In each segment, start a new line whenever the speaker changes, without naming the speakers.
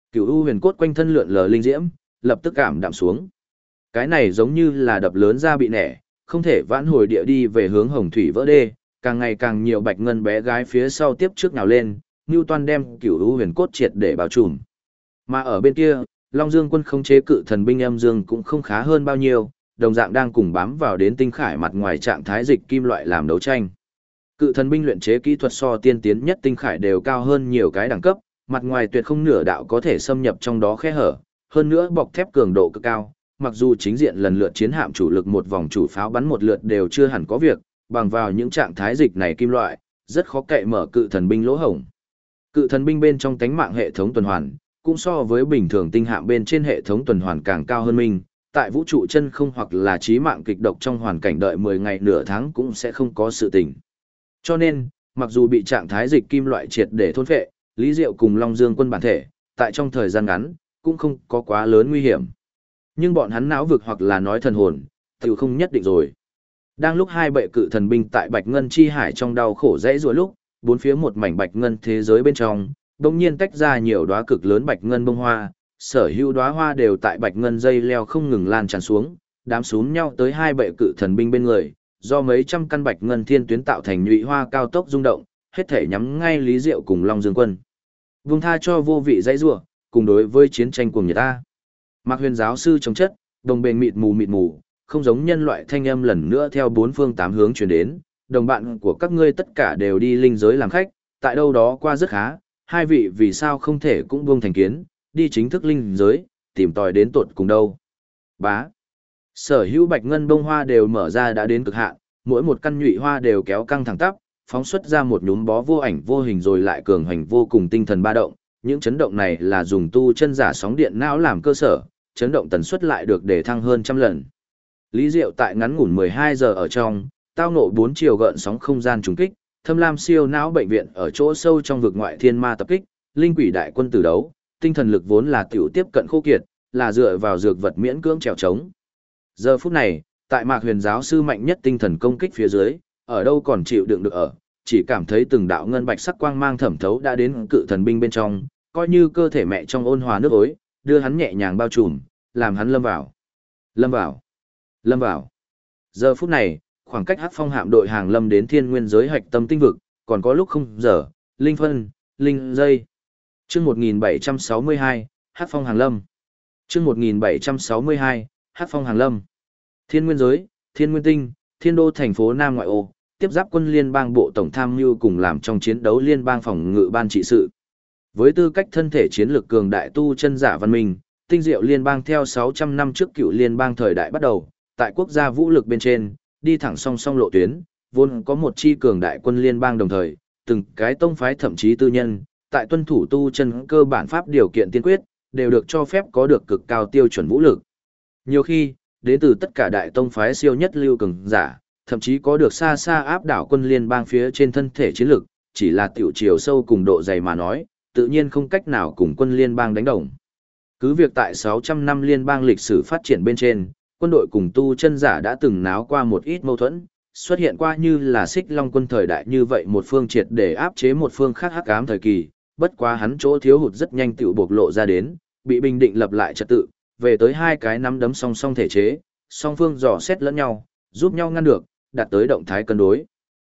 Cửu U huyền cốt quanh thân lượn lờ linh diễm, lập tức cảm đạm xuống. Cái này giống như là đập lớn ra bị nẻ, không thể vãn hồi địa đi về hướng hồng thủy vỡ đê, càng ngày càng nhiều bạch ngân bé gái phía sau tiếp trước nào lên, Newton đem Cửu U huyền cốt triệt để bao trùm. Mà ở bên kia, Long Dương quân khống chế cự thần binh âm dương cũng không khá hơn bao nhiêu, đồng dạng đang cùng bám vào đến tinh khải mặt ngoài trạng thái dịch kim loại làm đấu tranh. Cự thần binh luyện chế kỹ thuật so tiên tiến nhất tinh khải đều cao hơn nhiều cái đẳng cấp, mặt ngoài tuyệt không nửa đạo có thể xâm nhập trong đó khe hở, hơn nữa bọc thép cường độ cực cao, mặc dù chính diện lần lượt chiến hạm chủ lực một vòng chủ pháo bắn một lượt đều chưa hẳn có việc, bằng vào những trạng thái dịch này kim loại, rất khó cậy mở cự thần binh lỗ hổng. Cự thần binh bên trong tánh mạng hệ thống tuần hoàn, cũng so với bình thường tinh hạm bên trên hệ thống tuần hoàn càng cao hơn mình, tại vũ trụ chân không hoặc là chí mạng kịch độc trong hoàn cảnh đợi 10 ngày nửa tháng cũng sẽ không có sự tình. Cho nên, mặc dù bị trạng thái dịch kim loại triệt để thôn phệ, Lý Diệu cùng Long Dương quân bản thể, tại trong thời gian ngắn, cũng không có quá lớn nguy hiểm. Nhưng bọn hắn não vực hoặc là nói thần hồn, thì không nhất định rồi. Đang lúc hai bệ cự thần binh tại Bạch Ngân Chi Hải trong đau khổ dãy rùa lúc, bốn phía một mảnh bạch ngân thế giới bên trong, đột nhiên tách ra nhiều đóa cực lớn bạch ngân bông hoa, sở hữu đóa hoa đều tại bạch ngân dây leo không ngừng lan tràn xuống, đám xúm nhau tới hai bệ cự thần binh bên người, do mấy trăm căn bạch ngân thiên tuyến tạo thành nhụy hoa cao tốc rung động, hết thể nhắm ngay Lý Diệu cùng Long Dương quân. Vung tha cho vô vị dãy rủa, cùng đối với chiến tranh cuồng nhiệt ta. Mạc Huyền giáo sư chống chất, đồng bền mịt mù, không giống nhân loại thanh âm lần nữa theo bốn phương tám hướng truyền đến, đồng bạn của các ngươi tất cả đều đi linh giới làm khách, tại đâu đó qua rất khá, hai vị vì sao không thể cũng buông thành kiến, đi chính thức linh giới, tìm tòi đến tột cùng đâu. Bá. Sở hữu bạch ngân bông hoa đều mở ra đã đến cực hạn, mỗi một căn nhụy hoa đều kéo căng thẳng tắp, phóng xuất ra một nhúm bó vô ảnh vô hình rồi lại cường hành vô cùng tinh thần ba động. Những chấn động này là dùng tu chân giả sóng điện não làm cơ sở, chấn động tần suất lại được để thăng hơn trăm lần. Lý Diệu tại ngắn ngủn 12 giờ ở trong, tao ngộ 4 chiều gợn sóng không gian trùng kích, Thâm Lam siêu não bệnh viện ở chỗ sâu trong vực ngoại thiên ma tập kích, linh quỷ đại quân tử đấu, tinh thần lực vốn là tiểu tiếp cận khô kiệt, là dựa vào dược vật miễn cưỡng trèo trống. Giờ phút này, tại Mạc Huyền giáo sư mạnh nhất tinh thần công kích phía dưới, ở đâu còn chịu đựng được ở, chỉ cảm thấy từng đạo ngân bạch sắc quang mang thẩm thấu đã đến cự thần binh bên trong, coi như cơ thể mẹ trong ôn hòa nước ối, đưa hắn nhẹ nhàng bao trùm, làm hắn lâm vào. Lâm vào. Lâm vào. Giờ phút này, khoảng cách Hắc Phong hạm đội hàng lâm đến thiên nguyên giới hạch tâm tinh vực, còn có lúc không giờ, linh phân, linh giây. Chương 1762, Hắc Phong hàng lâm. Chương 1762, Hắc Phong hàng lâm. Thiên nguyên giới, thiên nguyên tinh, thiên đô thành phố Nam ngoại ô, tiếp giáp quân liên bang bộ tổng tham mưu cùng làm trong chiến đấu liên bang phòng ngự ban trị sự. Với tư cách thân thể chiến lược cường đại tu chân giả văn minh, tinh diệu liên bang theo 600 năm trước cựu liên bang thời đại bắt đầu, tại quốc gia vũ lực bên trên, đi thẳng song song lộ tuyến, vốn có một chi cường đại quân liên bang đồng thời, từng cái tông phái thậm chí tư nhân, tại tuân thủ tu chân cơ bản pháp điều kiện tiên quyết, đều được cho phép có được cực cao tiêu chuẩn vũ lực. Nhiều khi, đến từ tất cả đại tông phái siêu nhất lưu cường giả, thậm chí có được xa xa áp đảo quân liên bang phía trên thân thể chiến lực, chỉ là tiểu chiều sâu cùng độ dày mà nói, tự nhiên không cách nào cùng quân liên bang đánh đồng. Cứ việc tại 600 năm liên bang lịch sử phát triển bên trên, quân đội cùng tu chân giả đã từng náo qua một ít mâu thuẫn, xuất hiện qua như là Xích Long quân thời đại như vậy một phương triệt để áp chế một phương khác hắc ám thời kỳ, bất quá hắn chỗ thiếu hụt rất nhanh tiểu bộc lộ ra đến, bị Bình Định lập lại trật tự, về tới hai cái nắm đấm song song thể chế, song phương dò xét lẫn nhau, giúp nhau ngăn được, đạt tới động thái cân đối.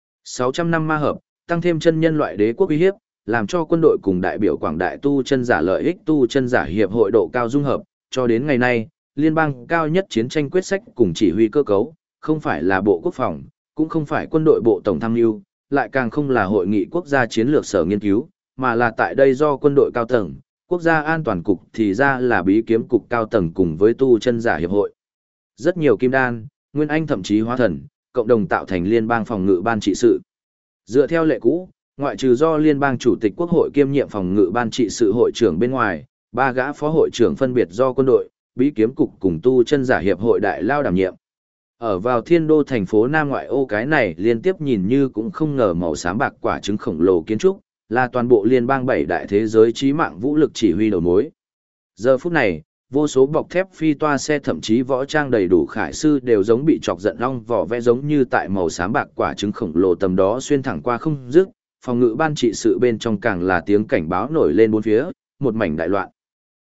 600 năm ma hợp, tăng thêm chân nhân loại đế quốc uy hiếp, làm cho quân đội cùng đại biểu quảng đại tu chân giả lợi ích tu chân giả hiệp hội độ cao dung hợp, cho đến ngày nay, liên bang cao nhất chiến tranh quyết sách cùng chỉ huy cơ cấu, không phải là bộ quốc phòng, cũng không phải quân đội bộ tổng tham mưu, lại càng không là hội nghị quốc gia chiến lược sở nghiên cứu, mà là tại đây do quân đội cao tầng, quốc gia an toàn cục thì ra là bí kiếm cục cao tầng cùng với tu chân giả hiệp hội. Rất nhiều kim đan, nguyên anh thậm chí hóa thần, cộng đồng tạo thành liên bang phòng ngự ban trị sự. Dựa theo lệ cũ, ngoại trừ do liên bang chủ tịch quốc hội kiêm nhiệm phòng ngự ban trị sự hội trưởng bên ngoài, ba gã phó hội trưởng phân biệt do quân đội, bí kiếm cục cùng tu chân giả hiệp hội đại lao đảm nhiệm. Ở vào thiên đô thành phố Nam ngoại ô cái này liên tiếp nhìn như cũng không ngờ màu xám bạc quả trứng khổng lồ kiến trúc, là toàn bộ liên bang bảy đại thế giới trí mạng vũ lực chỉ huy đầu mối. Giờ phút này, vô số bọc thép phi toa xe thậm chí võ trang đầy đủ khải sư đều giống bị chọc giận long vỏ vẽ giống như tại màu xám bạc quả trứng khổng lồ tầm đó xuyên thẳng qua không dứt, phòng ngự ban trị sự bên trong càng là tiếng cảnh báo nổi lên bốn phía, một mảnh đại loạn.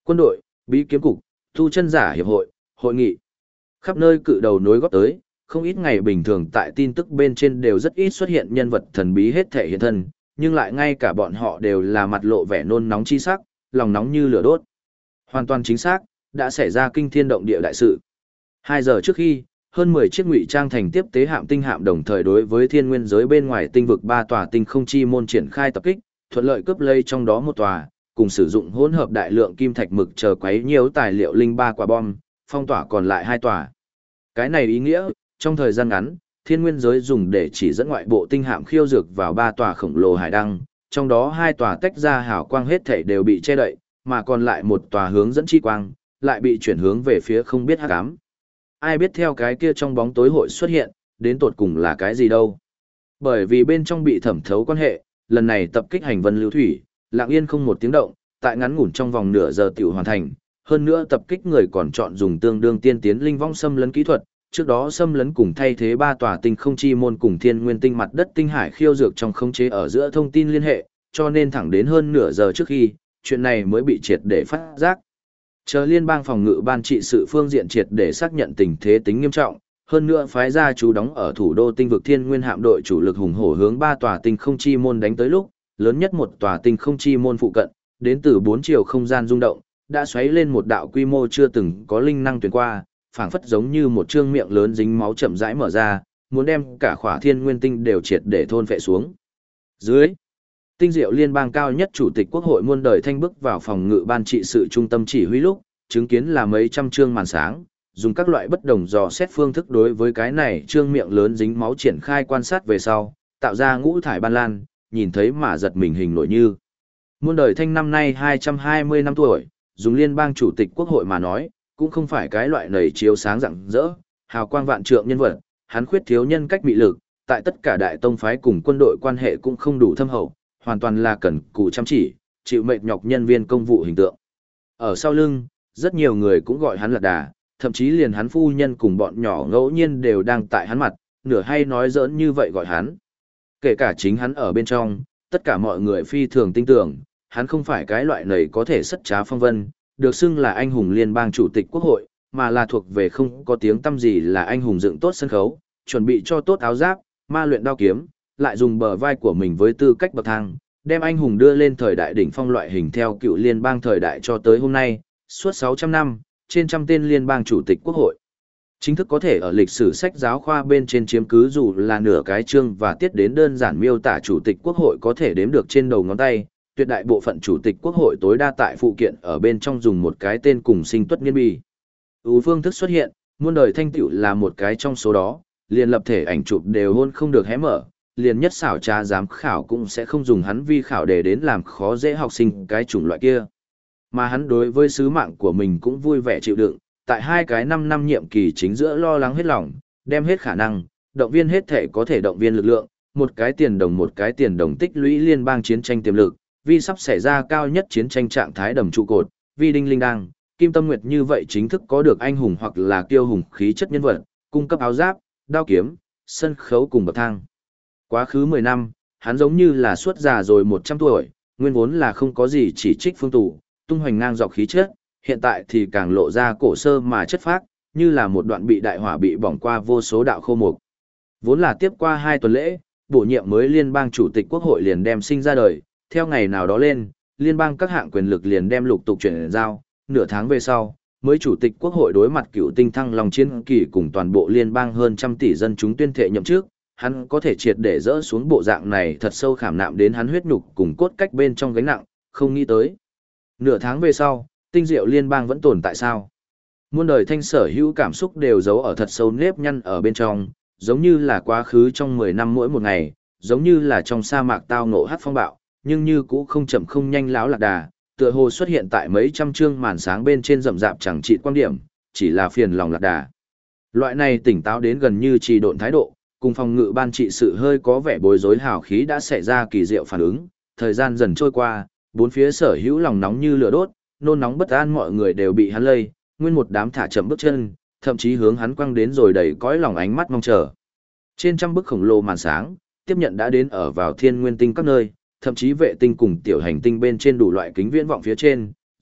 Quân đội, bí kiếm cục, tu chân giả hiệp hội, hội nghị. Khắp nơi cự đầu nối góp tới, không ít ngày bình thường tại tin tức bên trên đều rất ít xuất hiện nhân vật thần bí hết thể hiện thân, nhưng lại ngay cả bọn họ đều là mặt lộ vẻ nôn nóng chi sắc, lòng nóng như lửa đốt. Hoàn toàn chính xác, đã xảy ra kinh thiên động địa đại sự. 2 giờ trước khi, hơn 10 chiếc ngụy trang thành tiếp tế hạm tinh hạm đồng thời đối với thiên nguyên giới bên ngoài tinh vực 3 tòa tinh không chi môn triển khai tập kích, thuận lợi cướp lấy trong đó một tòa, cùng sử dụng hỗn hợp đại lượng kim thạch mực chờ quấy nhiều tài liệu linh 3 quả bom, phong tỏa còn lại 2 tòa. Cái này ý nghĩa, trong thời gian ngắn, thiên nguyên giới dùng để chỉ dẫn ngoại bộ tinh hạm khiêu dược vào 3 tòa khổng lồ hải đăng, trong đó 2 tòa tách ra hào quang hết thảy đều bị che đậy, mà còn lại một tòa hướng dẫn chi quang, lại bị chuyển hướng về phía không biết hắc ám. Ai biết theo cái kia trong bóng tối hội xuất hiện, đến tột cùng là cái gì đâu. Bởi vì bên trong bị thẩm thấu quan hệ, lần này tập kích hành vân lưu thủy, lặng yên không một tiếng động, tại ngắn ngủn trong vòng nửa giờ tiểu hoàn thành. Hơn nữa tập kích người còn chọn dùng tương đương tiên tiến linh vong xâm lấn kỹ thuật, trước đó xâm lấn cùng thay thế 3 tòa tinh không chi môn cùng thiên nguyên tinh mặt đất tinh hải khiêu dược trong khống chế ở giữa thông tin liên hệ, cho nên thẳng đến hơn nửa giờ trước khi, chuyện này mới bị triệt để phát giác. Chờ liên bang phòng ngự ban trị sự phương diện triệt để xác nhận tình thế tính nghiêm trọng, hơn nữa phái ra chú đóng ở thủ đô tinh vực thiên nguyên hạm đội chủ lực hùng hổ hướng 3 tòa tinh không chi môn đánh tới lúc, lớn nhất một tòa tinh không chi môn phụ cận, đến từ 4 chiều không gian rung động, đã xoáy lên một đạo quy mô chưa từng có linh năng truyền qua, phảng phất giống như một trương miệng lớn dính máu chậm rãi mở ra, muốn đem cả khỏa thiên nguyên tinh đều triệt để thôn phệ xuống. Dưới tinh diệu liên bang cao nhất chủ tịch quốc hội muôn đời thanh bước vào phòng ngự ban trị sự trung tâm chỉ huy lúc, chứng kiến là mấy trăm trương màn sáng, dùng các loại bất đồng dò xét phương thức đối với cái này trương miệng lớn dính máu triển khai quan sát về sau, tạo ra ngũ thải ban lan, nhìn thấy mà giật mình hình nổi như. Muôn đời thanh năm nay 220 năm tuổi, dùng liên bang chủ tịch quốc hội mà nói, cũng không phải cái loại nầy chiếu sáng rạng rỡ, hào quang vạn trượng nhân vật, hắn khuyết thiếu nhân cách mị lực, tại tất cả đại tông phái cùng quân đội quan hệ cũng không đủ thâm hậu, hoàn toàn là cần cù chăm chỉ, chịu mệt nhọc nhân viên công vụ hình tượng. Ở sau lưng, rất nhiều người cũng gọi hắn là đà, thậm chí liền hắn phu nhân cùng bọn nhỏ ngẫu nhiên đều đang tại hắn mặt, nửa hay nói giỡn như vậy gọi hắn. Kể cả chính hắn ở bên trong, tất cả mọi người phi thường tin tưởng, hắn không phải cái loại này có thể sất trá phong vân, được xưng là anh hùng liên bang chủ tịch quốc hội, mà là thuộc về không có tiếng tăm gì là anh hùng dựng tốt sân khấu, chuẩn bị cho tốt áo giáp, ma luyện đao kiếm, lại dùng bờ vai của mình với tư cách bậc thang, đem anh hùng đưa lên thời đại đỉnh phong loại hình theo cựu liên bang thời đại cho tới hôm nay, suốt 600 năm, trên trăm tên liên bang chủ tịch quốc hội. Chính thức có thể ở lịch sử sách giáo khoa bên trên chiếm cứ dù là nửa cái chương và tiết đến đơn giản miêu tả chủ tịch quốc hội có thể đếm được trên đầu ngón tay, tuyệt đại bộ phận chủ tịch quốc hội tối đa tại phụ kiện ở bên trong dùng một cái tên cùng sinh tuất niên bì. Phương thức xuất hiện, muôn đời thanh tựu là một cái trong số đó, liền lập thể ảnh chụp đều hôn không được hé mở, liền nhất xảo trá giám khảo cũng sẽ không dùng hắn vi khảo để đến làm khó dễ học sinh cái chủng loại kia. Mà hắn đối với sứ mạng của mình cũng vui vẻ chịu đựng, tại 2 cái 5 năm nhiệm kỳ chính giữa lo lắng hết lòng, đem hết khả năng, động viên hết thể có thể động viên lực lượng, một cái tiền đồng tích lũy liên bang chiến tranh tiềm lực, vì sắp xảy ra cao nhất chiến tranh trạng thái đầm trụ cột, vì đinh linh đăng, Kim Tâm Nguyệt như vậy chính thức có được anh hùng hoặc là kiêu hùng khí chất nhân vật, cung cấp áo giáp, đao kiếm, sân khấu cùng bậc thang. Quá khứ 10 năm, hắn giống như là suốt già rồi 100 tuổi, nguyên vốn là không có gì chỉ trích phương tủ, tung hoành ngang dọc khí chất, hiện tại thì càng lộ ra cổ sơ mà chất phác, như là một đoạn bị đại hỏa bị bỏng qua vô số đạo khô mục. Vốn là tiếp qua 2 tuần lễ, bổ nhiệm mới liên bang chủ tịch quốc hội liền đem sinh ra đời, theo ngày nào đó lên, liên bang các hạng quyền lực liền đem lục tục chuyển giao, nửa tháng về sau, mới chủ tịch quốc hội đối mặt cựu tinh thăng long chiến kỳ cùng toàn bộ liên bang hơn trăm tỷ dân chúng tuyên thệ nhậm chức, hắn có thể triệt để dỡ xuống bộ dạng này thật sâu khảm nạm đến hắn huyết nhục cùng cốt cách bên trong gánh nặng, không nghĩ tới. Nửa tháng về sau, tinh diệu liên bang vẫn tồn tại sao? Muôn đời thanh sở hữu cảm xúc đều giấu ở thật sâu nếp nhăn ở bên trong, giống như là quá khứ trong 10 năm mỗi một ngày, giống như là trong sa mạc tao ngộ hát phong bạo, nhưng như cũ không chậm không nhanh láo lạc đà, tựa hồ xuất hiện tại mấy trăm chương màn sáng bên trên rậm rạp chẳng trị quan điểm, chỉ là phiền lòng lạc đà. Loại này tỉnh táo đến gần như trì độn thái độ, cùng phòng ngự ban trị sự hơi có vẻ bối rối hào khí đã xảy ra kỳ diệu phản ứng, thời gian dần trôi qua, bốn phía sở hữu lòng nóng như lửa đốt, nôn nóng bất an mọi người đều bị hắn lây, nguyên một đám thả chậm bước chân, thậm chí hướng hắn quăng đến rồi đầy cõi lòng ánh mắt mong chờ. Trên trăm bức khổng lồ màn sáng, tiếp nhận đã đến ở vào thiên nguyên tinh các nơi, thậm chí vệ tinh cùng tiểu hành tinh bên trên đủ loại kính viễn vọng phía trên,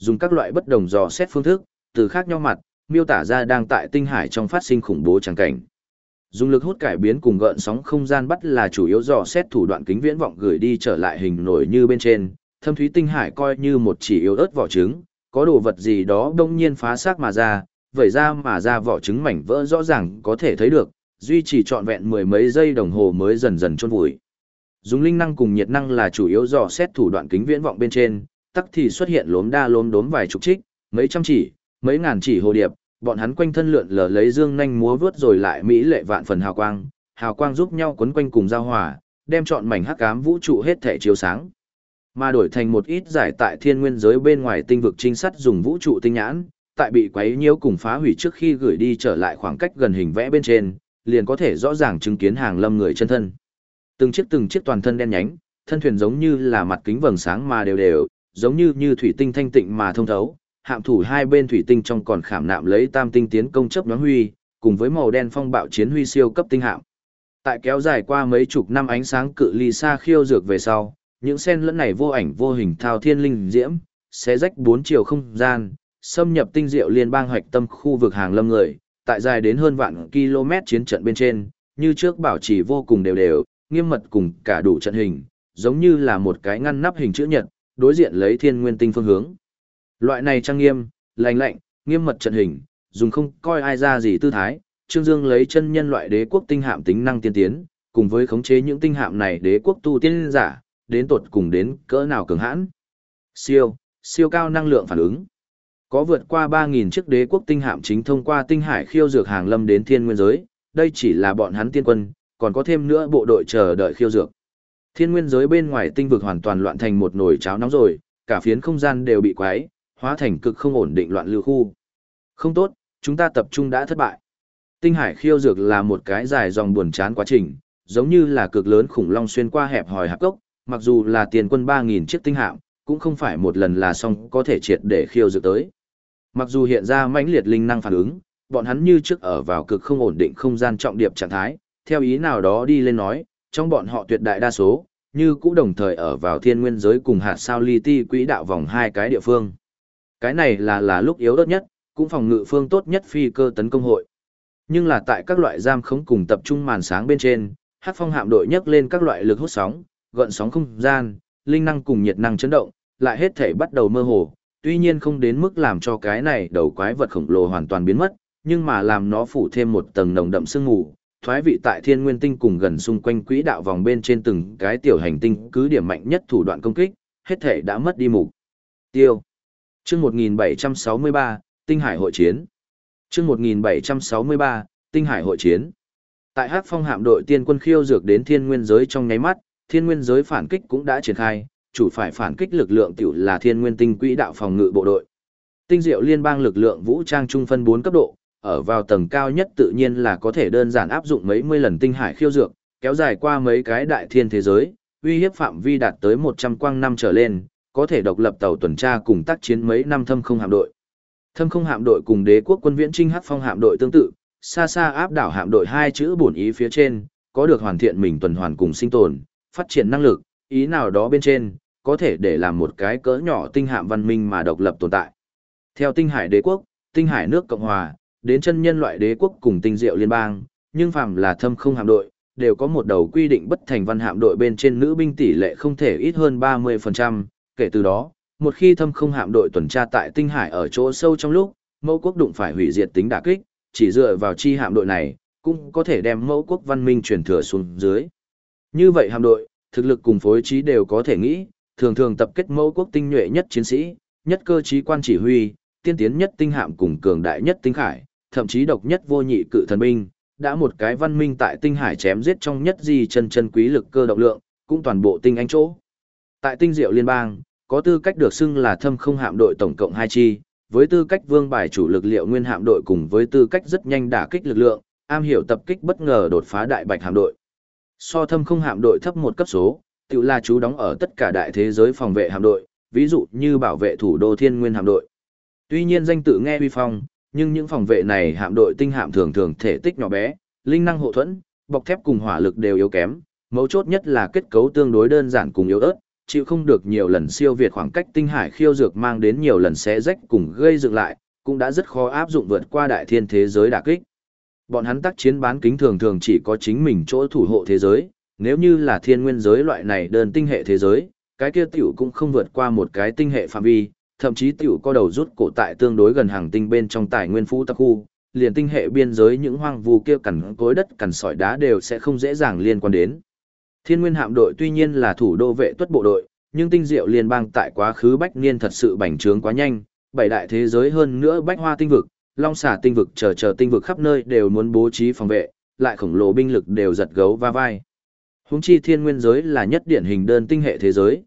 dùng các loại bất đồng dò xét phương thức, từ khác nhau mặt, miêu tả ra đang tại tinh hải trong phát sinh khủng bố tràng cảnh. Dùng lực hút cải biến cùng gợn sóng không gian bắt là chủ yếu dò xét thủ đoạn kính viễn vọng gửi đi trở lại hình nổi như bên trên, thâm thúy tinh hải coi như một chỉ yếu ớt vỏ trứng, có đồ vật gì đó đông nhiên phá xác mà ra, vẩy ra mà ra vỏ trứng mảnh vỡ rõ ràng có thể thấy được, duy trì trọn vẹn mười mấy giây đồng hồ mới dần dần chôn vùi. Dùng linh năng cùng nhiệt năng là chủ yếu dò xét thủ đoạn kính viễn vọng bên trên, tắc thì xuất hiện lốm đa lốm đốm vài chục trích, mấy trăm chỉ, mấy ngàn chỉ hồ điệp, bọn hắn quanh thân lượn lờ lấy dương nhanh múa vớt rồi lại mỹ lệ vạn phần hào quang giúp nhau quấn quanh cùng giao hòa, đem trọn mảnh hắc ám vũ trụ hết thể chiếu sáng. Mà đổi thành một ít giải tại thiên nguyên giới bên ngoài tinh vực trinh sát dùng vũ trụ tinh nhãn, tại bị quấy nhiễu cùng phá hủy trước khi gửi đi trở lại khoảng cách gần hình vẽ bên trên, liền có thể rõ ràng chứng kiến hàng lâm người chân thân. Từng chiếc toàn thân đen nhánh, thân thuyền giống như là mặt kính vầng sáng mà đều đều, giống như thủy tinh thanh tịnh mà thông thấu, hạm thủ hai bên thủy tinh trong còn khảm nạm lấy tam tinh tiến công chấp nhoáng huy, cùng với màu đen phong bạo chiến huy siêu cấp tinh hạm. Tại kéo dài qua mấy chục năm ánh sáng cự ly xa khiêu dược về sau, những sen lẫn này vô ảnh vô hình thao thiên linh diễm, xé rách bốn chiều không gian, xâm nhập tinh diệu liên bang hoạch tâm khu vực hàng lâm người, tại dài đến hơn vạn km chiến trận bên trên, như trước bảo trì vô cùng đều đều, nghiêm mật cùng cả đủ trận hình, giống như là một cái ngăn nắp hình chữ nhật, đối diện lấy thiên nguyên tinh phương hướng. Loại này trang nghiêm, lạnh lạnh, nghiêm mật trận hình, dùng không coi ai ra gì tư thái, Trương Dương lấy chân nhân loại đế quốc tinh hạm tính năng tiên tiến, cùng với khống chế những tinh hạm này đế quốc tu tiên giả, đến tột cùng đến cỡ nào cường hãn. Siêu cao năng lượng phản ứng. Có vượt qua 3.000 chiếc đế quốc tinh hạm chính thông qua tinh hải khiêu dược hàng lâm đến thiên nguyên giới, đây chỉ là bọn hắn tiên quân, còn có thêm nữa bộ đội chờ đợi khiêu dược. Thiên nguyên giới bên ngoài tinh vực hoàn toàn loạn thành một nồi cháo nóng rồi, cả phiến không gian đều bị quấy, hóa thành cực không ổn định loạn lưu khu. Không tốt, chúng ta tập trung đã thất bại. Tinh hải khiêu dược là một cái dài dòng buồn chán quá trình, giống như là cực lớn khủng long xuyên qua hẹp hòi hạp cốc, mặc dù là tiền quân 3.000 chiếc tinh hạm, cũng không phải một lần là xong có thể triệt để khiêu dược tới. Mặc dù hiện ra mãnh liệt linh năng phản ứng, bọn hắn như trước ở vào cực không ổn định không gian trọng điệp trạng thái, theo ý nào đó đi lên nói, trong bọn họ tuyệt đại đa số, như cũ đồng thời ở vào thiên nguyên giới cùng hạt sao li ti quỹ đạo vòng hai cái địa phương. Cái này là lúc yếu ớt nhất, cũng phòng ngự phương tốt nhất phi cơ tấn công hội. Nhưng là tại các loại giam khống cùng tập trung màn sáng bên trên, Hắc Phong hạm đội nhấc lên các loại lực hút sóng, gợn sóng không gian, linh năng cùng nhiệt năng chấn động, lại hết thể bắt đầu mơ hồ, tuy nhiên không đến mức làm cho cái này đầu quái vật khổng lồ hoàn toàn biến mất, nhưng mà làm nó phủ thêm một tầng nồng đậm sương mù, thoái vị tại thiên nguyên tinh cùng gần xung quanh quỹ đạo vòng bên trên từng cái tiểu hành tinh cứ điểm mạnh nhất thủ đoạn công kích, hết thể đã mất đi mục tiêu. Chương 1763, Tinh Hải hội chiến. Chương 1763, Tinh Hải hội chiến. Tại Hắc Phong hạm đội tiên quân khiêu dược đến thiên nguyên giới trong nháy mắt, thiên nguyên giới phản kích cũng đã triển khai, chủ phải phản kích lực lượng tiểu là thiên nguyên tinh quỹ đạo phòng ngự bộ đội. Tinh diệu liên bang lực lượng vũ trang trung phân 4 cấp độ, ở vào tầng cao nhất tự nhiên là có thể đơn giản áp dụng mấy mươi lần tinh hải khiêu dược, kéo dài qua mấy cái đại thiên thế giới, uy hiếp phạm vi đạt tới 100 quang năm trở lên, có thể độc lập tàu tuần tra cùng tác chiến mấy năm thâm không hạm đội. Thâm không hạm đội cùng đế quốc quân viễn trinh Hắc Phong hạm đội tương tự, xa xa áp đảo hạm đội hai chữ bổn ý phía trên, có được hoàn thiện mình tuần hoàn cùng sinh tồn, phát triển năng lực, ý nào đó bên trên, có thể để làm một cái cỡ nhỏ tinh hạm văn minh mà độc lập tồn tại. Theo tinh hải đế quốc, tinh hải nước Cộng Hòa, đến chân nhân loại đế quốc cùng tinh diệu liên bang, nhưng phàm là thâm không hạm đội, đều có một đầu quy định bất thành văn hạm đội bên trên nữ binh tỷ lệ không thể ít hơn 30%, kể từ đó, một khi thâm không hạm đội tuần tra tại tinh hải ở chỗ sâu trong lúc, mẫu quốc đụng phải hủy diệt tính đả kích, chỉ dựa vào chi hạm đội này, cũng có thể đem mẫu quốc văn minh truyền thừa xuống dưới. Như vậy hạm đội, thực lực cùng phối trí đều có thể nghĩ, thường thường tập kết mẫu quốc tinh nhuệ nhất chiến sĩ, nhất cơ trí quan chỉ huy, tiên tiến nhất tinh hạm cùng cường đại nhất tinh khải, thậm chí độc nhất vô nhị cự thần binh, đã một cái văn minh tại tinh hải chém giết trong nhất di chân quý lực cơ động lượng, cũng toàn bộ tinh anh chỗ. Tại tinh diệu liên bang, có tư cách được xưng là thâm không hạm đội tổng cộng 2 chi, với tư cách vương bài chủ lực liệu nguyên hạm đội cùng với tư cách rất nhanh đả kích lực lượng, am hiểu tập kích bất ngờ đột phá đại bạch hạm đội. So thâm không hạm đội thấp một cấp số, tự là chú đóng ở tất cả đại thế giới phòng vệ hạm đội, ví dụ như bảo vệ thủ đô thiên nguyên hạm đội. Tuy nhiên danh tự nghe uy phong, nhưng những phòng vệ này hạm đội tinh hạm thường thường thể tích nhỏ bé, linh năng hộ thuẫn, bọc thép cùng hỏa lực đều yếu kém, mấu chốt nhất là kết cấu tương đối đơn giản cùng yếu ớt, chịu không được nhiều lần siêu việt khoảng cách tinh hải khiêu dược mang đến nhiều lần xé rách cùng gây dựng lại, cũng đã rất khó áp dụng vượt qua đại thiên thế giới đả kích. Bọn hắn tác chiến bán kính thường thường chỉ có chính mình chỗ thủ hộ thế giới, nếu như là thiên nguyên giới loại này đơn tinh hệ thế giới, cái kia tiểu cũng không vượt qua một cái tinh hệ phạm vi, thậm chí tiểu có đầu rút cổ tại tương đối gần hàng tinh bên trong tài nguyên phú tập khu, liền tinh hệ biên giới những hoang vu kia cằn cối đất cằn sỏi đá đều sẽ không dễ dàng liên quan đến. Thiên Nguyên hạm đội tuy nhiên là thủ đô vệ tuất bộ đội, nhưng tinh diệu liên bang tại quá khứ bách niên thật sự bành trướng quá nhanh, bảy đại thế giới hơn nữa bách hoa tinh vực, long xà tinh vực chờ tinh vực khắp nơi đều muốn bố trí phòng vệ, lại khổng lồ binh lực đều giật gấu va vai. Huống chi thiên nguyên giới là nhất điển hình đơn tinh hệ thế giới,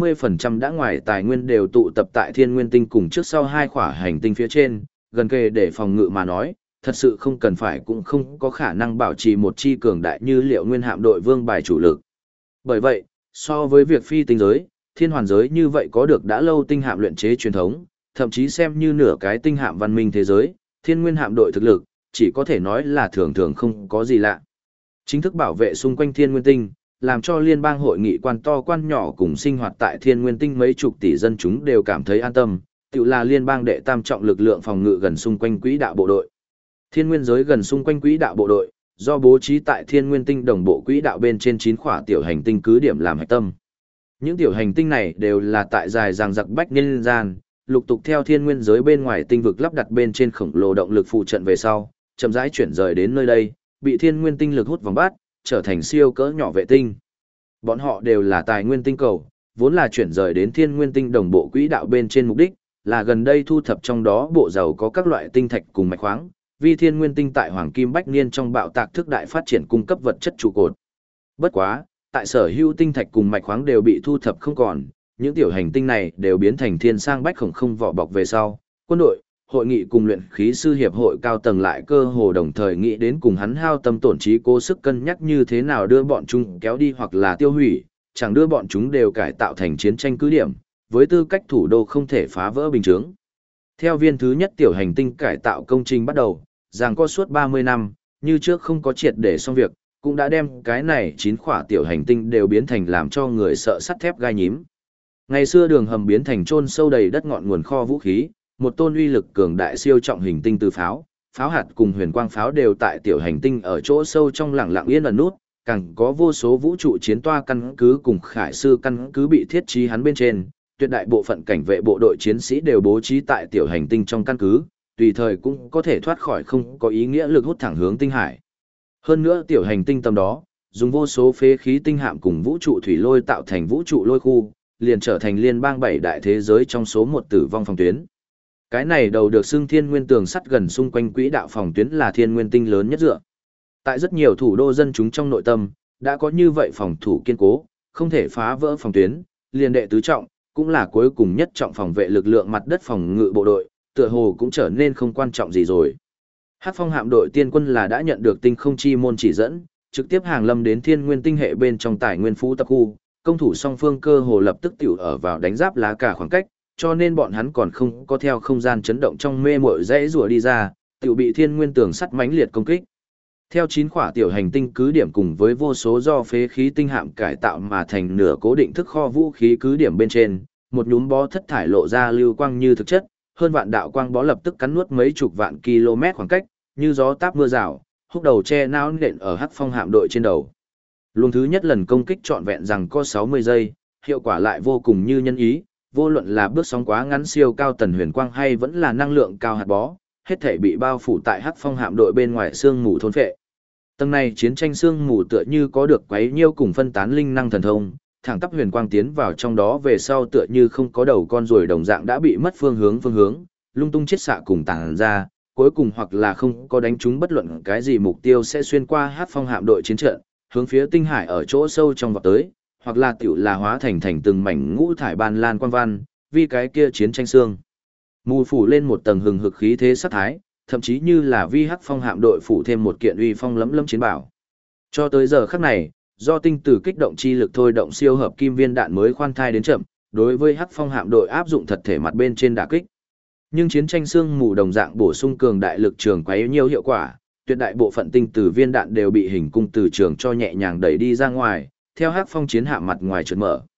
90% đã ngoài tài nguyên đều tụ tập tại thiên nguyên tinh cùng trước sau hai khỏa hành tinh phía trên, gần kề để phòng ngự mà nói, thật sự không cần phải cũng không có khả năng bảo trì một chi cường đại như liệu nguyên hạm đội vương bài chủ lực. Bởi vậy, so với việc phi tinh giới, thiên hoàn giới như vậy có được đã lâu tinh hạm luyện chế truyền thống, thậm chí xem như nửa cái tinh hạm văn minh thế giới, thiên nguyên hạm đội thực lực, chỉ có thể nói là thường thường không có gì lạ. Chính thức bảo vệ xung quanh thiên nguyên tinh, làm cho liên bang hội nghị quan to quan nhỏ cùng sinh hoạt tại thiên nguyên tinh mấy chục tỷ dân chúng đều cảm thấy an tâm, tự là liên bang đệ tam trọng lực lượng phòng ngự gần xung quanh quỹ đạo bộ đội. Thiên nguyên giới gần xung quanh quỹ đạo bộ đội, do bố trí tại thiên nguyên tinh đồng bộ quỹ đạo bên trên 9 khỏa tiểu hành tinh cứ điểm làm hạch tâm. Những tiểu hành tinh này đều là tại dài ràng giặc bách niên gian, lục tục theo thiên nguyên giới bên ngoài tinh vực lắp đặt bên trên khổng lồ động lực phụ trận về sau, chậm rãi chuyển rời đến nơi đây, bị thiên nguyên tinh lực hút vòng bát, trở thành siêu cỡ nhỏ vệ tinh. Bọn họ đều là tài nguyên tinh cầu, vốn là chuyển rời đến thiên nguyên tinh đồng bộ quỹ đạo bên trên mục đích, là gần đây thu thập trong đó bộ giàu có các loại tinh thạch cùng mạch khoáng, vì thiên nguyên tinh tại hoàng kim bách niên trong bạo tạc thức đại phát triển cung cấp vật chất trụ cột. Bất quá, tại sở hữu tinh thạch cùng mạch khoáng đều bị thu thập không còn, những tiểu hành tinh này đều biến thành thiên sang bách khổng không vỏ bọc về sau, quân đội, hội nghị cùng luyện khí sư hiệp hội cao tầng lại cơ hồ đồng thời nghĩ đến cùng hắn hao tâm tổn trí cố sức cân nhắc như thế nào đưa bọn chúng kéo đi hoặc là tiêu hủy, chẳng đưa bọn chúng đều cải tạo thành chiến tranh cứ điểm, với tư cách thủ đô không thể phá vỡ bình chướng. Theo viên thứ nhất tiểu hành tinh cải tạo công trình bắt đầu, giằng co suốt 30 năm, như trước không có triệt để xong việc, cũng đã đem cái này 9 khỏa tiểu hành tinh đều biến thành làm cho người sợ sắt thép gai nhím. Ngày xưa đường hầm biến thành chôn sâu đầy đất ngọn nguồn kho vũ khí, một tôn uy lực cường đại siêu trọng hình tinh từ pháo, pháo hạt cùng huyền quang pháo đều tại tiểu hành tinh ở chỗ sâu trong lặng lặng yên ẩn nút, càng có vô số vũ trụ chiến toa căn cứ cùng khải sư căn cứ bị thiết trí hắn bên trên, tuyệt đại bộ phận cảnh vệ bộ đội chiến sĩ đều bố trí tại tiểu hành tinh trong căn cứ, tùy thời cũng có thể thoát khỏi không có ý nghĩa lực hút thẳng hướng tinh hải. Hơn nữa tiểu hành tinh tầm đó, dùng vô số phế khí tinh hạm cùng vũ trụ thủy lôi tạo thành vũ trụ lôi khu, liền trở thành liên bang 7 đại thế giới trong số 1 tử vong phòng tuyến. Cái này đầu được xưng thiên nguyên tường sắt gần xung quanh quỹ đạo phòng tuyến là thiên nguyên tinh lớn nhất dựa. Tại rất nhiều thủ đô dân chúng trong nội tâm, đã có như vậy phòng thủ kiên cố, không thể phá vỡ phòng tuyến, liền đệ tứ trọng, cũng là cuối cùng nhất trọng phòng vệ lực lượng mặt đất phòng ngự bộ đội, tựa hồ cũng trở nên không quan trọng gì rồi. Hắc Phong hạm đội tiên quân là đã nhận được tinh không chi môn chỉ dẫn, trực tiếp hàng lâm đến thiên nguyên tinh hệ bên trong tài nguyên phú tập khu, công thủ song phương cơ hồ lập tức tiểu ở vào đánh giáp lá cả khoảng cách, cho nên bọn hắn còn không có theo không gian chấn động trong mê mội dãy rùa đi ra, tiểu bị thiên nguyên tường sắt mãnh liệt công kích. Theo 9 khỏa tiểu hành tinh cứ điểm cùng với vô số do phế khí tinh hạm cải tạo mà thành nửa cố định thức kho vũ khí cứ điểm bên trên, một nhúm bó thất thải lộ ra lưu quang như thực chất, hơn vạn đạo quang bó lập tức cắn nuốt mấy chục vạn km khoảng cách, như gió táp mưa rào, húc đầu che não nện ở Hắc Phong hạm đội trên đầu. Luồng thứ nhất lần công kích trọn vẹn rằng có 60 giây, hiệu quả lại vô cùng như nhân ý, vô luận là bước sóng quá ngắn siêu cao tần huyền quang hay vẫn là năng lượng cao hạt bó, hết thảy bị bao phủ tại Hắc Phong hạm đội bên ngoài xương mù thôn phệ. Tầng này chiến tranh xương mù tựa như có được quấy nhiêu cùng phân tán linh năng thần thông, thẳng tắp huyền quang tiến vào trong đó về sau tựa như không có đầu con ruồi đồng dạng đã bị mất phương hướng, lung tung chết xạ cùng tàng ra, cuối cùng hoặc là không có đánh trúng bất luận cái gì mục tiêu sẽ xuyên qua Hắc Phong hạm đội chiến trận, hướng phía tinh hải ở chỗ sâu trong vọt tới, hoặc là tiểu là hóa thành từng mảnh ngũ thải ban lan quang văn, vì cái kia chiến tranh xương mù phủ lên một tầng hừng hực khí thế sát thái, thậm chí như là vi Hắc Phong hạm đội phủ thêm một kiện uy phong lẫm chiến bảo. Cho tới giờ khắc này, do tinh tử kích động chi lực thôi động siêu hợp kim viên đạn mới khoan thai đến chậm, đối với Hắc Phong hạm đội áp dụng thật thể mặt bên trên đả kích. Nhưng chiến tranh xương mù đồng dạng bổ sung cường đại lực trường quấy nhiều hiệu quả, tuyệt đại bộ phận tinh tử viên đạn đều bị hình cung từ trường cho nhẹ nhàng đẩy đi ra ngoài, theo Hắc Phong chiến hạm mặt ngoài trượt mở.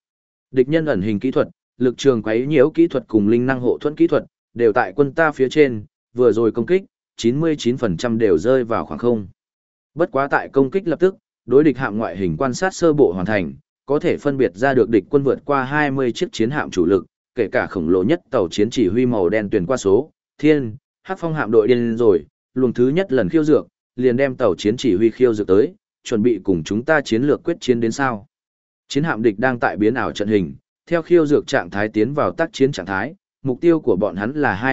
Địch nhân ẩn hình kỹ thuật, lực trường quấy nhiễu kỹ thuật cùng linh năng hộ thuẫn kỹ thuật, đều tại quân ta phía trên, vừa rồi công kích, 99% đều rơi vào khoảng không. Bất quá tại công kích lập tức, đối địch hạm ngoại hình quan sát sơ bộ hoàn thành, có thể phân biệt ra được địch quân vượt qua 20 chiếc chiến hạm chủ lực, kể cả khổng lồ nhất tàu chiến chỉ huy màu đen tuyển qua số, Thiên, Hắc Phong hạm đội điên rồi, luồng thứ nhất lần khiêu dược, liền đem tàu chiến chỉ huy khiêu dược tới, chuẩn bị cùng chúng ta chiến lược quyết chiến đến sao. Chiến hạm địch đang tại biến ảo trận hình, theo khiêu dược trạng thái tiến vào tác chiến trạng thái, mục tiêu của bọn hắn là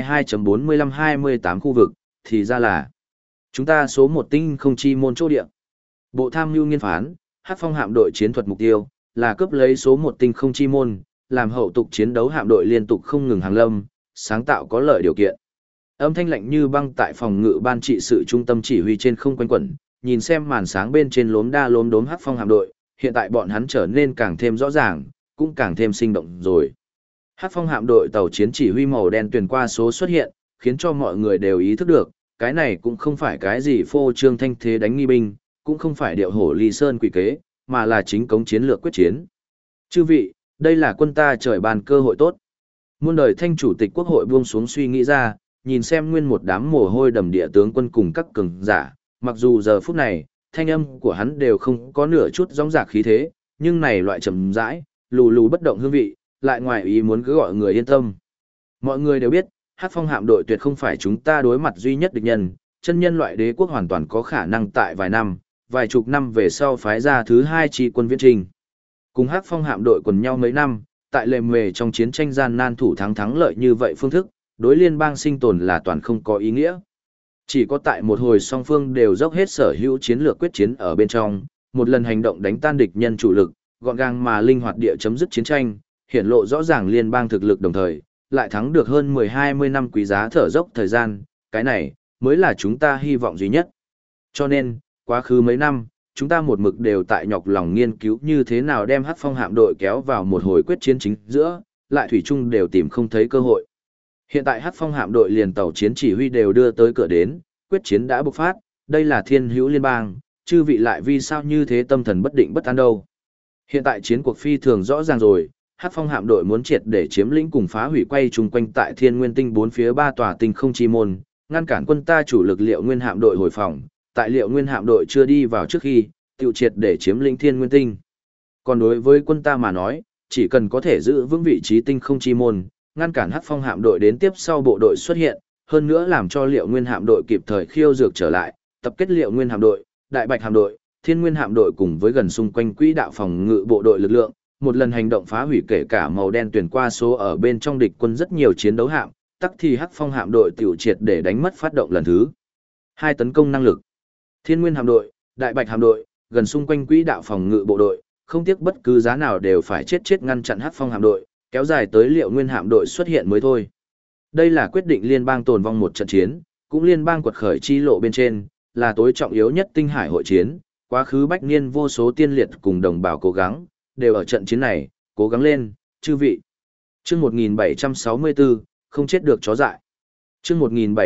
22.45-28 khu vực, thì ra là chúng ta số 1 tinh không chi môn chỗ địa. Bộ tham mưu nghiên phán, Hắc Phong hạm đội chiến thuật mục tiêu là cướp lấy số 1 tinh không chi môn, làm hậu tục chiến đấu hạm đội liên tục không ngừng hàng lâm, sáng tạo có lợi điều kiện. Âm thanh lạnh như băng tại phòng ngự ban trị sự trung tâm chỉ huy trên không quanh quẩn, nhìn xem màn sáng bên trên lốm đa lốm đốm Hắc Phong hạm đội, hiện tại bọn hắn trở nên càng thêm rõ ràng, cũng càng thêm sinh động rồi. Hắc Phong hạm đội tàu chiến chỉ huy màu đen tuyển qua số xuất hiện, khiến cho mọi người đều ý thức được, cái này cũng không phải cái gì phô trương thanh thế đánh nghi binh, cũng không phải điệu hổ ly sơn quỷ kế, mà là chính cống chiến lược quyết chiến. Chư vị, đây là quân ta trời ban cơ hội tốt. Muôn đời thanh chủ tịch quốc hội buông xuống suy nghĩ ra, nhìn xem nguyên một đám mồ hôi đầm địa tướng quân cùng các cường giả, mặc dù giờ phút này, thanh âm của hắn đều không có nửa chút rõng rạc khí thế, nhưng này loại trầm rãi, lù lù bất động hương vị, lại ngoài ý muốn cứ gọi người yên tâm. Mọi người đều biết, Hắc Phong hạm đội tuyệt không phải chúng ta đối mặt duy nhất địch nhân, chân nhân loại đế quốc hoàn toàn có khả năng tại vài năm, vài chục năm về sau phái ra thứ hai chi quân viễn trình. Cùng Hắc Phong hạm đội quần nhau mấy năm, tại lề mề trong chiến tranh gian nan thủ thắng lợi như vậy phương thức, đối liên bang sinh tồn là toàn không có ý nghĩa. Chỉ có tại một hồi song phương đều dốc hết sở hữu chiến lược quyết chiến ở bên trong, một lần hành động đánh tan địch nhân chủ lực, gọn gàng mà linh hoạt địa chấm dứt chiến tranh, hiển lộ rõ ràng liên bang thực lực đồng thời, lại thắng được hơn 10-20 năm quý giá thở dốc thời gian, cái này mới là chúng ta hy vọng duy nhất. Cho nên, quá khứ mấy năm, chúng ta một mực đều tại nhọc lòng nghiên cứu như thế nào đem Hắc Phong hạm đội kéo vào một hồi quyết chiến chính giữa, lại thủy chung đều tìm không thấy cơ hội. Hiện tại Hắc Phong hạm đội liền tàu chiến chỉ huy đều đưa tới cửa đến, quyết chiến đã bộc phát, đây là thiên hữu liên bang, chư vị lại vì sao như thế tâm thần bất định bất an đâu. Hiện tại chiến cuộc phi thường rõ ràng rồi, Hắc Phong hạm đội muốn triệt để chiếm lĩnh cùng phá hủy quay chung quanh tại Thiên Nguyên Tinh bốn phía ba tòa tinh không chi môn, ngăn cản quân ta chủ lực Liệu Nguyên hạm đội hồi phòng, tại Liệu Nguyên hạm đội chưa đi vào trước khi, tiêu triệt để chiếm lĩnh Thiên Nguyên Tinh. Còn đối với quân ta mà nói, chỉ cần có thể giữ vững vị trí tinh không chi môn, ngăn cản Hắc Phong hạm đội đến tiếp sau bộ đội xuất hiện, hơn nữa làm cho Liệu Nguyên hạm đội kịp thời khiêu dược trở lại, tập kết Liệu Nguyên hạm đội, Đại Bạch hạm đội, Thiên Nguyên hạm đội cùng với gần xung quanh quỹ đạo phòng ngự bộ đội lực lượng, một lần hành động phá hủy kể cả màu đen tuyển qua số ở bên trong địch quân rất nhiều chiến đấu hạm, tắc thì Hắc Phong hạm đội tiểu triệt để đánh mất phát động lần thứ hai tấn công năng lực. Thiên Nguyên hạm đội, Đại Bạch hạm đội, gần xung quanh quỹ đạo phòng ngự bộ đội, không tiếc bất cứ giá nào đều phải chết ngăn chặn Hắc Phong hạm đội, kéo dài tới Liệu Nguyên hạm đội xuất hiện mới thôi. Đây là quyết định liên bang tồn vong một trận chiến, cũng liên bang quật khởi chi lộ bên trên, là tối trọng yếu nhất tinh hải hội chiến, quá khứ bách niên vô số tiên liệt cùng đồng bào cố gắng, đều ở trận chiến này, cố gắng lên, chư vị. Chương 1764, không chết được chó dại. Chương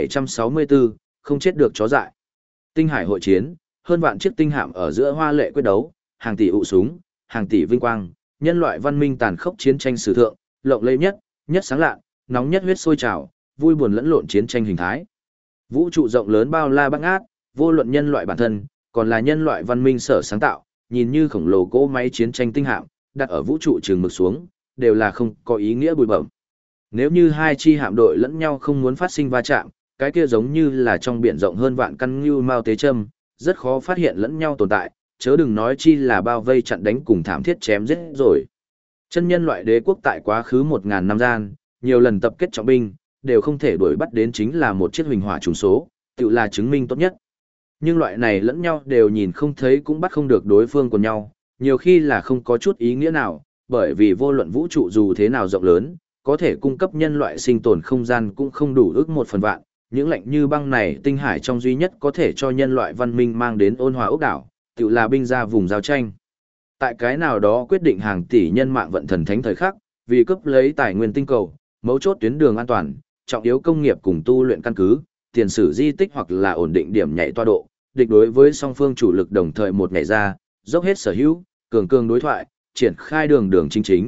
1764, không chết được chó dại. Tinh hải hội chiến, hơn vạn chiếc tinh hạm ở giữa hoa lệ quyết đấu, hàng tỷ ụ súng, hàng tỷ vinh quang, nhân loại văn minh tàn khốc chiến tranh sử thượng, lộng lẫy nhất, nhất sáng lạ, nóng nhất huyết sôi trào, vui buồn lẫn lộn chiến tranh hình thái. Vũ trụ rộng lớn bao la bát ngát, vô luận nhân loại bản thân, còn là nhân loại văn minh sở sáng tạo, nhìn như khổng lồ cỗ máy chiến tranh tinh hạm, đặt ở vũ trụ trường mực xuống, đều là không có ý nghĩa bụi bẩm. Nếu như hai chi hạm đội lẫn nhau không muốn phát sinh va chạm, cái kia giống như là trong biển rộng hơn vạn căn như mao tế châm, rất khó phát hiện lẫn nhau tồn tại, chớ đừng nói chi là bao vây chặn đánh cùng thảm thiết chém giết rồi. Chân nhân loại đế quốc tại quá khứ 1000 năm gian, nhiều lần tập kết trọng binh, đều không thể đuổi bắt đến chính là một chiếc huỳnh hỏa trùng số, tự là chứng minh tốt nhất. Nhưng loại này lẫn nhau đều nhìn không thấy cũng bắt không được đối phương của nhau, nhiều khi là không có chút ý nghĩa nào, bởi vì vô luận vũ trụ dù thế nào rộng lớn, có thể cung cấp nhân loại sinh tồn không gian cũng không đủ ước 1/1000, những lạnh như băng này tinh hải trong duy nhất có thể cho nhân loại văn minh mang đến ôn hòa ốc đảo, tự là binh ra vùng giao tranh. Tại cái nào đó quyết định hàng tỷ nhân mạng vận thần thánh thời khắc, vì cướp lấy tài nguyên tinh cầu, mấu chốt tuyến đường an toàn, trọng yếu công nghiệp cùng tu luyện căn cứ, tiền sử di tích hoặc là ổn định điểm nhảy toa độ, địch đối với song phương chủ lực đồng thời một nhảy ra, dốc hết sở hữu, cường cường đối thoại, triển khai đường chính,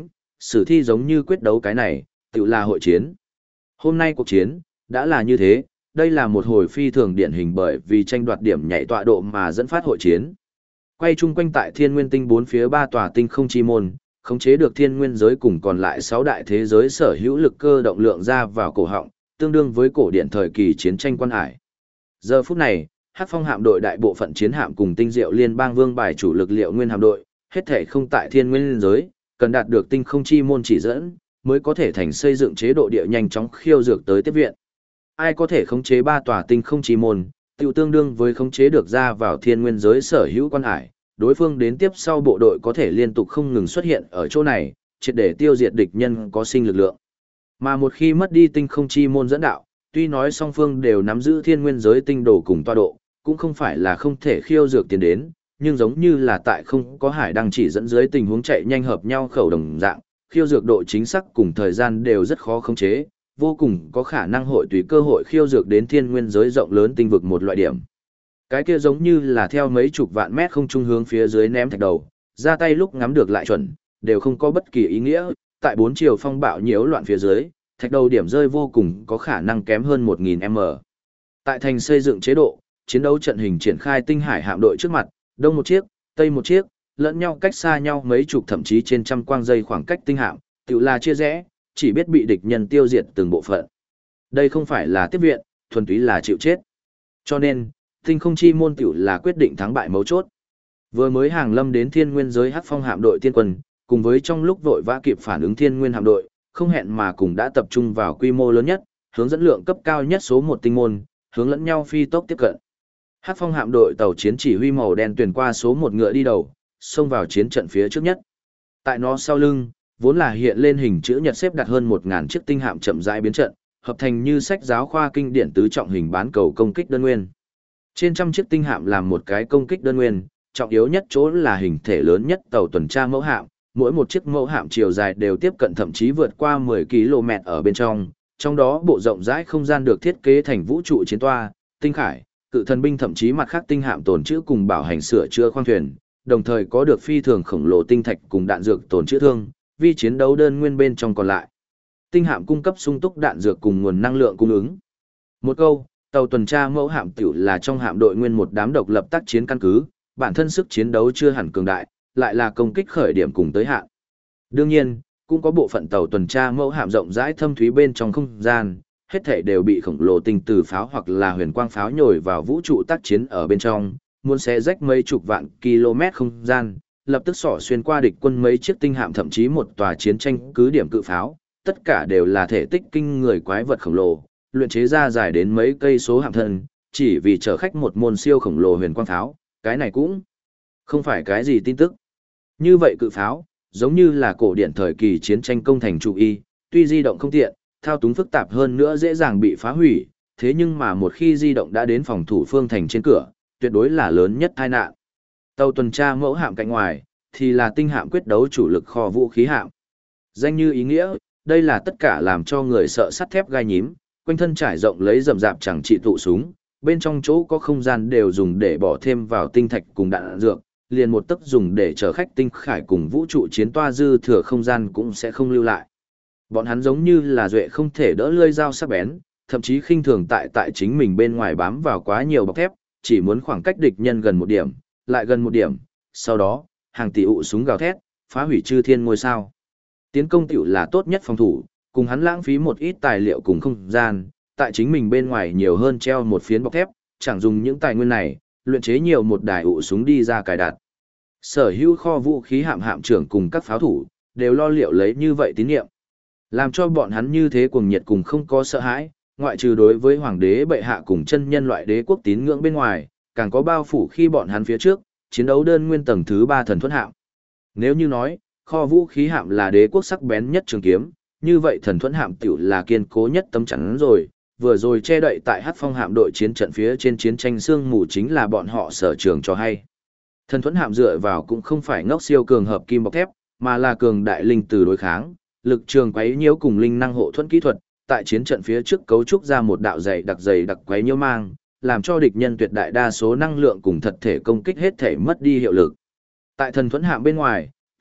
sử thi giống như quyết đấu cái này, tự là hội chiến. Hôm nay cuộc chiến, đã là như thế, đây là một hồi phi thường điển hình bởi vì tranh đoạt điểm nhảy tọa độ mà dẫn phát hội chiến. Quay chung quanh tại thiên nguyên tinh bốn phía ba tòa tinh không chi môn, khống chế được thiên nguyên giới cùng còn lại 6 đại thế giới sở hữu lực cơ động lượng ra vào cổ họng, tương đương với cổ điển thời kỳ chiến tranh quan hải. Giờ phút này, Hắc Phong hạm đội đại bộ phận chiến hạm cùng tinh diệu liên bang vương bài chủ lực liệu nguyên hạm đội, hết thể không tại thiên nguyên giới, cần đạt được tinh không chi môn chỉ dẫn, mới có thể thành xây dựng chế độ địa nhanh chóng khiêu dược tới tiếp viện. Ai có thể khống chế ba tòa tinh không chi môn, tiêu tương đương với khống chế được ra vào thiên nguyên giới sở hữu quan hải, đối phương đến tiếp sau bộ đội có thể liên tục không ngừng xuất hiện ở chỗ này, triệt để tiêu diệt địch nhân có sinh lực lượng. Mà một khi mất đi tinh không chi môn dẫn đạo, tuy nói song phương đều nắm giữ thiên nguyên giới tinh đồ cùng tọa độ, cũng không phải là không thể khiêu dược tiến đến, nhưng giống như là tại không có hải đăng chỉ dẫn dưới tình huống chạy nhanh hợp nhau khẩu đồng dạng, khiêu dược độ chính xác cùng thời gian đều rất khó khống chế, vô cùng có khả năng hội tùy cơ hội khiêu dược đến thiên nguyên giới rộng lớn tinh vực một loại điểm. Cái kia giống như là theo mấy chục vạn mét không trung hướng phía dưới ném thạch đầu, ra tay lúc ngắm được lại chuẩn, đều không có bất kỳ ý nghĩa, tại bốn chiều phong bạo nhiễu loạn phía dưới, thạch đầu điểm rơi vô cùng có khả năng kém hơn 1000m. Tại thành xây dựng chế độ, chiến đấu trận hình triển khai tinh hải hạm đội trước mặt, đông một chiếc, tây một chiếc, lẫn nhau cách xa nhau mấy chục thậm chí trên trăm quang dây khoảng cách tinh hạm, tự là chia rẽ, chỉ biết bị địch nhân tiêu diệt từng bộ phận. Đây không phải là tiếp viện, thuần túy là chịu chết. Cho nên, tinh không chi môn tiểu là quyết định thắng bại mấu chốt. Vừa mới hàng lâm đến thiên nguyên giới Hắc Phong hạm đội tiên quân, cùng với trong lúc vội vã kịp phản ứng thiên nguyên hạm đội, không hẹn mà cùng đã tập trung vào quy mô lớn nhất, hướng dẫn lượng cấp cao nhất số 1 tinh môn, hướng lẫn nhau phi tốc tiếp cận. Hắc Phong hạm đội tàu chiến chỉ huy màu đen tuyển qua số 1 ngựa đi đầu, xông vào chiến trận phía trước nhất. Tại nó sau lưng, vốn là hiện lên hình chữ nhật xếp đặt hơn 1000 chiếc tinh hạm chậm rãi biến trận, hợp thành như sách giáo khoa kinh điển tứ trọng hình bán cầu công kích đơn nguyên. Trên trăm chiếc tinh hạm làm một cái công kích đơn nguyên, trọng yếu nhất chỗ là hình thể lớn nhất tàu tuần tra mẫu hạm, mỗi một chiếc mẫu hạm chiều dài đều tiếp cận thậm chí vượt qua 10 km ở bên trong đó bộ rộng rãi không gian được thiết kế thành vũ trụ chiến toa, tinh khải, cự thần binh thậm chí mặt khác tinh hạm tồn trữ cùng bảo hành sửa chữa khoang thuyền, đồng thời có được phi thường khổng lồ tinh thạch cùng đạn dược tồn trữ thương, vi chiến đấu đơn nguyên bên trong còn lại. Tinh hạm cung cấp sung túc đạn dược cùng nguồn năng lượng cung ứng. Một câu, tàu tuần tra mẫu hạm tiểu là trong hạm đội nguyên một đám độc lập tác chiến căn cứ, bản thân sức chiến đấu chưa hẳn cường đại, lại là công kích khởi điểm cùng tới hạn. Đương nhiên, cũng có bộ phận tàu tuần tra mẫu hạm rộng rãi thâm thúy bên trong không gian, hết thảy đều bị khổng lồ tinh từ pháo hoặc là huyền quang pháo nhồi vào vũ trụ tác chiến ở bên trong, muốn xé rách mấy chục vạn km không gian, lập tức xỏ xuyên qua địch quân mấy chiếc tinh hạm thậm chí một tòa chiến tranh cứ điểm cự pháo, tất cả đều là thể tích kinh người quái vật khổng lồ, luyện chế ra dài đến mấy cây số hạm thân, chỉ vì chở khách một môn siêu khổng lồ huyền quang pháo, cái này cũng không phải cái gì tin tức. Như vậy cự pháo, giống như là cổ điển thời kỳ chiến tranh công thành chủ y, tuy di động không tiện, thao túng phức tạp hơn nữa dễ dàng bị phá hủy, thế nhưng mà một khi di động đã đến phòng thủ phương thành trên cửa, tuyệt đối là lớn nhất tai nạn. Tàu tuần tra mẫu hạm cạnh ngoài, thì là tinh hạm quyết đấu chủ lực kho vũ khí hạm. Danh như ý nghĩa, đây là tất cả làm cho người sợ sắt thép gai nhím, quanh thân trải rộng lấy rậm rạp chẳng trị tụ súng, bên trong chỗ có không gian đều dùng để bỏ thêm vào tinh thạch cùng đạn dược, liền một tấc dùng để chở khách tinh khải cùng vũ trụ chiến toa dư thừa không gian cũng sẽ không lưu lại. Bọn hắn giống như là duệ không thể đỡ lưỡi dao sắc bén, thậm chí khinh thường tại chính mình bên ngoài bám vào quá nhiều bọc thép, chỉ muốn khoảng cách địch nhân gần một điểm, lại gần một điểm, sau đó, hàng tỷ ụ súng gào thét, phá hủy chư thiên ngôi sao. Tiến công tiểu là tốt nhất phòng thủ, cùng hắn lãng phí một ít tài liệu cùng không gian, tại chính mình bên ngoài nhiều hơn treo một phiến bọc thép, chẳng dùng những tài nguyên này, luyện chế nhiều một đài ụ súng đi ra cài đặt. Sở hữu kho vũ khí hạm trưởng cùng các pháo thủ, đều lo liệu lấy như vậy tín nhiệm. Làm cho bọn hắn như thế cuồng nhiệt cùng không có sợ hãi, ngoại trừ đối với hoàng đế bệ hạ cùng chân nhân loại đế quốc tín ngưỡng bên ngoài, càng có bao phủ khi bọn hắn phía trước, chiến đấu đơn nguyên tầng thứ 3 thần thuẫn hạm. Nếu như nói, kho vũ khí hạm là đế quốc sắc bén nhất trường kiếm, như vậy thần thuẫn hạm tiểu là kiên cố nhất tấm chắn rồi, vừa rồi che đậy tại Hắc Phong hạm đội chiến trận phía trên chiến tranh sương mù chính là bọn họ sở trường cho hay. Thần thuẫn hạm dựa vào cũng không phải ngốc siêu cường hợp kim bọc thép, mà là cường đại linh từ đối kháng, lực trường quấy nhiễu cùng linh năng hộ thuẫn kỹ thuật, tại chiến trận phía trước cấu trúc ra một đạo dày đặc quấy nhiễu mang, làm cho địch nhân tuyệt đại đa số năng lượng cùng thật thể công kích hết thể mất đi hiệu lực. Tại thần thuẫn hạm bên ngoài,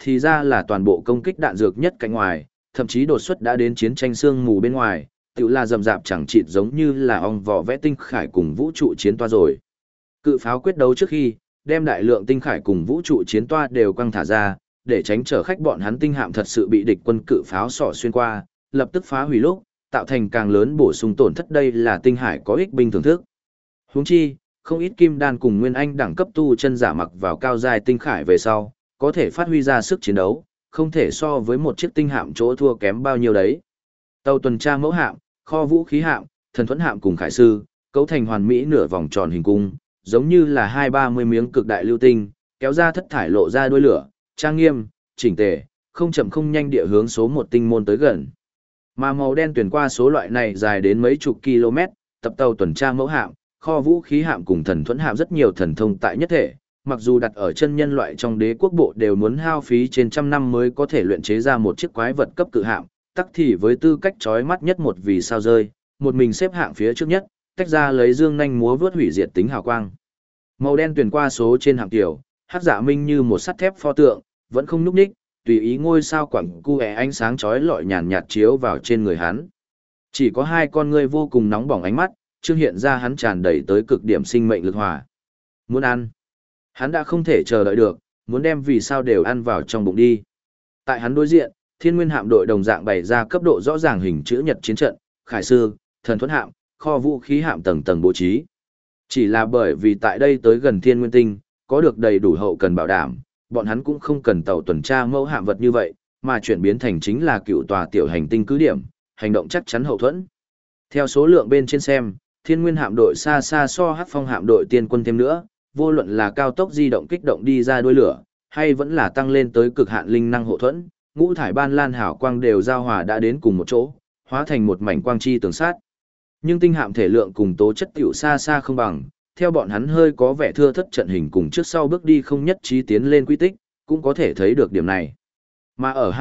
thì ra là toàn bộ công kích đạn dược nhất cạnh ngoài, thậm chí đột xuất đã đến chiến tranh xương mù bên ngoài, tự là rầm rạp chẳng chịt giống như là ong vò vẽ tinh khải cùng vũ trụ chiến toa rồi. Cự pháo quyết đấu trước khi, đem đại lượng tinh khải cùng vũ trụ chiến toa đều quăng thả ra, để tránh chở khách bọn hắn tinh hạm thật sự bị địch quân cự pháo xỏ xuyên qua, lập tức phá hủy lúc, tạo thành càng lớn bổ sung tổn thất. Đây là tinh hải có ích binh thưởng thức. Huống chi, không ít kim đan cùng nguyên anh đẳng cấp tu chân giả mặc vào cao giai tinh khải về sau, có thể phát huy ra sức chiến đấu, không thể so với một chiếc tinh hạm chỗ thua kém bao nhiêu đấy. Tàu tuần tra mẫu hạm, kho vũ khí hạm, thần thuẫn hạm cùng khải sư, cấu thành hoàn mỹ nửa vòng tròn hình cung, giống như là 20-30 miếng cực đại lưu tinh, kéo ra thất thải lộ ra đuôi lửa, trang nghiêm, chỉnh tề, không chậm không nhanh địa hướng số 1 tinh môn tới gần. Mà màu đen tuyển qua số loại này dài đến mấy chục km, tập tàu tuần tra mẫu hạm, kho vũ khí hạm cùng thần thuẫn hạm rất nhiều thần thông tại nhất thể, mặc dù đặt ở chân nhân loại trong đế quốc bộ đều muốn hao phí trên trăm năm mới có thể luyện chế ra một chiếc quái vật cấp cự hạm, tắc thì với tư cách chói mắt nhất một vì sao rơi, một mình xếp hạng phía trước nhất, tách ra lấy dương nhanh múa vớt hủy diệt tính hào quang. Màu đen tuyển qua số trên hạm tiểu, hắc dạ minh như một sắt thép pho tượng, vẫn không nhúc nhích, tùy ý ngôi sao quẳng cu ánh sáng chói lọi nhàn nhạt chiếu vào trên người hắn. Chỉ có hai con ngươi vô cùng nóng bỏng ánh mắt, trương hiện ra hắn tràn đầy tới cực điểm sinh mệnh lực hỏa. Muốn ăn. Hắn đã không thể chờ đợi được, muốn đem vì sao đều ăn vào trong bụng đi. Tại hắn đối diện, Thiên Nguyên hạm đội đồng dạng bày ra cấp độ rõ ràng hình chữ nhật chiến trận, khải sư, thần thuẫn hạm, kho vũ khí hạm tầng tầng bố trí. Chỉ là bởi vì tại đây tới gần Thiên Nguyên tinh, có được đầy đủ hậu cần bảo đảm, bọn hắn cũng không cần tàu tuần tra mẫu hạm vật như vậy, mà chuyển biến thành chính là cựu tòa tiểu hành tinh cứ điểm, hành động chắc chắn hậu thuẫn. Theo số lượng bên trên xem, Thiên Nguyên hạm đội xa xa so Hắc Phong hạm đội tiên quân thêm nữa, vô luận là cao tốc di động kích động đi ra đuôi lửa, hay vẫn là tăng lên tới cực hạn linh năng hộ thuẫn, ngũ thải ban lan hảo quang đều giao hòa đã đến cùng một chỗ, hóa thành một mảnh quang chi tường sát. Nhưng tinh hạm thể lượng cùng tố chất tiểu xa xa không bằng, theo bọn hắn hơi có vẻ thưa thất trận hình cùng trước sau bước đi không nhất trí tiến lên quy tích, cũng có thể thấy được điểm này. Mà ở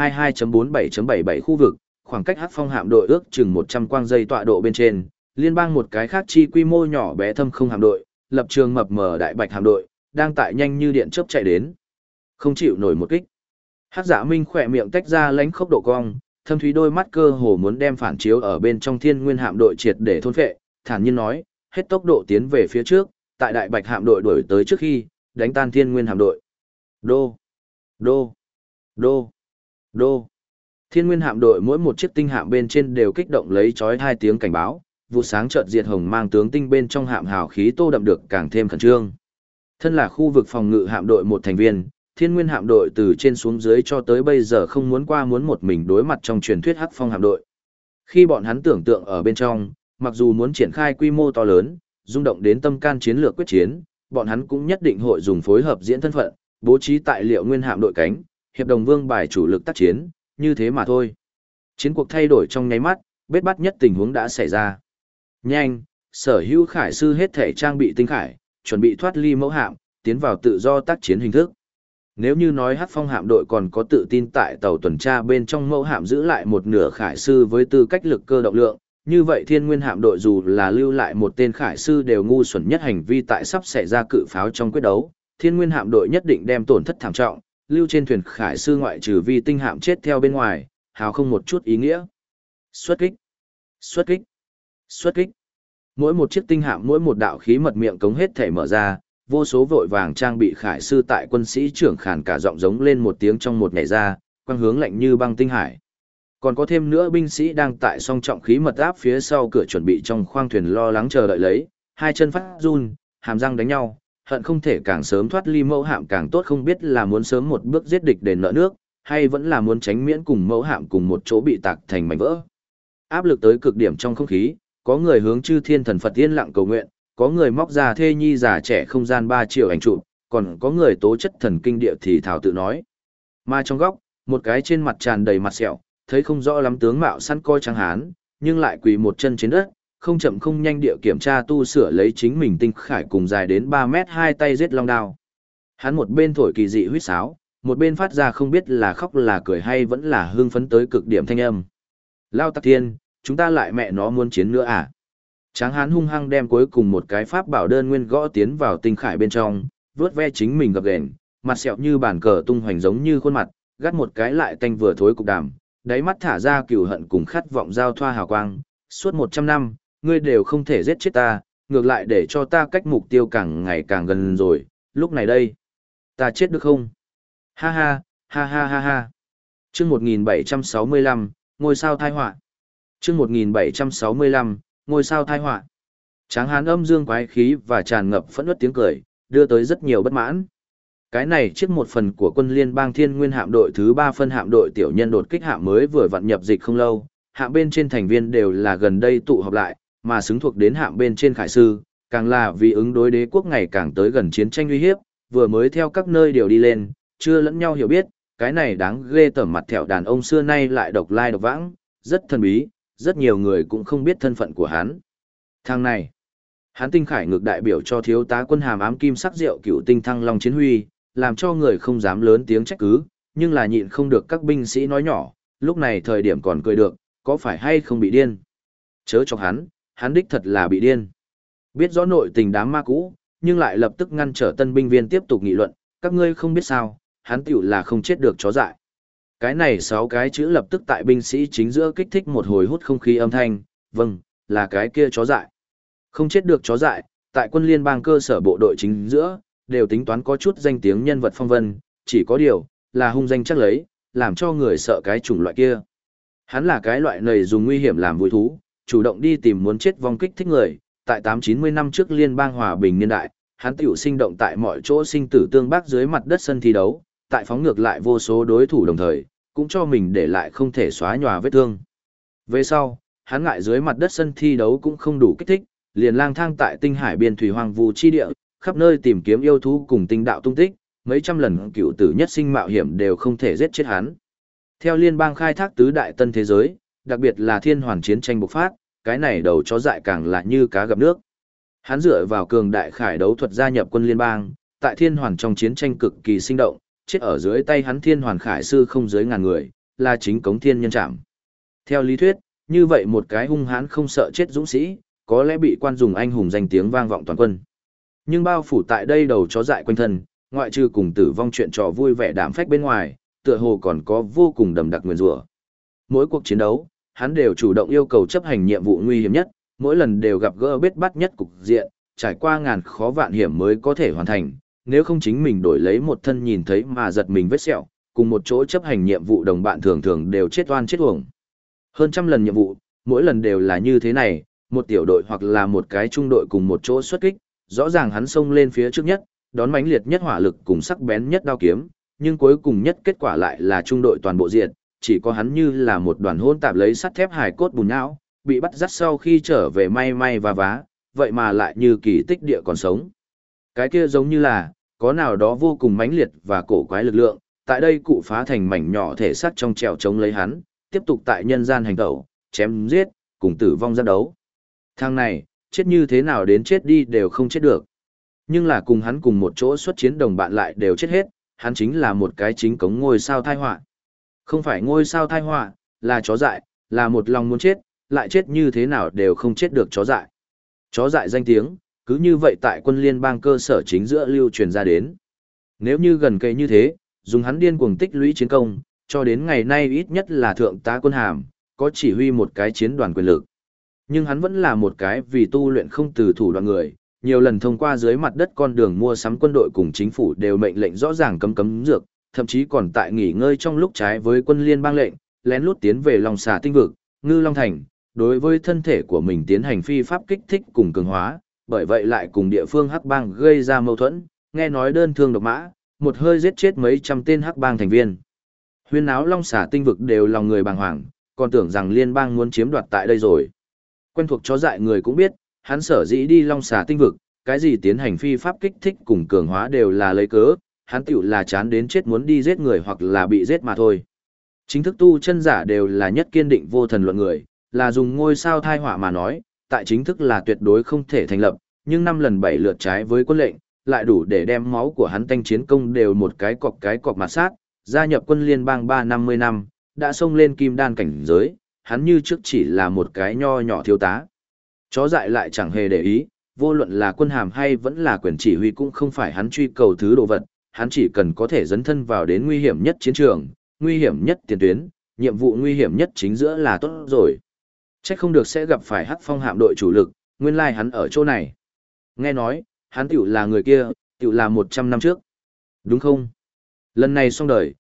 22.47.77 khu vực, khoảng cách Hắc Phong hạm đội ước chừng 100 quang dây tọa độ bên trên, liên bang một cái khác chi quy mô nhỏ bé thâm không hạm đội, lập trường mập mờ đại bạch hạm đội, đang tại nhanh như điện chớp chạy đến. Không chịu nổi một kích. Hắc Dạ Minh khỏe miệng tách ra lánh khốc độ cong, thâm thúy đôi mắt cơ hồ muốn đem phản chiếu ở bên trong Thiên Nguyên hạm đội triệt để thôn phệ, thản nhiên nói, hết tốc độ tiến về phía trước, tại đại bạch hạm đội đuổi tới trước khi, đánh tan Thiên Nguyên hạm đội. Đô, đô, đô, đô. Thiên Nguyên hạm đội mỗi một chiếc tinh hạm bên trên đều kích động lấy chói hai tiếng cảnh báo, vụ sáng chợt diệt hồng mang tướng tinh bên trong hạm hào khí tô đậm được càng thêm khẩn trương. Thân là khu vực phòng ngự hạm đội một thành viên, Thiên Nguyên hạm đội từ trên xuống dưới cho tới bây giờ không muốn một mình đối mặt trong truyền thuyết Hắc Phong hạm đội. Khi bọn hắn tưởng tượng ở bên trong, mặc dù muốn triển khai quy mô to lớn, rung động đến tâm can chiến lược quyết chiến, bọn hắn cũng nhất định hội dùng phối hợp diễn thân phận, bố trí tại Liệu Nguyên hạm đội cánh, hiệp đồng vương bài chủ lực tác chiến, như thế mà thôi. Chiến cuộc thay đổi trong nháy mắt, bết bát nhất tình huống đã xảy ra. Nhanh, sở hữu khải sư hết thể trang bị tinh khải, chuẩn bị thoát ly mẫu hạm, tiến vào tự do tác chiến hình thức. Nếu như nói Hắc Phong hạm đội còn có tự tin tại tàu tuần tra bên trong mẫu hạm giữ lại một nửa khải sư với tư cách lực cơ động lượng, như vậy Thiên Nguyên hạm đội dù là lưu lại một tên khải sư đều ngu xuẩn nhất hành vi tại sắp xảy ra cự pháo trong quyết đấu, Thiên Nguyên hạm đội nhất định đem tổn thất thảm trọng, lưu trên thuyền khải sư ngoại trừ vi tinh hạm chết theo bên ngoài, hào không một chút ý nghĩa. Xuất kích, xuất kích, xuất kích. Mỗi một chiếc tinh hạm mỗi một đạo khí mật miệng cống hết thể mở ra, vô số vội vàng trang bị khải sư tại quân sĩ trưởng khàn cả giọng giống lên một tiếng trong một nhảy ra, quang hướng lạnh như băng tinh hải. Còn có thêm nữa binh sĩ đang tại song trọng khí mật áp phía sau cửa chuẩn bị trong khoang thuyền lo lắng chờ đợi lấy, hai chân phát run, hàm răng đánh nhau, hận không thể càng sớm thoát ly mẫu hạm càng tốt, không biết là muốn sớm một bước giết địch đền nợ nước, hay vẫn là muốn tránh miễn cùng mẫu hạm cùng một chỗ bị tạc thành mảnh vỡ. Áp lực tới cực điểm trong không khí, có người hướng chư thiên thần Phật yên lặng cầu nguyện, có người móc ra thê nhi già trẻ không gian 3 triệu ảnh chụp, còn có người tố chất thần kinh địa thì thảo tự nói. Mà trong góc, một cái trên mặt tràn đầy mặt sẹo, thấy không rõ lắm tướng mạo săn coi trắng hán, nhưng lại quỳ một chân trên đất, không chậm không nhanh địa kiểm tra tu sửa lấy chính mình tinh khải cùng dài đến 3 mét hai tay giết long đao. Hắn một bên thổi kỳ dị huýt sáo, một bên phát ra không biết là khóc là cười hay vẫn là hưng phấn tới cực điểm thanh âm. Lao Tạc Thiên, chúng ta lại mẹ nó muốn chiến nữa à? Tráng hán hung hăng đem cuối cùng một cái pháp bảo đơn nguyên gõ tiến vào tinh khải bên trong, vướt ve chính mình gập ghềnh, mặt sẹo như bàn cờ tung hoành giống như khuôn mặt, gắt một cái lại tanh vừa thối cục đàm, đáy mắt thả ra cừu hận cùng khát vọng giao thoa hào quang, suốt 100 năm, ngươi đều không thể giết chết ta, ngược lại để cho ta cách mục tiêu càng ngày càng gần rồi, lúc này đây, ta chết được không? Ha ha, ha ha ha ha. Chương 1765, ngôi sao tai họa. Chương 1765, ngôi sao tai họa. Tráng hán âm dương quái khí và tràn ngập phẫn nộ tiếng cười, đưa tới rất nhiều bất mãn. Cái này chiếc một phần của quân liên bang Thiên Nguyên hạm đội thứ 3 phân hạm đội tiểu nhân đột kích hạm mới vừa vặn nhập dịch không lâu, hạm bên trên thành viên đều là gần đây tụ họp lại, mà xứng thuộc đến hạm bên trên khải sư, càng là vì ứng đối đế quốc ngày càng tới gần chiến tranh uy hiếp, vừa mới theo các nơi điều đi lên, chưa lẫn nhau hiểu biết, cái này đáng ghê tởm mặt thẹo đàn ông xưa nay lại độc lai độc vãng, rất thần bí, rất nhiều người cũng không biết thân phận của hắn. Thằng này, hắn tinh khải ngược đại biểu cho thiếu tá quân hàm ám kim sắc rượu cựu tinh thăng long chiến huy, làm cho người không dám lớn tiếng trách cứ, nhưng là nhịn không được các binh sĩ nói nhỏ, lúc này thời điểm còn cười được, có phải hay không bị điên? Chớ chọc hắn đích thật là bị điên. Biết rõ nội tình đám ma cũ, nhưng lại lập tức ngăn trở tân binh viên tiếp tục nghị luận, các ngươi không biết sao, hắn tiểu là không chết được chó dại. Cái này 6 cái chữ lập tức tại binh sĩ chính giữa kích thích một hồi hút không khí âm thanh, vâng, là cái kia chó dại. Không chết được chó dại, tại quân liên bang cơ sở bộ đội chính giữa, đều tính toán có chút danh tiếng nhân vật phong vân, chỉ có điều, là hung danh chắc lấy, làm cho người sợ cái chủng loại kia. Hắn là cái loại này dùng nguy hiểm làm vui thú, chủ động đi tìm muốn chết vong kích thích người, tại 8-90 năm trước liên bang hòa bình niên đại, hắn tiểu sinh động tại mọi chỗ sinh tử tương bác dưới mặt đất sân thi đấu, tại phóng ngược lại vô số đối thủ đồng thời, cũng cho mình để lại không thể xóa nhòa vết thương. Về sau, hắn ngại dưới mặt đất sân thi đấu cũng không đủ kích thích, liền lang thang tại tinh hải biên thủy hoang vu chi địa, khắp nơi tìm kiếm yêu thú cùng tinh đạo tung tích, mấy trăm lần cựu tử nhất sinh mạo hiểm đều không thể giết chết hắn. Theo liên bang khai thác tứ đại tân thế giới, đặc biệt là thiên hoàn chiến tranh bộc phát, cái này đầu chó dại càng là như cá gặp nước. Hắn dựa vào cường đại khải đấu thuật gia nhập quân liên bang, tại thiên hoàn trong chiến tranh cực kỳ sinh động, chết ở dưới tay hắn thiên hoàn khải sư không dưới ngàn người, là chính cống thiên nhân trảm. Theo lý thuyết, như vậy một cái hung hãn không sợ chết dũng sĩ, có lẽ bị quan dùng anh hùng danh tiếng vang vọng toàn quân. Nhưng bao phủ tại đây đầu chó dại quanh thân, ngoại trừ cùng tử vong chuyện trò vui vẻ đảm phách bên ngoài, tựa hồ còn có vô cùng đầm đặc nguyền rủa. Mỗi cuộc chiến đấu, hắn đều chủ động yêu cầu chấp hành nhiệm vụ nguy hiểm nhất, mỗi lần đều gặp gỡ bết bắt nhất cục diện, trải qua ngàn khó vạn hiểm mới có thể hoàn thành, nếu không chính mình đổi lấy một thân nhìn thấy mà giật mình vết sẹo, cùng một chỗ chấp hành nhiệm vụ đồng bạn thường thường đều chết oan chết uổng. Hơn trăm lần nhiệm vụ, mỗi lần đều là như thế này, một tiểu đội hoặc là một cái trung đội cùng một chỗ xuất kích, rõ ràng hắn xông lên phía trước nhất, đón mãnh liệt nhất hỏa lực cùng sắc bén nhất đao kiếm, nhưng cuối cùng nhất kết quả lại là trung đội toàn bộ diện, chỉ có hắn như là một đoàn hôn tạp lấy sắt thép hài cốt bùn nhão, bị bắt dắt sau khi trở về may may và vá, vậy mà lại như kỳ tích địa còn sống. Cái kia giống như là, có nào đó vô cùng mãnh liệt và cổ quái lực lượng, tại đây cụ phá thành mảnh nhỏ thể xác trong trèo chống lấy hắn, tiếp tục tại nhân gian hành tẩu, chém giết, cùng tử vong ra đấu. Thằng này, chết như thế nào đến chết đi đều không chết được. Nhưng là cùng hắn cùng một chỗ xuất chiến đồng bạn lại đều chết hết, hắn chính là một cái chính cống ngôi sao tai họa. Không phải ngôi sao tai họa, là chó dại, là một lòng muốn chết, lại chết như thế nào đều không chết được chó dại. Chó dại danh tiếng, cứ như vậy tại quân liên bang cơ sở chính giữa lưu truyền ra đến. Nếu như gần cây như thế, dùng hắn điên cuồng tích lũy chiến công, cho đến ngày nay ít nhất là thượng tá quân hàm, có chỉ huy một cái chiến đoàn quyền lực. Nhưng hắn vẫn là một cái vì tu luyện không từ thủ đoạn người, nhiều lần thông qua dưới mặt đất con đường mua sắm quân đội cùng chính phủ đều mệnh lệnh rõ ràng cấm dược, thậm chí còn tại nghỉ ngơi trong lúc trái với quân liên bang lệnh, lén lút tiến về Long Xà tinh vực, Ngư Long Thành, đối với thân thể của mình tiến hành phi pháp kích thích cùng cường hóa, bởi vậy lại cùng địa phương hắc bang gây ra mâu thuẫn, nghe nói đơn thương độc mã, một hơi giết chết mấy trăm tên hắc bang thành viên. Huyên náo Long Xà tinh vực đều lòng người bàng hoàng, còn tưởng rằng liên bang muốn chiếm đoạt tại đây rồi. Quen thuộc chó dại người cũng biết, hắn sở dĩ đi Long Xà tinh vực, cái gì tiến hành phi pháp kích thích cùng cường hóa đều là lấy cớ, hắn tiểu là chán đến chết muốn đi giết người hoặc là bị giết mà thôi. Chính thức tu chân giả đều là nhất kiên định vô thần luận người, là dùng ngôi sao thai họa mà nói, tại chính thức là tuyệt đối không thể thành lập, nhưng 5 lần 7 lượt trái với quân lệnh, lại đủ để đem máu của hắn tanh chiến công đều một cái cọc mặt sát, gia nhập quân liên bang 350 năm, đã xông lên kim đan cảnh giới, hắn như trước chỉ là một cái nho nhỏ thiếu tá. Chó dại lại chẳng hề để ý, vô luận là quân hàm hay vẫn là quyền chỉ huy cũng không phải hắn truy cầu thứ đồ vật, hắn chỉ cần có thể dấn thân vào đến nguy hiểm nhất chiến trường, nguy hiểm nhất tiền tuyến, nhiệm vụ nguy hiểm nhất chính giữa là tốt rồi. Chắc không được sẽ gặp phải Hắc Phong hạm đội chủ lực, nguyên lai hắn ở chỗ này. Nghe nói, hắn tiểu là người kia, tiểu là 100 năm trước. Đúng không? Lần này xong đời,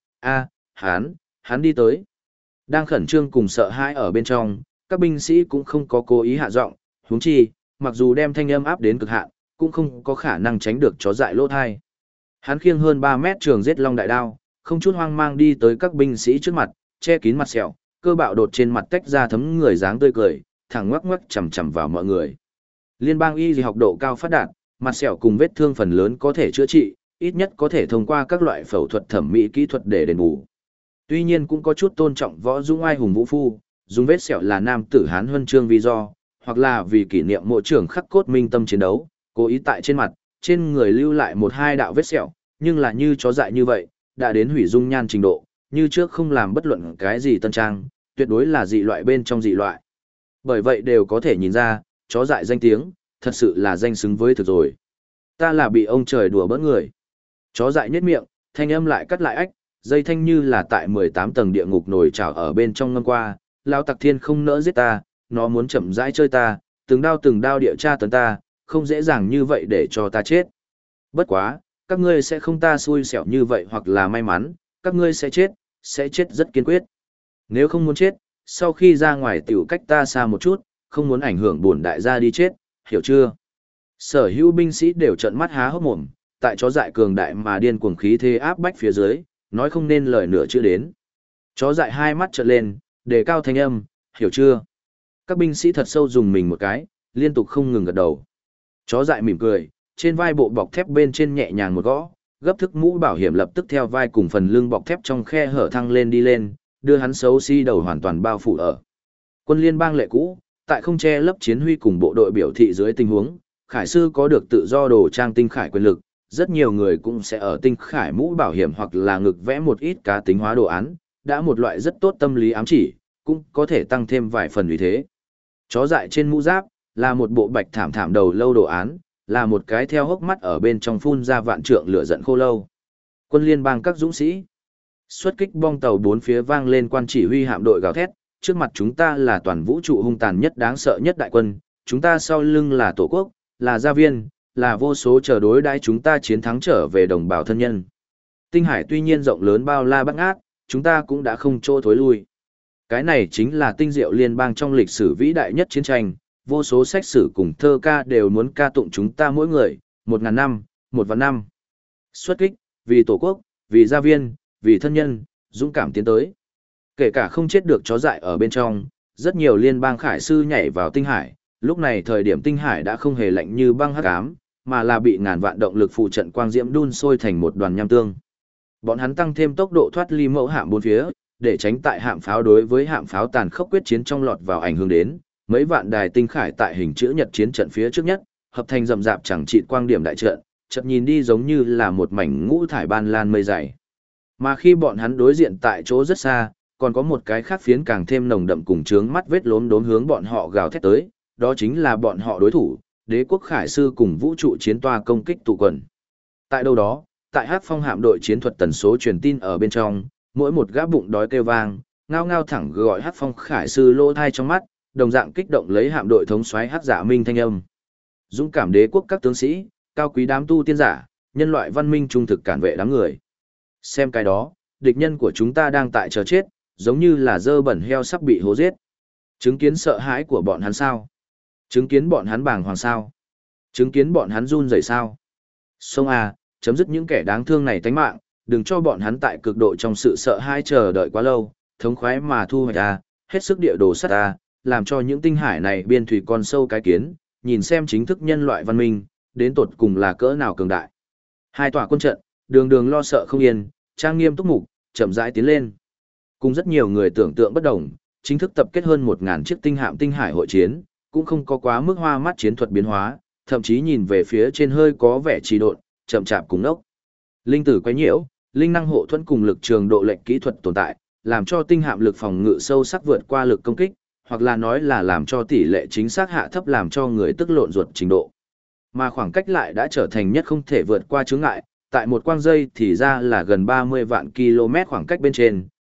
hắn đi tới. Đang khẩn trương cùng sợ hãi ở bên trong, các binh sĩ cũng không có cố ý hạ giọng, huống chi, mặc dù đem thanh âm áp đến cực hạn, cũng không có khả năng tránh được chó dại lỗ thai. Hắn khiêng hơn 3 mét trường giết long đại đao, không chút hoang mang đi tới các binh sĩ trước mặt, che kín mặt sẹo, cơ bạo đột trên mặt tách ra thấm người dáng tươi cười, thẳng ngoắc ngoắc chằm chằm vào mọi người. Liên bang y học độ cao phát đạt, mặt sẹo cùng vết thương phần lớn có thể chữa trị, ít nhất có thể thông qua các loại phẫu thuật thẩm mỹ kỹ thuật để đền bù. Tuy nhiên cũng có chút tôn trọng võ dũng oai hùng vũ phu, dùng vết sẹo là nam tử Hán huân chương vì do, hoặc là vì kỷ niệm mộ trưởng khắc cốt minh tâm chiến đấu, cố ý tại trên mặt, trên người lưu lại một hai đạo vết sẹo, nhưng là như chó dại như vậy, đã đến hủy dung nhan trình độ, như trước không làm bất luận cái gì tân trang, tuyệt đối là dị loại bên trong dị loại. Bởi vậy đều có thể nhìn ra, chó dại danh tiếng, thật sự là danh xứng với thực rồi. Ta là bị ông trời đùa bỡn người. Chó dại nhếch miệng, thanh âm lại cắt lại ách, dây thanh như là tại 18 tầng địa ngục nổi trào ở bên trong ngâm qua, lão tặc thiên không nỡ giết ta, nó muốn chậm rãi chơi ta, từng đao địa tra tấn ta, không dễ dàng như vậy để cho ta chết. Bất quá, các ngươi sẽ không ta xui xẻo như vậy hoặc là may mắn, các ngươi sẽ chết rất kiên quyết. Nếu không muốn chết, sau khi ra ngoài tiểu cách ta xa một chút, không muốn ảnh hưởng bổn đại gia đi chết, hiểu chưa? Sở hữu binh sĩ đều trợn mắt há hốc mồm, tại chó dại cường đại mà điên cuồng khí thế áp bách phía dưới, nói không nên lời nửa chưa đến. Chó dại hai mắt trợn lên, đề cao thanh âm, hiểu chưa? Các binh sĩ thật sâu dùng mình một cái, liên tục không ngừng gật đầu. Chó dại mỉm cười, trên vai bộ bọc thép bên trên nhẹ nhàng một gõ, gấp thức mũ bảo hiểm lập tức theo vai cùng phần lưng bọc thép trong khe hở thăng lên đi lên, đưa hắn xấu xí đầu hoàn toàn bao phủ ở. Quân liên bang lệ cũ, tại không che lấp chiến huy cùng bộ đội biểu thị dưới tình huống, khải sư có được tự do đồ trang tinh khải quyền lực, rất nhiều người cũng sẽ ở tinh khải mũ bảo hiểm hoặc là ngực vẽ một ít cá tính hóa đồ án, đã một loại rất tốt tâm lý ám chỉ, cũng có thể tăng thêm vài phần uy thế. Chó dại trên mũ giáp, là một bộ bạch thảm thảm đầu lâu đồ án, là một cái theo hốc mắt ở bên trong phun ra vạn trượng lửa giận khô lâu. Quân liên bang các dũng sĩ. Xuất kích bong tàu bốn phía vang lên quan chỉ huy hạm đội gào thét, trước mặt chúng ta là toàn vũ trụ hung tàn nhất đáng sợ nhất đại quân, chúng ta sau lưng là tổ quốc, là gia viên, là vô số chờ đối đãi chúng ta chiến thắng trở về đồng bào thân nhân. Tinh hải tuy nhiên rộng lớn bao la bát ngát, chúng ta cũng đã không chỗ thối lui. Cái này chính là tinh diệu liên bang trong lịch sử vĩ đại nhất chiến tranh, vô số sách sử cùng thơ ca đều muốn ca tụng chúng ta mỗi người, 1000 năm, 1 vạn năm. Xuất kích, vì tổ quốc, vì gia viên, vì thân nhân, dũng cảm tiến tới. Kể cả không chết được chó dại ở bên trong, rất nhiều liên bang khải sư nhảy vào tinh hải, lúc này thời điểm tinh hải đã không hề lạnh như băng hắc ám, mà là bị ngàn vạn động lực phụ trận quang diễm đun sôi thành một đoàn nham tương. Bọn hắn tăng thêm tốc độ thoát ly mẫu hạm bốn phía, để tránh tại hạm pháo đối với hạm pháo tàn khốc quyết chiến trong lọt vào ảnh hưởng đến, mấy vạn đài tinh khải tại hình chữ nhật chiến trận phía trước nhất, hợp thành rậm rạp chẳng trị quang điểm đại trận, chợt nhìn đi giống như là một mảnh ngũ thải ban lan mây dày. Mà khi bọn hắn đối diện tại chỗ rất xa, còn có một cái khác phiến càng thêm nồng đậm cùng chướng mắt vết lốm đốm hướng bọn họ gào thét tới, đó chính là bọn họ đối thủ, đế quốc khải sư cùng vũ trụ chiến toa công kích tụ quần. Tại đâu đó, tại Hắc Phong hạm đội chiến thuật tần số truyền tin ở bên trong, mỗi một gã bụng đói kêu vang, ngao ngao thẳng gọi Hắc Phong khải sư lỗ thai trong mắt, đồng dạng kích động lấy hạm đội thống soái Hắc Dạ Minh thanh âm. Dũng cảm đế quốc các tướng sĩ, cao quý đám tu tiên giả, nhân loại văn minh trung thực cản vệ đám người. Xem cái đó, địch nhân của chúng ta đang tại chờ chết, giống như là dơ bẩn heo sắp bị hố giết. Chứng kiến sợ hãi của bọn hắn sao? Chứng kiến bọn hắn bàng hoàng sao? Chứng kiến bọn hắn run rẩy sao? Sông A, chấm dứt những kẻ đáng thương này tánh mạng, đừng cho bọn hắn tại cực độ trong sự sợ hãi chờ đợi quá lâu, thống khoái mà thu hoạch A, hết sức địa đồ sắt A, làm cho những tinh hải này biên thủy con sâu cái kiến, nhìn xem chính thức nhân loại văn minh, đến tột cùng là cỡ nào cường đại. Hai tòa quân trận, đường đường lo sợ không yên, trang nghiêm túc mục, chậm rãi tiến lên. Cùng rất nhiều người tưởng tượng bất đồng, chính thức tập kết hơn 1000 chiếc tinh hạm tinh hải hội chiến, cũng không có quá mức hoa mắt chiến thuật biến hóa, thậm chí nhìn về phía trên hơi có vẻ trì độn, chậm chạp cùng nốc. Linh tử quấy nhiễu, linh năng hộ thuẫn cùng lực trường độ lệch kỹ thuật tồn tại, làm cho tinh hạm lực phòng ngự sâu sắc vượt qua lực công kích, hoặc là nói là làm cho tỷ lệ chính xác hạ thấp làm cho người tức lộn ruột trình độ. Mà khoảng cách lại đã trở thành nhất không thể vượt qua chướng ngại, tại một quang dây thì ra là gần 30 vạn km khoảng cách bên trên,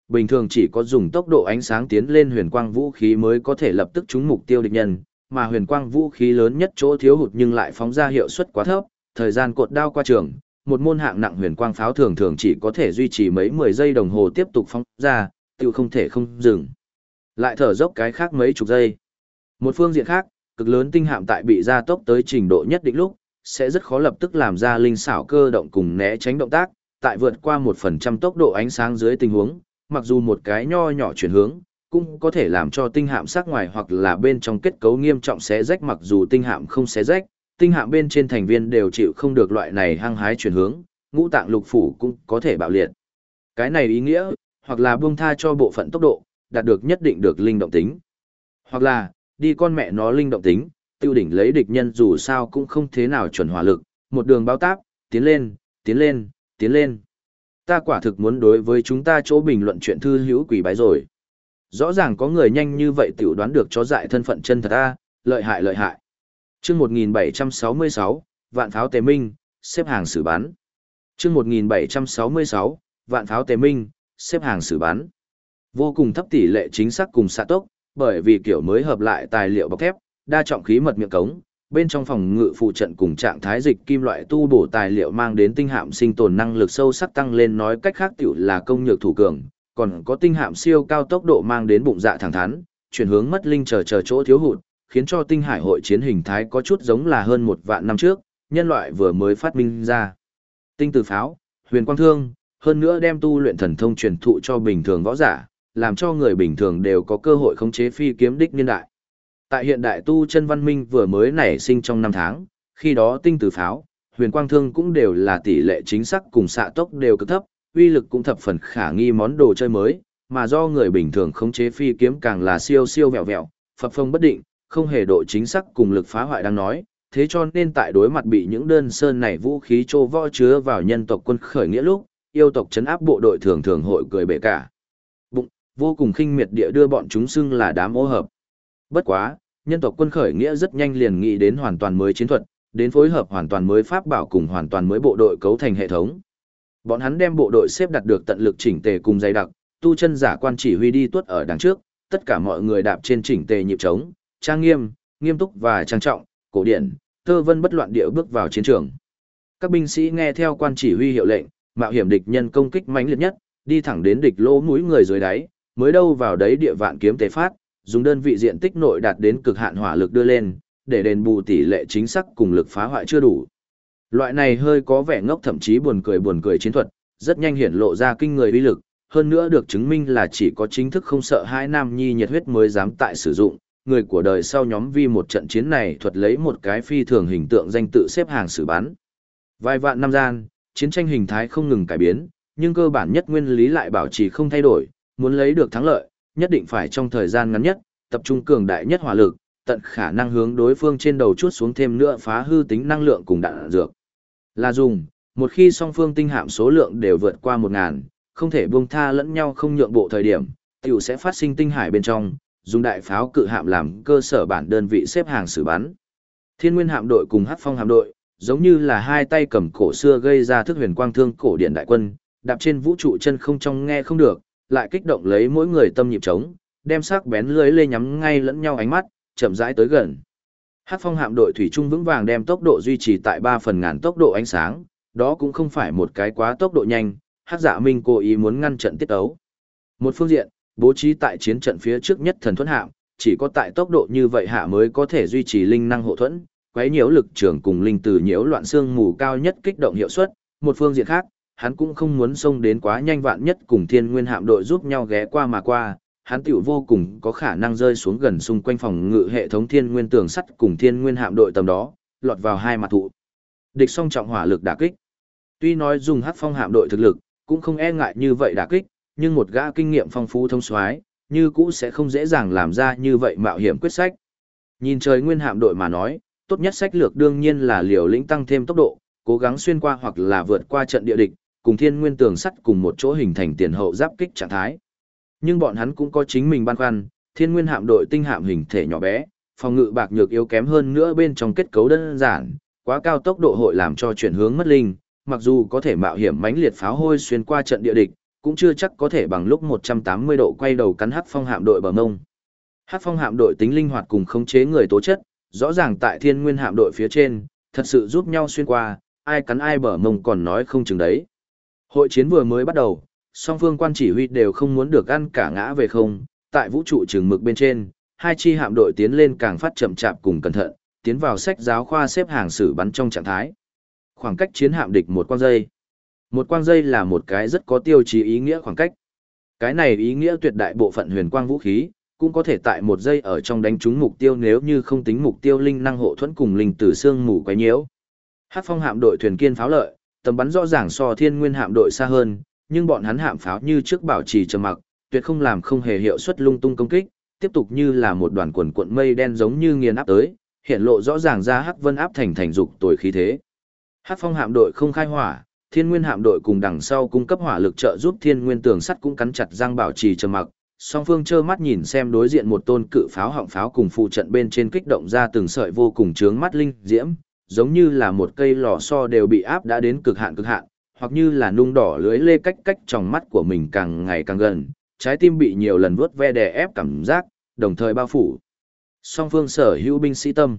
bình thường chỉ có dùng tốc độ ánh sáng tiến lên huyền quang vũ khí mới có thể lập tức trúng mục tiêu địch nhân, mà huyền quang vũ khí lớn nhất chỗ thiếu hụt nhưng lại phóng ra hiệu suất quá thấp, thời gian cột đao qua trường, một môn hạng nặng huyền quang pháo thường thường chỉ có thể duy trì mấy 10 giây đồng hồ tiếp tục phóng ra, tiêu không thể không dừng. Lại thở dốc cái khác mấy chục giây. Một phương diện khác, cực lớn tinh hạm tại bị gia tốc tới trình độ nhất định lúc, sẽ rất khó lập tức làm ra linh xảo cơ động cùng né tránh động tác, tại vượt qua 1% tốc độ ánh sáng dưới tình huống, mặc dù một cái nho nhỏ chuyển hướng, cũng có thể làm cho tinh hạm sắc ngoài hoặc là bên trong kết cấu nghiêm trọng xé rách, mặc dù tinh hạm không xé rách, tinh hạm bên trên thành viên đều chịu không được loại này hăng hái chuyển hướng, ngũ tạng lục phủ cũng có thể bạo liệt. Cái này ý nghĩa, hoặc là buông tha cho bộ phận tốc độ, đạt được nhất định được linh động tính. Hoặc là, đi con mẹ nó linh động tính, tiêu đỉnh lấy địch nhân dù sao cũng không thế nào chuẩn hỏa lực, một đường bao táp, tiến lên, tiến lên, tiến lên. Ta quả thực muốn đối với chúng ta chỗ bình luận chuyện thư hữu quỷ bái rồi. Rõ ràng có người nhanh như vậy tiểu đoán được chó dại thân phận chân thật a, lợi hại lợi hại. Chương 1766, Vạn pháo Tề Minh, xếp hàng xử bắn. Chương 1766, Vạn pháo Tề Minh, xếp hàng xử bắn. Vô cùng thấp tỷ lệ chính xác cùng xạ tốc, bởi vì kiểu mới hợp lại tài liệu bọc thép, đa trọng khí mật miệng cống, bên trong phòng ngự phụ trận cùng trạng thái dịch kim loại tu bổ tài liệu mang đến tinh hạm sinh tồn năng lực sâu sắc tăng lên, nói cách khác tiểu là công nhược thủ cường, còn có tinh hạm siêu cao tốc độ mang đến bụng dạ thẳng thắn, chuyển hướng mất linh chờ chỗ thiếu hụt, khiến cho tinh hải hội chiến hình thái có chút giống là hơn 1 vạn năm trước, nhân loại vừa mới phát minh ra. Tinh từ pháo, huyền quang thương, hơn nữa đem tu luyện thần thông truyền thụ cho bình thường võ giả, làm cho người bình thường đều có cơ hội khống chế phi kiếm đích niên đại. Tại hiện đại tu chân văn minh vừa mới nảy sinh trong năm tháng, khi đó tinh từ pháo, huyền quang thương cũng đều là tỷ lệ chính xác cùng xạ tốc đều cực thấp, uy lực cũng thập phần khả nghi món đồ chơi mới, mà do người bình thường khống chế phi kiếm càng là siêu siêu vẹo vẹo, phập phồng bất định, không hề độ chính xác cùng lực phá hoại đang nói, thế cho nên tại đối mặt bị những đơn sơn này vũ khí trô võ chứa vào nhân tộc quân khởi nghĩa lúc, yêu tộc trấn áp bộ đội thường thường hội cười bể cả bụng, vô cùng khinh miệt địa đưa bọn chúng xưng là đám ô hợp. Bất quá, nhân tộc quân khởi nghĩa rất nhanh liền nghĩ đến hoàn toàn mới chiến thuật, đến phối hợp hoàn toàn mới pháp bảo cùng hoàn toàn mới bộ đội cấu thành hệ thống. Bọn hắn đem bộ đội xếp đặt được tận lực chỉnh tề cùng dày đặc, tu chân giả quan chỉ huy đi tuốt ở đằng trước, tất cả mọi người đạp trên chỉnh tề nhịp trống, trang nghiêm, nghiêm túc và trang trọng, cổ điển, thơ vân bất loạn địa bước vào chiến trường. Các binh sĩ nghe theo quan chỉ huy hiệu lệnh, mạo hiểm địch nhân công kích mãnh liệt nhất, đi thẳng đến địch lỗ mũi người dưới đáy, mới đâu vào đấy địa vạn kiếm tế phát, dùng đơn vị diện tích nội đạt đến cực hạn hỏa lực đưa lên, để đền bù tỷ lệ chính xác cùng lực phá hoại chưa đủ. Loại này hơi có vẻ ngốc thậm chí buồn cười chiến thuật, rất nhanh hiển lộ ra kinh người uy lực, hơn nữa được chứng minh là chỉ có chính thức không sợ hãi nam nhi nhiệt huyết mới dám tại sử dụng. Người của đời sau nhóm vi một trận chiến này thuật lấy một cái phi thường hình tượng danh tự xếp hàng xử bắn. Vài vạn năm gian, chiến tranh hình thái không ngừng cải biến, nhưng cơ bản nhất nguyên lý lại bảo trì không thay đổi, muốn lấy được thắng lợi, nhất định phải trong thời gian ngắn nhất, tập trung cường đại nhất hỏa lực, tận khả năng hướng đối phương trên đầu chuốt xuống thêm nữa phá hư tính năng lượng cùng đạn dược. Là dùng, một khi song phương tinh hạm số lượng đều vượt qua 1000, không thể buông tha lẫn nhau không nhượng bộ thời điểm, tiểu sẽ phát sinh tinh hải bên trong, dùng đại pháo cự hạm làm cơ sở bản đơn vị xếp hàng xử bắn. Thiên Nguyên hạm đội cùng Hắc Phong hạm đội, giống như là hai tay cầm cổ xưa gây ra thức huyền quang thương cổ điện đại quân, đạp trên vũ trụ chân không trong nghe không được, lại kích động lấy mỗi người tâm nhịp trống, đem sắc bén lưới lê nhắm ngay lẫn nhau ánh mắt, chậm rãi tới gần. Hắc Phong hạm đội thủy trung vững vàng đem tốc độ duy trì tại 3/1000 tốc độ ánh sáng, đó cũng không phải một cái quá tốc độ nhanh, Hắc Dạ Minh cố ý muốn ngăn trận tiết ấu. Một phương diện, bố trí tại chiến trận phía trước nhất thần thuẫn hạm, chỉ có tại tốc độ như vậy hạ mới có thể duy trì linh năng hộ thuẫn, quấy nhiễu lực trường cùng linh từ nhiễu loạn xương mù cao nhất kích động hiệu suất. Một phương diện khác, hắn cũng không muốn xông đến quá nhanh, vạn nhất cùng Thiên Nguyên hạm đội giúp nhau ghé qua mà qua, hắn tiểu vô cùng có khả năng rơi xuống gần xung quanh phòng ngự hệ thống Thiên Nguyên tường sắt cùng Thiên Nguyên hạm đội tầm đó, lọt vào hai mặt thụ địch song trọng hỏa lực đả kích. Tuy nói dùng Hắc Phong hạm đội thực lực, cũng không e ngại như vậy đả kích, nhưng một gã kinh nghiệm phong phú thông soái, như cũ sẽ không dễ dàng làm ra như vậy mạo hiểm quyết sách. Nhìn trời Nguyên hạm đội mà nói, tốt nhất sách lược đương nhiên là liều lĩnh tăng thêm tốc độ, cố gắng xuyên qua hoặc là vượt qua trận địa địch, cùng Thiên Nguyên tường sắt cùng một chỗ hình thành tiền hậu giáp kích trạng thái. Nhưng bọn hắn cũng có chính mình băn khoăn, Thiên Nguyên hạm đội tinh hạm hình thể nhỏ bé, phòng ngự bạc nhược yếu kém hơn nữa bên trong kết cấu đơn giản, quá cao tốc độ hội làm cho chuyển hướng mất linh, mặc dù có thể mạo hiểm mãnh liệt pháo hôi xuyên qua trận địa địch, cũng chưa chắc có thể bằng lúc 180 độ quay đầu cắn Hắc Phong hạm đội bờ mông. Hắc Phong hạm đội tính linh hoạt cùng khống chế người tố chất, rõ ràng tại Thiên Nguyên hạm đội phía trên, thật sự giúp nhau xuyên qua, ai cắn ai bờ mông còn nói không chừng đấy. Hội chiến vừa mới bắt đầu, song phương quan chỉ huy đều không muốn được ăn cả ngã về không, tại vũ trụ trường mực bên trên, hai chi hạm đội tiến lên càng phát chậm chạp cùng cẩn thận, tiến vào sách giáo khoa xếp hàng xử bắn trong trạng thái. Khoảng cách chiến hạm địch một quang giây. Một quang giây là một cái rất có tiêu chí ý nghĩa khoảng cách. Cái này ý nghĩa tuyệt đại bộ phận huyền quang vũ khí, cũng có thể tại một giây ở trong đánh trúng mục tiêu nếu như không tính mục tiêu linh năng hộ thuẫn cùng linh tử xương mù quấy nhiễu. Hắc Phong hạm đội thuyền kiên pháo lợi, tầm bắn rõ ràng so Thiên Nguyên hạm đội xa hơn, nhưng bọn hắn hạm pháo như trước bảo trì trầm mặc, tuyệt không làm không hề hiệu suất lung tung công kích, tiếp tục như là một đoàn quần cuộn mây đen giống như nghiền áp tới, hiện lộ rõ ràng ra Hắc Vân áp thành dục tồi khí thế. Hắc Phong hạm đội không khai hỏa, Thiên Nguyên hạm đội cùng đằng sau cung cấp hỏa lực trợ giúp Thiên Nguyên tường sắt cũng cắn chặt răng bảo trì trầm mặc, song phương trơ mắt nhìn xem đối diện một tôn cự pháo họng pháo cùng phụ trận bên trên kích động ra từng sợi vô cùng chướng mắt linh diễm, giống như là một cây lò xo đều bị áp đã đến cực hạn, hoặc như là nung đỏ lưới lê cách trong mắt của mình càng ngày càng gần, trái tim bị nhiều lần vuốt ve đè ép cảm giác, đồng thời bao phủ. Song phương sở hữu binh sĩ tâm.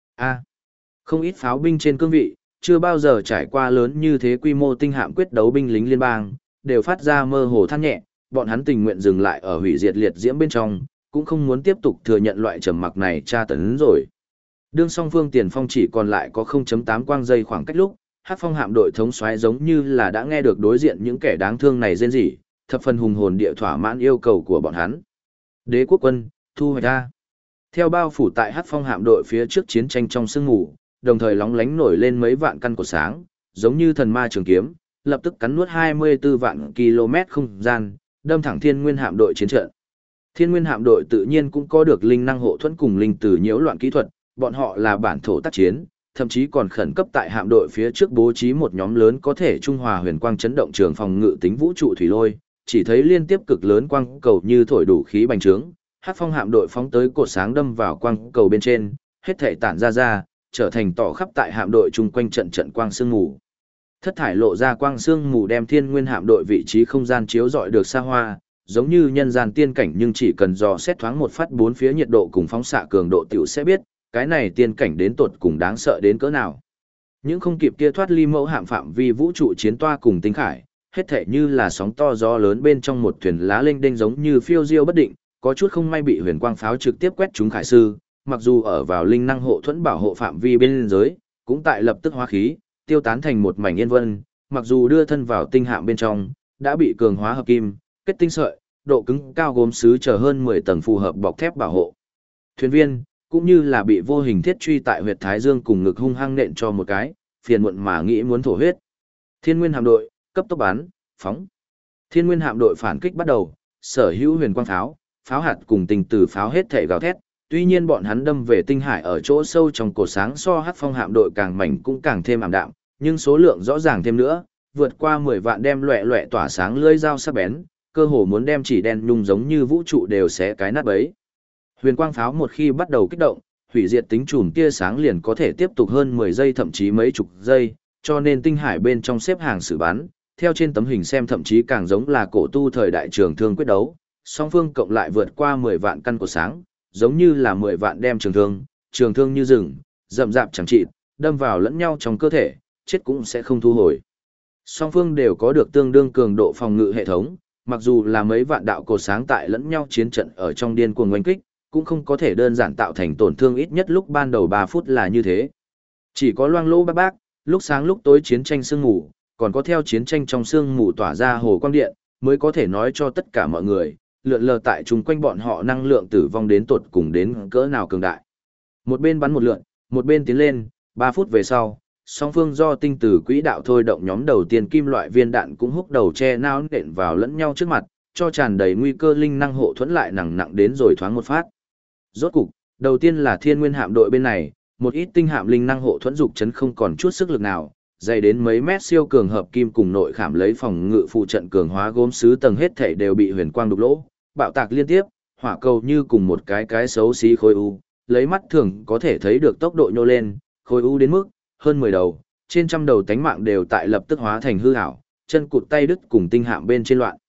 Không ít pháo binh trên cương vị, chưa bao giờ trải qua lớn như thế quy mô tinh hạm quyết đấu binh lính liên bang, đều phát ra mơ hồ than nhẹ, bọn hắn tình nguyện dừng lại ở hủy diệt liệt diễm bên trong, cũng không muốn tiếp tục thừa nhận loại trầm mặc này tra tấn rồi. Đương song phương tiền phong chỉ còn lại có 0.8 quang giây khoảng cách lúc, Hắc Phong hạm đội thống soái giống như là đã nghe được đối diện những kẻ đáng thương này rên rỉ, thập phần hùng hồn địa thỏa mãn yêu cầu của bọn hắn. Đế quốc quân, thu hoạch ra. Theo bao phủ tại Hắc Phong hạm đội phía trước chiến tranh trong sương mù, đồng thời lóng lánh nổi lên mấy vạn căn cột sáng, giống như thần ma trường kiếm, lập tức cắn nuốt 24 vạn km không gian, đâm thẳng Thiên Nguyên hạm đội chiến trận. Thiên Nguyên hạm đội tự nhiên cũng có được linh năng hộ thuẫn cùng linh tử nhiễu loạn kỹ thuật, bọn họ là bản thổ tác chiến, thậm chí còn khẩn cấp tại hạm đội phía trước bố trí một nhóm lớn có thể trung hòa huyền quang chấn động trường phòng ngự tính vũ trụ thủy lôi, chỉ thấy liên tiếp cực lớn quang cầu như thổi đủ khí bành trướng, Hắc Phong hạm đội phóng tới cột sáng đâm vào quang cầu bên trên, hết thảy tản ra, trở thành tỏ khắp tại hạm đội chung quanh trận quang sương mù. Thất thải lộ ra quang sương mù đem Thiên Nguyên hạm đội vị trí không gian chiếu rọi được xa hoa, giống như nhân gian tiên cảnh, nhưng chỉ cần dò xét thoáng một phát bốn phía nhiệt độ cùng phóng xạ cường độ tiểu sẽ biết, cái này tiên cảnh đến tột cùng đáng sợ đến cỡ nào. Những không kịp kia thoát ly mẫu hạm phạm vi vũ trụ chiến toa cùng tinh khải, hết thể như là sóng to gió lớn bên trong một thuyền lá lênh đênh giống như phiêu diêu bất định, có chút không may bị huyền quang pháo trực tiếp quét trúng khải sư, mặc dù ở vào linh năng hộ thuẫn bảo hộ phạm vi bên dưới, cũng tại lập tức hóa khí, tiêu tán thành một mảnh yên vân, mặc dù đưa thân vào tinh hạm bên trong, đã bị cường hóa hợp kim, kết tinh sợi, độ cứng cao gốm sứ chờ hơn 10 tầng phù hợp bọc thép bảo hộ. Thuyền viên, cũng như là bị vô hình thiết truy tại huyệt thái dương cùng ngực hung hăng nện cho một cái, phiền muộn mà nghĩ muốn thổ huyết. Thiên Nguyên hạm đội, cấp tốc bắn, phóng. Thiên Nguyên hạm đội phản kích bắt đầu, sở hữu huyền quang pháo, pháo hạt cùng tình tử pháo hết thể gào thét, tuy nhiên bọn hắn đâm về tinh hải ở chỗ sâu trong cột sáng so Hắc Phong hạm đội càng mảnh cũng càng thêm ảm đạm, nhưng số lượng rõ ràng thêm nữa, vượt qua 10 vạn đem loẻ loẻ tỏa sáng lưỡi dao sắc bén, cơ hồ muốn đem chỉ đen nhung giống như vũ trụ đều xé cái nát bấy. Huyền quang pháo một khi bắt đầu kích động, hủy diệt tính chùm tia sáng liền có thể tiếp tục hơn 10 giây thậm chí mấy chục giây, cho nên tinh hải bên trong xếp hàng xử bắn, theo trên tấm hình xem thậm chí càng giống là cổ tu thời đại trường thương quyết đấu, song phương cộng lại vượt qua 10 vạn căn cột sáng, giống như là 10 vạn đem trường thương như rừng, rậm rạp chẳng chịt, đâm vào lẫn nhau trong cơ thể, chết cũng sẽ không thu hồi. Song phương đều có được tương đương cường độ phòng ngự hệ thống, mặc dù là mấy vạn đạo cột sáng tại lẫn nhau chiến trận ở trong điên cuồng oanh kích, cũng không có thể đơn giản tạo thành tổn thương, ít nhất lúc ban đầu 3 phút là như thế. Chỉ có loang lỗ bác, lúc sáng lúc tối chiến tranh sương mù, còn có theo chiến tranh trong sương mù tỏa ra hồ quang điện, mới có thể nói cho tất cả mọi người, lượn lờ tại chung quanh bọn họ năng lượng tử vong đến tột cùng đến cỡ nào cường đại. Một bên bắn một lượn, một bên tiến lên, 3 phút về sau, song phương do tinh tử quỹ đạo thôi động nhóm đầu tiên kim loại viên đạn cũng húc đầu che nao nện vào lẫn nhau trước mặt, cho tràn đầy nguy cơ linh năng hộ thuẫn lại nặng đến rồi thoáng một phát. Rốt cục, đầu tiên là Thiên Nguyên hạm đội bên này, một ít tinh hạm linh năng hộ thuẫn dục chấn không còn chút sức lực nào, dày đến mấy mét siêu cường hợp kim cùng nội khảm lấy phòng ngự phụ trận cường hóa gốm sứ tầng hết thảy đều bị huyền quang đục lỗ, bạo tạc liên tiếp, hỏa cầu như cùng một cái xấu xí khối u, lấy mắt thường có thể thấy được tốc độ nhô lên, khối u đến mức hơn 10 đầu, trên trăm đầu tánh mạng đều tại lập tức hóa thành hư ảo, chân cụt tay đứt cùng tinh hạm bên trên loạn.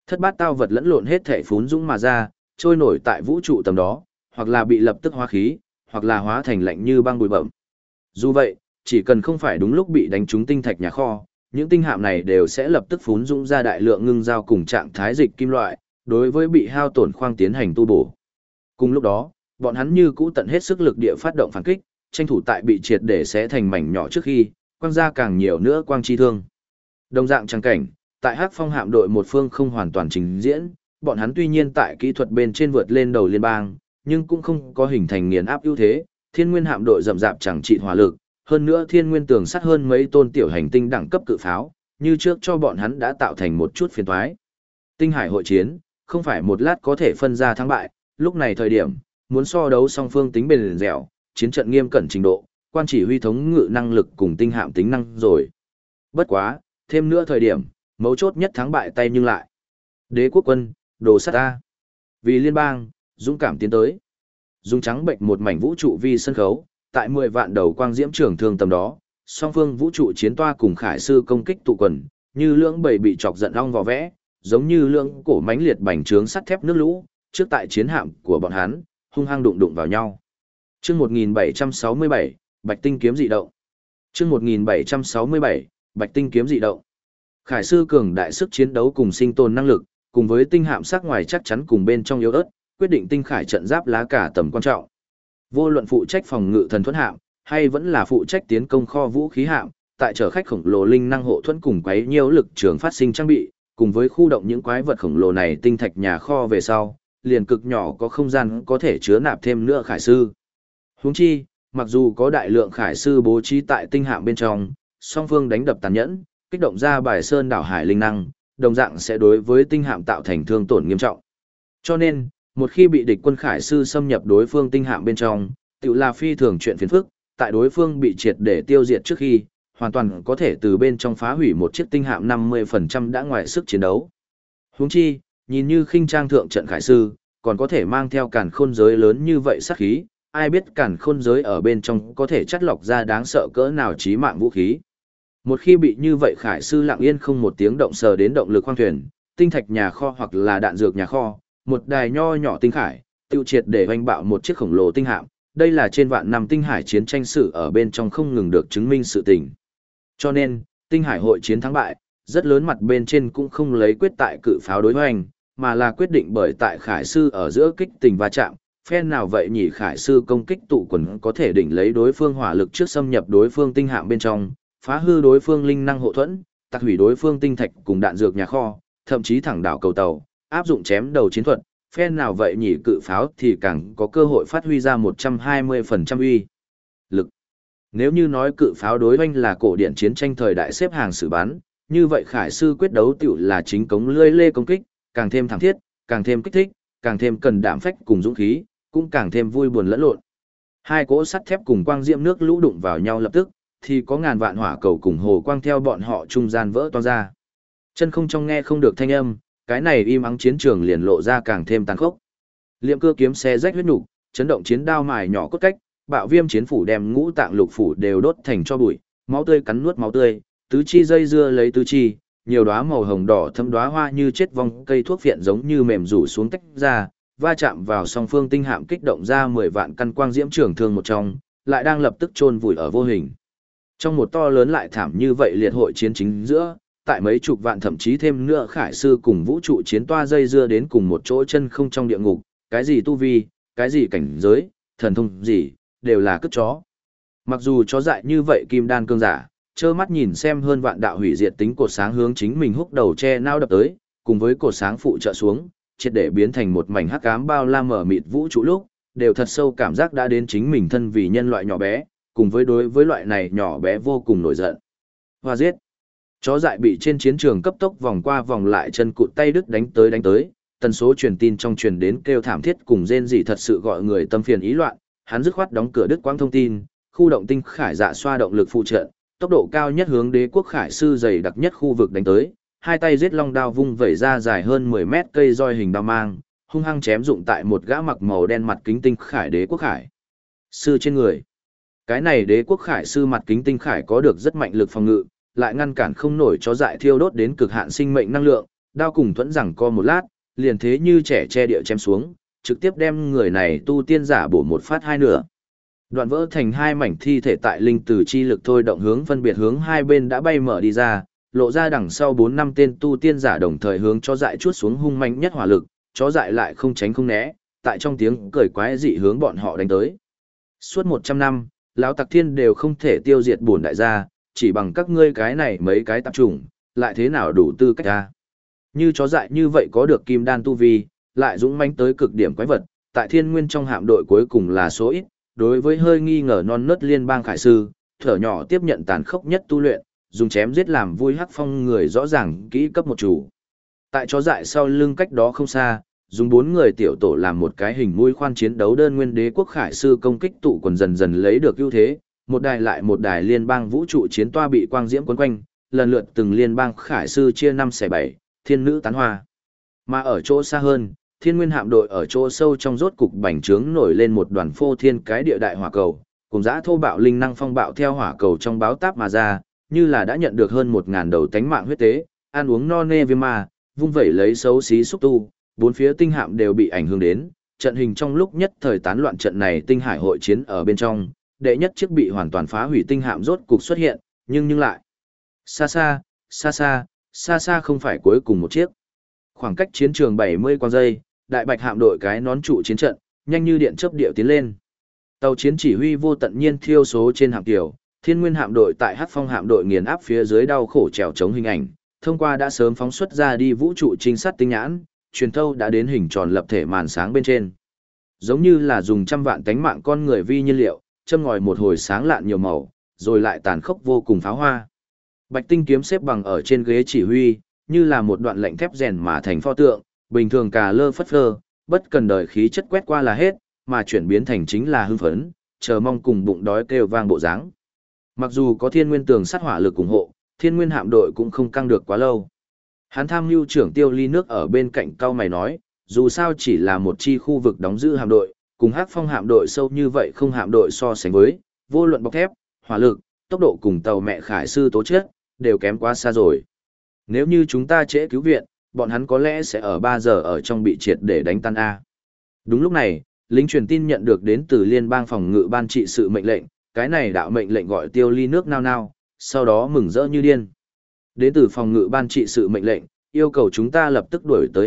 Thất bát tao vật lẫn lộn hết thể phún dũng mà ra, trôi nổi tại vũ trụ tầm đó, hoặc là bị lập tức hóa khí, hoặc là hóa thành lạnh như băng bụi bẩm. Dù vậy, chỉ cần không phải đúng lúc bị đánh trúng tinh thạch nhà kho, những tinh hạm này đều sẽ lập tức phún dũng ra đại lượng ngưng giao cùng trạng thái dịch kim loại, đối với bị hao tổn khoang tiến hành tu bổ. Cùng lúc đó, bọn hắn như cũ tận hết sức lực địa phát động phản kích, tranh thủ tại bị triệt để xé thành mảnh nhỏ trước khi, quang ra càng nhiều nữa quang chi thương. Đồng dạng trang cảnh, tại Hắc Phong hạm đội một phương không hoàn toàn trình diễn, bọn hắn tuy nhiên tại kỹ thuật bên trên vượt lên đầu liên bang, nhưng cũng không có hình thành nghiền áp ưu thế. Thiên Nguyên hạm đội rậm rạp chẳng trị hỏa lực, hơn nữa Thiên Nguyên tường sắt hơn mấy tôn tiểu hành tinh đẳng cấp cự pháo, như trước cho bọn hắn đã tạo thành một chút phiền toái. Tinh hải hội chiến, không phải một lát có thể phân ra thắng bại, lúc này thời điểm, muốn so đấu song phương tính bền dẻo, chiến trận nghiêm cẩn trình độ, quan chỉ huy thống ngự năng lực cùng tinh hạm tính năng rồi. Bất quá, thêm nữa thời điểm, mấu chốt nhất thắng bại tay nhưng lại. Đế quốc quân, đồ sát ta. Vì liên bang, dũng cảm tiến tới. Dùng trắng bệnh một mảnh vũ trụ vi sân khấu, tại 10 vạn đầu quang diễm trường thương tầm đó, song phương vũ trụ chiến toa cùng khải sư công kích tụ quần, như lưỡng bầy bị chọc giận ong vò vẽ, giống như lưỡng cổ mãnh liệt bành trướng sắt thép nước lũ, trước tại chiến hạm của bọn hắn, hung hăng đụng đụng vào nhau. Chương 1767, Bạch Tinh kiếm dị động. Chương 1767, Bạch Tinh kiếm dị động. Khải sư cường đại sức chiến đấu cùng sinh tồn năng lực, cùng với tinh hạm sắc ngoài chắc chắn cùng bên trong yếu ớt, quyết định tinh khải trận giáp lá cả tầm quan trọng. Vô luận phụ trách phòng ngự thần thuẫn hạm, hay vẫn là phụ trách tiến công kho vũ khí hạm, tại chở khách khổng lồ linh năng hộ thuẫn cùng quấy nhiều lực trường phát sinh trang bị, cùng với khu động những quái vật khổng lồ này tinh thạch nhà kho về sau, liền cực nhỏ có không gian có thể chứa nạp thêm nữa khải sư. Huống chi, mặc dù có đại lượng khải sư bố trí tại tinh hạm bên trong, song phương đánh đập tàn nhẫn, kích động ra bài sơn đảo hải linh năng, đồng dạng sẽ đối với tinh hạm tạo thành thương tổn nghiêm trọng. Cho nên, một khi bị địch quân khải sư xâm nhập đối phương tinh hạm bên trong, tự là phi thường chuyện phiền phức, tại đối phương bị triệt để tiêu diệt trước khi, hoàn toàn có thể từ bên trong phá hủy một chiếc tinh hạm 50% đã ngoài sức chiến đấu. Huống chi, nhìn như khinh trang thượng trận khải sư, còn có thể mang theo càn khôn giới lớn như vậy sát khí, ai biết càn khôn giới ở bên trong có thể chắt lọc ra đáng sợ cỡ nào chí mạng vũ khí. Một khi bị như vậy khải sư lặng yên không một tiếng động sờ đến động lực khoang thuyền, tinh thạch nhà kho hoặc là đạn dược nhà kho, một đài nho nhỏ tinh khải, tiêu triệt để hoành bạo một chiếc khổng lồ tinh hạm, đây là trên vạn năm tinh hải chiến tranh sử ở bên trong không ngừng được chứng minh sự tình. Cho nên, tinh hải hội chiến thắng bại, rất lớn mặt bên trên cũng không lấy quyết tại cự pháo đối hoành, mà là quyết định bởi tại khải sư ở giữa kích tình va chạm, phen nào vậy nhỉ khải sư công kích tụ quần có thể đỉnh lấy đối phương hỏa lực trước xâm nhập đối phương tinh hạm bên trong, phá hư đối phương linh năng hộ thuẫn, tạc hủy đối phương tinh thạch cùng đạn dược nhà kho, thậm chí thẳng đảo cầu tàu, áp dụng chém đầu chiến thuật, phen nào vậy nhỉ cự pháo thì càng có cơ hội phát huy ra 120% uy lực. Nếu như nói cự pháo đối oanh là cổ điển chiến tranh thời đại xếp hàng xử bắn, như vậy khải sư quyết đấu tiểu là chính cống lưỡi lê công kích, càng thêm thẳng thiết, càng thêm kích thích, càng thêm cần đảm phách cùng dũng khí, cũng càng thêm vui buồn lẫn lộn. Hai cỗ sắt thép cùng quang diệm nước lũ đụng vào nhau lập tức, thì có ngàn vạn hỏa cầu cùng hồ quang theo bọn họ trung gian vỡ toang ra. Chân không trong nghe không được thanh âm, cái này im ắng chiến trường liền lộ ra càng thêm tàn khốc. Liệm cưa kiếm xé rách huyết nhục, chấn động chiến đao mài nhỏ cốt cách, bạo viêm chiến phủ đem ngũ tạng lục phủ đều đốt thành cho bụi, máu tươi cắn nuốt máu tươi, tứ chi dây dưa lấy tứ chi, nhiều đóa màu hồng đỏ thâm đóa hoa như chết vong cây thuốc viện giống như mềm rủ xuống tách ra, va chạm vào song phương tinh hạm kích động ra 10 vạn căn quang diễm trường thương một trong, lại đang lập tức chôn vùi ở vô hình. Trong một to lớn lại thảm như vậy liệt hội chiến chính giữa, tại mấy chục vạn thậm chí thêm nữa khải sư cùng vũ trụ chiến toa dây dưa đến cùng một chỗ chân không trong địa ngục, cái gì tu vi, cái gì cảnh giới, thần thông gì, đều là cất chó. Mặc dù chó dại như vậy kim đan cương giả, trơ mắt nhìn xem hơn vạn đạo hủy diệt tính cột sáng hướng chính mình húc đầu che nao đập tới, cùng với cột sáng phụ trợ xuống, triệt để biến thành một mảnh hắc ám bao la mở mịt vũ trụ lúc, đều thật sâu cảm giác đã đến chính mình thân vì nhân loại nhỏ bé, cùng với đối với loại này nhỏ bé vô cùng nổi giận. Hoa giết. Chó dại bị trên chiến trường cấp tốc vòng qua vòng lại chân cụt tay đứt đánh tới, tần số truyền tin trong truyền đến kêu thảm thiết cùng rên rỉ thật sự gọi người tâm phiền ý loạn, hắn dứt khoát đóng cửa đứt quãng thông tin, khu động tinh khải dạ xoa động lực phụ trợ, tốc độ cao nhất hướng đế quốc khải sư dày đặc nhất khu vực đánh tới, hai tay giết long đao vung vẩy ra dài hơn 10 mét cây roi hình đao mang, hung hăng chém dụng tại một gã mặc màu đen mặt kính tinh khải đế quốc khải sư trên người. Cái này đế quốc khải sư mặt kính tinh khải có được rất mạnh lực phòng ngự, lại ngăn cản không nổi chó dại thiêu đốt đến cực hạn sinh mệnh năng lượng, đao cùng thuẫn rằng co một lát, liền thế như trẻ che địa chém xuống, trực tiếp đem người này tu tiên giả bổ một phát hai nửa. Đoạn vỡ thành hai mảnh thi thể tại linh tử chi lực thôi động hướng phân biệt hướng hai bên đã bay mở đi ra, lộ ra đằng sau 4-5 tên tu tiên giả đồng thời hướng chó dại chuốt xuống hung manh nhất hỏa lực, chó dại lại không tránh không né, tại trong tiếng cười quái dị hướng bọn họ đánh tới. Suốt 100 năm, lão tặc thiên đều không thể tiêu diệt bổn đại gia, chỉ bằng các ngươi cái này mấy cái tạp chủng, lại thế nào đủ tư cách ra. Như chó dại như vậy có được kim đan tu vi, lại dũng mãnh tới cực điểm quái vật, tại thiên nguyên trong hạm đội cuối cùng là số ít, đối với hơi nghi ngờ non nớt liên bang khải sư, thở nhỏ tiếp nhận tàn khốc nhất tu luyện, dùng chém giết làm vui hắc phong người rõ ràng kỹ cấp một chủ. Tại chó dại sau lưng cách đó không xa, dùng 4 người tiểu tổ làm một cái hình mũi khoan chiến đấu đơn nguyên đế quốc khải sư công kích tụ quần dần dần lấy được ưu thế, một đài lại một đài liên bang vũ trụ chiến toa bị quang diễm quấn quanh, lần lượt từng liên bang khải sư chia 5/7, thiên nữ tán hoa. Mà ở chỗ xa hơn, thiên nguyên hạm đội ở chỗ sâu trong rốt cục bành trướng nổi lên một đoàn phô thiên cái địa đại hỏa cầu, cùng dã thô bạo linh năng phong bạo theo hỏa cầu trong báo táp mà ra, như là đã nhận được hơn 1000 đầu tánh mạng huyết tế, ăn uống no nê viêm ma, vung vẩy lấy xấu xí xúc tu, bốn phía tinh hạm đều bị ảnh hưởng đến, trận hình trong lúc nhất thời tán loạn trận này tinh hải hội chiến ở bên trong, đệ nhất chiếc bị hoàn toàn phá hủy tinh hạm rốt cục xuất hiện, nhưng lại xa xa không phải cuối cùng một chiếc. Khoảng cách chiến trường 70 quang giây, đại bạch hạm đội cái nón trụ chiến trận, nhanh như điện chớp điệu tiến lên. Tàu chiến chỉ huy vô tận nhiên thiêu số trên hạm tiểu, thiên nguyên hạm đội tại hắc phong hạm đội nghiền áp phía dưới đau khổ trèo chống hình ảnh, thông qua đã sớm phóng xuất ra đi vũ trụ trinh sát tinh nhãn, truyền thâu đã đến hình tròn lập thể màn sáng bên trên. Giống như là dùng trăm vạn tánh mạng con người vi nhiên liệu, châm ngòi một hồi sáng lạn nhiều màu, rồi lại tàn khốc vô cùng pháo hoa. Bạch tinh kiếm xếp bằng ở trên ghế chỉ huy, như là một đoạn lệnh thép rèn mà thành pho tượng, bình thường cà lơ phất phơ, bất cần đời khí chất quét qua là hết, mà chuyển biến thành chính là hưng phấn, chờ mong cùng bụng đói kêu vang bộ dáng. Mặc dù có thiên nguyên tường sát hỏa lực ủng hộ, thiên nguyên hạm đội cũng không căng được quá lâu. Hắn tham mưu trưởng Tiêu Ly nước ở bên cạnh cao mày nói, dù sao chỉ là một chi khu vực đóng giữ hạm đội, cùng Hắc Phong hạm đội sâu như vậy không hạm đội so sánh với, vô luận bọc thép, hỏa lực, tốc độ cùng tàu mẹ khải sư tố chất, đều kém quá xa rồi. Nếu như chúng ta trễ cứu viện, bọn hắn có lẽ sẽ ở 3 giờ ở trong bị triệt để đánh tan A. Đúng lúc này, lính truyền tin nhận được đến từ liên bang phòng ngự ban trị sự mệnh lệnh, cái này đạo mệnh lệnh gọi Tiêu Ly nước nao nao, sau đó mừng rỡ như điên. Đến từ phòng ngự ban trị sự mệnh lệnh, yêu cầu chúng ta lập tức đuổi tới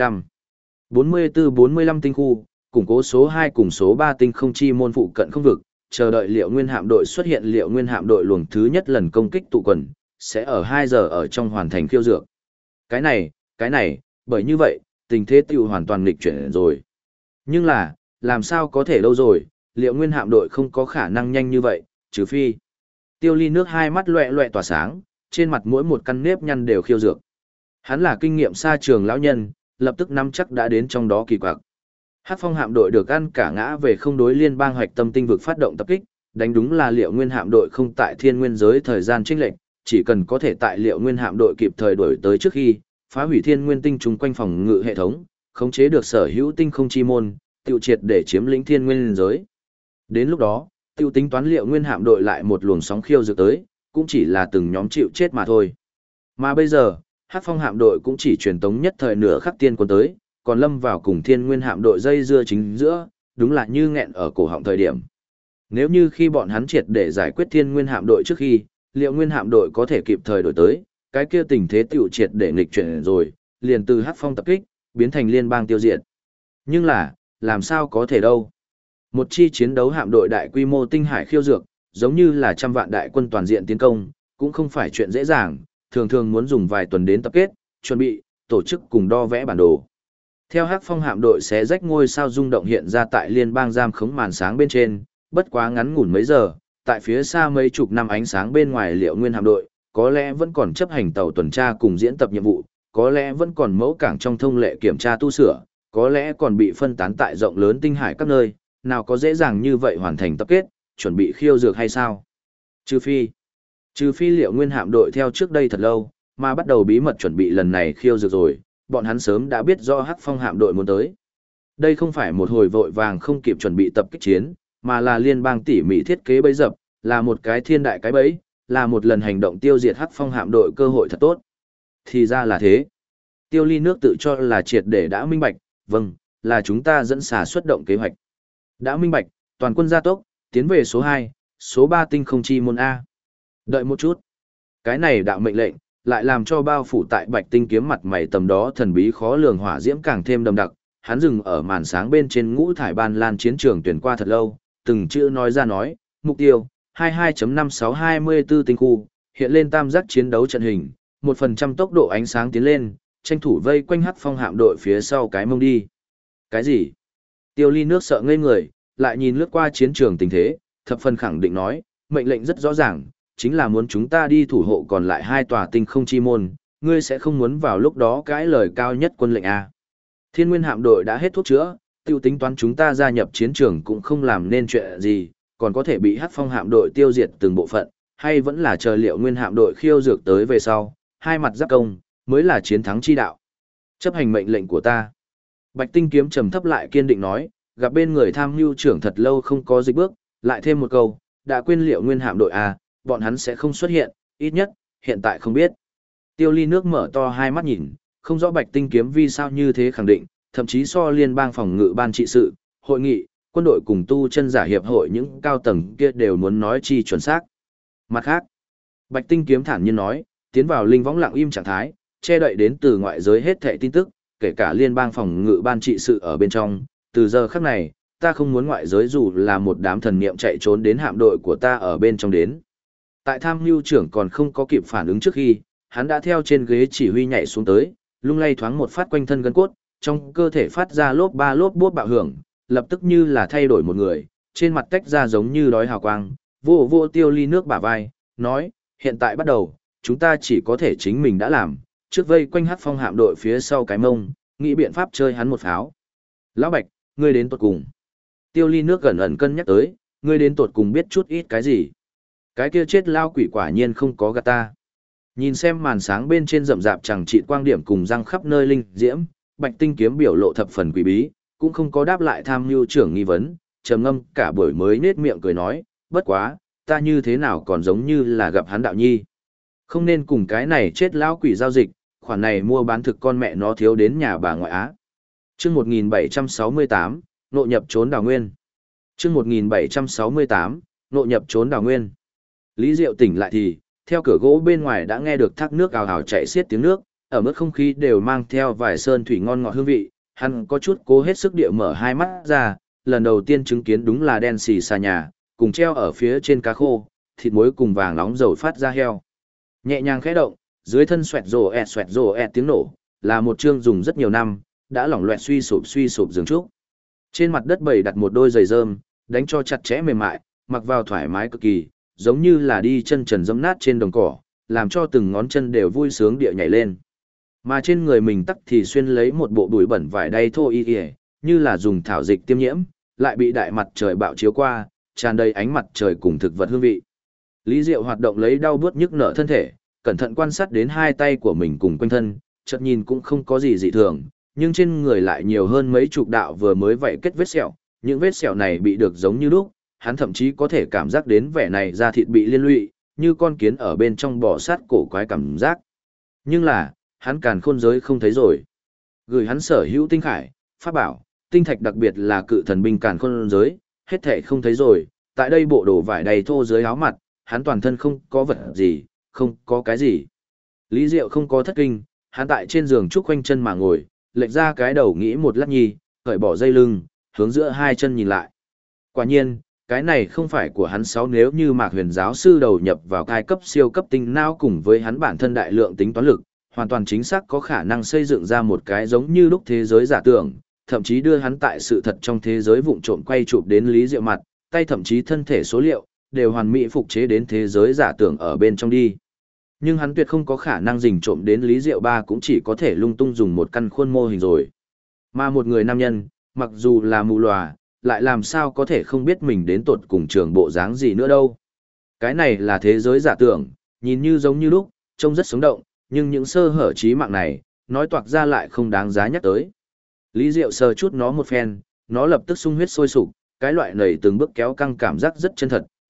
44-45 tinh khu, củng cố số 2 cùng số 3 tinh không chi môn phụ cận không vực, chờ đợi liệu nguyên hạm đội xuất hiện. Liệu nguyên hạm đội luồng thứ nhất lần công kích tụ quần, sẽ ở 2 giờ ở trong hoàn thành khiêu dược. Cái này, bởi như vậy, tình thế tiêu hoàn toàn nghịch chuyển rồi. Nhưng là, làm sao có thể đâu rồi, liệu nguyên hạm đội không có khả năng nhanh như vậy, trừ phi. Tiêu Ly nước hai mắt loẹ loẹ tỏa sáng, trên mặt mỗi một căn nếp nhăn đều khiêu dược. Hắn là kinh nghiệm xa trường lão nhân, lập tức nắm chắc đã đến trong đó kỳ quặc. Hắc Phong hạm đội được ăn cả ngã về không đối liên bang hoạch tâm tinh vực phát động tập kích, đánh đúng là liệu nguyên hạm đội không tại thiên nguyên giới thời gian chênh lệch, chỉ cần có thể tại liệu nguyên hạm đội kịp thời đuổi tới trước khi phá hủy thiên nguyên tinh trùng quanh phòng ngự hệ thống, khống chế được sở hữu tinh không chi môn, tiêu triệt để chiếm lĩnh thiên nguyên giới. Đến lúc đó, tiêu tính toán liệu nguyên hạm đội lại một luồng sóng khiêu dược tới, cũng chỉ là từng nhóm chịu chết mà thôi. Mà bây giờ, Hắc Phong hạm đội cũng chỉ truyền tống nhất thời nửa khắc tiên quân tới, còn lâm vào cùng thiên nguyên hạm đội dây dưa chính giữa, đúng là như nghẹn ở cổ họng thời điểm. Nếu như khi bọn hắn triệt để giải quyết thiên nguyên hạm đội trước khi, liệu nguyên hạm đội có thể kịp thời đổi tới, cái kia tình thế tiểu triệt để nghịch chuyển rồi, liền từ Hắc Phong tập kích, biến thành liên bang tiêu diệt. Nhưng là, làm sao có thể đâu? Một chi chiến đấu hạm đội đại quy mô tinh hải khiêu dược, giống như là trăm vạn đại quân toàn diện tiến công, cũng không phải chuyện dễ dàng, thường thường muốn dùng vài tuần đến tập kết, chuẩn bị, tổ chức cùng đo vẽ bản đồ. Theo Hắc Phong hạm đội xé rách ngôi sao rung động hiện ra tại liên bang giam khống màn sáng bên trên, bất quá ngắn ngủn mấy giờ, tại phía xa mấy chục năm ánh sáng bên ngoài liệu nguyên hạm đội, có lẽ vẫn còn chấp hành tàu tuần tra cùng diễn tập nhiệm vụ, có lẽ vẫn còn mẫu cảng trong thông lệ kiểm tra tu sửa, có lẽ còn bị phân tán tại rộng lớn tinh hải các nơi, nào có dễ dàng như vậy hoàn thành tập kết, chuẩn bị khiêu dược hay sao? Trừ phi liệu nguyên hạm đội theo trước đây thật lâu, mà bắt đầu bí mật chuẩn bị lần này khiêu dược rồi, bọn hắn sớm đã biết do Hắc Phong hạm đội muốn tới. Đây không phải một hồi vội vàng không kịp chuẩn bị tập kích chiến, mà là liên bang tỉ mỉ thiết kế bẫy dập, là một cái thiên đại cái bẫy, là một lần hành động tiêu diệt Hắc Phong hạm đội cơ hội thật tốt. Thì ra là thế. Tiêu Ly Nước tự cho là triệt để đã minh bạch, vâng, là chúng ta dẫn xà xuất động kế hoạch. Đã minh bạch, toàn quân gia tốc, tiến về số 2, số 3 tinh không chi môn A. Đợi một chút. Cái này đạo mệnh lệnh, lại làm cho bao phủ tại bạch tinh kiếm mặt mày tầm đó thần bí khó lường hỏa diễm càng thêm đậm đặc. Hắn dừng ở màn sáng bên trên ngũ thải ban lan chiến trường tuyển qua thật lâu, từng chữ nói ra nói, mục tiêu, 22.5624 tinh khu, hiện lên tam giác chiến đấu trận hình, 1% tốc độ ánh sáng tiến lên, tranh thủ vây quanh hắc phong hạm đội phía sau cái mông đi. Cái gì? Tiêu Ly Nước sợ ngây người, lại nhìn lướt qua chiến trường tình thế, thập phần khẳng định nói, mệnh lệnh rất rõ ràng, chính là muốn chúng ta đi thủ hộ còn lại 2 tòa tinh không chi môn, ngươi sẽ không muốn vào lúc đó cãi lời cao nhất quân lệnh A. Thiên Nguyên hạm đội đã hết thuốc chữa, tiêu tính toán chúng ta gia nhập chiến trường cũng không làm nên chuyện gì, còn có thể bị hắc phong hạm đội tiêu diệt từng bộ phận, hay vẫn là chờ Liệu Nguyên hạm đội khiêu dược tới về sau, hai mặt giáp công, mới là chiến thắng chi đạo. Chấp hành mệnh lệnh của ta. Bạch Tinh Kiếm trầm thấp lại kiên định nói, gặp bên người tham mưu trưởng thật lâu không có dịch bước, lại thêm một câu, đã quên Liệu Nguyên hạm đội à, bọn hắn sẽ không xuất hiện, ít nhất, hiện tại không biết. Tiêu Ly Nước mở to hai mắt nhìn, không rõ Bạch Tinh Kiếm vì sao như thế khẳng định, thậm chí so liên bang phòng ngự ban trị sự, hội nghị, quân đội cùng tu chân giả hiệp hội những cao tầng kia đều muốn nói chi chuẩn xác. Mặt khác, Bạch Tinh Kiếm thản nhiên nói, tiến vào linh võng lặng im trạng thái, che đậy đến từ ngoại giới hết thảy tin tức, kể cả liên bang phòng ngự ban trị sự ở bên trong, từ giờ khắc này, ta không muốn ngoại giới dù là một đám thần niệm chạy trốn đến hạm đội của ta ở bên trong đến. Tại tham mưu trưởng còn không có kịp phản ứng trước khi, hắn đã theo trên ghế chỉ huy nhảy xuống tới, lung lay thoáng một phát quanh thân gân cốt, trong cơ thể phát ra lốp ba lốp bốp bạo hưởng, lập tức như là thay đổi một người, trên mặt tách ra giống như đói hào quang, vô vô Tiêu Ly Nước bả vai, nói, hiện tại bắt đầu, chúng ta chỉ có thể chính mình đã làm, trước vây quanh hắc phong hạm đội phía sau cái mông, nghĩ biện pháp chơi hắn một pháo. Lão Bạch, ngươi đến tuột cùng. Tiêu Ly Nước gần ẩn cân nhắc tới, ngươi đến tuột cùng biết chút ít cái gì. Cái kia chết lao quỷ quả nhiên không có gạt ta. Nhìn xem màn sáng bên trên rậm rạp chẳng trị quang điểm cùng răng khắp nơi linh diễm, Bạch Tinh Kiếm biểu lộ thập phần quỷ bí, cũng không có đáp lại tham mưu trưởng nghi vấn, trầm ngâm cả buổi mới nết miệng cười nói, bất quá, ta như thế nào còn giống như là gặp hắn đạo nhi. Không nên cùng cái này chết lão quỷ giao dịch, khoản này mua bán thực con mẹ nó thiếu đến nhà bà ngoại Á. Chương 1768, nộ nhập trốn đào nguyên. Chương 1768, nộ nhập trốn đào nguyên. Lý Diệu tỉnh lại thì, theo cửa gỗ bên ngoài đã nghe được thác nước ào ào chảy xiết tiếng nước, ở mức không khí đều mang theo vài sơn thủy ngon ngọt hương vị, hắn có chút cố hết sức địa mở hai mắt ra, lần đầu tiên chứng kiến đúng là đen xì xà nhà, cùng treo ở phía trên cá khô, thịt muối cùng vàng nóng dầu phát ra heo. Nhẹ nhàng khẽ động, dưới thân xoẹt rồ ẹt tiếng nổ, là một chương dùng rất nhiều năm, đã lỏng loẹt suy sụp giường trúc. Trên mặt đất bày đặt một đôi giày rơm, đánh cho chặt chẽ mềm mại, mặc vào thoải mái cực kỳ, giống như là đi chân trần dẫm nát trên đồng cỏ, làm cho từng ngón chân đều vui sướng địa nhảy lên. Mà trên người mình tắc thì xuyên lấy một bộ bụi bẩn vải đay thô y y, như là dùng thảo dịch tiêm nhiễm, lại bị đại mặt trời bạo chiếu qua, tràn đầy ánh mặt trời cùng thực vật hương vị. Lý Diệu hoạt động lấy đau buốt nhức nở thân thể, cẩn thận quan sát đến hai tay của mình cùng quanh thân, chợt nhìn cũng không có gì dị thường, nhưng trên người lại nhiều hơn mấy chục đạo vừa mới vậy kết vết sẹo, những vết sẹo này bị được giống như lúc, hắn thậm chí có thể cảm giác đến vẻ này da thịt bị liên lụy, như con kiến ở bên trong bò sát cổ quái cảm giác. Nhưng là, hắn càn khôn giới không thấy rồi. Gửi hắn sở hữu tinh khải, pháp bảo, tinh thạch đặc biệt là cự thần binh càn khôn giới, hết thảy không thấy rồi, tại đây bộ đồ vải đầy thô dưới áo mặt, hắn toàn thân không có vật gì, không có cái gì. Lý Diệu không có thất kinh, hắn tại trên giường trúc quanh chân mà ngồi, lệch ra cái đầu nghĩ một lát nhi, cởi bỏ dây lưng, hướng giữa hai chân nhìn lại. Quả nhiên, cái này không phải của hắn sáu, nếu như Mạc Huyền giáo sư đầu nhập vào cai cấp siêu cấp tinh não cùng với hắn bản thân đại lượng tính toán lực, hoàn toàn chính xác có khả năng xây dựng ra một cái giống như lúc thế giới giả tưởng, thậm chí đưa hắn tại sự thật trong thế giới vụng trộm quay chụp đến Lý Diệu mặt, tay thậm chí thân thể số liệu, đều hoàn mỹ phục chế đến thế giới giả tưởng ở bên trong đi. Nhưng hắn tuyệt không có khả năng rình trộm đến Lý Diệu ba, cũng chỉ có thể lung tung dùng một căn khuôn mô hình rồi. Mà một người nam nhân, mặc dù là mù lòa, lại làm sao có thể không biết mình đến tột cùng trường bộ dáng gì nữa đâu. Cái này là thế giới giả tưởng, nhìn như giống như lúc, trông rất sống động, nhưng những sơ hở trí mạng này, nói toạc ra lại không đáng giá nhắc tới. Lý Diệu sờ chút nó một phen, nó lập tức sung huyết sôi sục, cái loại nảy từng bước kéo căng cảm giác rất chân thật,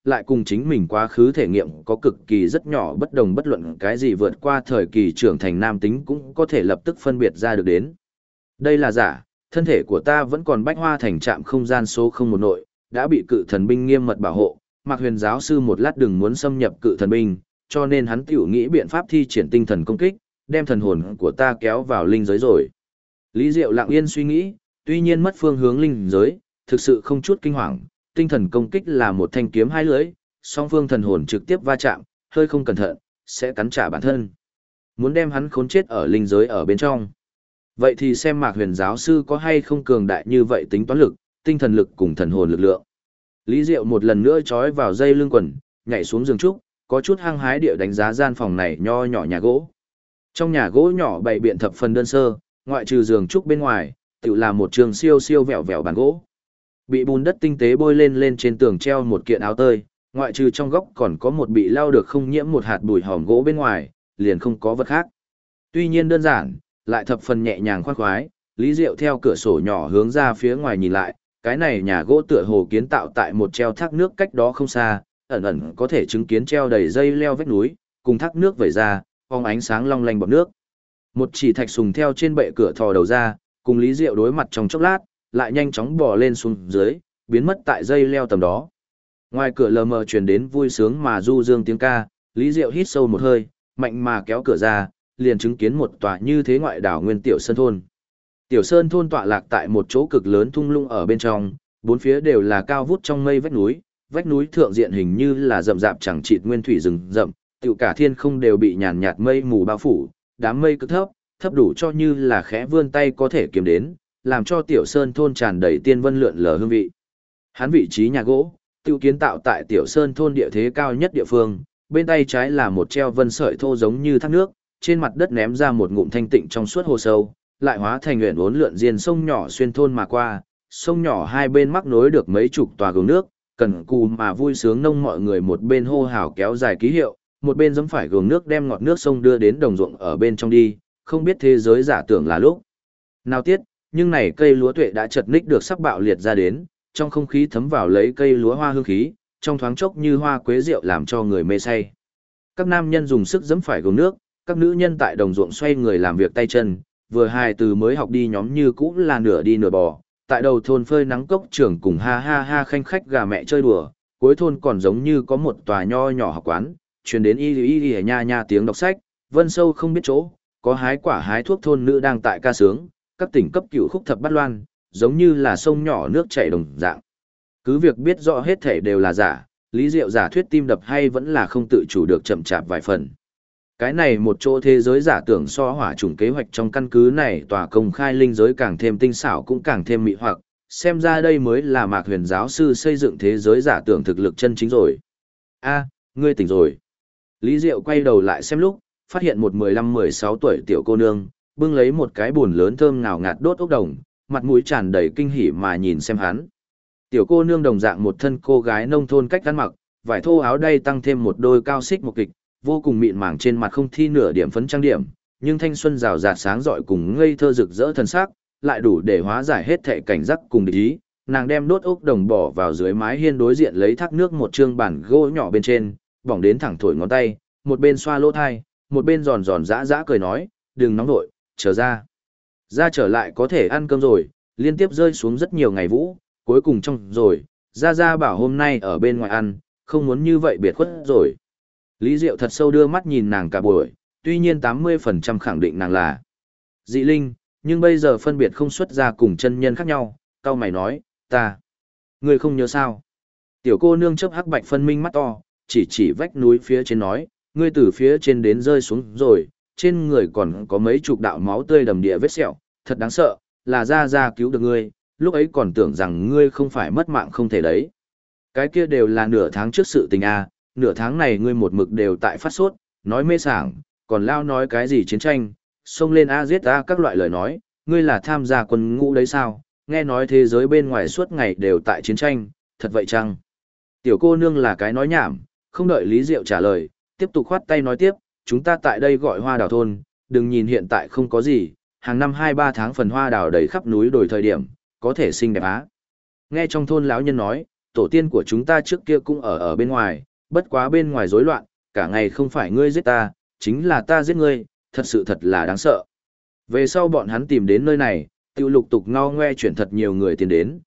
lại cùng chính mình quá khứ thể nghiệm có cực kỳ rất nhỏ bất đồng, bất luận cái gì vượt qua thời kỳ trưởng thành nam tính cũng có thể lập tức phân biệt ra được đến. Đây là giả, thân thể của ta vẫn còn Bách Hoa Thành trạm không gian số 01 nội, đã bị cự thần binh nghiêm mật bảo hộ, Mạc Huyền giáo sư một lát đừng muốn xâm nhập cự thần binh, cho nên hắn tiểu nghĩ biện pháp thi triển tinh thần công kích, đem thần hồn của ta kéo vào linh giới rồi. Lý Diệu lặng yên suy nghĩ, tuy nhiên mất phương hướng linh giới, thực sự không chút kinh hoàng, tinh thần công kích là một thanh kiếm hai lưỡi, song phương thần hồn trực tiếp va chạm, hơi không cẩn thận, sẽ cắn trả bản thân. Muốn đem hắn khốn chết ở linh giới ở bên trong. Vậy thì xem Mạc Huyền giáo sư có hay không cường đại như vậy tính toán lực, tinh thần lực cùng thần hồn lực lượng. Lý Diệu một lần nữa trói vào dây lưng quần, nhảy xuống giường trúc, có chút hăng hái địa đánh giá gian phòng này nho nhỏ nhà gỗ. Trong nhà gỗ nhỏ bày biện thập phần đơn sơ, ngoại trừ giường trúc bên ngoài, tự là một trường siêu siêu vẹo vẹo bàn gỗ. Bị bùn đất tinh tế bôi lên trên tường treo một kiện áo tơi, ngoại trừ trong góc còn có một bị lau được không nhiễm một hạt bụi hòm gỗ bên ngoài, liền không có vật khác. Tuy nhiên đơn giản, lại thập phần nhẹ nhàng khoan khoái, Lý Diệu theo cửa sổ nhỏ hướng ra phía ngoài nhìn lại, cái này nhà gỗ tựa hồ kiến tạo tại một treo thác nước cách đó không xa, ẩn ẩn có thể chứng kiến treo đầy dây leo vách núi, cùng thác nước vẩy ra, phóng ánh sáng long lanh bọt nước. Một chỉ thạch sùng theo trên bệ cửa thò đầu ra, cùng Lý Diệu đối mặt trong chốc lát, lại nhanh chóng bò lên xuống dưới, biến mất tại dây leo tầm đó. Ngoài cửa lờ mờ truyền đến vui sướng mà du dương tiếng ca, Lý Diệu hít sâu một hơi, mạnh mà kéo cửa ra, liền chứng kiến một tòa như thế ngoại đảo nguyên tiểu sơn thôn. Tiểu sơn thôn tọa lạc tại một chỗ cực lớn thung lũng ở bên trong, bốn phía đều là cao vút trong mây vách núi thượng diện hình như là rậm rạp chẳng chịt nguyên thủy rừng rậm, tiểu cả thiên không đều bị nhàn nhạt mây mù bao phủ, đám mây cực thấp, thấp đủ cho như là khẽ vươn tay có thể kiếm đến, làm cho tiểu sơn thôn tràn đầy tiên vân lượn lờ hương vị. Hắn vị trí nhà gỗ, tiêu kiến tạo tại tiểu sơn thôn địa thế cao nhất địa phương, bên tay trái là một treo vân sợi thô giống như thác nước, trên mặt đất ném ra một ngụm thanh tịnh trong suốt hồ sâu, lại hóa thành nguyện uốn lượn diên sông nhỏ xuyên thôn mà qua, sông nhỏ hai bên mắc nối được mấy chục tòa gương nước, cần cù mà vui sướng nông mọi người một bên hô hào kéo dài ký hiệu, một bên giống phải gương nước đem ngọt nước sông đưa đến đồng ruộng ở bên trong đi, không biết thế giới giả tưởng là lúc nào tiết, nhưng này cây lúa tuệ đã chật ních được sắp bạo liệt ra đến, trong không khí thấm vào lấy cây lúa hoa hương khí, trong thoáng chốc như hoa quế rượu làm cho người mê say. Các nam nhân dùng sức giẫm phải gương nước, các nữ nhân tại đồng ruộng xoay người làm việc tay chân, vừa hài từ mới học đi nhóm như cũ là nửa đi nửa bò, tại đầu thôn phơi nắng cốc trường cùng ha ha ha khanh khách gà mẹ chơi đùa, cuối thôn còn giống như có một tòa nho nhỏ học quán, truyền đến y nha nha tiếng đọc sách, vân sâu không biết chỗ, có hái quả hái thuốc thôn nữ đang tại ca sướng, các tỉnh cấp cựu khúc thập bát loan, giống như là sông nhỏ nước chảy đồng dạng. Cứ việc biết rõ hết thể đều là giả, Lý Diệu giả thuyết tim đập hay vẫn là không tự chủ được chậm chạp vài phần. Cái này một chỗ thế giới giả tưởng so hỏa chủng kế hoạch trong căn cứ này tòa công khai linh giới càng thêm tinh xảo cũng càng thêm mị hoặc, xem ra đây mới là Mạc Huyền giáo sư xây dựng thế giới giả tưởng thực lực chân chính rồi. A, ngươi tỉnh rồi. Lý Diệu quay đầu lại xem lúc, phát hiện một 15-16 tuổi tiểu cô nương, bưng lấy một cái bùn lớn thơm ngào ngạt đốt ốc đồng, mặt mũi tràn đầy kinh hỉ mà nhìn xem hắn. Tiểu cô nương đồng dạng một thân cô gái nông thôn cách ăn mặc, vải thô áo đay tăng thêm một đôi cao xích một kịch, vô cùng mịn màng trên mặt không thi nửa điểm phấn trang điểm, nhưng thanh xuân rào rạt sáng rọi cùng ngây thơ rực rỡ thân sắc, lại đủ để hóa giải hết thệ cảnh giác cùng địch ý. Nàng đem đốt ốc đồng bỏ vào dưới mái hiên đối diện lấy thác nước một trương bản gỗ nhỏ bên trên, bỏng đến thẳng thổi ngón tay, một bên xoa lỗ thai, một bên giòn giòn dã dã cười nói, đừng nóng nội, chờ ra. Ra trở lại có thể ăn cơm rồi, liên tiếp rơi xuống rất nhiều ngày vũ, cuối cùng trong rồi, ra bảo hôm nay ở bên ngoài ăn, không muốn như vậy biệt khuất rồi. Lý Diệu thật sâu đưa mắt nhìn nàng cả buổi, tuy nhiên 80% khẳng định nàng là dị linh, nhưng bây giờ phân biệt không xuất ra cùng chân nhân khác nhau, cao mày nói, ngươi không nhớ sao. Tiểu cô nương chớp hắc bạch phân minh mắt to, chỉ vách núi phía trên nói, ngươi từ phía trên đến rơi xuống rồi, trên người còn có mấy chục đạo máu tươi đầm địa vết sẹo, thật đáng sợ, là ra cứu được ngươi, lúc ấy còn tưởng rằng ngươi không phải mất mạng không thể đấy. Cái kia đều là nửa tháng trước sự tình a, nửa tháng này ngươi một mực đều tại phát sốt, nói mê sảng, còn lao nói cái gì chiến tranh, xông lên a giết a các loại lời nói, ngươi là tham gia quân ngũ đấy sao, nghe nói thế giới bên ngoài suốt ngày đều tại chiến tranh, thật vậy chăng? Tiểu cô nương là cái nói nhảm, không đợi Lý Diệu trả lời, tiếp tục khoát tay nói tiếp, chúng ta tại đây gọi hoa đào thôn, đừng nhìn hiện tại không có gì, hàng năm 2-3 tháng phần hoa đào đầy khắp núi đồi thời điểm, có thể xinh đẹp á. Nghe trong thôn lão nhân nói, tổ tiên của chúng ta trước kia cũng ở bên ngoài, bất quá bên ngoài rối loạn, cả ngày không phải ngươi giết ta, chính là ta giết ngươi, thật là đáng sợ. Về sau bọn hắn tìm đến nơi này, tiêu lục tục ngao ngoe chuyển thật nhiều người tiền đến,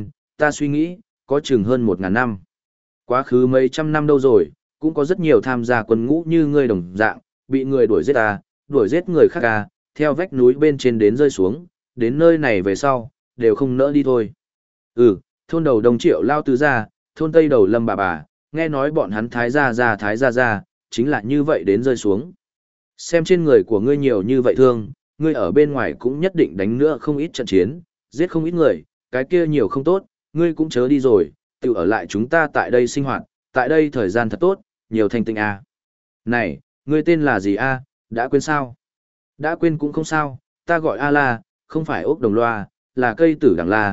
ta suy nghĩ, có chừng hơn 1.000 năm. Quá khứ mấy trăm năm đâu rồi, cũng có rất nhiều tham gia quân ngũ như ngươi đồng dạng, bị người đuổi giết ta, đuổi giết người khác ta, theo vách núi bên trên đến rơi xuống, đến nơi này về sau, đều không nỡ đi thôi. Thôn đầu Đông Triệu Lao Tứ Gia, thôn Tây đầu Lâm bà, nghe nói bọn hắn thái gia, chính là như vậy đến rơi xuống. Xem trên người của ngươi nhiều như vậy thương, ngươi ở bên ngoài cũng nhất định đánh nữa không ít trận chiến, giết không ít người, cái kia nhiều không tốt, ngươi cũng chớ đi rồi, tự ở lại chúng ta tại đây sinh hoạt, tại đây thời gian thật tốt, nhiều thanh tịnh à. Này, ngươi tên là gì a? Đã quên sao? Đã quên cũng không sao, ta gọi A La, không phải ốc đồng loa, là cây tử đằng la,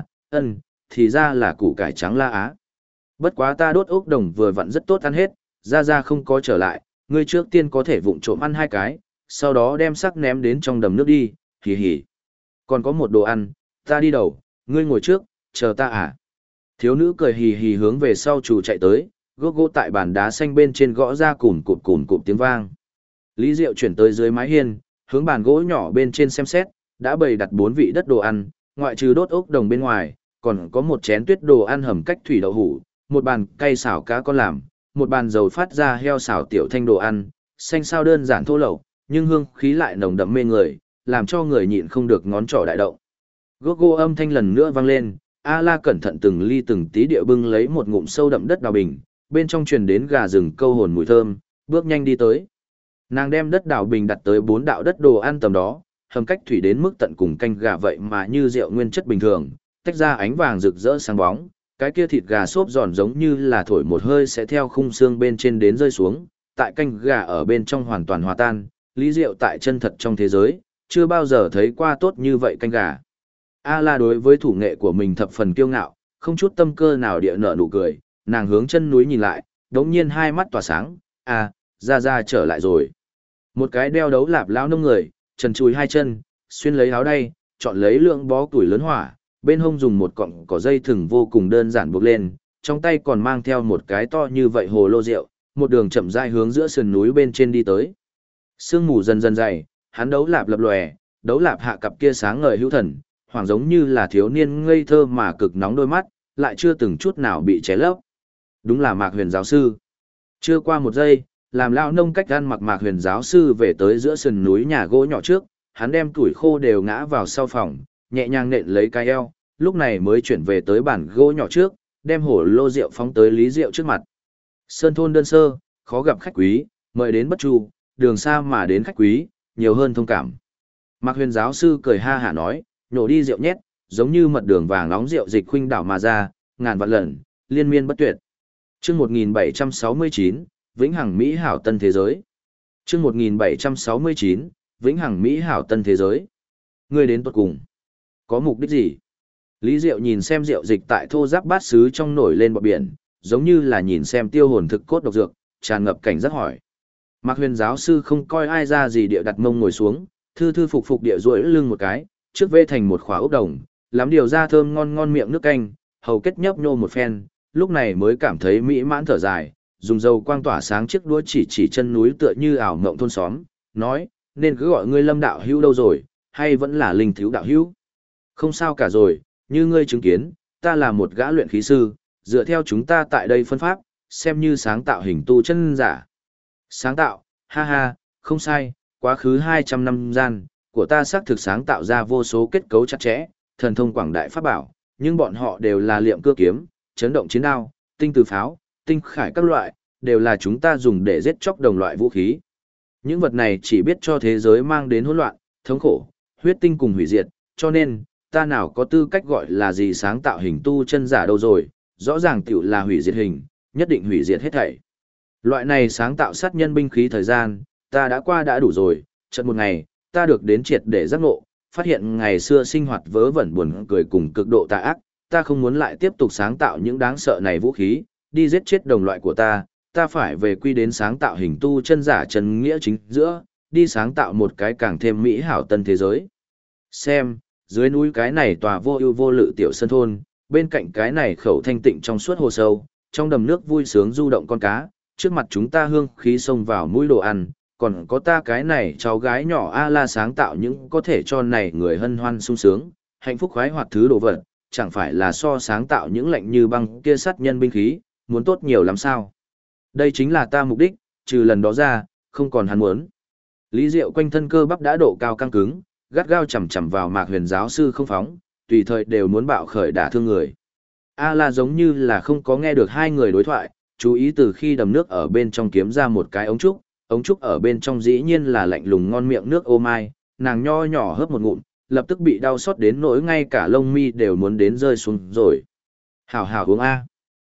thì ra là củ cải trắng la á. Bất quá ta đốt ốc đồng vừa vặn rất tốt ăn hết, ra không có trở lại, ngươi trước tiên có thể vụng trộm ăn 2 cái, sau đó đem xác ném đến trong đầm nước đi, hì hì. Còn có một đồ ăn, ta đi đầu, ngươi ngồi trước, chờ ta à. Thiếu nữ cười hì hì hướng về sau chủ chạy tới, gỗ tại bàn đá xanh bên trên gõ ra cùm cụm tiếng vang. Lý Diệu chuyển tới dưới mái hiên, hướng bàn gỗ nhỏ bên trên xem xét, đã bày đặt 4 vị đất đồ ăn, ngoại trừ đốt ốc đồng bên ngoài, còn có một chén tuyết đồ ăn hầm cách thủy đậu hủ, một bàn cay xào cá con làm, một bàn dầu phát ra heo xào tiểu thanh đồ ăn, xanh sao đơn giản thô lậu, nhưng hương khí lại nồng đậm mê người, làm cho người nhịn không được ngón trỏ đại động. Gô âm thanh lần nữa vang lên, A La cẩn thận từng ly từng tí địa bưng lấy một ngụm sâu đậm đất đào bình, bên trong truyền đến gà rừng câu hồn mùi thơm, bước nhanh đi tới. Nàng đem đất đào bình đặt tới 4 đạo đất đồ ăn tầm đó, hầm cách thủy đến mức tận cùng canh gà vậy mà như rượu nguyên chất bình thường, tách ra ánh vàng rực rỡ sáng bóng, cái kia thịt gà xốp giòn giống như là thổi một hơi sẽ theo khung xương bên trên đến rơi xuống, tại canh gà ở bên trong hoàn toàn hòa tan, Lý Diệu tại chân thật trong thế giới, chưa bao giờ thấy qua tốt như vậy canh gà. A La đối với thủ nghệ của mình thập phần kiêu ngạo, không chút tâm cơ nào địa nở nụ cười, nàng hướng chân núi nhìn lại, đống nhiên hai mắt tỏa sáng, ra trở lại rồi. Một cái đeo đấu lạp lão nông người, trần chùi 2 chân, xuyên lấy áo đay, chọn lấy lượng bó củi lớn hỏa, bên hông dùng một cọng cỏ dây thừng vô cùng đơn giản buộc lên, trong tay còn mang theo một cái to như vậy hồ lô rượu, một đường chậm rãi hướng giữa sườn núi bên trên đi tới. Sương mù dần dần dày, hắn đấu lạp lập lòe, đấu lạp hạ cặp kia sáng ngời hữu thần, hoàng giống như là thiếu niên ngây thơ mà cực nóng đôi mắt, lại chưa từng chút nào bị ché lấp. Đúng là Mạc Huyền giáo sư. Chưa qua một giây, làm lão nông cách ăn mặc Mạc Huyền giáo sư về tới giữa sườn núi nhà gỗ nhỏ trước, hắn đem củi khô đều ngã vào sau phòng, nhẹ nhàng nện lấy cái eo, lúc này mới chuyển về tới bàn gỗ nhỏ trước, đem hổ lô rượu phóng tới Lý Diệu trước mặt. Sơn thôn đơn sơ, khó gặp khách quý, mời đến bất chu, đường xa mà đến khách quý, nhiều hơn thông cảm. Mạc Huyền giáo sư cười ha hả nói, nhổ đi rượu nhét, giống như mật đường vàng nóng rượu dịch khuynh đảo mà ra, ngàn vạn lần, liên miên bất tuyệt. Chương 1769, Vĩnh Hằng Mỹ hảo tân thế giới. Chương 1769, Vĩnh Hằng Mỹ hảo tân thế giới. Ngươi đến tuột cùng, có mục đích gì? Lý Diệu nhìn xem rượu dịch tại thô giáp bát sứ trong nổi lên bọt biển, giống như là nhìn xem tiêu hồn thực cốt độc dược, tràn ngập cảnh giác hỏi. Mạc Huyền giáo sư không coi ai ra gì địa đặt mông ngồi xuống, thư phục phục địa duỗi lưng một cái, trước vê thành một khỏa ốc đồng, lắm điều ra thơm ngon ngon miệng nước canh, hầu kết nhấp nhô một phen, lúc này mới cảm thấy mỹ mãn thở dài, dùng dầu quang tỏa sáng chiếc đũa chỉ chân núi tựa như ảo mộng thôn xóm, nói, nên cứ gọi ngươi Lâm đạo hữu đâu rồi, hay vẫn là Linh thiếu đạo hữu? Không sao cả rồi, như ngươi chứng kiến, ta là một gã luyện khí sư, dựa theo chúng ta tại đây phân pháp, xem như sáng tạo hình tu chân giả. Sáng tạo, ha ha, không sai, quá khứ 200 năm gian, của ta xác thực sáng tạo ra vô số kết cấu chặt chẽ, thần thông quảng đại pháp bảo, nhưng bọn họ đều là liệm cưa kiếm, chấn động chiến đao, tinh từ pháo, tinh khải các loại, đều là chúng ta dùng để giết chóc đồng loại vũ khí. Những vật này chỉ biết cho thế giới mang đến hỗn loạn, thống khổ, huyết tinh cùng hủy diệt, cho nên, ta nào có tư cách gọi là gì sáng tạo hình tu chân giả đâu rồi, rõ ràng tiểu là hủy diệt hình, nhất định hủy diệt hết thảy. Loại này sáng tạo sát nhân binh khí thời gian, ta đã qua đã đủ rồi, chợt một ngày, ta được đến triệt để giác ngộ, phát hiện ngày xưa sinh hoạt vớ vẩn buồn cười cùng cực độ tà ác, ta không muốn lại tiếp tục sáng tạo những đáng sợ này vũ khí, đi giết chết đồng loại của ta phải về quy đến sáng tạo hình tu chân giả chân nghĩa chính giữa, đi sáng tạo một cái càng thêm mỹ hảo tân thế giới. Xem, dưới núi cái này tòa vô ưu vô lự tiểu sân thôn, bên cạnh cái này khẩu thanh tịnh trong suốt hồ sâu, trong đầm nước vui sướng du động con cá, trước mặt chúng ta hương khí xông vào mũi đồ ăn, còn có ta cái này cháu gái nhỏ A-la sáng tạo những có thể cho này người hân hoan sung sướng, hạnh phúc khoái hoạt thứ đồ vật, chẳng phải là so sáng tạo những lạnh như băng kia sát nhân binh khí, muốn tốt nhiều lắm sao. Đây chính là ta mục đích, trừ lần đó ra, không còn hắn muốn. Lý Diệu quanh thân cơ bắp đã độ cao căng cứng, gắt gao chầm chầm vào Mạc Huyền giáo sư không phóng, tùy thời đều muốn bạo khởi đả thương người. A-la giống như là không có nghe được hai người đối thoại, chú ý từ khi đầm nước ở bên trong kiếm ra một cái ống trúc ở bên trong dĩ nhiên là lạnh lùng ngon miệng nước ô mai, nàng nho nhỏ hớp một ngụm, lập tức bị đau xót đến nỗi ngay cả lông mi đều muốn đến rơi xuống rồi. Hảo hảo uống A.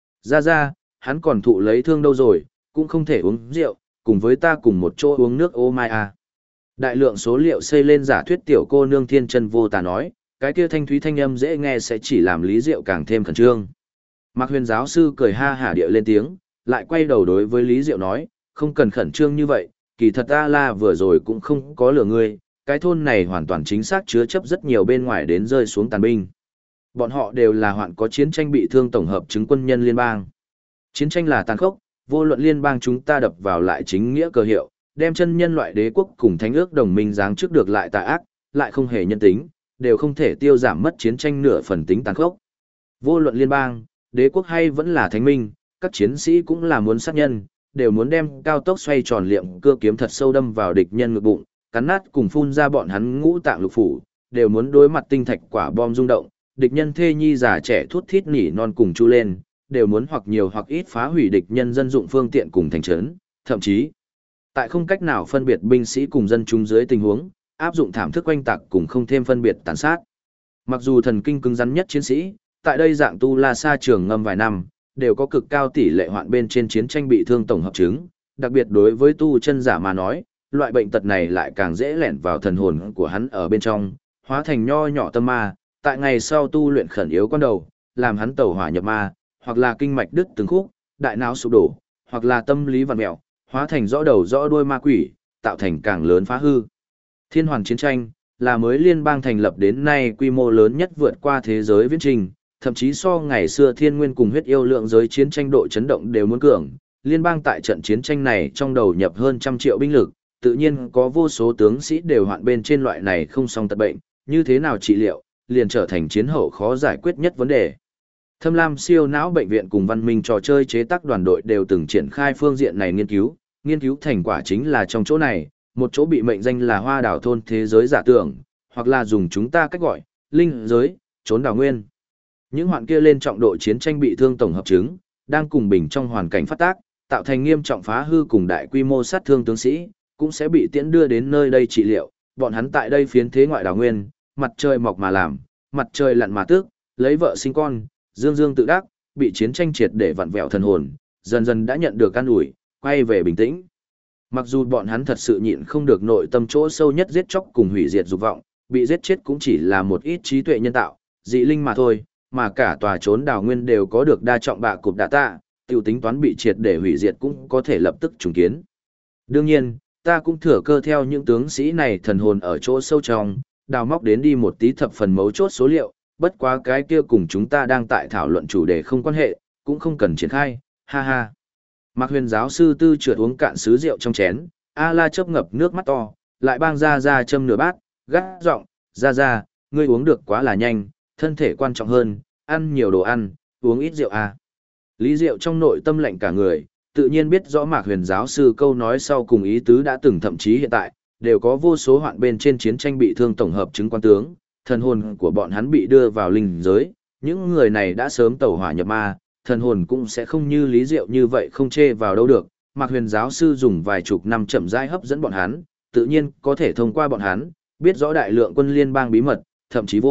Ra, hắn còn thụ lấy thương đâu rồi, cũng không thể uống rượu, cùng với ta cùng một chỗ uống nước ô mai A. Đại lượng số liệu xây lên giả thuyết tiểu cô nương thiên chân vô tà nói, cái kia thanh thúy thanh âm dễ nghe sẽ chỉ làm Lý Diệu càng thêm khẩn trương. Mạc Huyền giáo sư cười ha hả địa lên tiếng, lại quay đầu đối với Lý Diệu nói, không cần khẩn trương như vậy, kỳ thật A-la vừa rồi cũng không có lừa ngươi, cái thôn này hoàn toàn chính xác chứa chấp rất nhiều bên ngoài đến rơi xuống tàn binh. Bọn họ đều là hoạn có chiến tranh bị thương tổng hợp chứng quân nhân liên bang. Chiến tranh là tàn khốc, vô luận liên bang chúng ta đập vào lại chính nghĩa cờ hiệu, đem chân nhân loại đế quốc cùng thánh ước đồng minh giáng trước được lại tà ác, lại không hề nhân tính, đều không thể tiêu giảm mất chiến tranh nửa phần tính tàn khốc. Vô luận liên bang, đế quốc hay vẫn là thánh minh, các chiến sĩ cũng là muốn sát nhân, đều muốn đem cao tốc xoay tròn liệm cưa kiếm thật sâu đâm vào địch nhân ngực bụng, cắn nát cùng phun ra bọn hắn ngũ tạng lục phủ, đều muốn đối mặt tinh thạch quả bom rung động, địch nhân thê nhi già trẻ thút thít nỉ non cùng chu lên, đều muốn hoặc nhiều hoặc ít phá hủy địch nhân dân dụng phương tiện cùng thành trấn, thậm chí tại không cách nào phân biệt binh sĩ cùng dân chúng dưới tình huống, áp dụng thảm thức oanh tạc cùng không thêm phân biệt tàn sát. Mặc dù thần kinh cứng rắn nhất chiến sĩ, tại đây dạng tu la sa trường ngâm vài năm, đều có cực cao tỷ lệ hoạn bên trên chiến tranh bị thương tổng hợp chứng, đặc biệt đối với tu chân giả mà nói, loại bệnh tật này lại càng dễ lẻn vào thần hồn của hắn ở bên trong, hóa thành nho nhỏ tâm ma, tại ngày sau tu luyện khẩn yếu quan đầu, làm hắn tẩu hỏa nhập ma, hoặc là kinh mạch đứt từng khúc, đại não sụp đổ, hoặc là tâm lý vặn mẹo, hóa thành rõ đầu rõ đuôi ma quỷ, tạo thành càng lớn phá hư. Thiên Hoàn chiến tranh là mới liên bang thành lập đến nay quy mô lớn nhất vượt qua thế giới viễn trình, thậm chí so ngày xưa Thiên Nguyên cùng huyết yêu lượng giới chiến tranh độ chấn động đều muốn cường. Liên bang tại trận chiến tranh này trong đầu nhập hơn 100 triệu binh lực, tự nhiên có vô số tướng sĩ đều hoạn bên trên loại này không song tật bệnh, như thế nào trị liệu, liền trở thành chiến hậu khó giải quyết nhất vấn đề. Thâm Lam siêu não bệnh viện cùng văn minh trò chơi chế tác đoàn đội đều từng triển khai phương diện này nghiên cứu thành quả chính là trong chỗ này, một chỗ bị mệnh danh là hoa đảo thôn thế giới giả tưởng, hoặc là dùng chúng ta cách gọi, linh giới, trốn đảo nguyên. Những hoạn kia lên trọng độ chiến tranh bị thương tổng hợp chứng, đang cùng bình trong hoàn cảnh phát tác, tạo thành nghiêm trọng phá hư cùng đại quy mô sát thương tướng sĩ, cũng sẽ bị tiễn đưa đến nơi đây trị liệu. Bọn hắn tại đây phiến thế ngoại đảo nguyên, mặt trời mọc mà làm, mặt trời lặn mà tước, lấy vợ sinh con, dương dương tự đắc, bị chiến tranh triệt để vặn vẹo thần hồn, dần dần đã nhận được an ủi, quay về bình tĩnh. Mặc dù bọn hắn thật sự nhịn không được nội tâm chỗ sâu nhất giết chóc cùng hủy diệt dục vọng, bị giết chết cũng chỉ là một ít trí tuệ nhân tạo, dị linh mà thôi, mà cả tòa trốn đảo nguyên đều có được đa trọng bạ cục đạ tạ, tiểu tính toán bị triệt để hủy diệt cũng có thể lập tức trùng kiến. Đương nhiên, ta cũng thừa cơ theo những tướng sĩ này thần hồn ở chỗ sâu trong, đào móc đến đi một tí thập phần mấu chốt số liệu, bất quá cái kia cùng chúng ta đang tại thảo luận chủ đề không quan hệ, cũng không cần triển khai, ha ha. Mạc Huyền giáo sư tư trượt uống cạn sứ rượu trong chén, A-la chớp ngập nước mắt to, lại bang ra châm nửa bát, gắt giọng, ra, ngươi uống được quá là nhanh, thân thể quan trọng hơn, ăn nhiều đồ ăn, uống ít rượu à. Lý Diệu trong nội tâm lạnh cả người, tự nhiên biết rõ Mạc Huyền giáo sư câu nói sau cùng ý tứ đã từng thậm chí hiện tại, đều có vô số hoạn bên trên chiến tranh bị thương tổng hợp chứng quan tướng, thần hồn của bọn hắn bị đưa vào linh giới, những người này đã sớm tẩu hỏa nhập ma, thần hồn cũng sẽ không như Lý Diệu như vậy không chê vào đâu được. Mạc Huyền giáo sư dùng vài chục năm chậm rãi hấp dẫn bọn hắn, tự nhiên có thể thông qua bọn hắn, biết rõ đại lượng quân liên bang bí mật, thậm chí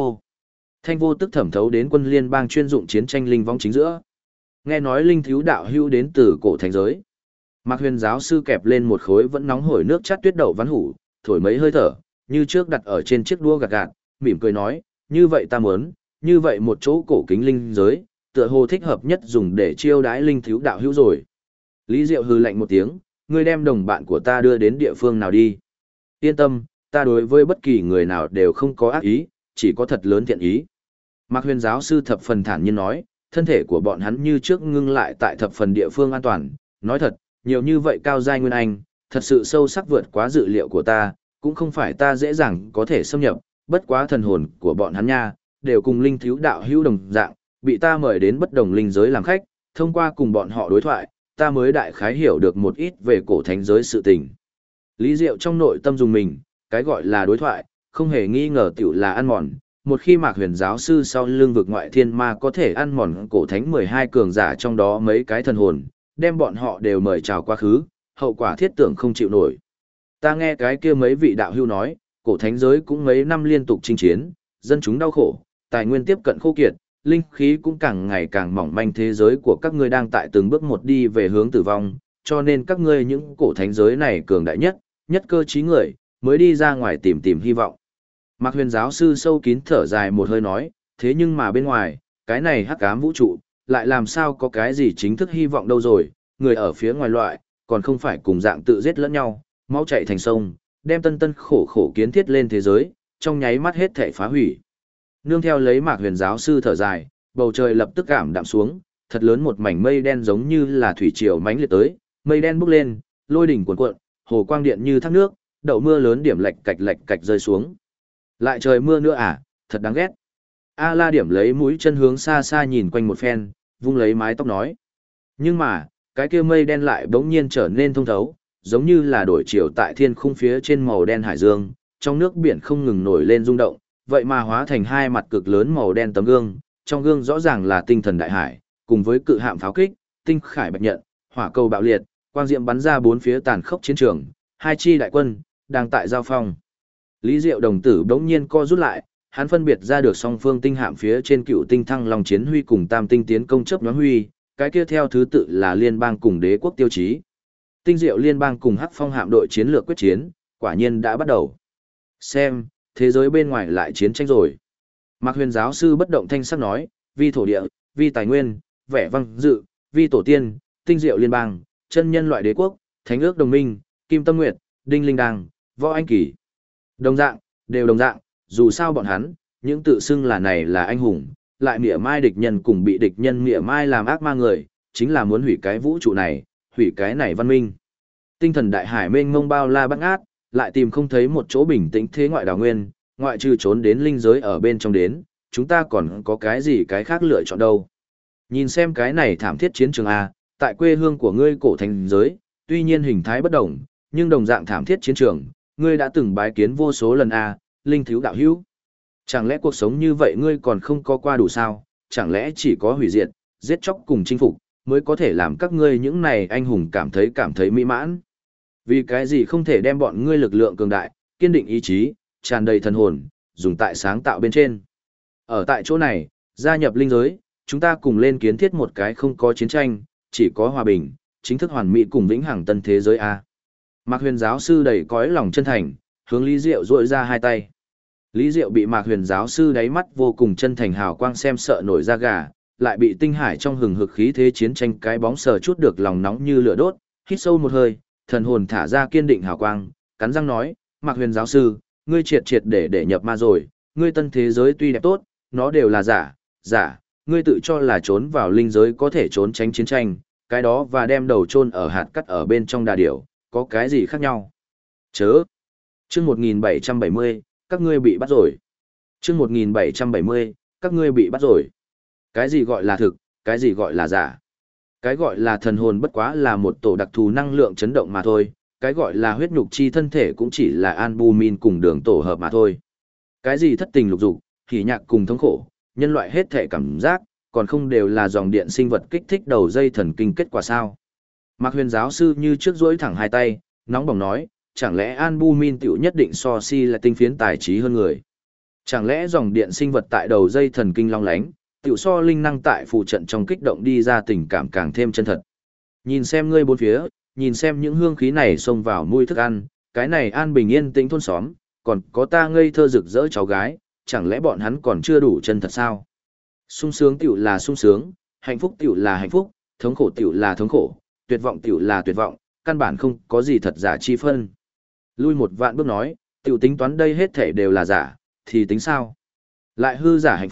vô tức thẩm thấu đến quân liên bang chuyên dụng chiến tranh linh vong chính giữa. Nghe nói linh thiếu đạo hưu đến từ cổ thành giới. Mạc Huyền giáo sư kẹp lên một khối vẫn nóng hổi nước chát tuyết đậu ván hủ, thổi mấy hơi thở, như trước đặt ở trên chiếc đũa gạt gạt, mỉm cười nói, như vậy ta muốn, như vậy một chỗ cổ kính linh giới, tựa hồ thích hợp nhất dùng để chiêu đãi linh thiếu đạo hữu rồi. Lý Diệu hừ lạnh một tiếng, ngươi đem đồng bạn của ta đưa đến địa phương nào đi. Yên tâm, ta đối với bất kỳ người nào đều không có ác ý, chỉ có thật lớn thiện ý. Mạc Huyền giáo sư thập phần thản nhiên nói, thân thể của bọn hắn như trước ngưng lại tại thập phần địa phương an toàn, nói thật, nhiều như vậy cao giai nguyên anh, thật sự sâu sắc vượt quá dự liệu của ta, cũng không phải ta dễ dàng có thể xâm nhập, bất quá thần hồn của bọn hắn nha, đều cùng linh thiếu đạo hữu đồng dạng, bị ta mời đến bất đồng linh giới làm khách, thông qua cùng bọn họ đối thoại, ta mới đại khái hiểu được một ít về cổ thánh giới sự tình. Lý Diệu trong nội tâm dùng mình, cái gọi là đối thoại, không hề nghi ngờ tiểu là ăn mòn. Một khi Mạc Huyền giáo sư sau lưng vực ngoại thiên ma có thể ăn mòn cổ thánh 12 cường giả trong đó mấy cái thần hồn, đem bọn họ đều mời chào quá khứ, hậu quả thiết tưởng không chịu nổi. Ta nghe cái kia mấy vị đạo hưu nói, cổ thánh giới cũng mấy năm liên tục chinh chiến, dân chúng đau khổ, tài nguyên tiếp cận khô kiệt, linh khí cũng càng ngày càng mỏng manh, thế giới của các ngươi đang tại từng bước một đi về hướng tử vong, cho nên các ngươi những cổ thánh giới này cường đại nhất, nhất cơ trí người, mới đi ra ngoài tìm tìm hy vọng. Mạc Huyền giáo sư sâu kín thở dài một hơi nói, thế nhưng mà bên ngoài, cái này hắc ám vũ trụ, lại làm sao có cái gì chính thức hy vọng đâu rồi, người ở phía ngoài loại, còn không phải cùng dạng tự giết lẫn nhau, máu chảy thành sông, đem tân tân khổ khổ kiến thiết lên thế giới, trong nháy mắt hết thể phá hủy. Nương theo lấy Mạc Huyền giáo sư thở dài, bầu trời lập tức ảm đạm xuống, thật lớn một mảnh mây đen giống như là thủy triều mãnh liệt tới, mây đen bốc lên, lôi đỉnh cuồn cuộn, hồ quang điện như thác nước, đậu mưa lớn điểm lạch cạch rơi xuống. Lại trời mưa nữa à, thật đáng ghét. A La điểm lấy mũi chân hướng xa xa nhìn quanh một phen, vung lấy mái tóc nói. Nhưng mà, cái kia mây đen lại bỗng nhiên trở nên thông thấu, giống như là đổi chiều tại thiên khung phía trên màu đen hải dương, trong nước biển không ngừng nổi lên rung động, vậy mà hóa thành hai mặt cực lớn màu đen tấm gương, trong gương rõ ràng là tinh thần đại hải, cùng với cự hạm pháo kích, tinh khải bạch nhận, hỏa cầu bạo liệt, quang diệm bắn ra bốn phía tàn khốc chiến trường, hai chi đại quân đang tại giao phong. Lý Diệu đồng tử bỗng nhiên co rút lại, hắn phân biệt ra được song phương tinh hạm phía trên cựu tinh thăng long chiến huy cùng tam tinh tiến công chấp nhoáng huy, cái kia theo thứ tự là liên bang cùng đế quốc tiêu chí. Tinh Diệu liên bang cùng Hắc Phong hạm đội chiến lược quyết chiến, quả nhiên đã bắt đầu. Xem, thế giới bên ngoài lại chiến tranh rồi. Mạc Huyền giáo sư bất động thanh sắc nói, vi thổ địa, vi tài nguyên, vẻ vang dự, vi tổ tiên, Tinh Diệu liên bang, chân nhân loại đế quốc, thánh ước đồng minh, Kim Tâm Nguyệt, Đinh Linh Đăng, Võ Anh Kỳ. Đồng dạng, đều đồng dạng, dù sao bọn hắn, những tự xưng là này là anh hùng, lại mỉa mai địch nhân cùng bị địch nhân mỉa mai làm ác ma người, chính là muốn hủy cái vũ trụ này, hủy cái này văn minh. Tinh thần đại hải mênh mông bao la bát ngát, lại tìm không thấy một chỗ bình tĩnh thế ngoại đào nguyên, ngoại trừ trốn đến linh giới ở bên trong đến, chúng ta còn có cái gì cái khác lựa chọn đâu. Nhìn xem cái này thảm thiết chiến trường A, tại quê hương của ngươi cổ thành giới, tuy nhiên hình thái bất đồng, nhưng đồng dạng thảm thiết chiến trường, ngươi đã từng bái kiến vô số lần A, linh thiếu đạo hữu. Chẳng lẽ cuộc sống như vậy ngươi còn không có qua đủ sao, chẳng lẽ chỉ có hủy diệt, giết chóc cùng chinh phục, mới có thể làm các ngươi những này anh hùng cảm thấy mỹ mãn. Vì cái gì không thể đem bọn ngươi lực lượng cường đại, kiên định ý chí, tràn đầy thần hồn, dùng tại sáng tạo bên trên. Ở tại chỗ này, gia nhập linh giới, chúng ta cùng lên kiến thiết một cái không có chiến tranh, chỉ có hòa bình, chính thức hoàn mỹ cùng vĩnh hằng tân thế giới A. Mạc Huyền giáo sư đầy cõi lòng chân thành, hướng Lý Diệu duỗi ra hai tay. Lý Diệu bị Mạc Huyền giáo sư đáy mắt vô cùng chân thành hào quang xem sợ nổi da gà, lại bị tinh hải trong hừng hực khí thế chiến tranh cái bóng sờ chút được lòng nóng như lửa đốt, hít sâu một hơi, thần hồn thả ra kiên định hào quang, cắn răng nói, Mạc Huyền giáo sư, ngươi triệt để nhập ma rồi, ngươi tân thế giới tuy đẹp tốt, nó đều là giả, ngươi tự cho là trốn vào linh giới có thể trốn tránh chiến tranh, cái đó và đem đầu chôn ở hạt cắt ở bên trong đà điểu, có cái gì khác nhau? Chớ! Chương 1770, các ngươi bị bắt rồi. Chương 1770, các ngươi bị bắt rồi. Cái gì gọi là thực, cái gì gọi là giả? Cái gọi là thần hồn bất quá là một tổ đặc thù năng lượng chấn động mà thôi, cái gọi là huyết nhục chi thân thể cũng chỉ là albumin cùng đường tổ hợp mà thôi. Cái gì thất tình lục dục, hỉ nhạc cùng thống khổ, nhân loại hết thể cảm giác, còn không đều là dòng điện sinh vật kích thích đầu dây thần kinh kết quả sao? Mạc Huyền giáo sư như trước duỗi thẳng hai tay, nóng bỏng nói, chẳng lẽ albumin tiểu nhất định so si là tinh phiến tài trí hơn người? Chẳng lẽ dòng điện sinh vật tại đầu dây thần kinh long lánh, tiểu so linh năng tại phụ trận trong kích động đi ra tình cảm càng thêm chân thật? Nhìn xem ngươi bốn phía, nhìn xem những hương khí này xông vào mùi thức ăn, cái này an bình yên tĩnh thôn xóm, còn có ta ngây thơ rực rỡ cháu gái, chẳng lẽ bọn hắn còn chưa đủ chân thật sao? Sung sướng tiểu là sung sướng, hạnh phúc tiểu là hạnh phúc, thống khổ tiểu là thống khổ, tuyệt vọng tiểu là tuyệt vọng, căn bản không có gì thật giả chi phân. Lui một vạn bước nói, tiểu tính toán đây hết thể đều là giả, thì tính sao? Lại hư giả hạnh phúc,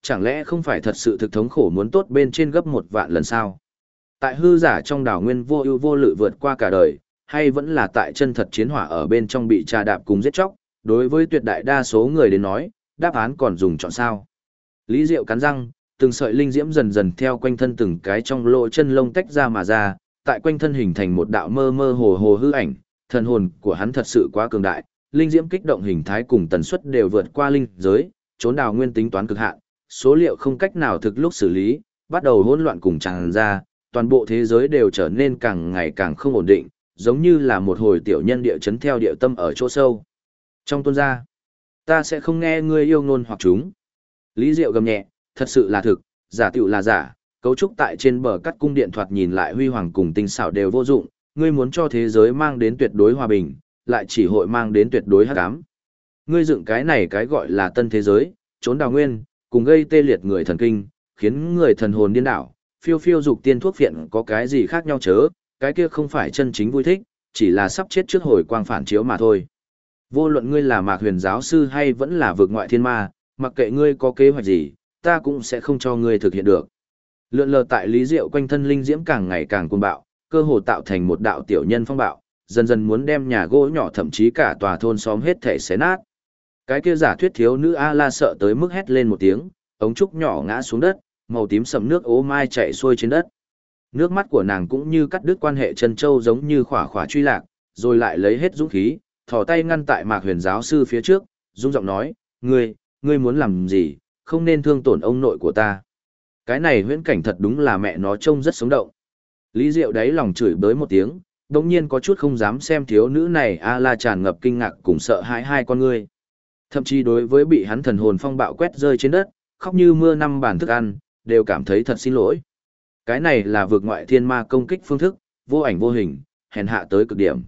chẳng lẽ không phải thật sự thực thống khổ muốn tốt bên trên gấp 1 vạn lần sao? Tại hư giả trong đảo nguyên vô ưu vô lự vượt qua cả đời, hay vẫn là tại chân thật chiến hỏa ở bên trong bị trà đạp cùng giết chóc, đối với tuyệt đại đa số người đến nói, đáp án còn dùng chọn sao. Lý Diệu cắn răng, từng sợi linh diễm dần dần theo quanh thân từng cái trong lỗ chân lông tách ra mà ra, tại quanh thân hình thành một đạo mơ mơ hồ hồ hư ảnh, thần hồn của hắn thật sự quá cường đại, linh diễm kích động hình thái cùng tần suất đều vượt qua linh giới, trốn đào nguyên tính toán cực hạn, số liệu không cách nào thực lúc xử lý, bắt đầu hỗn loạn cùng tràn ra, toàn bộ thế giới đều trở nên càng ngày càng không ổn định, giống như là một hồi tiểu nhân địa chấn theo địa tâm ở chỗ sâu. Trong tuôn ra, ta sẽ không nghe ngươi yêu ngôn hoặc chúng. Lý Diệu gầm nhẹ, thật sự là thực, giả tựu là giả, cấu trúc tại trên bờ cắt cung điện thoạt nhìn lại huy hoàng cùng tinh xảo đều vô dụng, ngươi muốn cho thế giới mang đến tuyệt đối hòa bình, lại chỉ hội mang đến tuyệt đối hắc ám. Ngươi dựng cái này cái gọi là tân thế giới, trốn đào nguyên, cùng gây tê liệt người thần kinh, khiến người thần hồn điên đảo, phiêu phiêu dục tiên thuốc phiện có cái gì khác nhau chớ, cái kia không phải chân chính vui thích, chỉ là sắp chết trước hồi quang phản chiếu mà thôi. Vô luận ngươi là Mạc Huyền giáo sư hay vẫn là vực ngoại thiên ma, mặc kệ ngươi có kế hoạch gì, ta cũng sẽ không cho ngươi thực hiện được. Lượn lờ tại Lý Diệu quanh thân linh diễm càng ngày càng cuồng bạo, cơ hồ tạo thành một đạo tiểu nhân phong bạo, dần dần muốn đem nhà gỗ nhỏ thậm chí cả tòa thôn xóm hết thể xé nát. Cái kia giả thuyết thiếu nữ A-la sợ tới mức hét lên một tiếng, ống trúc nhỏ ngã xuống đất, màu tím sẫm nước ố mai chảy xuôi trên đất. Nước mắt của nàng cũng như cắt đứt quan hệ chân châu giống như khỏa khỏa truy lạc, rồi lại lấy hết dũng khí, thò tay ngăn tại Mạc Huyền giáo sư phía trước, rung giọng nói, ngươi muốn làm gì, không nên thương tổn ông nội của ta. Cái này huyễn cảnh thật đúng là mẹ nó trông rất sống động. Lý Diệu đáy lòng chửi bới một tiếng, đồng nhiên có chút không dám xem thiếu nữ này A-la tràn ngập kinh ngạc cùng sợ hãi hai con ngươi. Thậm chí đối với bị hắn thần hồn phong bạo quét rơi trên đất, khóc như mưa năm bàn thức ăn, đều cảm thấy thật xin lỗi. Cái này là vượt ngoại thiên ma công kích phương thức, vô ảnh vô hình, hèn hạ tới cực điểm.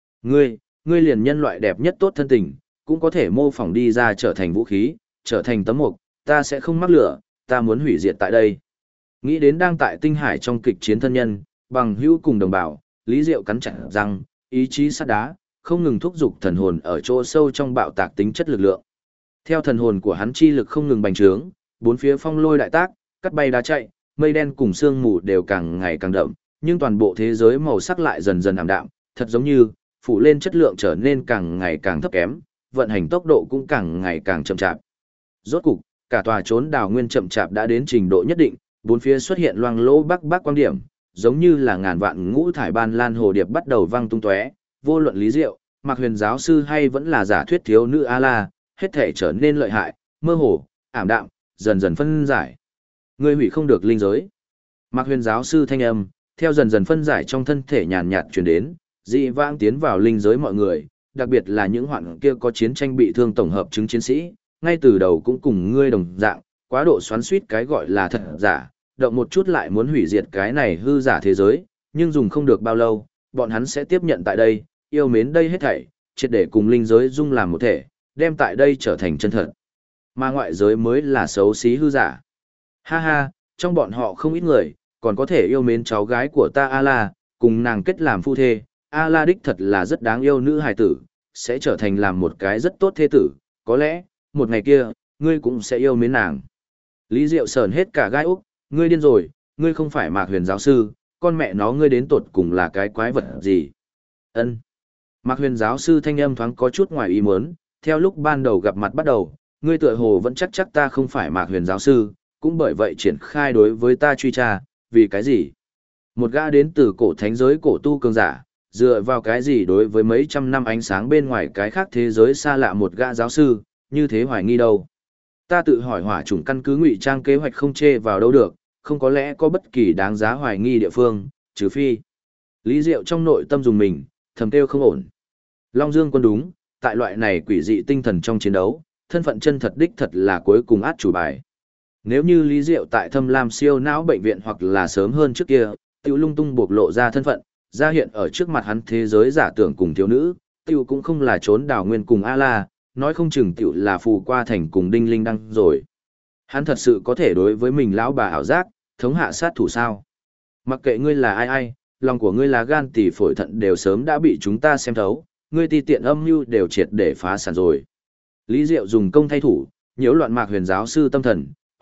Ngươi liền nhân loại đẹp nhất tốt thân tình, cũng có thể mô phỏng đi ra trở thành vũ khí, trở thành tấm mục, ta sẽ không mắc lửa, ta muốn hủy diệt tại đây. Nghĩ đến đang tại tinh hải trong kịch chiến thân nhân, bằng hữu cùng đồng bào, Lý Diệu cắn chặt răng, ý chí sắt đá, không ngừng thúc giục thần hồn ở chỗ sâu trong bạo tạc tính chất lực lượng. Theo thần hồn của hắn chi lực không ngừng bành trướng, bốn phía phong lôi đại tác, cắt bay đá chạy, mây đen cùng sương mù đều càng ngày càng đậm, nhưng toàn bộ thế giới màu sắc lại dần dần ảm đạm, thật giống như phủ lên chất lượng trở nên càng ngày càng thấp kém, vận hành tốc độ cũng càng ngày càng chậm chạp. Rốt cục, cả tòa trốn đào nguyên chậm chạp đã đến trình độ nhất định, bốn phía xuất hiện loang lỗ bắc bắc quang điểm, giống như là ngàn vạn ngũ thải ban lan hồ điệp bắt đầu vang tung tóe, vô luận Lý Diệu, Mạc Huyền giáo sư hay vẫn là giả thuyết thiếu nữ A-la, hết thể trở nên lợi hại, mơ hồ, ảm đạm, dần dần phân giải. Ngươi hủy không được linh giới. Mạc Huyền giáo sư thanh âm, theo dần dần phân giải trong thân thể nhàn nhạt truyền đến, dị vãng tiến vào linh giới mọi người, đặc biệt là những hoạn kia có chiến tranh bị thương tổng hợp chứng chiến sĩ, ngay từ đầu cũng cùng ngươi đồng dạng, quá độ xoắn suýt cái gọi là thật giả, động một chút lại muốn hủy diệt cái này hư giả thế giới, nhưng dùng không được bao lâu, bọn hắn sẽ tiếp nhận tại đây, yêu mến đây hết thảy, triệt để cùng linh giới dung làm một thể, đem tại đây trở thành chân thật. Mà ngoại giới mới là xấu xí hư giả. Ha ha, trong bọn họ không ít người, còn có thể yêu mến cháu gái của ta A-la, cùng nàng kết làm phu thê, A-la đích thật là rất đáng yêu nữ hài tử, sẽ trở thành làm một cái rất tốt thê tử, có lẽ, một ngày kia, ngươi cũng sẽ yêu mến nàng. Lý Diệu sờn hết cả gai úc, ngươi điên rồi, ngươi không phải Mạc Huyền giáo sư, con mẹ nó ngươi đến tột cùng là cái quái vật gì. Ân. Mạc Huyền giáo sư thanh âm thoáng có chút ngoài ý muốn, theo lúc ban đầu gặp mặt bắt đầu, ngươi tựa hồ vẫn chắc ta không phải Mạc Huyền giáo sư, cũng bởi vậy triển khai đối với ta truy tra, vì cái gì? Một gã đến từ cổ thánh giới cổ tu cường giả, dựa vào cái gì đối với mấy trăm năm ánh sáng bên ngoài cái khác thế giới xa lạ một gã giáo sư, như thế hoài nghi đâu? Ta tự hỏi hỏa chủng căn cứ ngụy trang kế hoạch không chê vào đâu được, không có lẽ có bất kỳ đáng giá hoài nghi địa phương, trừ phi. Lý Diệu trong nội tâm dùng mình, thầm kêu không ổn. Long Dương quân đúng, tại loại này quỷ dị tinh thần trong chiến đấu, thân phận chân thật đích thật là cuối cùng át chủ bài. Nếu như Lý Diệu tại Thâm Lam siêu não bệnh viện hoặc là sớm hơn trước kia, tiêu lung tung bộc lộ ra thân phận, ra hiện ở trước mặt hắn thế giới giả tưởng cùng thiếu nữ, tiêu cũng không là trốn đào nguyên cùng A-la, nói không chừng tiểu là phù qua thành cùng đinh linh đăng rồi. Hắn thật sự có thể đối với mình lão bà ảo giác, thống hạ sát thủ sao? Mặc kệ ngươi là ai, lòng của ngươi là gan tỳ phổi thận đều sớm đã bị chúng ta xem thấu, ngươi ti tiện âm mưu đều triệt để phá sản rồi. Lý Diệu dùng công thay thủ, nhiễu loạn Mạc Huyền giáo sư tâm thần,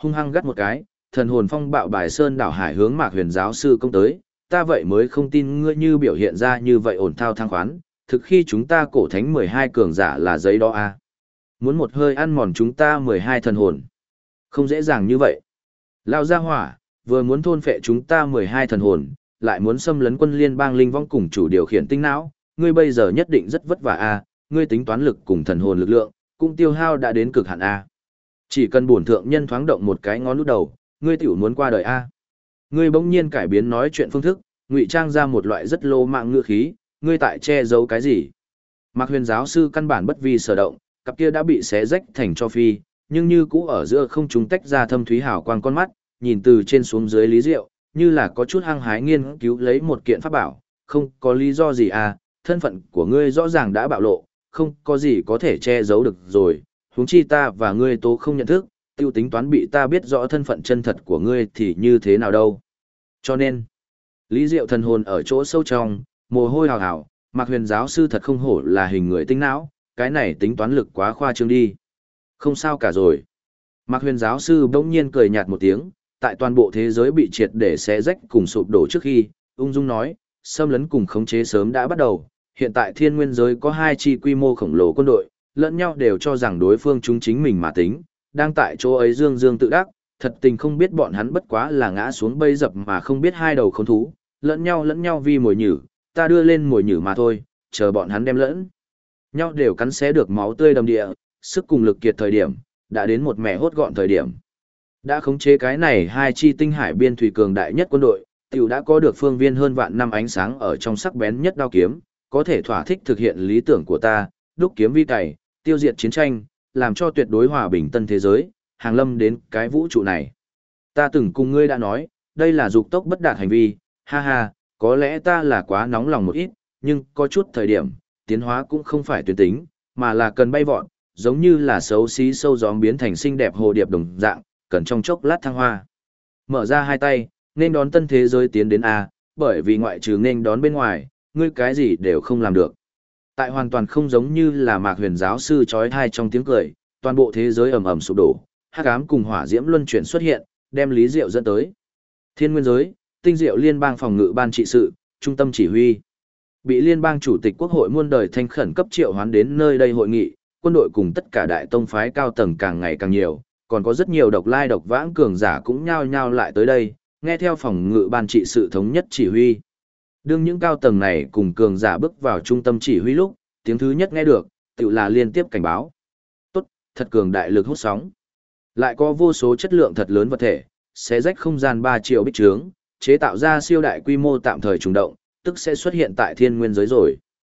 hung hăng gắt một cái, thần hồn phong bạo bài sơn đảo hải hướng Mạc Huyền giáo sư công tới, ta vậy mới không tin ngươi như biểu hiện ra như vậy ổn thao thang khoán, thực khi chúng ta cổ thánh 12 cường giả là giấy đó à. Muốn một hơi ăn mòn chúng ta 12 thần hồn. Không dễ dàng như vậy. Lao ra hỏa, vừa muốn thôn phệ chúng ta 12 thần hồn, lại muốn xâm lấn quân liên bang linh vong cùng chủ điều khiển tinh não, ngươi bây giờ nhất định rất vất vả à, ngươi tính toán lực cùng thần hồn lực lượng, cũng tiêu hao đã đến cực hạn à. Chỉ cần bổn thượng nhân thoáng động một cái ngón út đầu, ngươi tiểu muốn qua đời a. Ngươi bỗng nhiên cải biến nói chuyện phương thức, ngụy trang ra một loại rất lô mạng ngựa khí, ngươi tại che giấu cái gì? Mạc Huyền giáo sư căn bản bất vi sở động, cặp kia đã bị xé rách thành cho phi, nhưng như cũ ở giữa không trung tách ra thâm thúy hào quang con mắt, nhìn từ trên xuống dưới Lý Diệu, như là có chút hăng hái nghiên cứu lấy một kiện pháp bảo, không có lý do gì à, thân phận của ngươi rõ ràng đã bạo lộ, không có gì có thể che giấu được rồi, huống chi ta và ngươi tố không nhận thức, tiêu tính toán bị ta biết rõ thân phận chân thật của ngươi thì như thế nào đâu. Cho nên, Lý Diệu thần hồn ở chỗ sâu trong, mồ hôi hào hào, Mạc Huyền giáo sư thật không hổ là hình người tinh não, cái này tính toán lực quá khoa trương đi. Không sao cả rồi. Mạc Huyền giáo sư bỗng nhiên cười nhạt một tiếng, tại toàn bộ thế giới bị triệt để xé rách cùng sụp đổ trước khi, ung dung nói, xâm lấn cùng khống chế sớm đã bắt đầu, hiện tại thiên nguyên giới có 2 chi quy mô khổng lồ quân đội, lẫn nhau đều cho rằng đối phương chúng chính mình mà tính, đang tại chỗ ấy dương dương tự đắc, thật tình không biết bọn hắn bất quá là ngã xuống bẫy dập mà không biết hai đầu khốn thú, lẫn nhau vì mồi nhử, ta đưa lên mồi nhử mà thôi, chờ bọn hắn đem lẫn nhau đều cắn xé được máu tươi đầm địa, sức cùng lực kiệt thời điểm, đã đến một mẻ hốt gọn thời điểm. Đã khống chế cái này 2 chi tinh hải biên thủy cường đại nhất quân đội, tiểu đã có được phương viên hơn vạn năm ánh sáng ở trong sắc bén nhất đao kiếm, có thể thỏa thích thực hiện lý tưởng của ta, đúc kiếm vi cày, tiêu diệt chiến tranh, làm cho tuyệt đối hòa bình tân thế giới, hàng lâm đến cái vũ trụ này. Ta từng cùng ngươi đã nói, đây là dục tốc bất đạt hành vi, ha ha, có lẽ ta là quá nóng lòng một ít, nhưng có chút thời điểm, tiến hóa cũng không phải tuyến tính, mà là cần bay vọt, giống như là xấu xí sâu gióm biến thành xinh đẹp hồ điệp đồng dạng, cần trong chốc lát thăng hoa. Mở ra hai tay, nên đón tân thế giới tiến đến A, bởi vì ngoại trừ nên đón bên ngoài, ngươi cái gì đều không làm được. Tại hoàn toàn không giống như là Mạc Huyền giáo sư chói tai trong tiếng cười, toàn bộ thế giới ầm ầm sụp đổ, hắc ám cùng hỏa diễm luân chuyển xuất hiện, đem Lý Diệu dẫn tới. Thiên Nguyên giới, Tinh Diệu Liên bang phòng ngự ban trị sự, trung tâm chỉ huy. Bị liên bang chủ tịch quốc hội muôn đời thanh khẩn cấp triệu hoán đến nơi đây hội nghị, quân đội cùng tất cả đại tông phái cao tầng càng ngày càng nhiều, còn có rất nhiều độc lai độc vãng cường giả cũng nhao nhao lại tới đây, nghe theo phòng ngự ban trị sự thống nhất chỉ huy. Đương những cao tầng này cùng cường giả bước vào trung tâm chỉ huy lúc, tiếng thứ nhất nghe được, tự là liên tiếp cảnh báo. Tốt, thật cường đại lực hút sóng. Lại có vô số chất lượng thật lớn vật thể, xé rách không gian 3 triệu bích trướng, chế tạo ra siêu đại quy mô tạm thời trùng động, tức sẽ xuất hiện tại thiên nguyên giới rồi.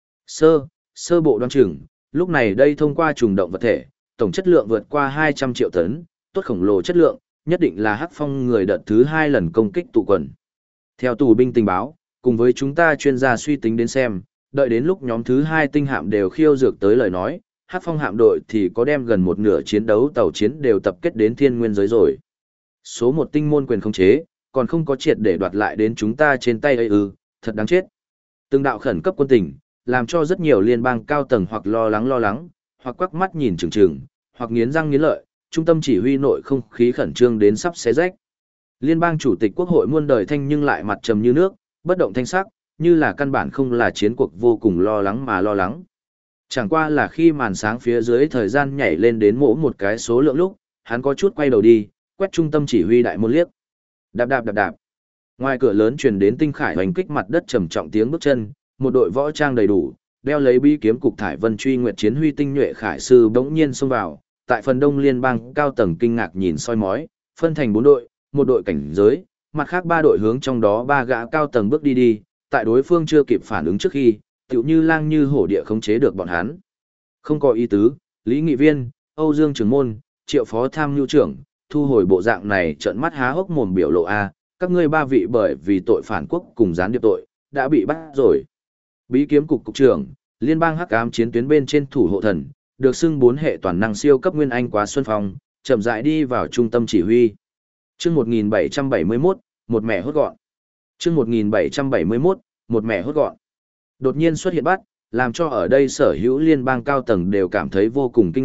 Sơ bộ đoán chừng, lúc này đây thông qua trùng động vật thể, tổng chất lượng vượt qua 200 triệu tấn, tốt khổng lồ chất lượng, nhất định là Hắc Phong người đợt thứ 2 lần công kích tụ quần. Theo tù binh tình báo, cùng với chúng ta chuyên gia suy tính đến xem, đợi đến lúc nhóm thứ 2 tinh hạm đều khiêu dược tới lời nói, Hắc Phong hạm đội thì có đem gần một nửa chiến đấu tàu chiến đều tập kết đến thiên nguyên giới rồi. Số 1 tinh môn quyền khống chế, còn không có triệt để đoạt lại đến chúng ta trên tay ấy ư, thật đáng chết. Từng đạo khẩn cấp quân tình, làm cho rất nhiều liên bang cao tầng hoặc lo lắng, hoặc quắc mắt nhìn chừng chừng, hoặc nghiến răng nghiến lợi, trung tâm chỉ huy nội không khí khẩn trương đến sắp xé rách. Liên bang chủ tịch quốc hội muôn đời thanh nhưng lại mặt trầm như nước, bất động thanh sắc, như là căn bản không là chiến cuộc vô cùng lo lắng mà lo lắng. Chẳng qua là khi màn sáng phía dưới thời gian nhảy lên đến mỗi một cái số lượng lúc, hắn có chút quay đầu đi, quét trung tâm chỉ huy đại môn liếc. Đạp đạp đạp đạp. Ngoài cửa lớn truyền đến tinh khải hoành kích mặt đất trầm trọng tiếng bước chân, một đội võ trang đầy đủ, đeo lấy bi kiếm cục thải vân truy nguyệt chiến huy tinh nhuệ khải sư bỗng nhiên xông vào, tại phần đông liên bang cao tầng kinh ngạc nhìn soi mói, phân thành 4 đội, một đội cảnh giới, mặt khác 3 đội hướng trong đó 3 gã cao tầng bước đi, tại đối phương chưa kịp phản ứng trước khi, tựu như lang như hổ địa khống chế được bọn hắn. Không có ý tứ, Lý Nghị Viên, Âu Dương Trường Môn, Triệu Phó Tham Nhu Trưởng, thu hồi bộ dạng này trợn mắt há hốc mồm biểu lộ a, các ngươi 3 vị bởi vì tội phản quốc cùng gián điệp tội, đã bị bắt rồi. Bí kiếm cục cục trưởng, liên bang hắc ám chiến tuyến bên trên thủ hộ thần, được xưng 4 hệ toàn năng siêu cấp nguyên anh quá xuân phong, chậm rãi đi vào trung tâm chỉ huy. Chương 1771, một mẻ hốt gọn. Chương 1771, một mẻ hốt gọn. Đột nhiên xuất hiện bắt, làm cho ở đây sở hữu liên bang cao tầng đều cảm thấy vô cùng kinh ngạc,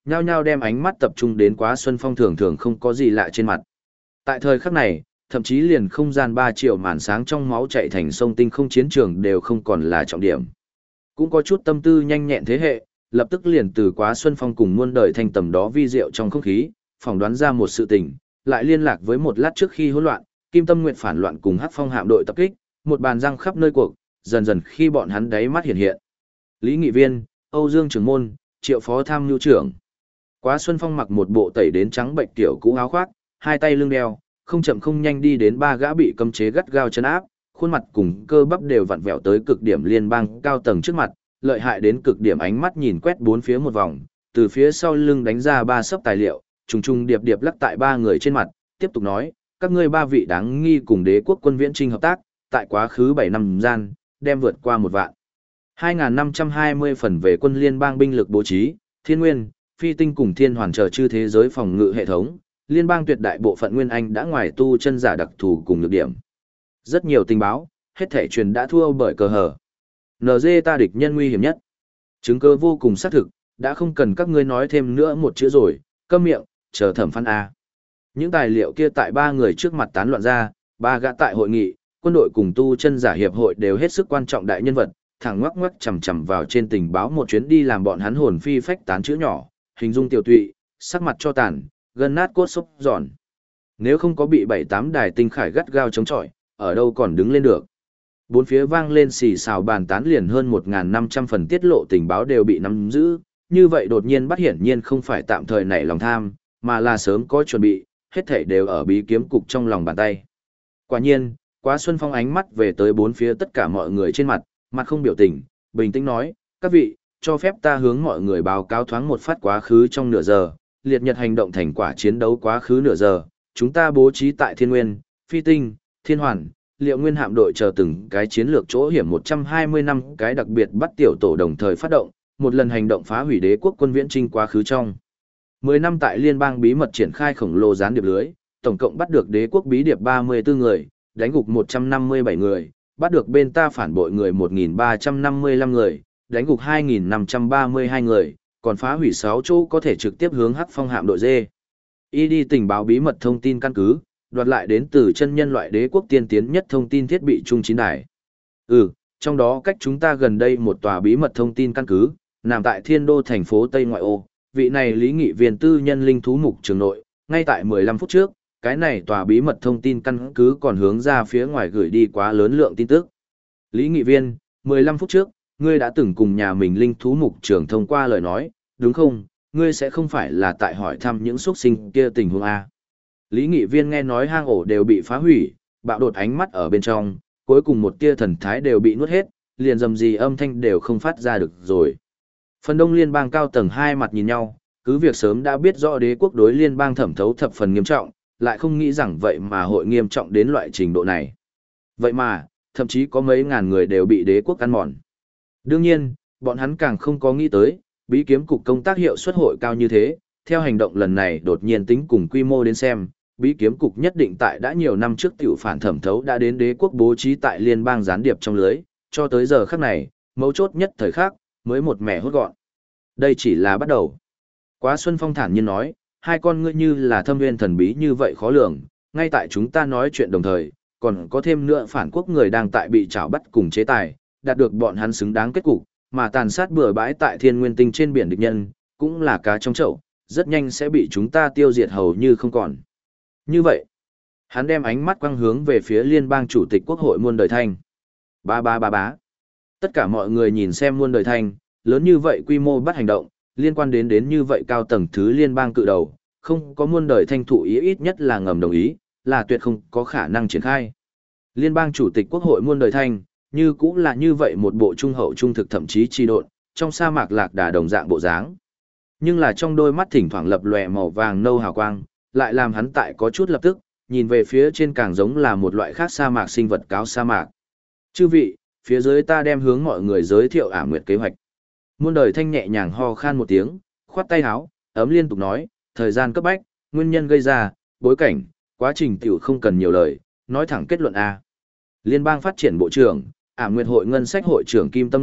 nhao nhao đem ánh mắt tập trung đến Quá Xuân Phong thường thường không có gì lạ trên mặt. Tại thời khắc này, thậm chí liền không gian 3 triệu màn sáng trong máu chạy thành sông tinh không chiến trường đều không còn là trọng điểm. Cũng có chút tâm tư nhanh nhẹn thế hệ, lập tức liền từ Quá Xuân Phong cùng muôn đời thanh tầm đó vi diệu trong không khí, phỏng đoán ra một sự tình, lại liên lạc với một lát trước khi hỗn loạn, Kim Tâm Nguyệt phản loạn cùng Hắc Phong hạm đội tập kích, một bàn răng khắp nơi cuộc, dần dần khi bọn hắn đáy mắt hiện hiện. Lý Nghị Viên, Âu Dương Trường Môn, Triệu Phó Tham Mưu trưởng. Quá Xuân Phong mặc một bộ tẩy đến trắng bệnh tiểu cũ áo khoác, hai tay lưng đeo, không chậm không nhanh đi đến ba gã bị cấm chế gắt gao chân áp, khuôn mặt cùng cơ bắp đều vặn vẹo tới cực điểm liên bang cao tầng trước mặt, lợi hại đến cực điểm ánh mắt nhìn quét bốn phía một vòng, từ phía sau lưng đánh ra ba sấp tài liệu, trùng trùng điệp điệp lắc tại ba người trên mặt, tiếp tục nói, các ngươi ba vị đáng nghi cùng đế quốc quân viễn trinh hợp tác, tại quá khứ 7 năm gian, đem vượt qua 1 vạn. 2.520 phần về quân liên bang binh lực bố trí, thiên nguyên, phi tinh cùng thiên hoàn trở chư thế giới phòng ngự hệ thống, liên bang tuyệt đại bộ phận nguyên anh đã ngoài tu chân giả đặc thù cùng nhược điểm. Rất nhiều tình báo, hết thể truyền đã thua bởi cờ hở. NG ta địch nhân nguy hiểm nhất. Chứng cứ vô cùng xác thực, đã không cần các ngươi nói thêm nữa một chữ rồi, câm miệng, chờ thẩm phán A. Những tài liệu kia tại ba người trước mặt tán loạn ra, ba gã tại hội nghị, quân đội cùng tu chân giả hiệp hội đều hết sức quan trọng đại nhân vật, thẳng ngoắc ngoắc chầm chầm vào trên tình báo một chuyến đi làm bọn hắn hồn phi phách tán chữ nhỏ, hình dung tiểu tụy, sắc mặt cho tàn, gân nát cốt xúc giòn. Nếu không có bị 7-8 đài tinh khải gắt gao chống chọi, ở đâu còn đứng lên được. Bốn phía vang lên xì xào bàn tán liền hơn 1.500 phần tiết lộ tình báo đều bị nắm giữ, như vậy đột nhiên bắt hiển nhiên không phải tạm thời nảy lòng tham, mà là sớm có chuẩn bị, hết thảy đều ở bí kiếm cục trong lòng bàn tay. Quả nhiên, Quá Xuân Phong ánh mắt về tới bốn phía tất cả mọi người trên mặt, mặt không biểu tình, bình tĩnh nói, các vị, cho phép ta hướng mọi người báo cáo thoáng một phát quá khứ trong nửa giờ, liệt nhật hành động thành quả chiến đấu quá khứ nửa giờ, chúng ta bố trí tại Thiên Nguyên, Phi Tinh, Thiên Hoàn, Liệu Nguyên hạm đội chờ từng cái chiến lược chỗ hiểm 120 năm cái đặc biệt bắt tiểu tổ đồng thời phát động, một lần hành động phá hủy đế quốc quân viễn trinh quá khứ trong 10 năm tại liên bang bí mật triển khai khổng lồ gián điệp lưới, tổng cộng bắt được đế quốc bí điệp 34 người, đánh gục 157 người, bắt được bên ta phản bội người 1.355 người, đánh gục 2.532 người, còn phá hủy 6 chỗ có thể trực tiếp hướng Hắc Phong hạm đội D. Y đi tình báo bí mật thông tin căn cứ, đoạt lại đến từ chân nhân loại đế quốc tiên tiến nhất thông tin thiết bị trung chín đài. Trong đó cách chúng ta gần đây một tòa bí mật thông tin căn cứ, nằm tại Thiên Đô thành phố Tây Ngoại ô, vị này Lý Nghị Viên tư nhân linh thú mục trường nội, ngay tại 15 phút trước, cái này tòa bí mật thông tin căn cứ còn hướng ra phía ngoài gửi đi quá lớn lượng tin tức. Lý Nghị Viên, 15 phút trước, ngươi đã từng cùng nhà mình linh thú mục trường thông qua lời nói, đúng không? Ngươi sẽ không phải là tại hỏi thăm những xuất sinh kia tình huống A. Lý Nghị Viên nghe nói hang ổ đều bị phá hủy, bạo đột ánh mắt ở bên trong, cuối cùng một tia thần thái đều bị nuốt hết, liền dầm gì âm thanh đều không phát ra được rồi. Phần đông liên bang cao tầng hai mặt nhìn nhau, cứ việc sớm đã biết rõ đế quốc đối liên bang thẩm thấu thập phần nghiêm trọng, lại không nghĩ rằng vậy mà hội nghiêm trọng đến loại trình độ này. Vậy mà, thậm chí có mấy ngàn người đều bị đế quốc ăn mòn. Đương nhiên, bọn hắn càng không có nghĩ tới, bí kiếm cục công tác hiệu suất hội cao như thế, theo hành động lần này đột nhiên tính cùng quy mô đến xem, bí kiếm cục nhất định tại đã nhiều năm trước tiểu phản thẩm thấu đã đến đế quốc bố trí tại liên bang gián điệp trong lưới, cho tới giờ khắc này, mấu chốt nhất thời khắc, mới một mẻ hốt gọn. Đây chỉ là bắt đầu. Quá Xuân Phong thản nhiên nói, hai con ngươi như là thâm nguyên thần bí như vậy khó lường, ngay tại chúng ta nói chuyện đồng thời, còn có thêm nữa phản quốc người đang tại bị trảo bắt cùng chế tài, đạt được bọn hắn xứng đáng kết cục, mà tàn sát bừa bãi tại Thiên Nguyên Tinh trên biển địch nhân, cũng là cá trong chậu, rất nhanh sẽ bị chúng ta tiêu diệt hầu như không còn. Như vậy, hắn đem ánh mắt quang hướng về phía liên bang chủ tịch quốc hội muôn đời thanh. Bá. Tất cả mọi người nhìn xem muôn đời thanh, lớn như vậy quy mô bắt hành động, liên quan đến như vậy cao tầng thứ liên bang cự đầu, không có muôn đời thanh thụ ý ít nhất là ngầm đồng ý, là tuyệt không có khả năng triển khai. Liên bang chủ tịch quốc hội muôn đời thanh, như cũng là như vậy một bộ trung hậu trung thực thậm chí trì độn, trong sa mạc lạc đà đồng dạng bộ dáng. Nhưng là trong đôi mắt thỉnh thoảng lập lòe màu vàng nâu hào quang, lại làm hắn tại có chút lập tức, nhìn về phía trên càng giống là một loại khác sa mạc sinh vật cáo sa mạc. Chư vị, phía dưới ta đem hướng mọi người giới thiệu Ả Nguyệt kế hoạch. Muôn đời thanh nhẹ nhàng ho khan một tiếng, khoát tay áo, ấm liên tục nói, thời gian cấp bách, nguyên nhân gây ra, bối cảnh, quá trình tiểu không cần nhiều lời, nói thẳng kết luận A. Liên bang phát triển bộ trưởng, Ả Nguyệt hội ngân sách hội trưởng Kim Tâm Nguyệt,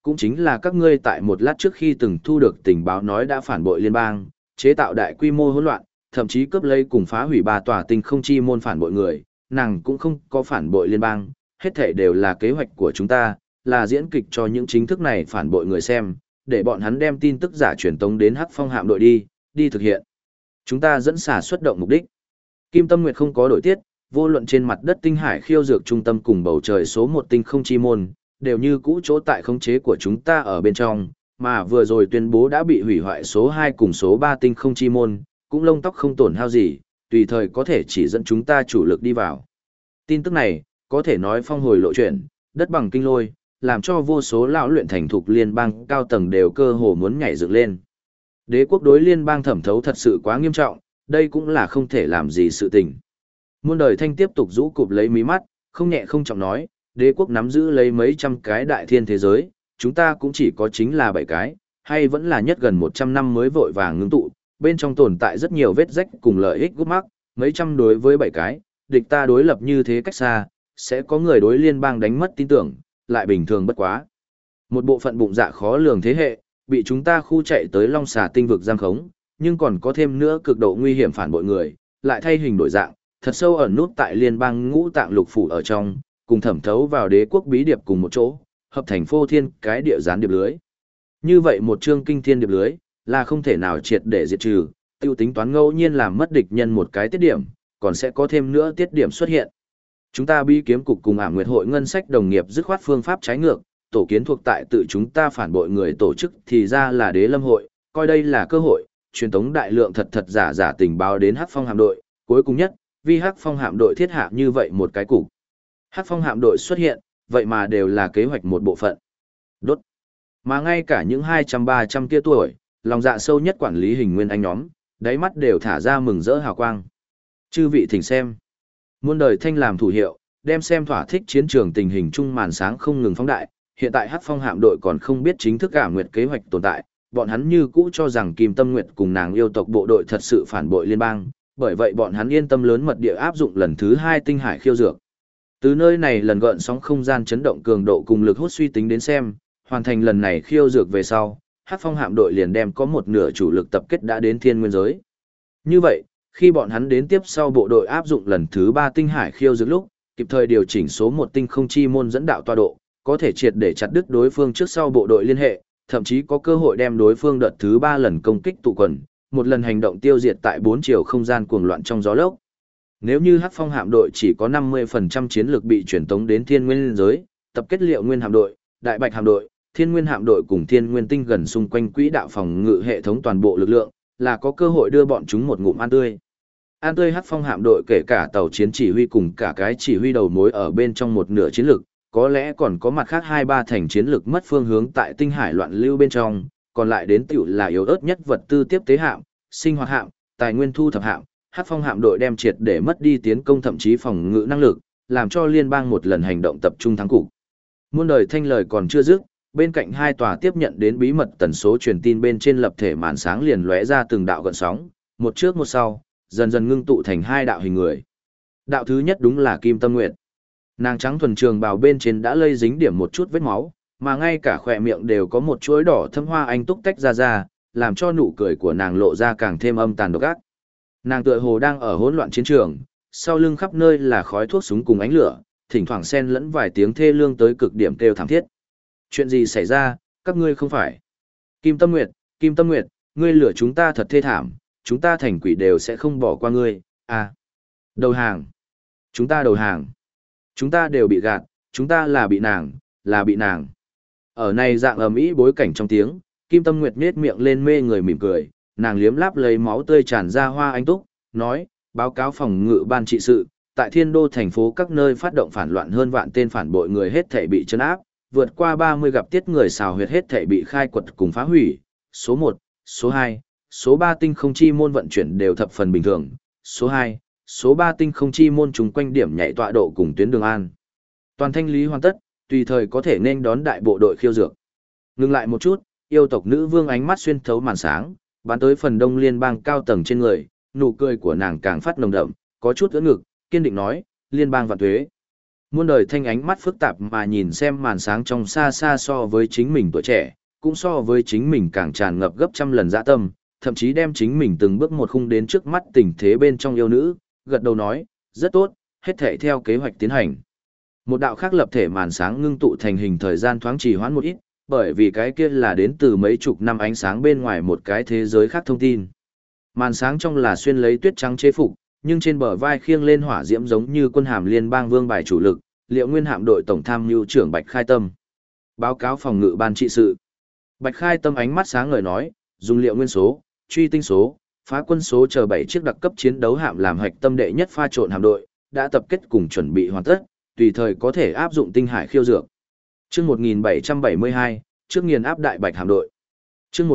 Cũng chính là các ngươi tại một lát trước khi từng thu được tình báo nói đã phản bội liên bang, chế tạo đại quy mô hỗn loạn, thậm chí cướp lấy cùng phá hủy 3 tòa tinh không chi môn phản bội người, nàng cũng không có phản bội liên bang, hết thảy đều là kế hoạch của chúng ta, là diễn kịch cho những chính thức này phản bội người xem, để bọn hắn đem tin tức giả truyền tống đến Hắc Phong hạm đội đi thực hiện. Chúng ta dẫn xả xuất động mục đích. Kim Tâm Nguyệt không có đổi tiết, vô luận trên mặt đất tinh hải khiêu dược trung tâm cùng bầu trời số 1 tinh không chi môn, đều như cũ chỗ tại khống chế của chúng ta ở bên trong, mà vừa rồi tuyên bố đã bị hủy hoại số 2 cùng số 3 tinh không chi môn, cũng lông tóc không tổn hao gì, tùy thời có thể chỉ dẫn chúng ta chủ lực đi vào. Tin tức này, có thể nói phong hồi lộ chuyển, đất bằng kinh lôi, làm cho vô số lão luyện thành thục liên bang cao tầng đều cơ hồ muốn nhảy dựng lên. Đế quốc đối liên bang thẩm thấu thật sự quá nghiêm trọng, đây cũng là không thể làm gì sự tình. Muôn đời thanh tiếp tục rũ cụp lấy mí mắt, không nhẹ không trọng nói, đế quốc nắm giữ lấy mấy trăm cái đại thiên thế giới, chúng ta cũng chỉ có chính là 7 cái, hay vẫn là nhất gần 100 năm mới vội vàng ngưng tụ, bên trong tồn tại rất nhiều vết rách cùng lợi ích gút mắc, mấy trăm đối với 7 cái, địch ta đối lập như thế cách xa, sẽ có người đối liên bang đánh mất tin tưởng, lại bình thường bất quá. Một bộ phận bụng dạ khó lường thế hệ, bị chúng ta khu chạy tới Long Xà tinh vực giam khống, nhưng còn có thêm nữa cực độ nguy hiểm phản bội người, lại thay hình đổi dạng, thật sâu ẩn nút tại liên bang ngũ tạng lục phủ ở trong, cùng thẩm thấu vào đế quốc bí điệp cùng một chỗ, hợp thành phô thiên cái địa gián điệp lưới. Như vậy một chương kinh thiên điệp lưới, là không thể nào triệt để diệt trừ, tiêu tính toán ngẫu nhiên làm mất địch nhân một cái tiết điểm, còn sẽ có thêm nữa tiết điểm xuất hiện. Chúng ta bi kiếm cục cùng Ảm Nguyệt hội ngân sách đồng nghiệp dứt khoát phương pháp trái ngược, tổ kiến thuộc tại tự chúng ta phản bội người tổ chức thì ra là Đế Lâm hội, coi đây là cơ hội, truyền tống đại lượng thật giả tình báo đến Hắc Phong hạm đội, cuối cùng nhất, vì Hắc Phong hạm đội thiết hạ như vậy một cái cục. Hắc Phong hạm đội xuất hiện, vậy mà đều là kế hoạch một bộ phận. Đốt. Mà ngay cả những 200-300 kia tuổi, lòng dạ sâu nhất quản lý hình nguyên anh nhóm, đáy mắt đều thả ra mừng rỡ hào quang. Chư vị thỉnh xem. Muôn đời thanh làm thủ hiệu, đem xem thỏa thích chiến trường tình hình chung màn sáng không ngừng phóng đại, hiện tại Hắc Phong hạm đội còn không biết chính thức Ảm Nguyệt kế hoạch tồn tại, bọn hắn như cũ cho rằng Kim Tâm Nguyệt cùng nàng yêu tộc bộ đội thật sự phản bội liên bang, bởi vậy bọn hắn yên tâm lớn mật địa áp dụng lần thứ 2 tinh hải khiêu dược. Từ nơi này lần gợn sóng không gian chấn động cường độ cùng lực hút suy tính đến xem, hoàn thành lần này khiêu dược về sau, Hắc Phong hạm đội liền đem có một nửa chủ lực tập kết đã đến thiên nguyên giới. Như vậy, khi bọn hắn đến tiếp sau bộ đội áp dụng lần thứ 3 tinh hải khiêu dược lúc, kịp thời điều chỉnh số 1 tinh không chi môn dẫn đạo tọa độ, có thể triệt để chặt đứt đối phương trước sau bộ đội liên hệ, thậm chí có cơ hội đem đối phương đợt thứ 3 lần công kích tụ quần, một lần hành động tiêu diệt tại 4 chiều không gian cuồng loạn trong gió lốc. Nếu như Hắc Phong hạm đội chỉ có 50% chiến lược bị truyền tống đến thiên nguyên giới, tập kết liệu nguyên hạm đội, đại bạch hạm đội, thiên nguyên hạm đội cùng thiên nguyên tinh gần xung quanh quỹ đạo phòng ngự hệ thống toàn bộ lực lượng, là có cơ hội đưa bọn chúng một ngụm ăn tươi. Ăn tươi Hắc Phong hạm đội kể cả tàu chiến chỉ huy cùng cả cái chỉ huy đầu mối ở bên trong một nửa chiến lược, có lẽ còn có mặt khác 2-3 thành chiến lược mất phương hướng tại tinh hải loạn lưu bên trong, còn lại đến tiểu là yếu ớt nhất vật tư tiếp tế hạm, sinh hoạt hạm, tài nguyên thu thập hạm. Hắc Phong hạm đội đem triệt để mất đi tiến công thậm chí phòng ngự năng lực, làm cho liên bang một lần hành động tập trung thắng cục. Muôn đời thanh lời còn chưa dứt, bên cạnh hai tòa tiếp nhận đến bí mật tần số truyền tin bên trên lập thể màn sáng liền lóe ra từng đạo gợn sóng, một trước một sau, dần dần ngưng tụ thành 2 đạo hình người. Đạo thứ nhất đúng là Kim Tâm Nguyệt. Nàng trắng thuần trường bào bên trên đã lây dính điểm một chút vết máu, mà ngay cả khỏe miệng đều có một chuỗi đỏ thâm hoa anh túc tách ra, làm cho nụ cười của nàng lộ ra càng thêm âm tàn độc ác. Nàng tựa hồ đang ở hỗn loạn chiến trường, sau lưng khắp nơi là khói thuốc súng cùng ánh lửa, thỉnh thoảng xen lẫn vài tiếng thê lương tới cực điểm kêu thảm thiết. Chuyện gì xảy ra, các ngươi không phải? Kim Tâm Nguyệt, ngươi lừa chúng ta thật thê thảm, chúng ta thành quỷ đều sẽ không bỏ qua ngươi, à. Đầu hàng. Chúng ta đầu hàng. Chúng ta đều bị gạt, chúng ta là bị nàng. Ở này dạng ầm ĩ bối cảnh trong tiếng, Kim Tâm Nguyệt nhếch miệng lên mê người mỉm cười, nàng liếm láp lấy máu tươi tràn ra hoa anh túc, nói, báo cáo phòng ngự ban trị sự, tại thiên đô thành phố các nơi phát động phản loạn hơn vạn tên phản bội người hết thể bị trấn áp, vượt qua 30 gặp tiết người xào huyệt hết thể bị khai quật cùng phá hủy, số 1, số 2, số 3 tinh không chi môn vận chuyển đều thập phần bình thường, số 2, số 3 tinh không chi môn trùng quanh điểm nhảy tọa độ cùng tuyến đường an. Toàn thanh lý hoàn tất, tùy thời có thể nên đón đại bộ đội khiêu dược. Ngừng lại một chút, yêu tộc nữ vương ánh mắt xuyên thấu màn sáng, bắn tới phần đông liên bang cao tầng trên người, nụ cười của nàng càng phát nồng đậm, có chút ưỡn ngực, kiên định nói, liên bang vạn tuế. Muôn đời thanh ánh mắt phức tạp mà nhìn xem màn sáng trong xa xa so với chính mình tuổi trẻ, cũng so với chính mình càng tràn ngập gấp trăm lần dã tâm, thậm chí đem chính mình từng bước một khung đến trước mắt tình thế bên trong yêu nữ, gật đầu nói, rất tốt, hết thể theo kế hoạch tiến hành. Một đạo khác lập thể màn sáng ngưng tụ thành hình thời gian thoáng trì hoãn một ít, bởi vì cái kia là đến từ mấy chục năm ánh sáng bên ngoài một cái thế giới khác thông tin. Màn sáng trong là xuyên lấy tuyết trắng chế phục, nhưng trên bờ vai khiêng lên hỏa diễm giống như quân hàm liên bang vương bài chủ lực, Liệu Nguyên hạm đội tổng tham mưu trưởng Bạch Khai Tâm. Báo cáo phòng ngự ban trị sự. Bạch Khai Tâm ánh mắt sáng ngời nói, dùng Liệu Nguyên số, truy tinh số, phá quân số chờ 7 chiếc đặc cấp chiến đấu hạm làm hạch tâm đệ nhất pha trộn hạm đội, đã tập kết cùng chuẩn bị hoàn tất, tùy thời có thể áp dụng tinh hải khiêu dược. Chương 1772, trước nghiền áp đại Bạch hạm đội. Chương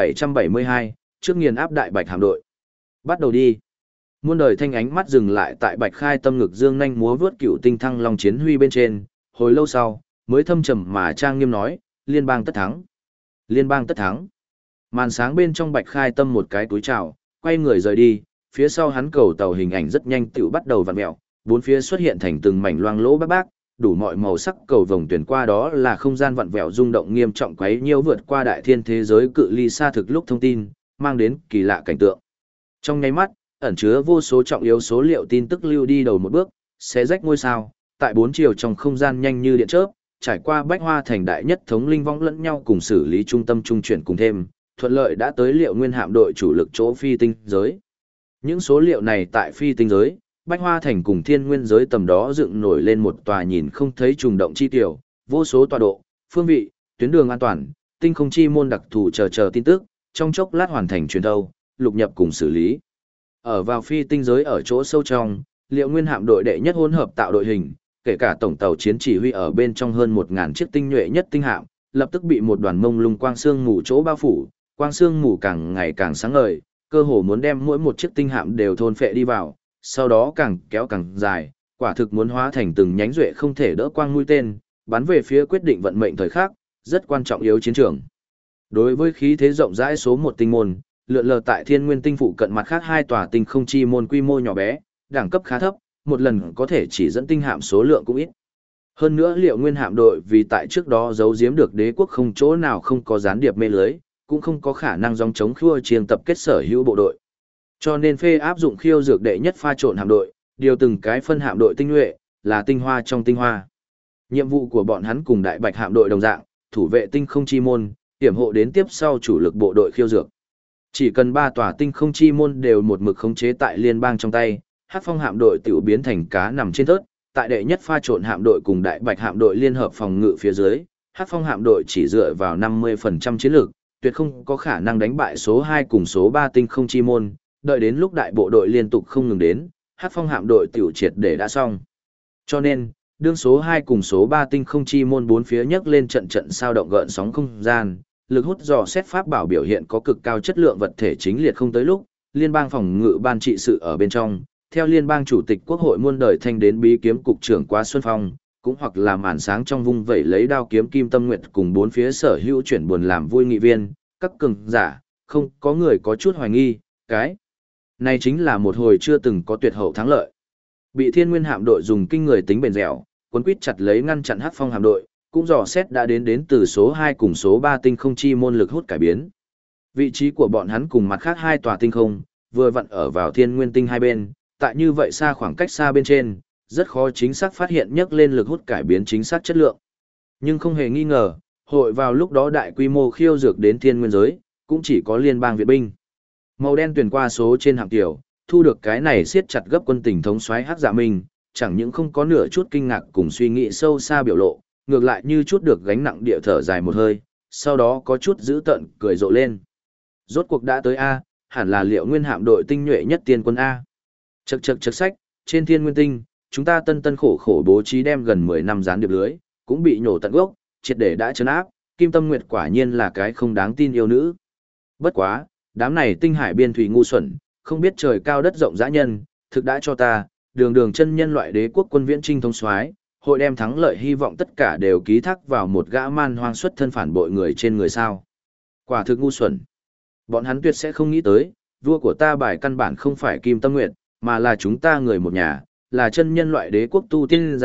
1772, trước nghiền áp đại Bạch hạm đội. Bắt đầu đi. Muôn đời thanh ánh mắt dừng lại tại Bạch Khai Tâm ngực dương nhanh múa vướt cựu tinh thăng long chiến huy bên trên, hồi lâu sau, mới thâm trầm mà trang nghiêm nói, liên bang tất thắng. Liên bang tất thắng. Màn sáng bên trong Bạch Khai Tâm một cái túi trào, quay người rời đi, phía sau hắn cầu tàu hình ảnh rất nhanh tựu bắt đầu vặn mèo, bốn phía xuất hiện thành từng mảnh loang lỗ bác bác, đủ mọi màu sắc cầu vồng tuyển qua đó là không gian vặn vẹo rung động nghiêm trọng quấy nhiễu vượt qua đại thiên thế giới cự ly xa thực lúc thông tin, mang đến kỳ lạ cảnh tượng. Trong nháy mắt, ẩn chứa vô số trọng yếu số liệu tin tức lưu đi đầu một bước, xé rách ngôi sao, tại bốn chiều trong không gian nhanh như điện chớp, trải qua bách hoa thành đại nhất thống linh vong lẫn nhau cùng xử lý trung tâm trung chuyển cùng thêm, thuận lợi đã tới Liệu Nguyên hạm đội chủ lực chỗ phi tinh giới. Những số liệu này tại phi tinh giới, bách hoa thành cùng thiên nguyên giới tầm đó dựng nổi lên một tòa nhìn không thấy trùng động chi tiểu, vô số tọa độ, phương vị, tuyến đường an toàn, tinh không chi môn đặc thù chờ tin tức, trong chốc lát hoàn thành truyền thâu, lục nhập cùng xử lý. Ở vào phi tinh giới ở chỗ sâu trong, Liệu Nguyên hạm đội đệ nhất hỗn hợp tạo đội hình, kể cả tổng tàu chiến chỉ huy ở bên trong hơn 1000 chiếc tinh nhuệ nhất tinh hạm, lập tức bị một đoàn mông lung quang xương mù chỗ bao phủ, quang xương mù càng ngày càng sáng ngời, cơ hồ muốn đem mỗi một chiếc tinh hạm đều thôn phệ đi vào, sau đó càng kéo càng dài, quả thực muốn hóa thành từng nhánh duệ không thể đỡ quang mũi tên, bắn về phía quyết định vận mệnh thời khắc, rất quan trọng yếu chiến trường. Đối với khí thế rộng rãi số 1 tinh môn, lượn lờ tại Thiên Nguyên tinh phụ cận mặt khác hai tòa tinh không chi môn quy mô nhỏ bé, đẳng cấp khá thấp, một lần có thể chỉ dẫn tinh hạm số lượng cũng ít. Hơn nữa Liệu Nguyên hạm đội vì tại trước đó giấu giếm được đế quốc không chỗ nào không có gián điệp mê lưới, cũng không có khả năng dòng chống khua chiêng tập kết sở hữu bộ đội. Cho nên phê áp dụng khiêu dược đệ nhất pha trộn hạm đội, điều từng cái phân hạm đội tinh nhuệ, là tinh hoa trong tinh hoa. Nhiệm vụ của bọn hắn cùng đại Bạch hạm đội đồng dạng, thủ vệ tinh không chi môn, tiểm hộ đến tiếp sau chủ lực bộ đội khiêu dược. Chỉ cần 3 tòa tinh không chi môn đều một mực khống chế tại liên bang trong tay, Hắc Phong hạm đội tiểu biến thành cá nằm trên thớt, tại đệ nhất pha trộn hạm đội cùng đại Bạch hạm đội liên hợp phòng ngự phía dưới, Hắc Phong hạm đội chỉ dựa vào 50% chiến lược, tuyệt không có khả năng đánh bại số 2 cùng số 3 tinh không chi môn, đợi đến lúc đại bộ đội liên tục không ngừng đến, Hắc Phong hạm đội tiểu triệt để đã xong. Cho nên, đương số 2 cùng số 3 tinh không chi môn bốn phía nhấc lên trận trận sao động gợn sóng không gian, lực hút dò xét pháp bảo biểu hiện có cực cao chất lượng vật thể chính liệt không tới lúc, liên bang phòng ngự ban trị sự ở bên trong, theo liên bang chủ tịch quốc hội muôn đời thanh đến bí kiếm cục trưởng Quá Xuân Phong, cũng hoặc là màn sáng trong vung vẩy lấy đao kiếm Kim Tâm Nguyệt cùng bốn phía sở hữu chuyển buồn làm vui nghị viên, các cường giả, không có người có chút hoài nghi, cái này chính là một hồi chưa từng có tuyệt hậu thắng lợi. Bị Thiên Nguyên hạm đội dùng kinh người tính bền dẻo, cuốn quýt chặt lấy ngăn chặn Hắc Phong hạm đội, cũng dò xét đã đến từ số 2 cùng số 3 tinh không chi môn lực hút cải biến. Vị trí của bọn hắn cùng mặt khác hai tòa tinh không, vừa vặn ở vào Thiên Nguyên tinh hai bên, tại như vậy xa khoảng cách xa bên trên, rất khó chính xác phát hiện nhắc lên lực hút cải biến chính xác chất lượng. Nhưng không hề nghi ngờ, hội vào lúc đó đại quy mô khiêu dược đến Thiên Nguyên giới, cũng chỉ có liên bang Việt binh. Màu đen tuyển qua số trên hạm tiểu, thu được cái này siết chặt gấp quân tình thống soái Hắc Dạ Minh, chẳng những không có nửa chút kinh ngạc cùng suy nghĩ sâu xa biểu lộ, ngược lại như chút được gánh nặng địa thở dài một hơi, sau đó có chút giữ tợn cười rộ lên. Rốt cuộc đã tới A, hẳn là Liệu Nguyên hạm đội tinh nhuệ nhất tiên quân A. Chậc sách, trên Thiên Nguyên tinh, chúng ta tân khổ khổ bố trí đem gần 10 năm gián điệp lưới, cũng bị nhổ tận gốc, triệt để đã trấn áp, Kim Tâm Nguyệt quả nhiên là cái không đáng tin yêu nữ. Bất quá, đám này tinh hải biên thủy ngu xuẩn, không biết trời cao đất rộng dã nhân, thực đã cho ta, đường chân nhân loại đế quốc quân viễn trinh thống soái, hội đem thắng lợi hy vọng tất cả đều ký thác vào một gã man hoang xuất thân phản bội người trên người sao. Quả thực ngu xuẩn. Bọn hắn tuyệt sẽ không nghĩ tới, vua của ta bài căn bản không phải Kim Tâm Nguyệt, mà là chúng ta người một nhà, là chân nhân loại đế quốc tu tiên giả,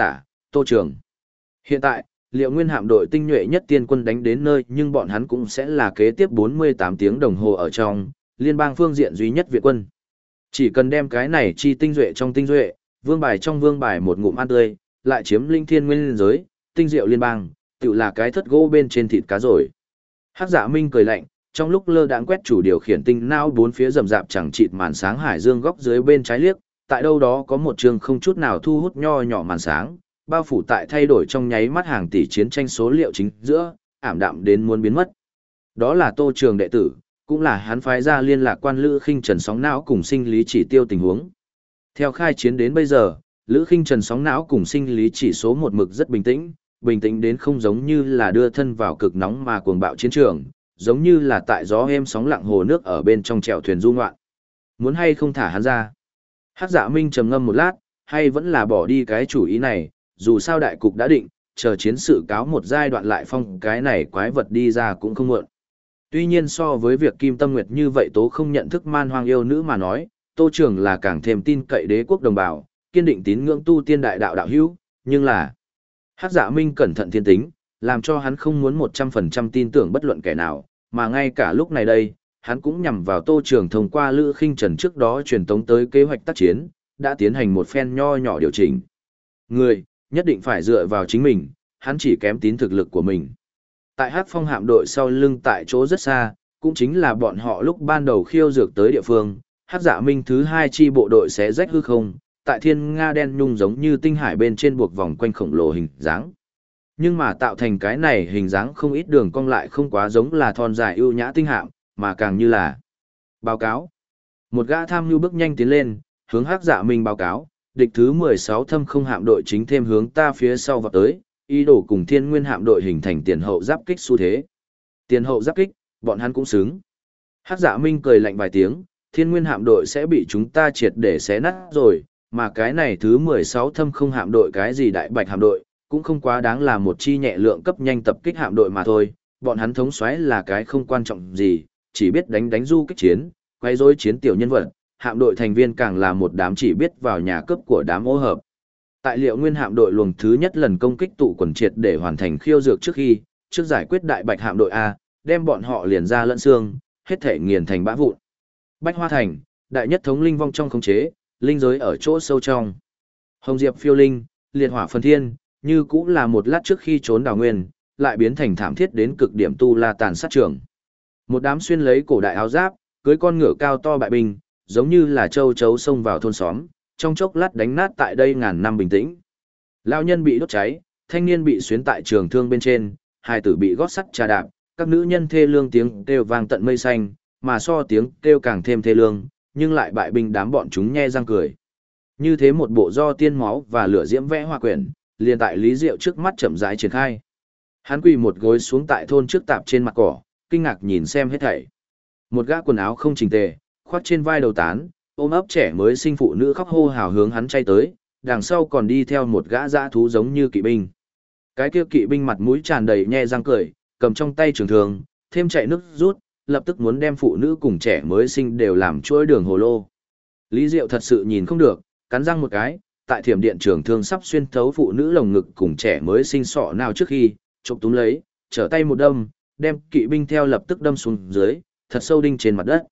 Tô Trường. Hiện tại, Liệu Nguyên hạm đội tinh nhuệ nhất tiên quân đánh đến nơi, nhưng bọn hắn cũng sẽ là kế tiếp 48 tiếng đồng hồ ở trong liên bang phương diện duy nhất viện quân. Chỉ cần đem cái này chi tinh duệ trong tinh duệ, vương bài trong vương bài một ngụm ăn tươi, lại chiếm linh thiên nguyên giới, tinh diệu liên bang, tự là cái thất gỗ bên trên thịt cá rồi. Hắc Dạ Minh cười lạnh, trong lúc lơ đãng quét chủ điều khiển tinh não bốn phía rầm rạp chẳng chịt màn sáng hải dương góc dưới bên trái liếc, tại đâu đó có một trường không chút nào thu hút nho nhỏ màn sáng, bao phủ tại thay đổi trong nháy mắt hàng tỷ chiến tranh số liệu chính giữa, ảm đạm đến muốn biến mất. Đó là Tô Trường đệ tử, cũng là hắn phái ra liên lạc quan Lữ Khinh Trần sóng não cùng sinh lý chỉ tiêu tình huống. Theo khai chiến đến bây giờ, Lữ Khinh Trần sóng não cùng sinh lý chỉ số một mực rất bình tĩnh đến không giống như là đưa thân vào cực nóng mà cuồng bạo chiến trường, giống như là tại gió êm sóng lặng hồ nước ở bên trong chèo thuyền du ngoạn. Muốn hay không thả hắn ra? Hắc Dạ Minh trầm ngâm một lát, hay vẫn là bỏ đi cái chủ ý này, dù sao đại cục đã định, chờ chiến sự cáo một giai đoạn lại phong cái này quái vật đi ra cũng không muộn. Tuy nhiên so với việc Kim Tâm Nguyệt như vậy tố không nhận thức man hoang yêu nữ mà nói, Tô Trường là càng thêm tin cậy đế quốc đồng bào, kiên định tín ngưỡng tu tiên đại đạo đạo hữu, nhưng là Hắc Dạ Minh cẩn thận thiên tính, làm cho hắn không muốn 100% tin tưởng bất luận kẻ nào, mà ngay cả lúc này đây, hắn cũng nhằm vào Tô Trường thông qua Lữ Khinh Trần trước đó truyền tống tới kế hoạch tác chiến, đã tiến hành một phen nho nhỏ điều chỉnh. Người, nhất định phải dựa vào chính mình, hắn chỉ kém tín thực lực của mình. Tại Hắc Phong hạm đội sau lưng tại chỗ rất xa, cũng chính là bọn họ lúc ban đầu khiêu dược tới địa phương, Hắc Dạ Minh thứ 2 chi bộ đội sẽ rách hư không, tại thiên nga đen nhung giống như tinh hải bên trên buộc vòng quanh khổng lồ hình dáng. Nhưng mà tạo thành cái này hình dáng không ít đường cong lại không quá giống là thon dài ưu nhã tinh hạm, mà càng như là báo cáo. Một gã tham nhu bước nhanh tiến lên, hướng Hắc Dạ Minh báo cáo, địch thứ 16 thâm không hạm đội chính thêm hướng ta phía sau vào tới, ý đồ cùng thiên nguyên hạm đội hình thành tiền hậu giáp kích xu thế. Tiền hậu giáp kích, bọn hắn cũng xứng. Hắc Dạ Minh cười lạnh vài tiếng, thiên nguyên hạm đội sẽ bị chúng ta triệt để xé nát rồi, mà cái này thứ 16 thâm không hạm đội cái gì đại bạch hạm đội, cũng không quá đáng là một chi nhẹ lượng cấp nhanh tập kích hạm đội mà thôi, bọn hắn thống soái là cái không quan trọng gì, chỉ biết đánh du kích chiến, quay rối chiến tiểu nhân vật, hạm đội thành viên càng là một đám chỉ biết vào nhà cướp của đám ô hợp. Tại Liệu Nguyên hạm đội luồng thứ nhất lần công kích tụ quần triệt để hoàn thành khiêu dược trước giải quyết đại bạch hạm đội A, đem bọn họ liền ra lẫn xương, hết thể nghiền thành bã vụn. Bách Hoa Thành, đại nhất thống linh vong trong khống chế, linh giới ở chỗ sâu trong. Hồng Diệp phiêu linh, liệt hỏa phần thiên, như cũng là một lát trước khi trốn đào nguyên, lại biến thành thảm thiết đến cực điểm tu la tàn sát trường. Một đám xuyên lấy cổ đại áo giáp, cưới con ngựa cao to bại binh, giống như là châu chấu xông vào thôn xóm, trong chốc lát đánh nát tại đây ngàn năm bình tĩnh. Lão nhân bị đốt cháy, thanh niên bị xuyến tại trường thương bên trên, hài tử bị gót sắt trà đạp, các nữ nhân thê lương tiếng kêu vang tận mây xanh, mà so tiếng kêu càng thêm thê lương, nhưng lại bại binh đám bọn chúng nhe răng cười. Như thế một bộ do tiên máu và lửa diễm vẽ hoa quyển, liền tại Lý Diệu trước mắt chậm rãi triển khai. Hắn quỳ một gối xuống tại thôn trước tạp trên mặt cỏ, kinh ngạc nhìn xem hết thảy. Một gã quần áo không chỉnh tề, khoác trên vai đầu tán, ôm ấp trẻ mới sinh phụ nữ khóc hô hào hướng hắn chay tới, đằng sau còn đi theo một gã dã thú giống như kỵ binh. Cái kia kỵ binh mặt mũi tràn đầy nhe răng cười, cầm trong tay trường thương, thêm chạy nước rút, lập tức muốn đem phụ nữ cùng trẻ mới sinh đều làm chuỗi đường hồ lô. Lý Diệu thật sự nhìn không được, cắn răng một cái, tại thiểm điện trường thương sắp xuyên thấu phụ nữ lồng ngực cùng trẻ mới sinh sọ nào trước khi, chụp túm lấy, trở tay một đâm, đem kỵ binh theo lập tức đâm xuống dưới, thật sâu đinh trên mặt đất.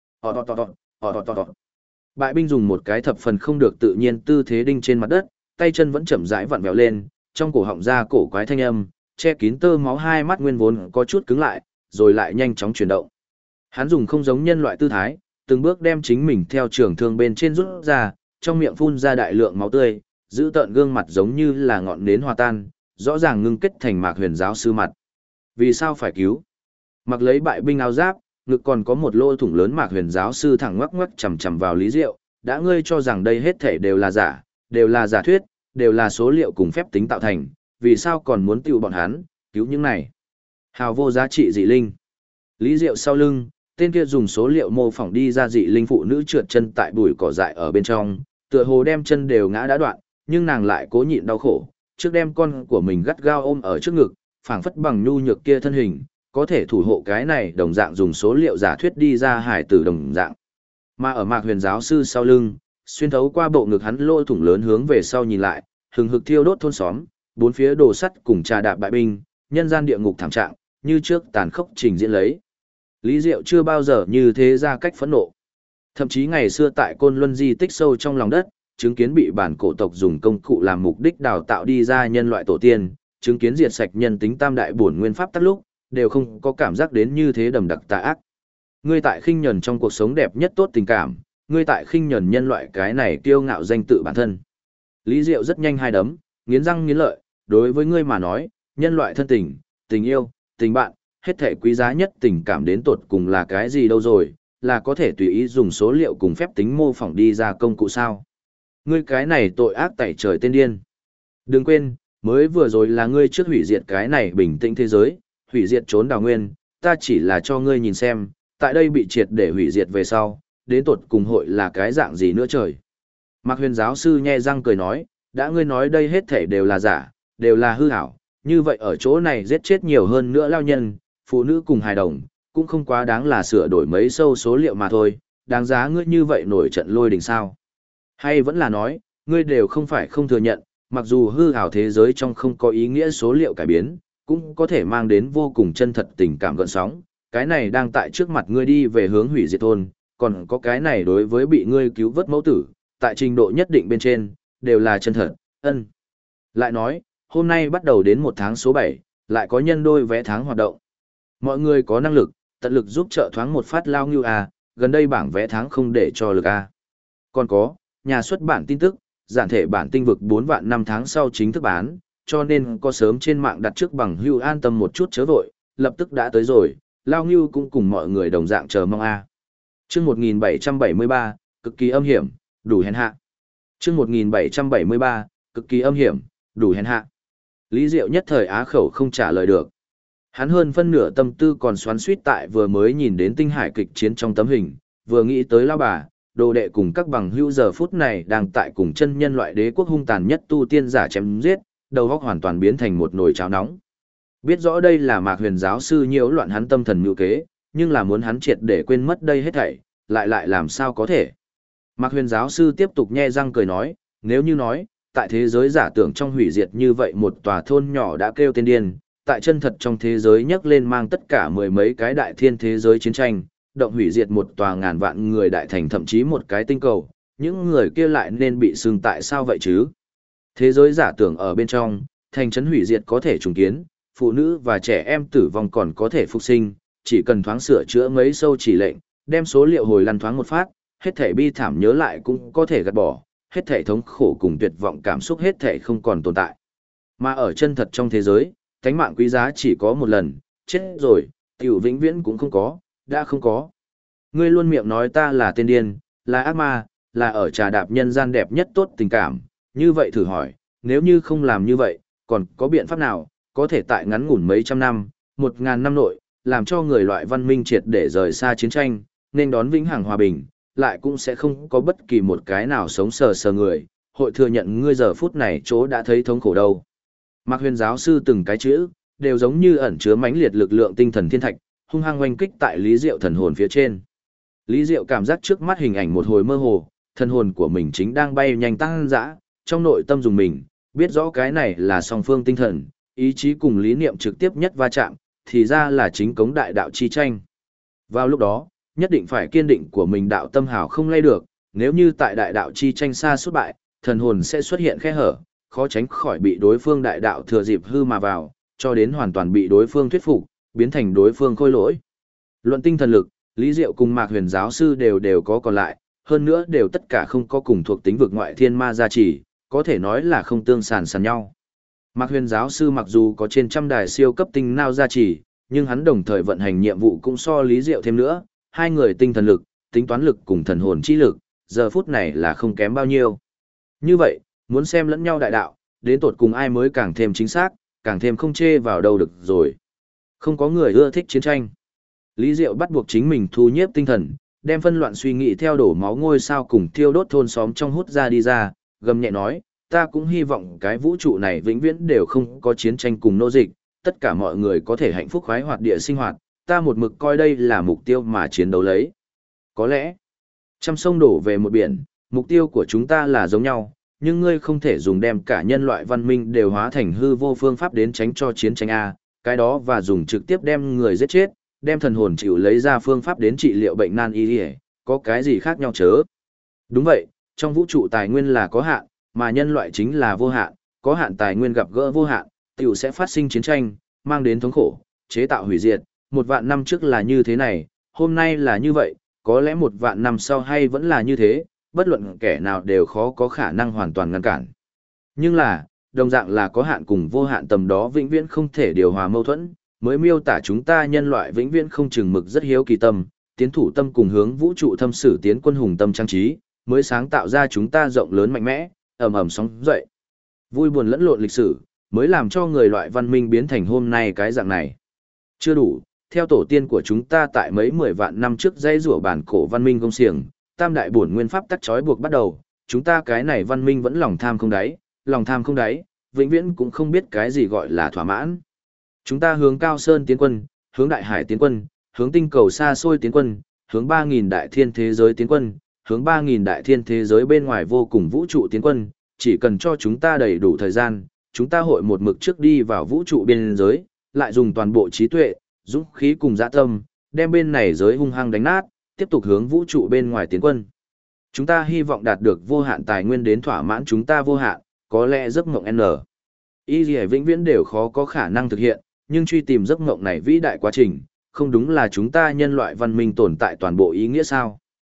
Bại binh dùng một cái thập phần không được tự nhiên tư thế đinh trên mặt đất, tay chân vẫn chậm rãi vặn vẹo lên, trong cổ họng ra cổ quái thanh âm, che kín tơ máu hai mắt nguyên vốn có chút cứng lại, rồi lại nhanh chóng chuyển động. Hắn dùng không giống nhân loại tư thái, từng bước đem chính mình theo trường thương bên trên rút ra, trong miệng phun ra đại lượng máu tươi, giữ tợn gương mặt giống như là ngọn nến hòa tan, rõ ràng ngưng kết thành Mạc Huyền giáo sư mặt. Vì sao phải cứu? Mặc lấy bại binh áo giáp, ngực còn có một lỗ thủng lớn Mạc Huyền giáo sư thẳng ngoắc ngoắc chằm chằm vào Lý Diệu, đã ngươi cho rằng đây hết thảy đều là giả thuyết, đều là số liệu cùng phép tính tạo thành, vì sao còn muốn tiêu bọn hắn, cứu những này? Hào vô giá trị dị linh. Lý Diệu sau lưng, tên kia dùng số liệu mô phỏng đi ra dị linh phụ nữ trượt chân tại bụi cỏ dại ở bên trong, tựa hồ đem chân đều ngã đã đoạn, nhưng nàng lại cố nhịn đau khổ, trước đem con của mình gắt gao ôm ở trước ngực, phảng phất bằng nhu nhược kia thân hình, có thể thủ hộ cái này đồng dạng dùng số liệu giả thuyết đi ra hải tử đồng dạng. Mà ở Mạc Huyền giáo sư sau lưng, xuyên thấu qua bộ ngực hắn lỗ thủng lớn hướng về sau nhìn lại, hừng hực thiêu đốt thôn xóm, bốn phía đồ sắt cùng trà đạp bại binh, nhân gian địa ngục thảm trạng, như trước tàn khốc trình diễn lấy. Lý Diệu chưa bao giờ như thế ra cách phẫn nộ. Thậm chí ngày xưa tại Côn Luân di tích sâu trong lòng đất, chứng kiến bị bản cổ tộc dùng công cụ làm mục đích đào tạo đi ra nhân loại tổ tiên, chứng kiến diệt sạch nhân tính tam đại bổn nguyên pháp tắc lúc, đều không có cảm giác đến như thế đầm đặc tà ác. Ngươi tại khinh nhẫn trong cuộc sống đẹp nhất tốt tình cảm, ngươi tại khinh nhẫn nhân loại cái này kiêu ngạo danh tự bản thân. Lý Diệu rất nhanh hai đấm, nghiến răng nghiến lợi, đối với ngươi mà nói, nhân loại thân tình, tình yêu, tình bạn, hết thể quý giá nhất tình cảm đến tột cùng là cái gì đâu rồi, là có thể tùy ý dùng số liệu cùng phép tính mô phỏng đi ra công cụ sao. Ngươi cái này tội ác tẩy trời tên điên. Đừng quên, mới vừa rồi là ngươi trước hủy diệt cái này bình tĩnh thế giới, hủy diệt trốn đào nguyên, ta chỉ là cho ngươi nhìn xem, tại đây bị triệt để hủy diệt về sau, đến tột cùng hội là cái dạng gì nữa trời. Mạc Huyền giáo sư nhe răng cười nói, đã ngươi nói đây hết thể đều là giả, đều là hư ảo, như vậy ở chỗ này giết chết nhiều hơn nữa lao nhân, phụ nữ cùng hài đồng, cũng không quá đáng là sửa đổi mấy sâu số liệu mà thôi, đáng giá ngươi như vậy nổi trận lôi đình sao. Hay vẫn là nói, ngươi đều không phải không thừa nhận, mặc dù hư ảo thế giới trong không có ý nghĩa số liệu cải biến, cũng có thể mang đến vô cùng chân thật tình cảm gợn sóng, cái này đang tại trước mặt ngươi đi về hướng hủy diệt thôn, còn có cái này đối với bị ngươi cứu vớt mẫu tử, tại trình độ nhất định bên trên, đều là chân thật, ân. Lại nói, hôm nay bắt đầu đến 1 tháng số 7, lại có nhân đôi vé tháng hoạt động. Mọi người có năng lực, tận lực giúp trợ thoáng một phát lao như à, gần đây bảng vé tháng không để cho lực à. Còn có, nhà xuất bản tin tức, giản thể bản tinh vực 4 vạn 5 tháng sau chính thức bán, cho nên có sớm trên mạng đặt trước bằng hưu an tâm một chút chớ vội, lập tức đã tới rồi, lao như cũng cùng mọi người đồng dạng chờ mong a. Chương 1773, cực kỳ âm hiểm, đủ hèn hạ. Chương 1773, cực kỳ âm hiểm, đủ hèn hạ. Lý Diệu nhất thời á khẩu không trả lời được. Hắn hơn phân nửa tâm tư còn xoắn xuýt tại vừa mới nhìn đến tinh hải kịch chiến trong tấm hình, vừa nghĩ tới lao bà, đồ đệ cùng các bằng hữu giờ phút này đang tại cùng chân nhân loại đế quốc hung tàn nhất tu tiên giả chém giết, đầu óc hoàn toàn biến thành một nồi cháo nóng. Biết rõ đây là Mạc Huyền giáo sư nhiễu loạn hắn tâm thần mưu kế, nhưng là muốn hắn triệt để quên mất đây hết thảy, lại làm sao có thể. Mạc Huyền giáo sư tiếp tục nhe răng cười nói, nếu như nói, tại thế giới giả tưởng trong hủy diệt như vậy một tòa thôn nhỏ đã kêu tên điên, tại chân thật trong thế giới nhấc lên mang tất cả mười mấy cái đại thiên thế giới chiến tranh, động hủy diệt một tòa ngàn vạn người đại thành thậm chí một cái tinh cầu, những người kia lại nên bị xưng tại sao vậy chứ? Thế giới giả tưởng ở bên trong, thành trấn hủy diệt có thể trùng kiến, phụ nữ và trẻ em tử vong còn có thể phục sinh, chỉ cần thoáng sửa chữa mấy sâu chỉ lệnh, đem số liệu hồi lăn thoáng một phát, hết thể bi thảm nhớ lại cũng có thể gạt bỏ, hết thể thống khổ cùng tuyệt vọng cảm xúc hết thể không còn tồn tại. Mà ở chân thật trong thế giới, tánh mạng quý giá chỉ có một lần, chết rồi, tiểu vĩnh viễn cũng không có, đã không có. Ngươi luôn miệng nói ta là tên điên, là ác ma, là ở trà đạp nhân gian đẹp nhất tốt tình cảm, như vậy thử hỏi, nếu như không làm như vậy, còn có biện pháp nào, có thể tại ngắn ngủn mấy trăm năm, 1000 năm nội, làm cho người loại văn minh triệt để rời xa chiến tranh, nên đón vĩnh hằng hòa bình, lại cũng sẽ không có bất kỳ một cái nào sống sờ sờ người, hội thừa nhận ngươi giờ phút này chỗ đã thấy thống khổ đâu. Mạc Huyền giáo sư từng cái chữ, đều giống như ẩn chứa mãnh liệt lực lượng tinh thần thiên thạch, hung hăng oanh kích tại Lý Diệu thần hồn phía trên. Lý Diệu cảm giác trước mắt hình ảnh một hồi mơ hồ, thần hồn của mình chính đang bay nhanh tăng dã, trong nội tâm dùng mình, biết rõ cái này là song phương tinh thần, ý chí cùng lý niệm trực tiếp nhất va chạm, thì ra là chính cống đại đạo chi tranh. Vào lúc đó, nhất định phải kiên định của mình đạo tâm hào không lay được, nếu như tại đại đạo chi tranh xa suốt bại, thần hồn sẽ xuất hiện khe hở, khó tránh khỏi bị đối phương đại đạo thừa dịp hư mà vào, cho đến hoàn toàn bị đối phương thuyết phục, biến thành đối phương khôi lỗi. Luận tinh thần lực, Lý Diệu cùng Mạc Huyền giáo sư đều có còn lại, hơn nữa đều tất cả không có cùng thuộc tính vực ngoại thiên ma gia trì, có thể nói là không tương sàn nhau. Mạc Huyền giáo sư mặc dù có trên trăm đài siêu cấp tinh nao gia trì, nhưng hắn đồng thời vận hành nhiệm vụ cũng so Lý Diệu thêm nữa, hai người tinh thần lực, tính toán lực cùng thần hồn chi lực, giờ phút này là không kém bao nhiêu. Như vậy, muốn xem lẫn nhau đại đạo, đến tột cùng ai mới càng thêm chính xác, càng thêm không chê vào đâu được rồi. Không có người ưa thích chiến tranh. Lý Diệu bắt buộc chính mình thu nhiếp tinh thần, đem phân loạn suy nghĩ theo đổ máu ngôi sao cùng thiêu đốt thôn xóm trong hút ra đi ra, gầm nhẹ nói, ta cũng hy vọng cái vũ trụ này vĩnh viễn đều không có chiến tranh cùng nô dịch, tất cả mọi người có thể hạnh phúc khoái hoạt địa sinh hoạt, ta một mực coi đây là mục tiêu mà chiến đấu lấy. Có lẽ, trăm sông đổ về một biển, mục tiêu của chúng ta là giống nhau, nhưng ngươi không thể dùng đem cả nhân loại văn minh đều hóa thành hư vô phương pháp đến tránh cho chiến tranh A, cái đó và dùng trực tiếp đem người giết chết, đem thần hồn chịu lấy ra phương pháp đến trị liệu bệnh nan y, có cái gì khác nhau chớ? Đúng vậy, trong vũ trụ tài nguyên là có hạn, mà nhân loại chính là vô hạn, có hạn tài nguyên gặp gỡ vô hạn, tiểu sẽ phát sinh chiến tranh, mang đến thống khổ, chế tạo hủy diệt, 1.000 năm trước là như thế này, hôm nay là như vậy, có lẽ 1.000 năm sau hay vẫn là như thế, bất luận kẻ nào đều khó có khả năng hoàn toàn ngăn cản. Nhưng là, đồng dạng là có hạn cùng vô hạn tầm đó vĩnh viễn không thể điều hòa mâu thuẫn, mới miêu tả chúng ta nhân loại vĩnh viễn không chừng mực rất hiếu kỳ tâm, tiến thủ tâm cùng hướng vũ trụ thâm sử tiến quân hùng tâm trang trí, mới sáng tạo ra chúng ta rộng lớn mạnh mẽ, ầm ầm sóng dậy. Vui buồn lẫn lộn lịch sử, mới làm cho người loại văn minh biến thành hôm nay cái dạng này. Chưa đủ, theo tổ tiên của chúng ta tại mấy 10 vạn năm trước dây rủa bản cổ văn minh công xiềng, tam đại bổn nguyên pháp tắc trói buộc bắt đầu, chúng ta cái này văn minh vẫn lòng tham không đáy, vĩnh viễn cũng không biết cái gì gọi là thỏa mãn. Chúng ta hướng Cao Sơn tiến quân, hướng Đại Hải tiến quân, hướng tinh cầu xa xôi tiến quân, hướng 3.000 đại thiên thế giới tiến quân, hướng 3.000 đại thiên thế giới bên ngoài vô cùng vũ trụ tiến quân, chỉ cần cho chúng ta đầy đủ thời gian, chúng ta hội một mực trước đi vào vũ trụ biên giới, lại dùng toàn bộ trí tuệ, dũng khí cùng dã tâm, đem bên này giới hung hăng đánh nát, tiếp tục hướng vũ trụ bên ngoài tiến quân. Chúng ta hy vọng đạt được vô hạn tài nguyên đến thỏa mãn chúng ta vô hạn, có lẽ giấc mộng N. Y gì vĩnh viễn đều khó có khả năng thực hiện, nhưng truy tìm giấc mộng này vĩ đại quá trình, không đúng là chúng ta nhân loại văn minh tồn tại toàn bộ ý nghĩa sao?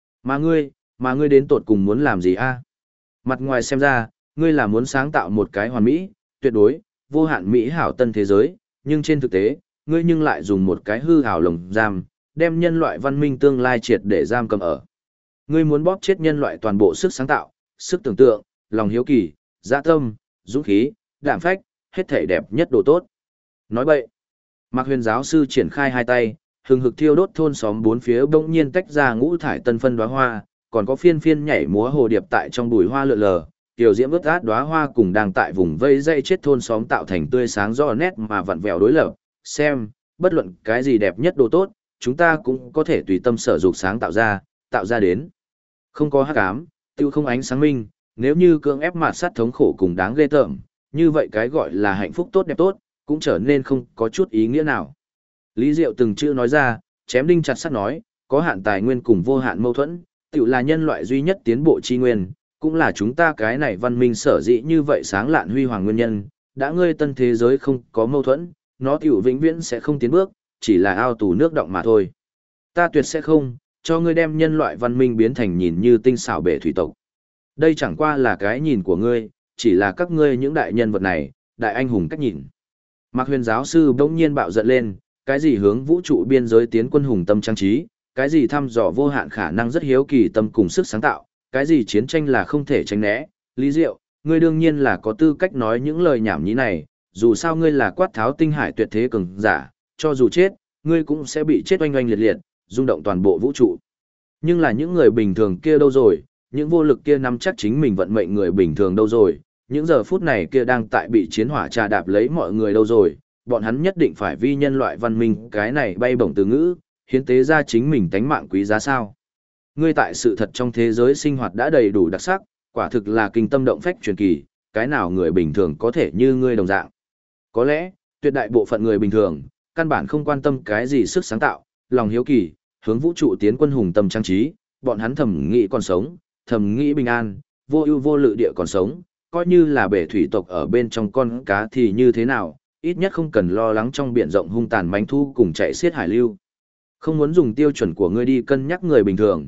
Mà ngươi đến tột cùng muốn làm gì a? Mặt ngoài xem ra, ngươi là muốn sáng tạo một cái hoàn mỹ, tuyệt đối, vô hạn mỹ hảo tân thế giới, nhưng trên thực tế, ngươi nhưng lại dùng một cái hư hảo lồng giam, đem nhân loại văn minh tương lai triệt để giam cầm ở. Ngươi muốn bóp chết nhân loại toàn bộ sức sáng tạo, sức tưởng tượng, lòng hiếu kỳ, dạ tâm, dũng khí, đạm phách, hết thảy đẹp nhất đồ tốt. Nói bậy. Mạc Huyền giáo sư triển khai hai tay, hừng hực thiêu đốt thôn xóm bốn phía bỗng nhiên tách ra ngũ thải tân phân đóa hoa, còn có phiên phiên nhảy múa hồ điệp tại trong bụi hoa lượn lờ, tiểu diễm ướt át đóa hoa cùng đang tại vùng vây dây chết thôn xóm tạo thành tươi sáng rõ nét mà vặn vẹo đối lập. Xem, bất luận cái gì đẹp nhất đồ tốt, chúng ta cũng có thể tùy tâm sở dục sáng tạo ra đến. Không có hắc ám, tiêu không ánh sáng minh, nếu như cưỡng ép mạt sát thống khổ cùng đáng ghê tởm, như vậy cái gọi là hạnh phúc tốt đẹp tốt, cũng trở nên không có chút ý nghĩa nào. Lý Diệu từng chữ nói ra, chém đinh chặt sắt nói, có hạn tài nguyên cùng vô hạn mâu thuẫn, tiểu là nhân loại duy nhất tiến bộ chi nguyên, cũng là chúng ta cái này văn minh sở dĩ như vậy sáng lạn huy hoàng nguyên nhân, đã ngươi tân thế giới không có mâu thuẫn, nó tiểu vĩnh viễn sẽ không tiến bước, chỉ là ao tù nước động mà thôi. Ta tuyệt sẽ không, cho ngươi đem nhân loại văn minh biến thành nhìn như tinh xảo bể thủy tộc. Đây chẳng qua là cái nhìn của ngươi, chỉ là các ngươi những đại nhân vật này, đại anh hùng cách nhìn. Mạc Huyền giáo sư bỗng nhiên bạo giận lên, cái gì hướng vũ trụ biên giới tiến quân hùng tâm trang trí, cái gì thăm dò vô hạn khả năng rất hiếu kỳ tâm cùng sức sáng tạo, cái gì chiến tranh là không thể tránh né. Lý Diệu, ngươi đương nhiên là có tư cách nói những lời nhảm nhí này, dù sao ngươi là quát tháo tinh hải tuyệt thế cường giả, cho dù chết, ngươi cũng sẽ bị chết oanh oanh liệt liệt, rung động toàn bộ vũ trụ. Nhưng là những người bình thường kia đâu rồi, những vô lực kia nắm chắc chính mình vận mệnh người bình thường đâu rồi, những giờ phút này kia đang tại bị chiến hỏa trà đạp lấy mọi người đâu rồi, bọn hắn nhất định phải vi nhân loại văn minh cái này bay bổng từ ngữ, hiến tế ra chính mình tánh mạng quý giá sao. Ngươi tại sự thật trong thế giới sinh hoạt đã đầy đủ đặc sắc, quả thực là kinh tâm động phách truyền kỳ, cái nào người bình thường có thể như ngươi đồng dạng. Có lẽ, tuyệt đại bộ phận người bình thường, căn bản không quan tâm cái gì sức sáng tạo, lòng hiếu kỳ, hướng vũ trụ tiến quân hùng tâm trang trí, bọn hắn thầm nghĩ còn sống, thầm nghĩ bình an, vô ưu vô lự địa còn sống, coi như là bể thủy tộc ở bên trong con cá thì như thế nào, ít nhất không cần lo lắng trong biển rộng hung tàn manh thu cùng chạy xiết hải lưu. Không muốn dùng tiêu chuẩn của ngươi đi cân nhắc người bình thường,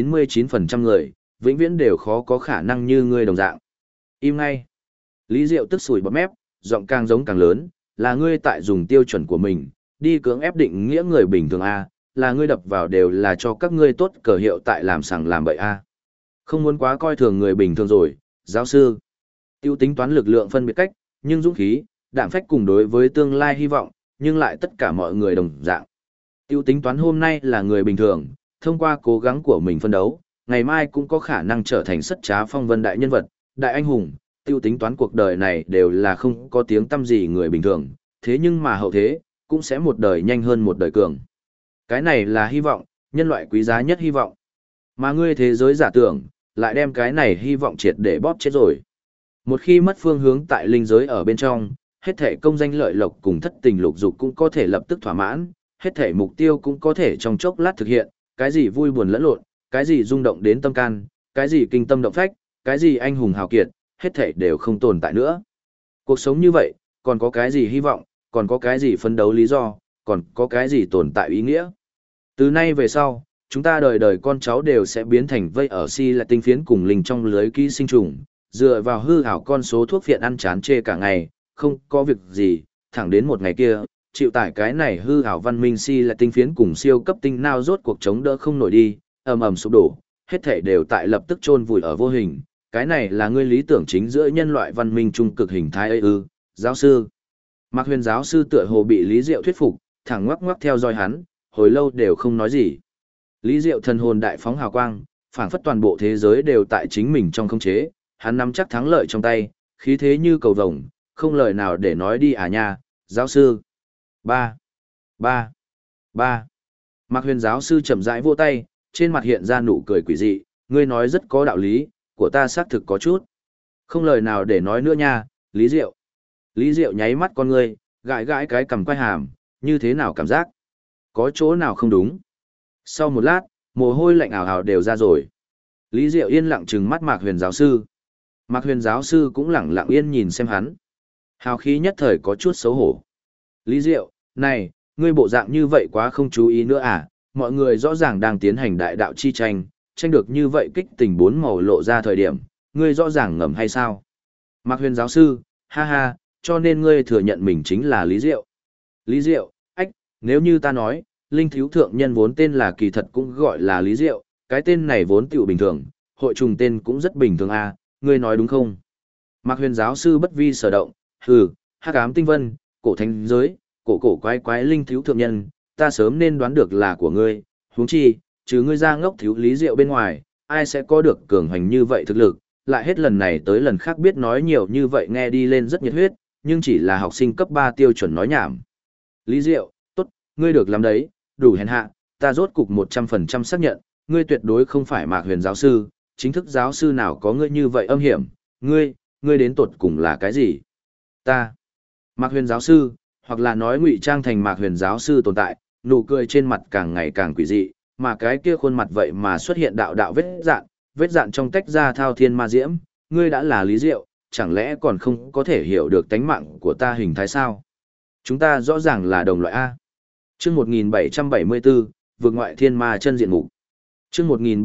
99% người, vĩnh viễn đều khó có khả năng như ngươi đồng dạng. Im ngay. Lý Diệu tức sủi bọt mép, giọng càng giống càng lớn, là ngươi tại dùng tiêu chuẩn của mình, đi cưỡng ép định nghĩa người bình thường A, là ngươi đập vào đều là cho các ngươi tốt cờ hiệu tại làm sằng làm bậy A. Không muốn quá coi thường người bình thường rồi, giáo sư. Tiêu tính toán lực lượng phân biệt cách, nhưng dũng khí, đạm phách cùng đối với tương lai hy vọng, nhưng lại tất cả mọi người đồng dạng. Tiêu tính toán hôm nay là người bình thường, thông qua cố gắng của mình phân đấu, ngày mai cũng có khả năng trở thành sất trá phong vân đại nhân vật, đại anh hùng. Tiêu tính toán cuộc đời này đều là không có tiếng tăm gì người bình thường, thế nhưng mà hậu thế, cũng sẽ một đời nhanh hơn một đời cường. Cái này là hy vọng, nhân loại quý giá nhất hy vọng. Mà ngươi thế giới giả tưởng, lại đem cái này hy vọng triệt để bóp chết rồi. Một khi mất phương hướng tại linh giới ở bên trong, hết thể công danh lợi lộc cùng thất tình lục dục cũng có thể lập tức thỏa mãn, hết thể mục tiêu cũng có thể trong chốc lát thực hiện, cái gì vui buồn lẫn lộn, cái gì rung động đến tâm can, cái gì kinh tâm động phách, cái gì anh hùng hào kiệt, hết thể đều không tồn tại nữa. Cuộc sống như vậy, còn có cái gì hy vọng, còn có cái gì phấn đấu lý do, còn có cái gì tồn tại ý nghĩa. Từ nay về sau, chúng ta đời đời con cháu đều sẽ biến thành vây ở si là tinh phiến cùng linh trong lưới ký sinh trùng, dựa vào hư ảo con số thuốc phiện ăn chán chê cả ngày, không có việc gì, thẳng đến một ngày kia, chịu tải cái này hư ảo văn minh si là tinh phiến cùng siêu cấp tinh nào rốt cuộc chống đỡ không nổi đi, ầm ầm sụp đổ, hết thể đều tại lập tức chôn vùi ở vô hình. Cái này là ngươi lý tưởng chính giữa nhân loại văn minh trung cực hình thái ấy ư? Giáo sư. Mạc Huyền giáo sư tựa hồ bị Lý Diệu thuyết phục, thẳng ngoắc ngoắc theo dõi hắn, hồi lâu đều không nói gì. Lý Diệu thần hồn đại phóng hào quang, phảng phất toàn bộ thế giới đều tại chính mình trong khống chế, hắn nắm chắc thắng lợi trong tay, khí thế như cầu vồng, không lời nào để nói đi à nha, giáo sư. Ba, ba, ba. Mạc Huyền giáo sư chậm rãi vỗ tay, trên mặt hiện ra nụ cười quỷ dị, ngươi nói rất có đạo lý, của ta xác thực có chút. Không lời nào để nói nữa nha, Lý Diệu. Lý Diệu nháy mắt con ngươi, gãi gãi cái cằm quay hàm, như thế nào cảm giác? Có chỗ nào không đúng? Sau một lát, mồ hôi lạnh ảo ảo đều ra rồi. Lý Diệu yên lặng trừng mắt Mạc Huyền giáo sư. Mạc Huyền giáo sư cũng lặng lặng yên nhìn xem hắn. Hào khí nhất thời có chút xấu hổ. Lý Diệu, này, ngươi bộ dạng như vậy quá không chú ý nữa à? Mọi người rõ ràng đang tiến hành đại đạo chi tranh, tranh được như vậy kích tình bốn màu lộ ra thời điểm, ngươi rõ ràng ngầm hay sao? Mạc Huyền giáo sư, ha ha, cho nên ngươi thừa nhận mình chính là Lý Diệu. Lý Diệu, ách, nếu như ta nói, linh thiếu thượng nhân vốn tên là kỳ thật cũng gọi là Lý Diệu, cái tên này vốn tiểu bình thường, hội trùng tên cũng rất bình thường à, ngươi nói đúng không? Mạc Huyền giáo sư bất vi sở động, hừ, hắc ám tinh vân, cổ thánh giới, cổ quái quái linh thiếu thượng nhân, ta sớm nên đoán được là của ngươi, huống chi, trừ ngươi ra ngốc thiếu Lý Diệu bên ngoài, ai sẽ có được cường hành như vậy thực lực, lại hết lần này tới lần khác biết nói nhiều như vậy nghe đi lên rất nhiệt huyết, nhưng chỉ là học sinh cấp 3 tiêu chuẩn nói nhảm. Lý Diệu, tốt, ngươi được làm đấy, đủ hèn hạ, ta rốt cục 100% xác nhận, ngươi tuyệt đối không phải Mạc Huyền giáo sư, chính thức giáo sư nào có ngươi như vậy âm hiểm, ngươi đến tột cùng là cái gì? Ta, Mạc Huyền giáo sư, hoặc là nói ngụy trang thành Mạc Huyền giáo sư tồn tại, nụ cười trên mặt càng ngày càng quỷ dị, mà cái kia khuôn mặt vậy mà xuất hiện đạo đạo vết dạn trong tách ra thao thiên ma diễm, ngươi đã là Lý Diệu, chẳng lẽ còn không có thể hiểu được tánh mạng của ta hình thái sao? Chúng ta rõ ràng là đồng loại A. Chương 1774, vượt ngoại thiên ma chân diện mục. Chương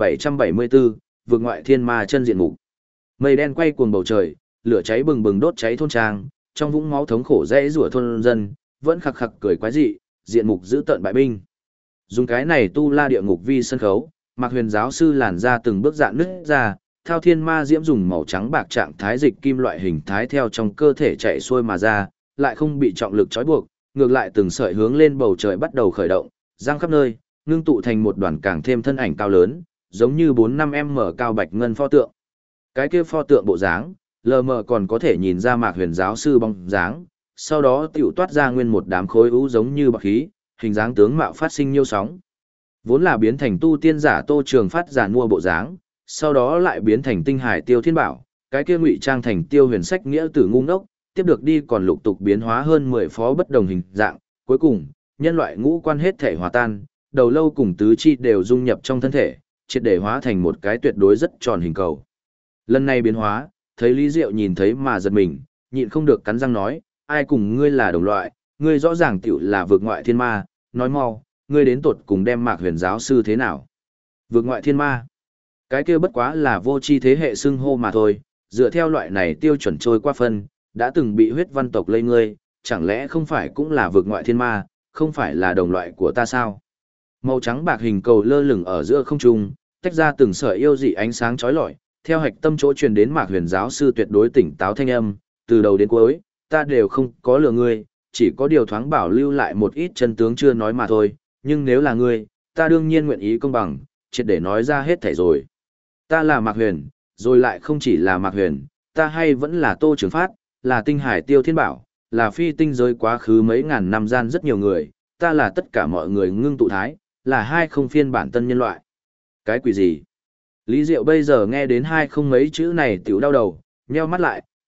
1774, vượt ngoại thiên ma chân diện mục. Mây đen quay cuồng bầu trời, lửa cháy bừng bừng đốt cháy thôn trang, trong vũng máu thống khổ rẽ rủa thôn dân, vẫn khặc khặc cười quái dị, diện mục giữ tợn bại binh. Dùng cái này tu la địa ngục vi sân khấu, Mạc Huyền giáo sư làn ra từng bước dạn nứt ra, thao thiên ma diễm dùng màu trắng bạc trạng thái dịch kim loại hình thái theo trong cơ thể chạy xuôi mà ra, lại không bị trọng lực trói buộc, ngược lại từng sợi hướng lên bầu trời bắt đầu khởi động, giang khắp nơi, ngưng tụ thành một đoàn càng thêm thân ảnh cao lớn, giống như 4-5m cao bạch ngân pho tượng. Cái kia pho tượng bộ dáng, lờ mờ còn có thể nhìn ra Mạc Huyền giáo sư bóng dáng, sau đó tiểu toát ra nguyên một đám khối u giống như bạc khí, hình dáng tướng mạo phát sinh nhiêu sóng. Vốn là biến thành tu tiên giả Tô Trường Phát giả mua bộ dáng, sau đó lại biến thành tinh hải Tiêu Thiên Bảo, cái kia ngụy trang thành Tiêu Huyền Sách nghĩa tử ngu ngốc, tiếp được đi còn lục tục biến hóa hơn 10 phó bất đồng hình dạng, cuối cùng, nhân loại ngũ quan hết thể hòa tan, đầu lâu cùng tứ chi đều dung nhập trong thân thể, triệt để hóa thành một cái tuyệt đối rất tròn hình cầu. Lần này biến hóa, thấy Lý Diệu nhìn thấy mà giật mình, nhịn không được cắn răng nói, ai cùng ngươi là đồng loại, ngươi rõ ràng tiểu là vượt ngoại thiên ma, nói mau, ngươi đến tột cùng đem Mạc Huyền giáo sư thế nào? Vượt ngoại thiên ma. Cái kia bất quá là vô tri thế hệ xưng hô mà thôi, dựa theo loại này tiêu chuẩn trôi qua phân, đã từng bị huyết văn tộc lây ngươi, chẳng lẽ không phải cũng là vượt ngoại thiên ma, không phải là đồng loại của ta sao? Màu trắng bạc hình cầu lơ lửng ở giữa không trung, tách ra từng sợi yêu dị ánh sáng chói lọi, theo hạch tâm chỗ truyền đến Mạc Huyền giáo sư tuyệt đối tỉnh táo thanh âm, từ đầu đến cuối, ta đều không có lừa ngươi, chỉ có điều thoáng bảo lưu lại một ít chân tướng chưa nói mà thôi, nhưng nếu là ngươi, ta đương nhiên nguyện ý công bằng, triệt để nói ra hết thảy rồi. Ta là Mạc Huyền, rồi lại không chỉ là Mạc Huyền, ta hay vẫn là Tô Trường Phát, là tinh hải Tiêu Thiên Bảo, là phi tinh giới quá khứ mấy ngàn năm gian rất nhiều người, ta là tất cả mọi người ngưng tụ thái, là hai không phiên bản tân nhân loại. Cái quỷ gì? Lý Diệu bây giờ nghe đến hai không mấy chữ này tiểu đau đầu, nheo mắt lại,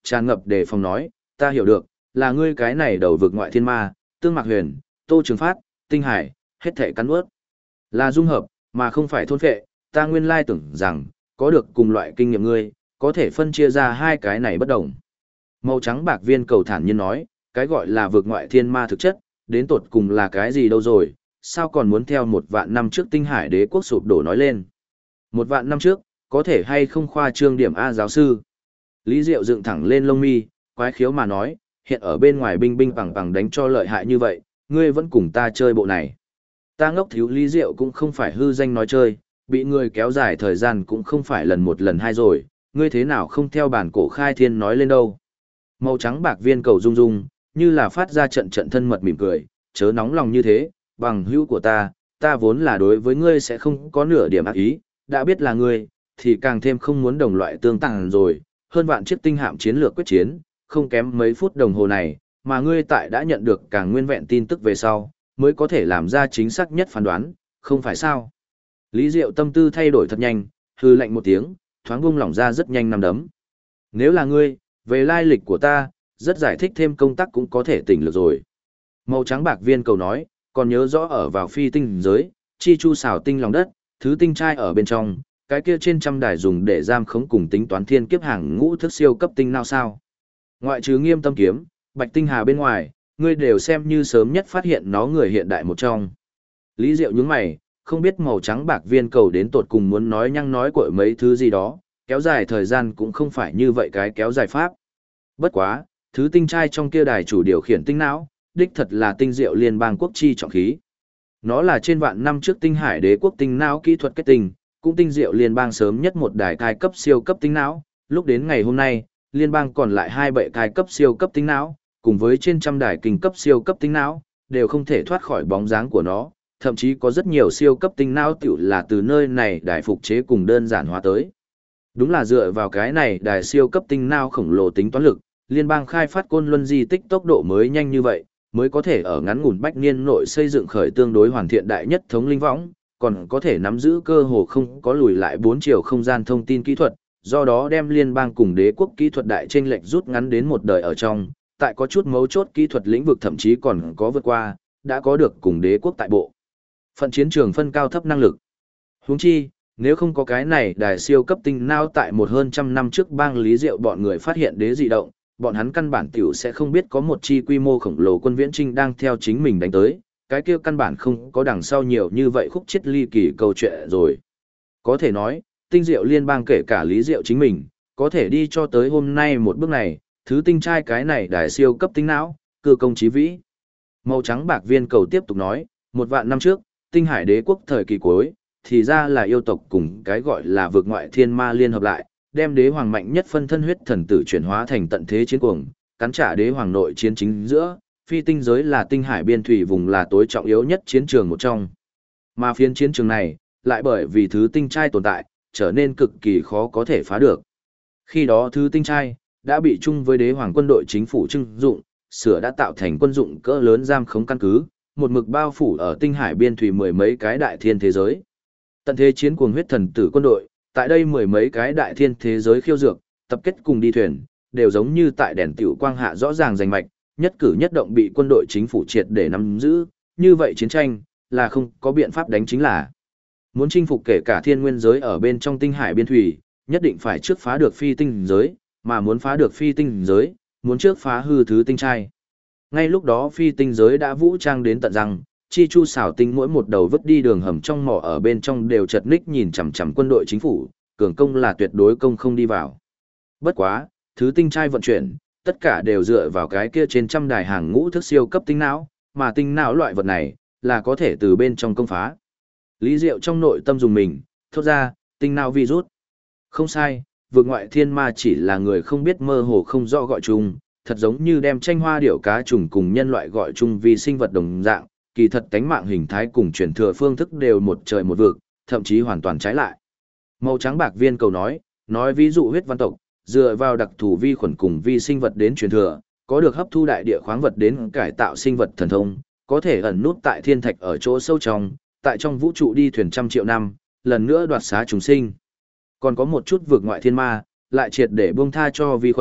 tràn ngập đề phòng nói, ta hiểu được, là ngươi cái này đầu vực ngoại thiên ma, Tương Mạc Huyền, Tô Trường Phát, Tinh Hải, hết thể cắn ướt. Là dung hợp, mà không phải thôn phệ, ta nguyên lai tưởng rằng, có được cùng loại kinh nghiệm ngươi, có thể phân chia ra hai cái này bất đồng. Màu trắng bạc viên cầu thản nhiên nói, cái gọi là vực ngoại thiên ma thực chất, đến tột cùng là cái gì đâu rồi, sao còn muốn theo 1.000 năm trước Tinh Hải đế quốc sụp đổ nói lên. 1.000 năm trước, có thể hay không khoa trương điểm A giáo sư. Lý Diệu dựng thẳng lên lông mi, quái khiếu mà nói, hiện ở bên ngoài binh binh bằng bằng đánh cho lợi hại như vậy, ngươi vẫn cùng ta chơi bộ này. Ta ngốc thiếu Lý Diệu cũng không phải hư danh nói chơi, bị ngươi kéo dài thời gian cũng không phải lần một lần hai rồi, ngươi thế nào không theo bản cổ khai thiên nói lên đâu. Màu trắng bạc viên cầu rung rung, như là phát ra trận trận thân mật mỉm cười, chớ nóng lòng như thế, bằng hữu của ta vốn là đối với ngươi sẽ không có nửa điểm ác ý, đã biết là ngươi, thì càng thêm không muốn đồng loại tương tàng rồi, hơn vạn chiếc tinh hạm chiến lược quyết chiến, không kém mấy phút đồng hồ này, mà ngươi tại đã nhận được càng nguyên vẹn tin tức về sau, mới có thể làm ra chính xác nhất phán đoán, không phải sao. Lý Diệu tâm tư thay đổi thật nhanh, hư lạnh một tiếng, thoáng buông lỏng ra rất nhanh nắm đấm. Nếu là ngươi, về lai lịch của ta, rất giải thích thêm công tác cũng có thể tỉnh lược rồi. Màu trắng bạc viên cầu nói, còn nhớ rõ ở vào phi tinh giới, chi chu xào tinh lòng đất, thứ tinh trai ở bên trong, cái kia trên trăm đài dùng để giam khống cùng tính toán thiên kiếp hàng ngũ thức siêu cấp tinh nào sao. Ngoại trừ Nghiêm Tâm kiếm, Bạch Tinh Hà bên ngoài, ngươi đều xem như sớm nhất phát hiện nó người hiện đại một trong. Lý Diệu nhướng mày, không biết màu trắng bạc viên cầu đến tột cùng muốn nói nhăng nói của mấy thứ gì đó, kéo dài thời gian cũng không phải như vậy cái kéo dài pháp. Bất quá, thứ tinh trai trong kia đài chủ điều khiển tinh não, đích thật là tinh diệu liên bang quốc chi trọng khí. Nó là trên vạn năm trước Tinh Hải đế quốc tinh não kỹ thuật kết tinh, cũng tinh diệu liên bang sớm nhất một đài cai cấp siêu cấp tinh não, lúc đến ngày hôm nay, liên bang còn lại hai bệ cai cấp siêu cấp tinh não, cùng với trên trăm đài kinh cấp siêu cấp tinh não, đều không thể thoát khỏi bóng dáng của nó, thậm chí có rất nhiều siêu cấp tinh não tiểu là từ nơi này đài phục chế cùng đơn giản hóa tới. Đúng là dựa vào cái này đài siêu cấp tinh não khổng lồ tính toán lực, liên bang khai phát côn luân di tích tốc độ mới nhanh như vậy, mới có thể ở ngắn ngủn bách niên nội xây dựng khởi tương đối hoàn thiện đại nhất thống linh võng, còn có thể nắm giữ cơ hồ không có lùi lại 4 chiều không gian thông tin kỹ thuật, do đó đem liên bang cùng đế quốc kỹ thuật đại chênh lệch rút ngắn đến một đời ở trong, tại có chút mấu chốt kỹ thuật lĩnh vực thậm chí còn có vượt qua, đã có được cùng đế quốc tại bộ phận chiến trường phân cao thấp năng lực. Huống chi, nếu không có cái này đài siêu cấp tinh não tại một hơn trăm năm trước bang Lý Diệu bọn người phát hiện đế dị động, bọn hắn căn bản tiểu sẽ không biết có một chi quy mô khổng lồ quân viễn trinh đang theo chính mình đánh tới, cái kia căn bản không có đằng sau nhiều như vậy khúc chết ly kỳ câu chuyện rồi. Có thể nói, tinh diệu liên bang kể cả Lý Diệu chính mình, có thể đi cho tới hôm nay một bước này, thứ tinh trai cái này đài siêu cấp tinh não, cơ công chí vĩ. Màu trắng bạc viên cầu tiếp tục nói, 1.000 năm trước, Tinh Hải đế quốc thời kỳ cuối, thì ra là yêu tộc cùng cái gọi là vực ngoại thiên ma liên hợp lại, đem đế hoàng mạnh nhất phân thân huyết thần tử chuyển hóa thành tận thế chiến cuồng, cắn trả đế hoàng nội chiến chính giữa, phi tinh giới là Tinh Hải biên thủy vùng là tối trọng yếu nhất chiến trường một trong. Mà phiên chiến trường này, lại bởi vì thứ tinh trai tồn tại, trở nên cực kỳ khó có thể phá được. Khi đó thứ tinh trai đã bị chung với đế hoàng quân đội chính phủ trưng dụng, sửa đã tạo thành quân dụng cỡ lớn giam khống căn cứ, một mực bao phủ ở Tinh Hải biên thủy mười mấy cái đại thiên thế giới. Tận thế chiến cuồng huyết thần tử quân đội, tại đây mười mấy cái đại thiên thế giới khiêu dược, tập kết cùng đi thuyền, đều giống như tại đèn tiểu quang hạ rõ ràng rành mạch, nhất cử nhất động bị quân đội chính phủ triệt để nắm giữ, như vậy chiến tranh là không có biện pháp đánh chính là. Muốn chinh phục kể cả thiên nguyên giới ở bên trong Tinh Hải biên thủy, nhất định phải trước phá được phi tinh giới, mà muốn phá được phi tinh giới, muốn trước phá hư thứ tinh trai. Ngay lúc đó phi tinh giới đã vũ trang đến tận răng, chi chu xảo tinh mỗi một đầu vứt đi đường hầm trong mỏ ở bên trong đều chật ních nhìn chằm chằm quân đội chính phủ, cường công là tuyệt đối công không đi vào. Bất quá, thứ tinh trai vận chuyển, tất cả đều dựa vào cái kia trên trăm đài hàng ngũ thức siêu cấp tinh não, mà tinh não loại vật này, là có thể từ bên trong công phá. Lý Diệu trong nội tâm dùng mình, thốt ra, tinh não virus. Không sai, vượt ngoại thiên ma chỉ là người không biết mơ hồ không rõ gọi chung, thật giống như đem tranh hoa điểu cá trùng cùng nhân loại gọi chung vì sinh vật đồng dạng, kỳ thật cánh mạng hình thái cùng truyền thừa phương thức đều một trời một vực, thậm chí hoàn toàn trái lại. Màu trắng bạc viên cầu nói ví dụ huyết văn tộc, dựa vào đặc thù vi khuẩn cùng vi sinh vật đến truyền thừa, có được hấp thu đại địa khoáng vật đến cải tạo sinh vật thần thông, có thể ẩn nút tại thiên thạch ở chỗ sâu trong, tại trong vũ trụ đi thuyền trăm triệu năm, lần nữa đoạt xá chúng sinh. Còn có một chút vượt ngoại thiên ma, lại triệt để buông tha cho vi khuẩn,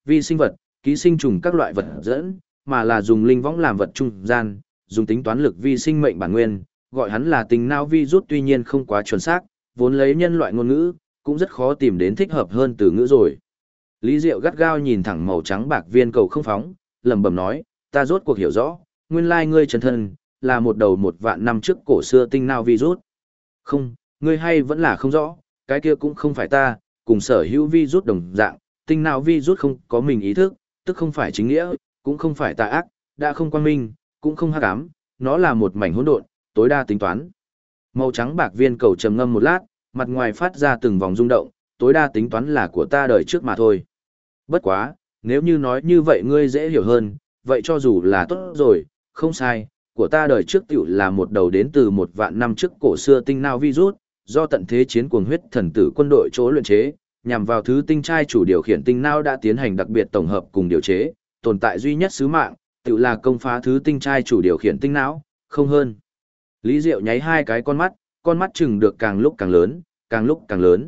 vi sinh vật, ký sinh trùng các loại vật dẫn, mà là dùng linh võng làm vật trung gian, dùng tính toán lực vi sinh mệnh bản nguyên, gọi hắn là tinh não virus tuy nhiên không quá chuẩn xác, vốn lấy nhân loại ngôn ngữ, cũng rất khó tìm đến thích hợp hơn từ ngữ rồi. Lý Diệu gắt gao nhìn thẳng màu trắng bạc viên cầu không phóng, lẩm bẩm nói, ta rốt cuộc hiểu rõ, nguyên lai ngươi chân thân, là một đầu 1.000 năm trước cổ xưa tinh não virus. Không, ngươi hay vẫn là không rõ, cái kia cũng không phải ta, cùng sở hữu virus đồng dạng, tinh não virus không có mình ý thức, tức không phải chính nghĩa, cũng không phải tà ác, đã không quang minh, cũng không hắc ám, nó là một mảnh hỗn độn, tối đa tính toán. Màu trắng bạc viên cầu trầm ngâm một lát, mặt ngoài phát ra từng vòng rung động, tối đa tính toán là của ta đời trước mà thôi. Bất quá, nếu như nói như vậy ngươi dễ hiểu hơn, vậy cho dù là tốt rồi, không sai, của ta đời trước tiểu là một đầu đến từ 1.000 năm trước cổ xưa tinh não virus, do tận thế chiến cuồng huyết thần tử quân đội chỗ luyện chế, nhằm vào thứ tinh trai chủ điều khiển tinh não đã tiến hành đặc biệt tổng hợp cùng điều chế, tồn tại duy nhất sứ mạng, tiểu là công phá thứ tinh trai chủ điều khiển tinh não, không hơn. Lý Diệu nháy hai cái con mắt chừng được càng lúc càng lớn, càng lúc càng lớn.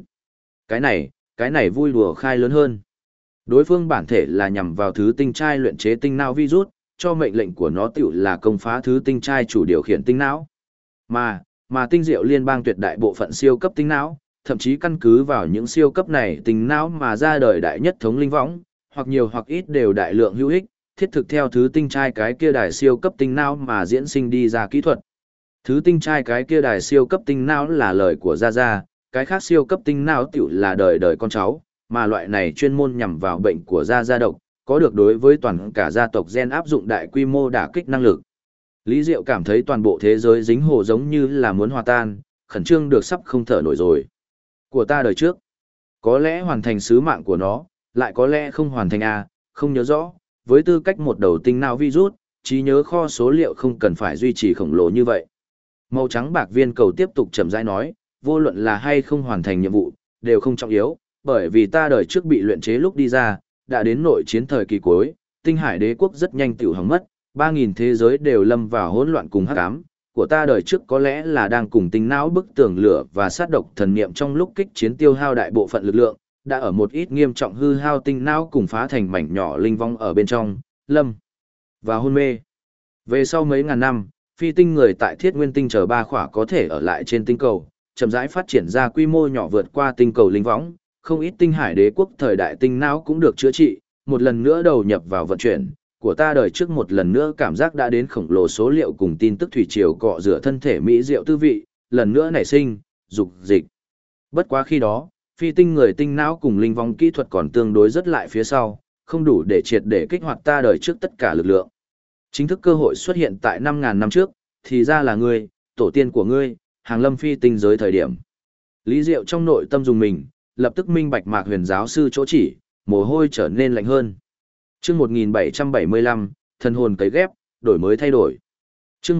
Cái này vui đùa khai lớn hơn. Đối phương bản thể là nhằm vào thứ tinh trai luyện chế tinh não virus, cho mệnh lệnh của nó tiểu là công phá thứ tinh trai chủ điều khiển tinh não. Mà tinh diệu liên bang tuyệt đại bộ phận siêu cấp tinh não, thậm chí căn cứ vào những siêu cấp này tinh não mà ra đời đại nhất thống linh võng, hoặc nhiều hoặc ít đều đại lượng hữu ích, thiết thực theo thứ tinh trai cái kia đài siêu cấp tinh não mà diễn sinh đi ra kỹ thuật. Thứ tinh trai cái kia đài siêu cấp tinh não là lời của Gia Gia, cái khác siêu cấp tinh não tiểu là đời đời con cháu, mà loại này chuyên môn nhằm vào bệnh của Gia Gia độc, có được đối với toàn cả gia tộc gen áp dụng đại quy mô đả kích năng lực. Lý Diệu cảm thấy toàn bộ thế giới dính hồ giống như là muốn hòa tan, khẩn trương được sắp không thở nổi rồi. Của ta đời trước, có lẽ hoàn thành sứ mạng của nó, lại có lẽ không hoàn thành không nhớ rõ, với tư cách một đầu tinh não virus, trí nhớ kho số liệu không cần phải duy trì khổng lồ như vậy. Màu trắng bạc viên cầu tiếp tục chậm rãi nói, vô luận là hay không hoàn thành nhiệm vụ, đều không trọng yếu, bởi vì ta đời trước bị luyện chế lúc đi ra, đã đến nội chiến thời kỳ cuối, tinh hải đế quốc rất nhanh tiểu hỏng mất, 3.000 thế giới đều lâm vào hỗn loạn cùng hắc ám. Của ta đời trước có lẽ là đang cùng tinh não bức tường lửa và sát độc thần niệm trong lúc kích chiến tiêu hao đại bộ phận lực lượng, đã ở một ít nghiêm trọng hư hao tinh não cùng phá thành mảnh nhỏ linh vong ở bên trong, lâm và hôn mê. Về sau mấy ngàn năm, phi tinh người tại Thiết Nguyên tinh chờ 3 khỏa có thể ở lại trên tinh cầu, chậm rãi phát triển ra quy mô nhỏ vượt qua tinh cầu linh võng, không ít tinh hải đế quốc thời đại tinh não cũng được chữa trị, một lần nữa đầu nhập vào vận chuyển. Của ta đời trước một lần nữa cảm giác đã đến khổng lồ số liệu cùng tin tức thủy triều cọ rửa thân thể mỹ diệu tư vị, lần nữa nảy sinh, dục dịch. Bất quá khi đó, phi tinh người tinh não cùng linh vong kỹ thuật còn tương đối rất lại phía sau, không đủ để triệt để kích hoạt ta đời trước tất cả lực lượng. Chính thức cơ hội xuất hiện tại 5.000 năm trước, thì ra là ngươi, tổ tiên của ngươi, hàng lâm phi tinh giới thời điểm. Lý Diệu trong nội tâm dùng mình, lập tức minh bạch Mạc Huyền giáo sư chỗ chỉ, mồ hôi trở nên lạnh hơn. Chương 1775, thần hồn cấy ghép, đổi mới thay đổi. Chương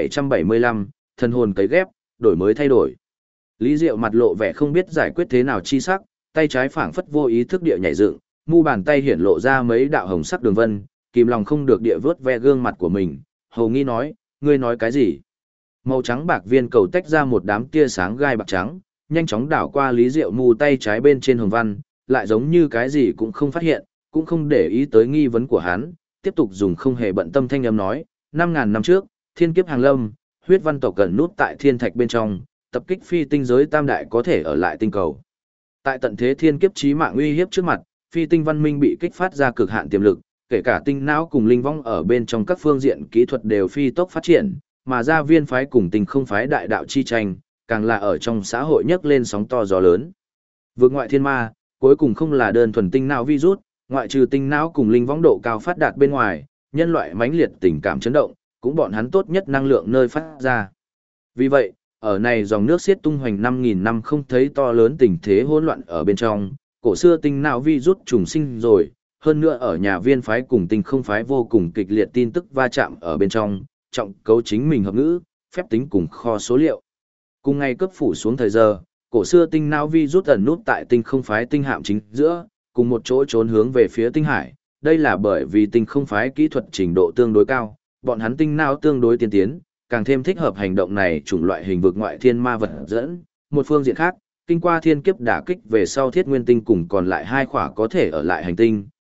1775, thần hồn cấy ghép, đổi mới thay đổi. Lý Diệu mặt lộ vẻ không biết giải quyết thế nào chi sắc, tay trái phảng phất vô ý thức địa nhảy dựng, mu bàn tay hiển lộ ra mấy đạo hồng sắc đường vân, kìm lòng không được địa vớt ve gương mặt của mình, hầu nghi nói, ngươi nói cái gì? Màu trắng bạc viên cầu tách ra một đám tia sáng gai bạc trắng, nhanh chóng đảo qua Lý Diệu mu tay trái bên trên hồng văn, lại giống như cái gì cũng không phát hiện, cũng không để ý tới nghi vấn của hắn, tiếp tục dùng không hề bận tâm thanh âm nói, 5.000 năm trước, thiên kiếp hàng lâm, huyết văn tộc cần nút tại thiên thạch bên trong, tập kích phi tinh giới tam đại có thể ở lại tinh cầu. Tại tận thế thiên kiếp chí mạng uy hiếp trước mặt, phi tinh văn minh bị kích phát ra cực hạn tiềm lực, kể cả tinh não cùng linh vong ở bên trong các phương diện kỹ thuật đều phi tốc phát triển, mà gia viên phái cùng tinh không phái đại đạo chi tranh, càng là ở trong xã hội nhấc lên sóng to gió lớn. Vượt ngoại thiên ma, cuối cùng không là đơn thuần tinh não virus, ngoại trừ tinh não cùng linh võng độ cao phát đạt bên ngoài, nhân loại mãnh liệt tình cảm chấn động, cũng bọn hắn tốt nhất năng lượng nơi phát ra. Vì vậy, ở này dòng nước xiết tung hoành 5.000 năm không thấy to lớn tình thế hỗn loạn ở bên trong, cổ xưa tinh não virus trùng sinh rồi, hơn nữa ở nhà viên phái cùng tinh không phái vô cùng kịch liệt tin tức va chạm ở bên trong, trọng cấu chính mình hợp ngữ, phép tính cùng kho số liệu. Cùng ngày cấp phủ xuống thời giờ, cổ xưa tinh não virus ẩn nút tại tinh không phái tinh hạm chính giữa, cùng một chỗ trốn hướng về phía tinh hải. Đây là bởi vì tinh không phái kỹ thuật trình độ tương đối cao, bọn hắn tinh não tương đối tiên tiến, càng thêm thích hợp hành động này chủng loại hình vực ngoại thiên ma vật dẫn. Một phương diện khác, kinh qua thiên kiếp đả kích về sau Thiết Nguyên tinh cùng còn lại 2 khỏa có thể ở lại hành tinh,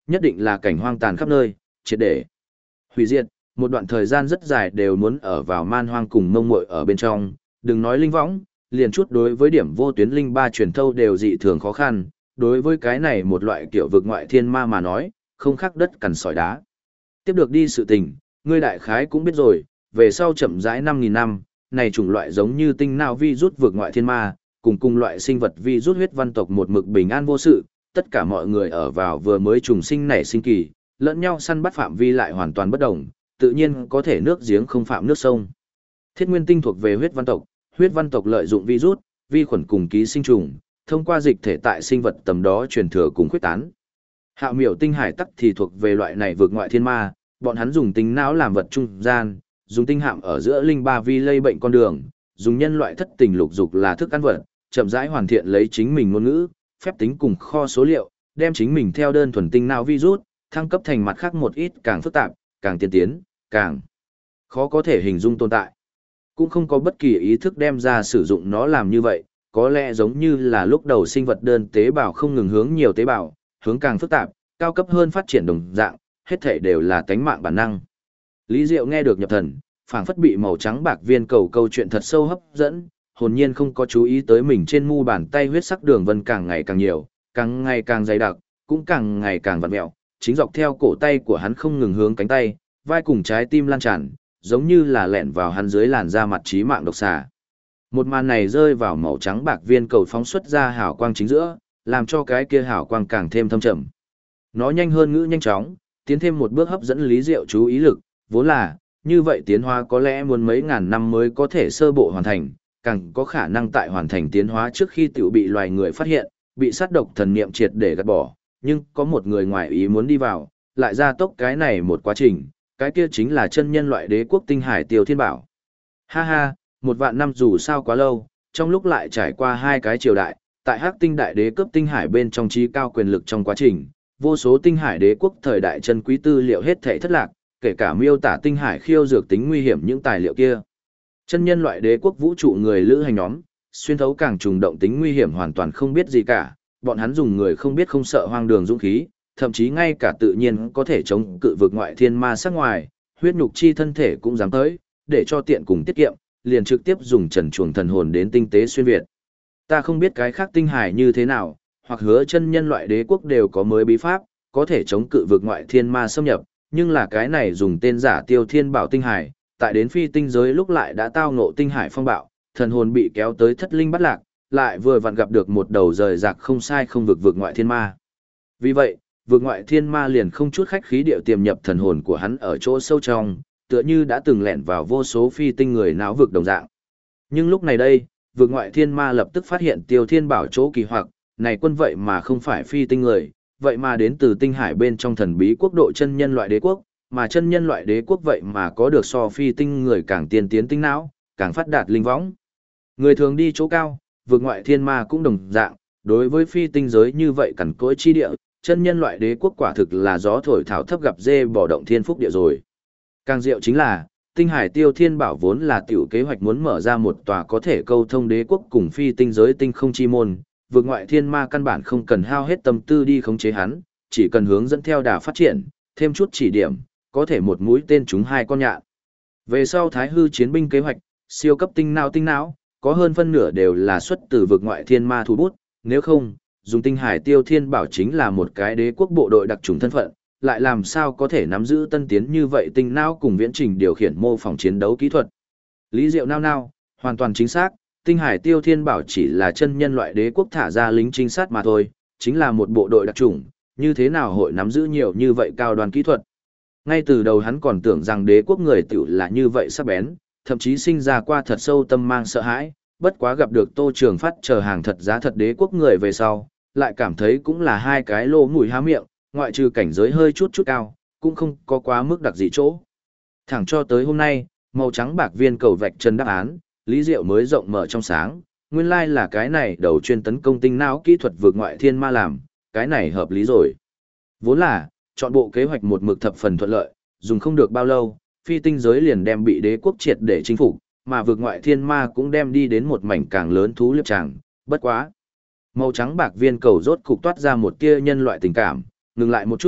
nhất định là cảnh hoang tàn khắp nơi, triệt để hủy diệt, một đoạn thời gian rất dài đều muốn ở vào man hoang cùng mông muội ở bên trong, đừng nói linh võng, liền chút đối với điểm vô tuyến linh ba truyền thâu đều dị thường khó khăn, đối với cái này một loại kiểu vực ngoại thiên ma mà nói, không khác đất cằn sỏi đá. Tiếp được đi sự tình, ngươi đại khái cũng biết rồi, về sau chậm rãi 5.000 năm, này chủng loại giống như tinh nào vi rút vực ngoại thiên ma, cùng loại sinh vật vi rút huyết văn tộc một mực bình an vô sự, tất cả mọi người ở vào vừa mới trùng sinh nảy sinh kỳ, lẫn nhau săn bắt phạm vi lại hoàn toàn bất đồng, tự nhiên có thể nước giếng không phạm nước sông. Thiết nguyên tinh thuộc về huyết văn tộc lợi dụng virus, vi khuẩn cùng ký sinh trùng, thông qua dịch thể tại sinh vật tầm đó truyền thừa cùng khuyết tán. Hạo miểu tinh hải tắc thì thuộc về loại này vượt ngoại thiên ma, bọn hắn dùng tinh não làm vật trung gian, dùng tinh hạm ở giữa linh ba vi lây bệnh con đường, dùng nhân loại thất tình lục dục là thức ăn vật, chậm rãi hoàn thiện lấy chính mình ngôn ngữ, phép tính cùng kho số liệu, đem chính mình theo đơn thuần tinh não virus, thăng cấp thành mặt khác một ít càng phức tạp, càng tiên tiến, càng khó có thể hình dung tồn tại. Cũng không có bất kỳ ý thức đem ra sử dụng nó làm như vậy, có lẽ giống như là lúc đầu sinh vật đơn tế bào không ngừng hướng nhiều tế bào, hướng càng phức tạp, cao cấp hơn phát triển đồng dạng, hết thể đều là tánh mạng bản năng. Lý Diệu nghe được nhập thần, phảng phất bị màu trắng bạc viên cầu câu chuyện thật sâu hấp dẫn, hồn nhiên không có chú ý tới mình trên mu bàn tay huyết sắc đường vân càng ngày càng nhiều, càng ngày càng dày đặc, cũng càng ngày càng vặn mèo, chính dọc theo cổ tay của hắn không ngừng hướng cánh tay, vai cùng trái tim lan tràn, giống như là lẹn vào hắn dưới làn da mặt trí mạng độc xà. Một màn này rơi vào màu trắng bạc viên cầu phóng xuất ra hào quang chính giữa, làm cho cái kia hào quang càng thêm thâm trầm. Nó nhanh hơn ngữ nhanh chóng, tiến thêm một bước hấp dẫn Lý Diệu chú ý lực, vốn là, như vậy tiến hóa có lẽ muốn mấy ngàn năm mới có thể sơ bộ hoàn thành, càng có khả năng tại hoàn thành tiến hóa trước khi tiểu bị loài người phát hiện, bị sát độc thần niệm triệt để gạt bỏ, nhưng có một người ngoài ý muốn đi vào, lại ra tốc cái này một quá trình, cái kia chính là chân nhân loại đế quốc tinh hải Tiêu Thiên Bảo. Ha ha, 1.000 năm dù sao quá lâu, trong lúc lại trải qua 2 cái triều đại, tại Hắc Tinh Đại Đế cấp tinh hải bên trong trí cao quyền lực trong quá trình, vô số tinh hải đế quốc thời đại chân quý tư liệu hết thảy thất lạc, kể cả miêu tả tinh hải khiêu dược tính nguy hiểm những tài liệu kia. Chân nhân loại đế quốc vũ trụ người lữ hành nhóm, xuyên thấu càng trùng động tính nguy hiểm hoàn toàn không biết gì cả, bọn hắn dùng người không biết không sợ hoang đường dũng khí, thậm chí ngay cả tự nhiên có thể chống cự vực ngoại thiên ma sắc ngoài, huyết nhục chi thân thể cũng dám tới, để cho tiện cùng tiết kiệm, liền trực tiếp dùng trần chuồng thần hồn đến tinh tế xuyên việt. Ta không biết cái khác tinh hải như thế nào, hoặc hứa chân nhân loại đế quốc đều có mới bí pháp, có thể chống cự vực ngoại thiên ma xâm nhập, nhưng là cái này dùng tên giả Tiêu Thiên Bảo tinh hải, tại đến phi tinh giới lúc lại đã tao ngộ tinh hải phong bạo, thần hồn bị kéo tới thất linh bắt lạc, lại vừa vặn gặp được một đầu rời rạc không sai không vực ngoại thiên ma. Vì vậy, vực ngoại thiên ma liền không chút khách khí điệu tiềm nhập thần hồn của hắn ở chỗ sâu trong, tựa như đã từng lẻn vào vô số phi tinh người náo vực đồng dạng. Nhưng lúc này đây, vực ngoại thiên ma lập tức phát hiện Tiêu Thiên Bảo chỗ kỳ hoặc, này quân vậy mà không phải phi tinh người, vậy mà đến từ tinh hải bên trong thần bí quốc độ chân nhân loại đế quốc, mà chân nhân loại đế quốc vậy mà có được so phi tinh người càng tiên tiến tinh não, càng phát đạt linh võng. Người thường đi chỗ cao, vực ngoại thiên ma cũng đồng dạng, đối với phi tinh giới như vậy cằn cỗi chi địa, chân nhân loại đế quốc quả thực là gió thổi thảo thấp gặp dê bỏ động thiên phúc địa rồi. Càng diệu chính là, tinh hải Tiêu Thiên Bảo vốn là tiểu kế hoạch muốn mở ra một tòa có thể câu thông đế quốc cùng phi tinh giới tinh không chi môn, vực ngoại thiên ma căn bản không cần hao hết tâm tư đi khống chế hắn, chỉ cần hướng dẫn theo đà phát triển, thêm chút chỉ điểm, có thể một mũi tên trúng 2 con nhạn. Về sau Thái Hư chiến binh kế hoạch, siêu cấp tinh não, có hơn phân nửa đều là xuất từ vực ngoại thiên ma thủ bút, nếu không, dùng tinh hải Tiêu Thiên Bảo chính là một cái đế quốc bộ đội đặc trùng thân phận, lại làm sao có thể nắm giữ tân tiến như vậy tinh não cùng viễn trình điều khiển mô phỏng chiến đấu kỹ thuật. Lý Diệu nao, hoàn toàn chính xác, tinh hải Tiêu Thiên Bảo chỉ là chân nhân loại đế quốc thả ra lính trinh sát mà thôi, chính là một bộ đội đặc trùng, như thế nào hội nắm giữ nhiều như vậy cao đoàn kỹ thuật. Ngay từ đầu hắn còn tưởng rằng đế quốc người tiểu là như vậy sắc bén, thậm chí sinh ra qua thật sâu tâm mang sợ hãi, bất quá gặp được Tô Trường Phát chờ hàng thật giá thật đế quốc người về sau, lại cảm thấy cũng là 2 cái lô mũi há miệng, ngoại trừ cảnh giới hơi chút cao, cũng không có quá mức đặc dị chỗ. Thẳng cho tới hôm nay, màu trắng bạc viên cầu vạch chân đáp án, Lý Diệu mới rộng mở trong sáng, nguyên lai là cái này đầu chuyên tấn công tinh não kỹ thuật vượt ngoại thiên ma làm, cái này hợp lý rồi. Vốn là, chọn bộ kế hoạch một mực thập phần thuận lợi, dùng không được bao lâu, phi tinh giới liền đem bị đế quốc triệt để chinh phục, mà vượt ngoại thiên ma cũng đem đi đến một mảnh càng lớn thú liệp tràng, bất quá. Màu trắng bạc viên cầu rốt cục toát ra một tia nhân loại tình cảm, ngừng lại một chút,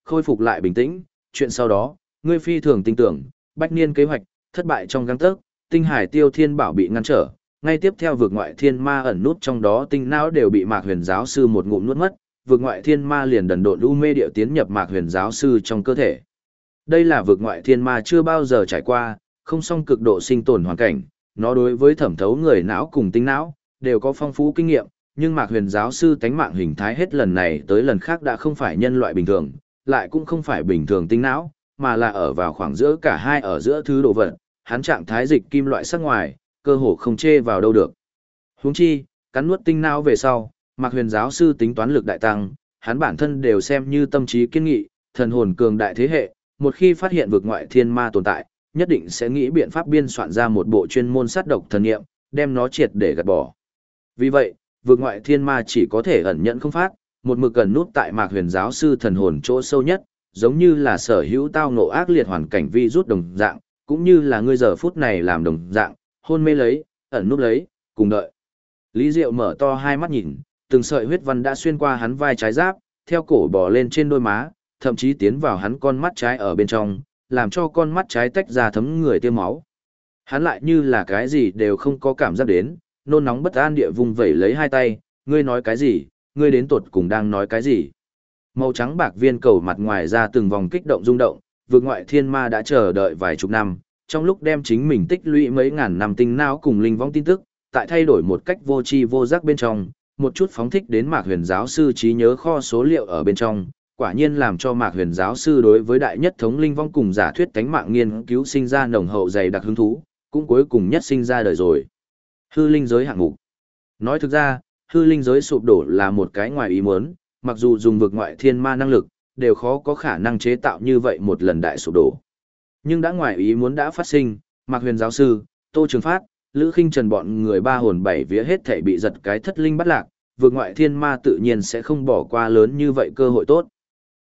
khôi phục lại bình tĩnh, chuyện sau đó, ngươi phi thường tin tưởng, bách niên kế hoạch, thất bại trong gang tấc, tinh hải tiêu thiên bảo bị ngăn trở, ngay tiếp theo vượt ngoại thiên ma ẩn nút trong đó tinh não đều bị Mạc Huyền giáo sư một ngụm nuốt mất, vượt ngoại thiên ma liền đần độn u mê điệu tiến nhập Mạc Huyền giáo sư trong cơ thể. Đây là vượt ngoại thiên ma chưa bao giờ trải qua, không song cực độ sinh tồn hoàn cảnh, nó đối với thẩm thấu người não cùng tinh não đều có phong phú kinh nghiệm, nhưng Mạc Huyền giáo sư tánh mạng hình thái hết lần này tới lần khác đã không phải nhân loại bình thường, lại cũng không phải bình thường tinh não, mà là ở vào khoảng giữa cả hai ở giữa thứ đồ vật, hắn trạng thái dịch kim loại sắc ngoài, cơ hồ không chê vào đâu được. Huống chi, cắn nuốt tinh não về sau, Mạc Huyền giáo sư tính toán lực đại tăng, hắn bản thân đều xem như tâm trí kiên nghị, thần hồn cường đại thế hệ, một khi phát hiện vực ngoại thiên ma tồn tại, nhất định sẽ nghĩ biện pháp biên soạn ra một bộ chuyên môn sát độc thần nghiệm, đem nó triệt để gạt bỏ. Vì vậy, vực ngoại thiên ma chỉ có thể ẩn nhẫn không phát, một mực gần nút tại Mạc Huyền giáo sư thần hồn chỗ sâu nhất, giống như là sở hữu tao ngộ ác liệt hoàn cảnh vi rút đồng dạng, cũng như là ngươi giờ phút này làm đồng dạng, hôn mê lấy, ẩn núp lấy, cùng đợi. Lý Diệu mở to hai mắt nhìn, từng sợi huyết văn đã xuyên qua hắn vai trái giáp, theo cổ bò lên trên đôi má, thậm chí tiến vào hắn con mắt trái ở bên trong, làm cho con mắt trái tách ra thấm người tiêm máu. Hắn lại như là cái gì đều không có cảm giác đến, nôn nóng bất an địa vùng vẩy lấy hai tay, ngươi nói cái gì, ngươi đến tột cùng đang nói cái gì. Màu trắng bạc viên cầu mặt ngoài ra từng vòng kích động rung động, vượt ngoại thiên ma đã chờ đợi vài chục năm, trong lúc đem chính mình tích lũy mấy ngàn năm tinh não cùng linh vong tin tức, tại thay đổi một cách vô tri vô giác bên trong, một chút phóng thích đến Mạc Huyền giáo sư trí nhớ kho số liệu ở bên trong, quả nhiên làm cho Mạc Huyền giáo sư đối với đại nhất thống linh vong cùng giả thuyết tánh mạng nghiên cứu sinh ra nồng hậu dày đặc hứng thú, cũng cuối cùng nhất sinh ra đời rồi. Hư linh giới hạng mục. Nói thực ra, hư linh giới sụp đổ là một cái ngoài ý muốn, mặc dù dùng vực ngoại thiên ma năng lực, đều khó có khả năng chế tạo như vậy một lần đại sụp đổ. Nhưng đã ngoài ý muốn đã phát sinh, Mạc Huyền giáo sư, Tô Trường Phát, Lữ Khinh Trần bọn người ba hồn bảy vía hết thảy bị giật cái thất linh bắt lạc, vực ngoại thiên ma tự nhiên sẽ không bỏ qua lớn như vậy cơ hội tốt.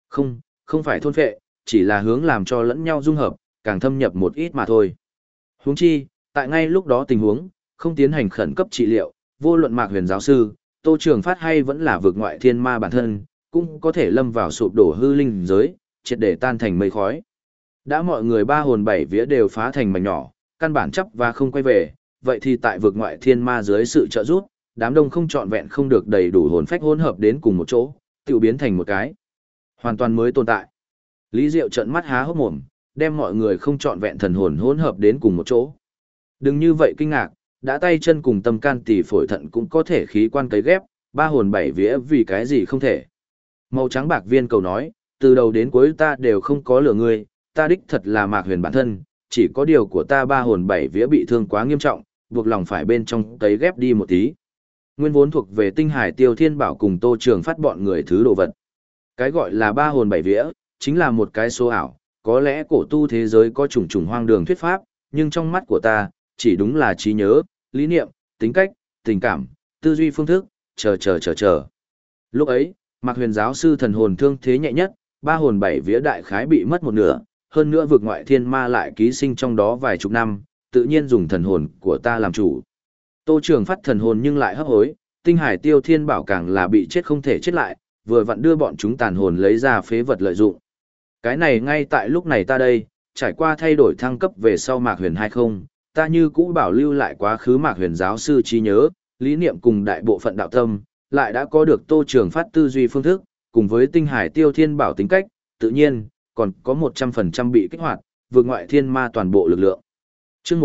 Không phải thôn phệ, chỉ là hướng làm cho lẫn nhau dung hợp, càng thâm nhập một ít mà thôi. Huống chi, tại ngay lúc đó tình huống, không tiến hành khẩn cấp trị liệu, vô luận Mạc Huyền giáo sư, Tô Trường Phát hay vẫn là vực ngoại thiên ma bản thân, cũng có thể lâm vào sụp đổ hư linh giới, triệt để tan thành mây khói. Đã mọi người ba hồn bảy vía đều phá thành mảnh nhỏ, căn bản chấp và không quay về, vậy thì tại vực ngoại thiên ma dưới sự trợ giúp, đám đông không trọn vẹn không được đầy đủ hồn phách hỗn hợp đến cùng một chỗ, tự biến thành một cái hoàn toàn mới tồn tại. Lý Diệu trợn mắt há hốc mồm, đem mọi người không trọn vẹn thần hồn hỗn hợp đến cùng một chỗ. Đừng như vậy kinh ngạc, đã tay chân cùng tâm can tỳ phổi thận cũng có thể khí quan cấy ghép, ba hồn bảy vía vì cái gì không thể. Màu trắng bạc viên cầu nói, từ đầu đến cuối ta đều không có lừa ngươi, ta đích thật là Mạc Huyền bản thân, chỉ có điều của ta ba hồn bảy vía bị thương quá nghiêm trọng, buộc lòng phải bên trong cấy ghép đi một tí. Nguyên vốn thuộc về Tinh Hải Tiêu Thiên Bảo cùng Tô Trường Phát bọn người thứ đồ vật. Cái gọi là ba hồn bảy vía, chính là một cái số ảo, có lẽ cổ tu thế giới có chủng chủng hoang đường thuyết pháp, nhưng trong mắt của ta, chỉ đúng là trí nhớ, lý niệm, tính cách, tình cảm, tư duy phương thức, chờ. Lúc ấy, Mạc Huyền giáo sư thần hồn thương thế nhẹ nhất, ba hồn bảy vía đại khái bị mất một nửa, hơn nữa vực ngoại thiên ma lại ký sinh trong đó vài chục năm, tự nhiên dùng thần hồn của ta làm chủ. Tô Trường Phát thần hồn nhưng lại hấp hối, Tinh Hải Tiêu Thiên Bảo càng là bị chết không thể chết lại, vừa vặn đưa bọn chúng tàn hồn lấy ra phế vật lợi dụng. Cái này ngay tại lúc này ta đây, trải qua thay đổi thăng cấp về sau Mạc Huyền hay không, ta như cũ bảo lưu lại quá khứ Mạc Huyền giáo sư trí nhớ, lý niệm cùng đại bộ phận đạo tâm, lại đã có được Tô Trường Phát tư duy phương thức, cùng với Tinh Hải Tiêu Thiên Bảo tính cách, tự nhiên, còn có 100% bị kích hoạt, vượt ngoại thiên ma toàn bộ lực lượng. Chương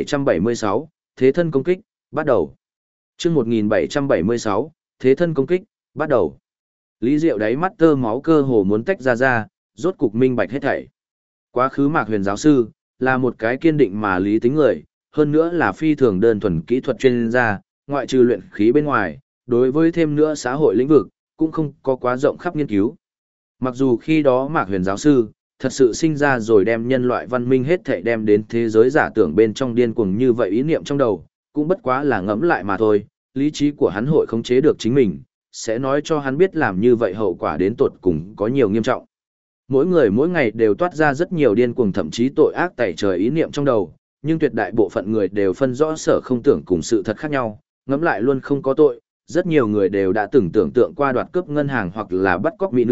1776, Thế thân công kích, bắt đầu. Chương 1776, Thế thân công kích, bắt đầu. Lý Diệu đáy mắt tơ máu cơ hồ muốn tách ra, rốt cục minh bạch hết thảy. Quá khứ Mạc Huyền giáo sư, là một cái kiên định mà lý tính người, hơn nữa là phi thường đơn thuần kỹ thuật chuyên gia, ngoại trừ luyện khí bên ngoài, đối với thêm nữa xã hội lĩnh vực, cũng không có quá rộng khắp nghiên cứu. Mặc dù khi đó Mạc Huyền giáo sư, thật sự sinh ra rồi đem nhân loại văn minh hết thảy đem đến thế giới giả tưởng bên trong điên cuồng như vậy ý niệm trong đầu, cũng bất quá là ngẫm lại mà thôi, lý trí của hắn hội khống chế được chính mình, sẽ nói cho hắn biết làm như vậy hậu quả đến tột cùng có nhiều nghiêm trọng. Mỗi người mỗi ngày đều toát ra rất nhiều điên cuồng thậm chí tội ác tẩy trời ý niệm trong đầu, nhưng tuyệt đại bộ phận người đều phân rõ sở không tưởng cùng sự thật khác nhau, ngẫm lại luôn không có tội, rất nhiều người đều đã từng tưởng tượng qua đoạt cướp ngân hàng hoặc là bắt cóc mỹ nữ,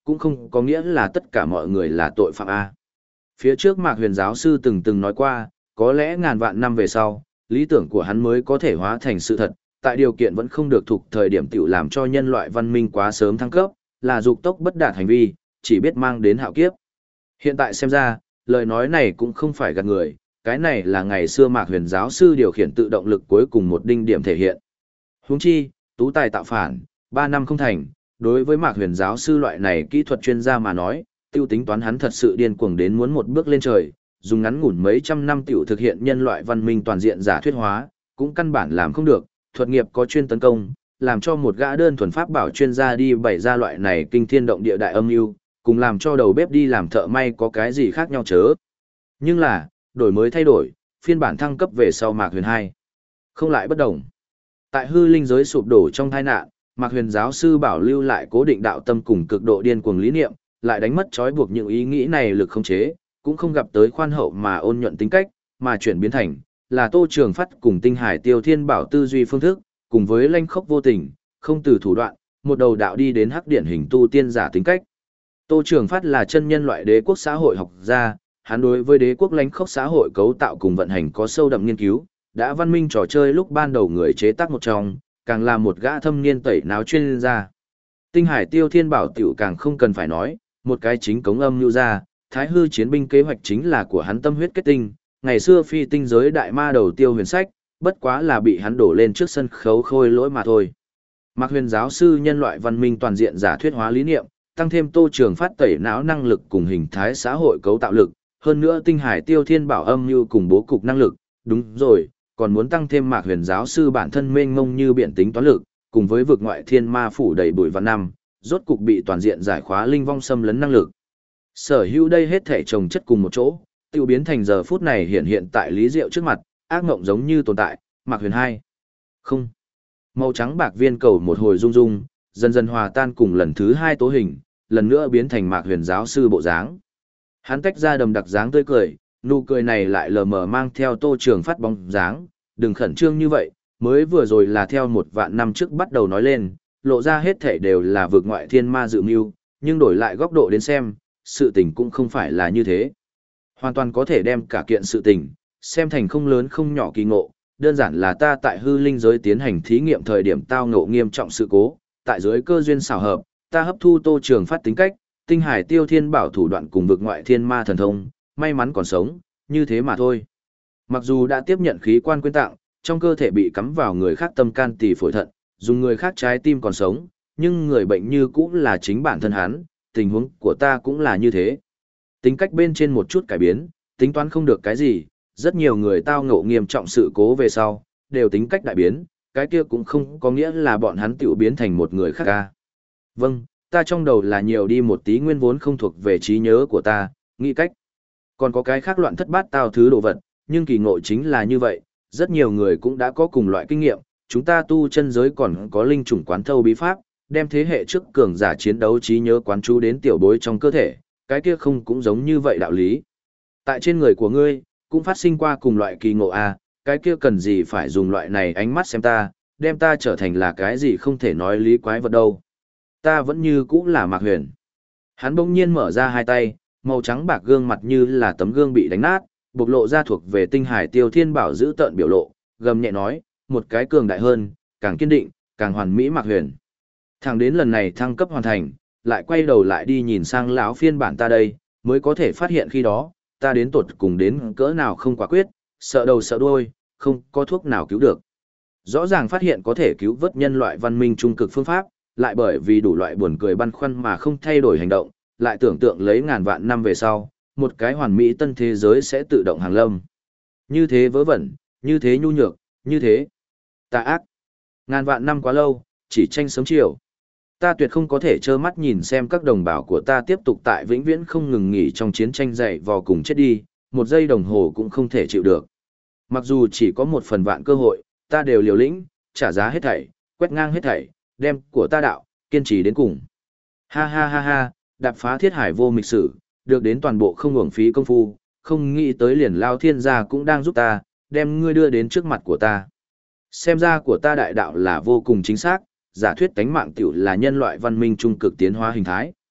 cũng không có nghĩa là tất cả mọi người là tội phạm A. Phía trước Mạc Huyền giáo sư từng nói qua, có lẽ ngàn vạn năm về sau, lý tưởng của hắn mới có thể hóa thành sự thật, tại điều kiện vẫn không được thuộc thời điểm tiểu làm cho nhân loại văn minh quá sớm thăng cấp, là dục tốc bất đạt hành vi, chỉ biết mang đến hạo kiếp. Hiện tại xem ra, lời nói này cũng không phải gạt người, cái này là ngày xưa Mạc Huyền giáo sư điều khiển tự động lực cuối cùng một đinh điểm thể hiện. Huống chi, tú tài tạo phản, 3 năm không thành, đối với Mạc Huyền giáo sư loại này kỹ thuật chuyên gia mà nói, tiêu tính toán hắn thật sự điên cuồng đến muốn một bước lên trời, dùng ngắn ngủn mấy trăm năm tiểu thực hiện nhân loại văn minh toàn diện giả thuyết hóa, cũng căn bản làm không được, thuật nghiệp có chuyên tấn công, làm cho một gã đơn thuần pháp bảo chuyên gia đi bày ra loại này kinh thiên động địa đại âm mưu, cùng làm cho đầu bếp đi làm thợ may có cái gì khác nhau chớ. Nhưng là, đổi mới thay đổi, phiên bản thăng cấp về sau Mạc Huyền 2. Không lại bất đồng. Tại hư linh giới sụp đổ trong tai nạn, Mạc Huyền giáo sư bảo lưu lại cố định đạo tâm cùng cực độ điên cuồng lý niệm, lại đánh mất trói buộc những ý nghĩ này lực khống chế, cũng không gặp tới khoan hậu mà ôn nhuận tính cách, mà chuyển biến thành là Tô Trường Phát cùng Tinh Hải Tiêu Thiên Bảo tư duy phương thức, cùng với lanh khốc vô tình, không từ thủ đoạn, một đầu đạo đi đến hắc điển hình tu tiên giả tính cách. Tô Trường Phát là chân nhân loại đế quốc xã hội học gia, hắn đối với đế quốc lanh khốc xã hội cấu tạo cùng vận hành có sâu đậm nghiên cứu, đã văn minh trò chơi lúc ban đầu người chế tác một trong, càng là một gã thâm niên tẩy não chuyên gia. Tinh Hải Tiêu Thiên Bảo tiểu càng không cần phải nói, một cái chính cống âm lưu ra, Thái Hư chiến binh kế hoạch chính là của hắn tâm huyết kết tinh, ngày xưa phi tinh giới đại ma đầu Tiêu Huyền Sách, bất quá là bị hắn đổ lên trước sân khấu khôi lỗi mà thôi. Mạc Huyền giáo sư nhân loại văn minh toàn diện giả thuyết hóa lý niệm, tăng thêm Tô Trường Phát tẩy não năng lực cùng hình thái xã hội cấu tạo lực, hơn nữa Tinh Hải Tiêu Thiên Bảo âm như cùng bố cục năng lực, đúng rồi, còn muốn tăng thêm Mạc Huyền giáo sư bản thân mênh mông như biển tính toán lực, cùng với vực ngoại thiên ma phủ đầy bụi vạn năm, rốt cục bị toàn diện giải khóa linh vong xâm lấn năng lực. Sở hữu đây hết thể chồng chất cùng một chỗ, tiêu biến thành giờ phút này hiện tại Lý Diệu trước mặt, ác ngộng giống như tồn tại, Mạc Huyền 2. Không. Màu trắng bạc viên cầu một hồi rung rung, dần dần hòa tan cùng lần thứ 2 tố hình, lần nữa biến thành Mạc Huyền giáo sư bộ dáng. Hắn tách ra đầm đặc dáng tươi cười, nụ cười này lại lờ mờ mang theo Tô Trường Phát bóng dáng, đừng khẩn trương như vậy, mới vừa rồi là theo 1 vạn năm trước bắt đầu nói lên, lộ ra hết thể đều là vượt ngoại thiên ma dự mưu, nhưng đổi lại góc độ đến xem, sự tình cũng không phải là như thế. Hoàn toàn có thể đem cả kiện sự tình, xem thành không lớn không nhỏ kỳ ngộ, đơn giản là ta tại hư linh giới tiến hành thí nghiệm thời điểm tao ngộ nghiêm trọng sự cố, tại dưới cơ duyên xảo hợp, ta hấp thu Tô Trường Phát tính cách, Tinh Hải Tiêu Thiên Bảo thủ đoạn cùng vực ngoại thiên ma thần thông, may mắn còn sống, như thế mà thôi. Mặc dù đã tiếp nhận khí quan quyên tặng, trong cơ thể bị cắm vào người khác tâm can tỳ phổi thận, dùng người khác trái tim còn sống, nhưng người bệnh như cũng là chính bản thân hắn, tình huống của ta cũng là như thế. Tính cách bên trên một chút cải biến, tính toán không được cái gì, rất nhiều người tao ngộ nghiêm trọng sự cố về sau, đều tính cách đại biến, cái kia cũng không có nghĩa là bọn hắn tiểu biến thành một người khác ca. Vâng, ta trong đầu là nhiều đi một tí nguyên vốn không thuộc về trí nhớ của ta, nghĩ cách. Còn có cái khác loạn thất bát tao thứ đồ vật, nhưng kỳ ngộ chính là như vậy, rất nhiều người cũng đã có cùng loại kinh nghiệm, chúng ta tu chân giới còn có linh chủng quán thâu bí pháp, đem thế hệ trước cường giả chiến đấu trí nhớ quán chú đến tiểu bối trong cơ thể, cái kia không cũng giống như vậy đạo lý. Tại trên người của ngươi, cũng phát sinh qua cùng loại kỳ ngộ à, cái kia cần gì phải dùng loại này ánh mắt xem ta, đem ta trở thành là cái gì không thể nói lý quái vật đâu. Ta vẫn như cũ là Mạc Huyền. Hắn bỗng nhiên mở ra hai tay, màu trắng bạc gương mặt như là tấm gương bị đánh nát, bộc lộ ra thuộc về Tinh Hải Tiêu Thiên Bảo giữ tợn biểu lộ, gầm nhẹ nói, một cái cường đại hơn, càng kiên định, càng hoàn mỹ Mạc Huyền. Thẳng đến lần này thăng cấp hoàn thành, lại quay đầu lại đi nhìn sang lão phiên bản ta đây, mới có thể phát hiện khi đó, ta đến tột cùng đến cỡ nào không quả quyết, sợ đầu sợ đuôi, không có thuốc nào cứu được. Rõ ràng phát hiện có thể cứu vớt nhân loại văn minh trung cực phương pháp, lại bởi vì đủ loại buồn cười băn khoăn mà không thay đổi hành động, lại tưởng tượng lấy ngàn vạn năm về sau, một cái hoàn mỹ tân thế giới sẽ tự động hàng lâm. Như thế vớ vẩn, như thế nhu nhược, như thế tà ác. Ngàn vạn năm quá lâu, chỉ tranh sớm chiều. Ta tuyệt không có thể trơ mắt nhìn xem các đồng bào của ta tiếp tục tại vĩnh viễn không ngừng nghỉ trong chiến tranh dày vò cùng chết đi, một giây đồng hồ cũng không thể chịu được. Mặc dù chỉ có một phần vạn cơ hội, ta đều liều lĩnh, trả giá hết thảy, quét ngang hết thảy, đem của ta đạo, kiên trì đến cùng. Ha ha ha ha, đạp phá thiết hải vô mịch sử, được đến toàn bộ không uổng phí công phu, không nghĩ tới liền lao thiên gia cũng đang giúp ta, đem ngươi đưa đến trước mặt của ta. Xem ra của ta đại đạo là vô cùng chính xác, giả thuyết tánh mạng tiểu là nhân loại văn minh trung cực tiến hóa hình thái.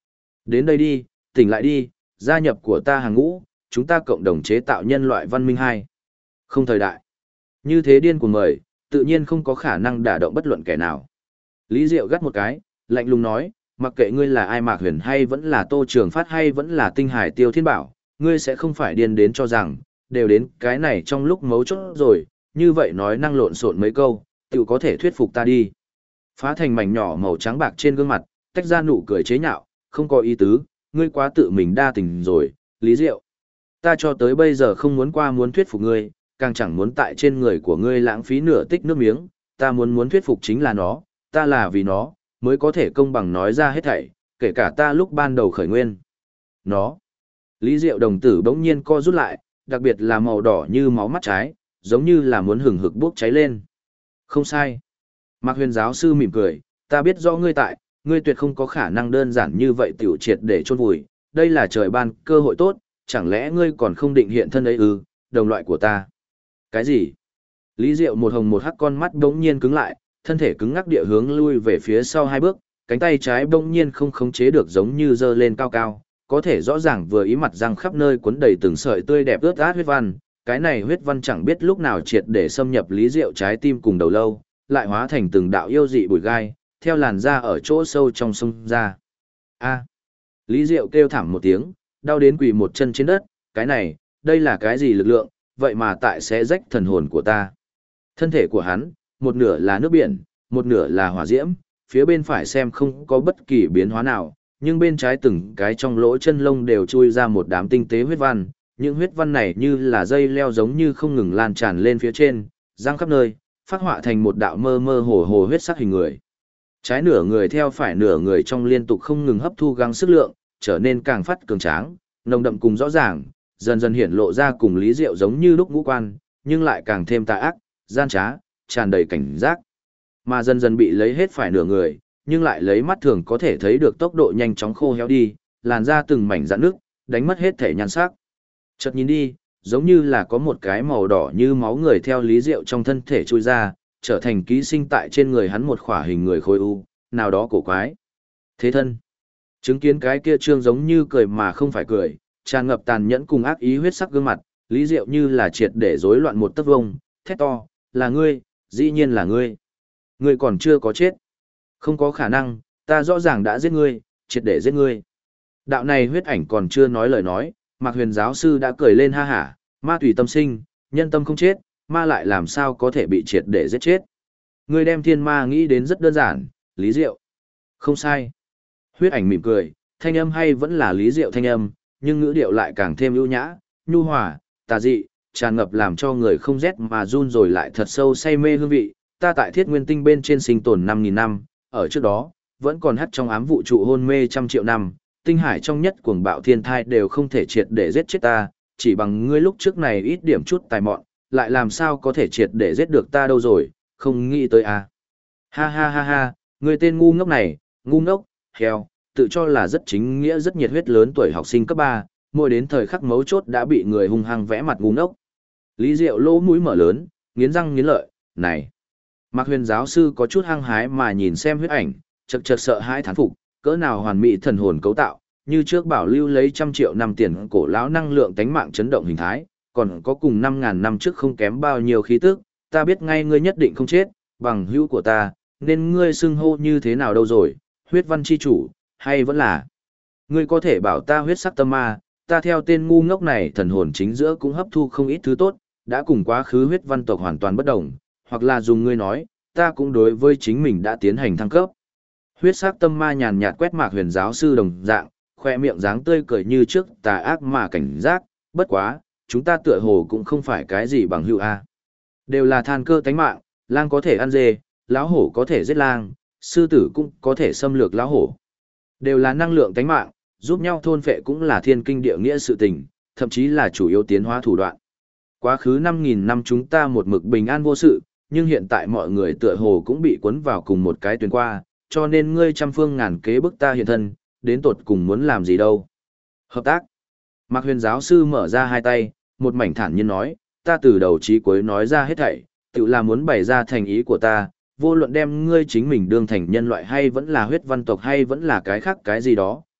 Đến đây đi, tỉnh lại đi, gia nhập của ta hàng ngũ, chúng ta cộng đồng chế tạo nhân loại văn minh hai. Không thời đại. Như thế điên cuồng mời, tự nhiên không có khả năng đả động bất luận kẻ nào. Lý Diệu gắt một cái, lạnh lùng nói, mặc kệ ngươi là ai Mạc Huyền hay vẫn là Tô Trường Phát hay vẫn là Tinh Hải Tiêu Thiên Bảo, ngươi sẽ không phải điên đến cho rằng, đều đến cái này trong lúc mấu chốt rồi, như vậy nói năng lộn xộn mấy câu, tự có thể thuyết phục ta đi. Phá thành mảnh nhỏ màu trắng bạc trên gương mặt, tách ra nụ cười chế nhạo, không có ý tứ, ngươi quá tự mình đa tình rồi, Lý Diệu. Ta cho tới bây giờ không muốn thuyết phục ngươi, càng chẳng muốn tại trên người của ngươi lãng phí nửa tích nước miếng, ta muốn thuyết phục chính là nó, ta là vì nó, mới có thể công bằng nói ra hết thảy, kể cả ta lúc ban đầu khởi nguyên. Nó. Lý Diệu đồng tử bỗng nhiên co rút lại, đặc biệt là màu đỏ như máu mắt trái, giống như là muốn hừng hực bốc cháy lên. Không sai. Mạc Huyền giáo sư mỉm cười, ta biết rõ ngươi tại, ngươi tuyệt không có khả năng đơn giản như vậy tiểu triệt để chôn vùi, đây là trời ban cơ hội tốt, chẳng lẽ ngươi còn không định hiện thân ấy ư, đồng loại của ta. Cái gì? Lý Diệu một hồng một hắc con mắt bỗng nhiên cứng lại, thân thể cứng ngắc địa hướng lui về phía sau hai bước, cánh tay trái bỗng nhiên không khống chế được giống như giơ lên cao cao, có thể rõ ràng vừa ý mặt răng khắp nơi cuốn đầy từng sợi tươi đẹp ướt át huyết văn, cái này huyết văn chẳng biết lúc nào triệt để xâm nhập Lý Diệu trái tim cùng đầu lâu, lại hóa thành từng đạo yêu dị bụi gai, theo làn da ở chỗ sâu trong sông ra. A. Lý Diệu kêu thảm một tiếng, đau đến quỳ một chân trên đất, cái này, đây là cái gì lực lượng, vậy mà tại sẽ rách thần hồn của ta. Thân thể của hắn, một nửa là nước biển, một nửa là hỏa diễm, phía bên phải xem không có bất kỳ biến hóa nào, nhưng bên trái từng cái trong lỗ chân lông đều chui ra một đám tinh tế huyết văn, những huyết văn này như là dây leo giống như không ngừng lan tràn lên phía trên, giăng khắp nơi, phát họa thành một đạo mơ mơ hồ hồ huyết sắc hình người. Trái nửa người theo phải nửa người trong liên tục không ngừng hấp thu gắng sức lượng, trở nên càng phát cường tráng, nồng đậm cùng rõ ràng, dần dần hiển lộ ra cùng Lý Diệu giống như lúc ngũ quan, nhưng lại càng thêm tà ác, gian trá, tràn đầy cảnh giác. Mà dần dần bị lấy hết phải nửa người, nhưng lại lấy mắt thường có thể thấy được tốc độ nhanh chóng khô héo đi, làn da từng mảnh rạn nước, đánh mất hết thể nhan sắc. Chợt nhìn đi, giống như là có một cái màu đỏ như máu người theo Lý Diệu trong thân thể chui ra, trở thành ký sinh tại trên người hắn một khỏa hình người khối u, nào đó cổ quái. Thế thân. Chứng kiến cái kia trương giống như cười mà không phải cười, tràn ngập tàn nhẫn cùng ác ý huyết sắc gương mặt, Lý Diệu như là triệt để rối loạn một tấc vông, thét to, là ngươi, dĩ nhiên là ngươi. Ngươi còn chưa có chết. Không có khả năng, ta rõ ràng đã giết ngươi, triệt để giết ngươi. Đạo này huyết ảnh còn chưa nói lời nói, Mạc Huyền giáo sư đã cười lên ha hả, ma tùy tâm sinh, nhân tâm không chết, ma lại làm sao có thể bị triệt để giết chết. Ngươi đem thiên ma nghĩ đến rất đơn giản, Lý Diệu. Không sai. Huyết ảnh mỉm cười, thanh âm hay vẫn là Lý Diệu thanh âm, nhưng ngữ điệu lại càng thêm ưu nhã, nhu hòa, tà dị, tràn ngập làm cho người không rét mà run rồi lại thật sâu say mê hương vị. Ta tại Thiết Nguyên Tinh bên trên sinh tồn 5.000 năm, ở trước đó, vẫn còn hắt trong ám vũ trụ hôn mê trăm triệu năm, tinh hải trong nhất cuồng bạo thiên thai đều không thể triệt để giết chết ta, chỉ bằng ngươi lúc trước này ít điểm chút tài mọn, lại làm sao có thể triệt để giết được ta đâu rồi, không nghĩ tới à. Ha ha ha ha, ngươi tên ngu ngốc này, ngu ngốc, heo, tự cho là rất chính nghĩa rất nhiệt huyết lớn tuổi học sinh cấp 3, mỗi đến thời khắc mấu chốt đã bị người hung hăng vẽ mặt ngu ngốc. Lý Diệu lỗ mũi mở lớn, nghiến răng nghiến lợi, này. Mạc Huyền giáo sư có chút hăng hái mà nhìn xem huyết ảnh, chật chật sợ hãi thán phục, cỡ nào hoàn mỹ thần hồn cấu tạo, như trước bảo lưu lấy trăm triệu năm tiền cổ lão năng lượng tánh mạng chấn động hình thái, còn có cùng 5.000 năm trước không kém bao nhiêu khí tức, ta biết ngay ngươi nhất định không chết, bằng hữu của ta, nên ngươi xưng hô như thế nào đâu rồi, huyết văn chi chủ, hay vẫn là ngươi có thể bảo ta huyết sắc tâm ma, ta theo tên ngu ngốc này thần hồn chính giữa cũng hấp thu không ít thứ tốt, đã cùng quá khứ huyết văn tộc hoàn toàn bất đồng, hoặc là dùng ngươi nói, ta cũng đối với chính mình đã tiến hành thăng cấp. Huyết sắc tâm ma nhàn nhạt quét Mạc Huyền giáo sư đồng dạng, khoe miệng dáng tươi cười như trước tà ác mà cảnh giác, bất quá, chúng ta tựa hồ cũng không phải cái gì bằng hữu a. Đều là than cơ tánh mạng, lang có thể ăn dê, lão hổ có thể giết lang, sư tử cũng có thể xâm lược lão hổ. Đều là năng lượng tánh mạng, giúp nhau thôn phệ cũng là thiên kinh địa nghĩa sự tình, thậm chí là chủ yếu tiến hóa thủ đoạn. Quá khứ 5.000 năm chúng ta một mực bình an vô sự, nhưng hiện tại mọi người tựa hồ cũng bị cuốn vào cùng một cái tuyến qua, cho nên ngươi trăm phương ngàn kế bức ta hiện thân, đến tột cùng muốn làm gì đâu. Hợp tác. Mạc Huyền giáo sư mở ra hai tay, một mảnh thản nhiên nói, ta từ đầu chí cuối nói ra hết thảy, tự là muốn bày ra thành ý của ta, vô luận đem ngươi chính mình đương thành nhân loại hay vẫn là huyết văn tộc hay vẫn là cái khác cái gì đó,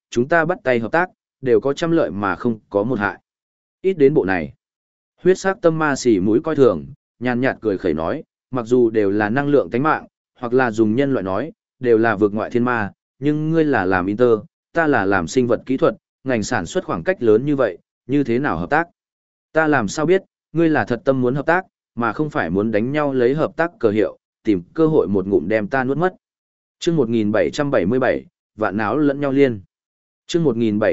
chúng ta bắt tay hợp tác, đều có trăm lợi mà không có một hại. Ít đến bộ này. Huyết sắc tâm ma xỉ mũi coi thường, nhàn nhạt cười khẩy nói, mặc dù đều là năng lượng tánh mạng, hoặc là dùng nhân loại nói, đều là vượt ngoại thiên ma, nhưng ngươi là làm inter, ta là làm sinh vật kỹ thuật, ngành sản xuất khoảng cách lớn như vậy, như thế nào hợp tác? Ta làm sao biết, ngươi là thật tâm muốn hợp tác, mà không phải muốn đánh nhau lấy hợp tác cờ hiệu, tìm cơ hội một ngụm đem ta nuốt mất. Chương 1777, vạn náo lẫn nhau liên. Chương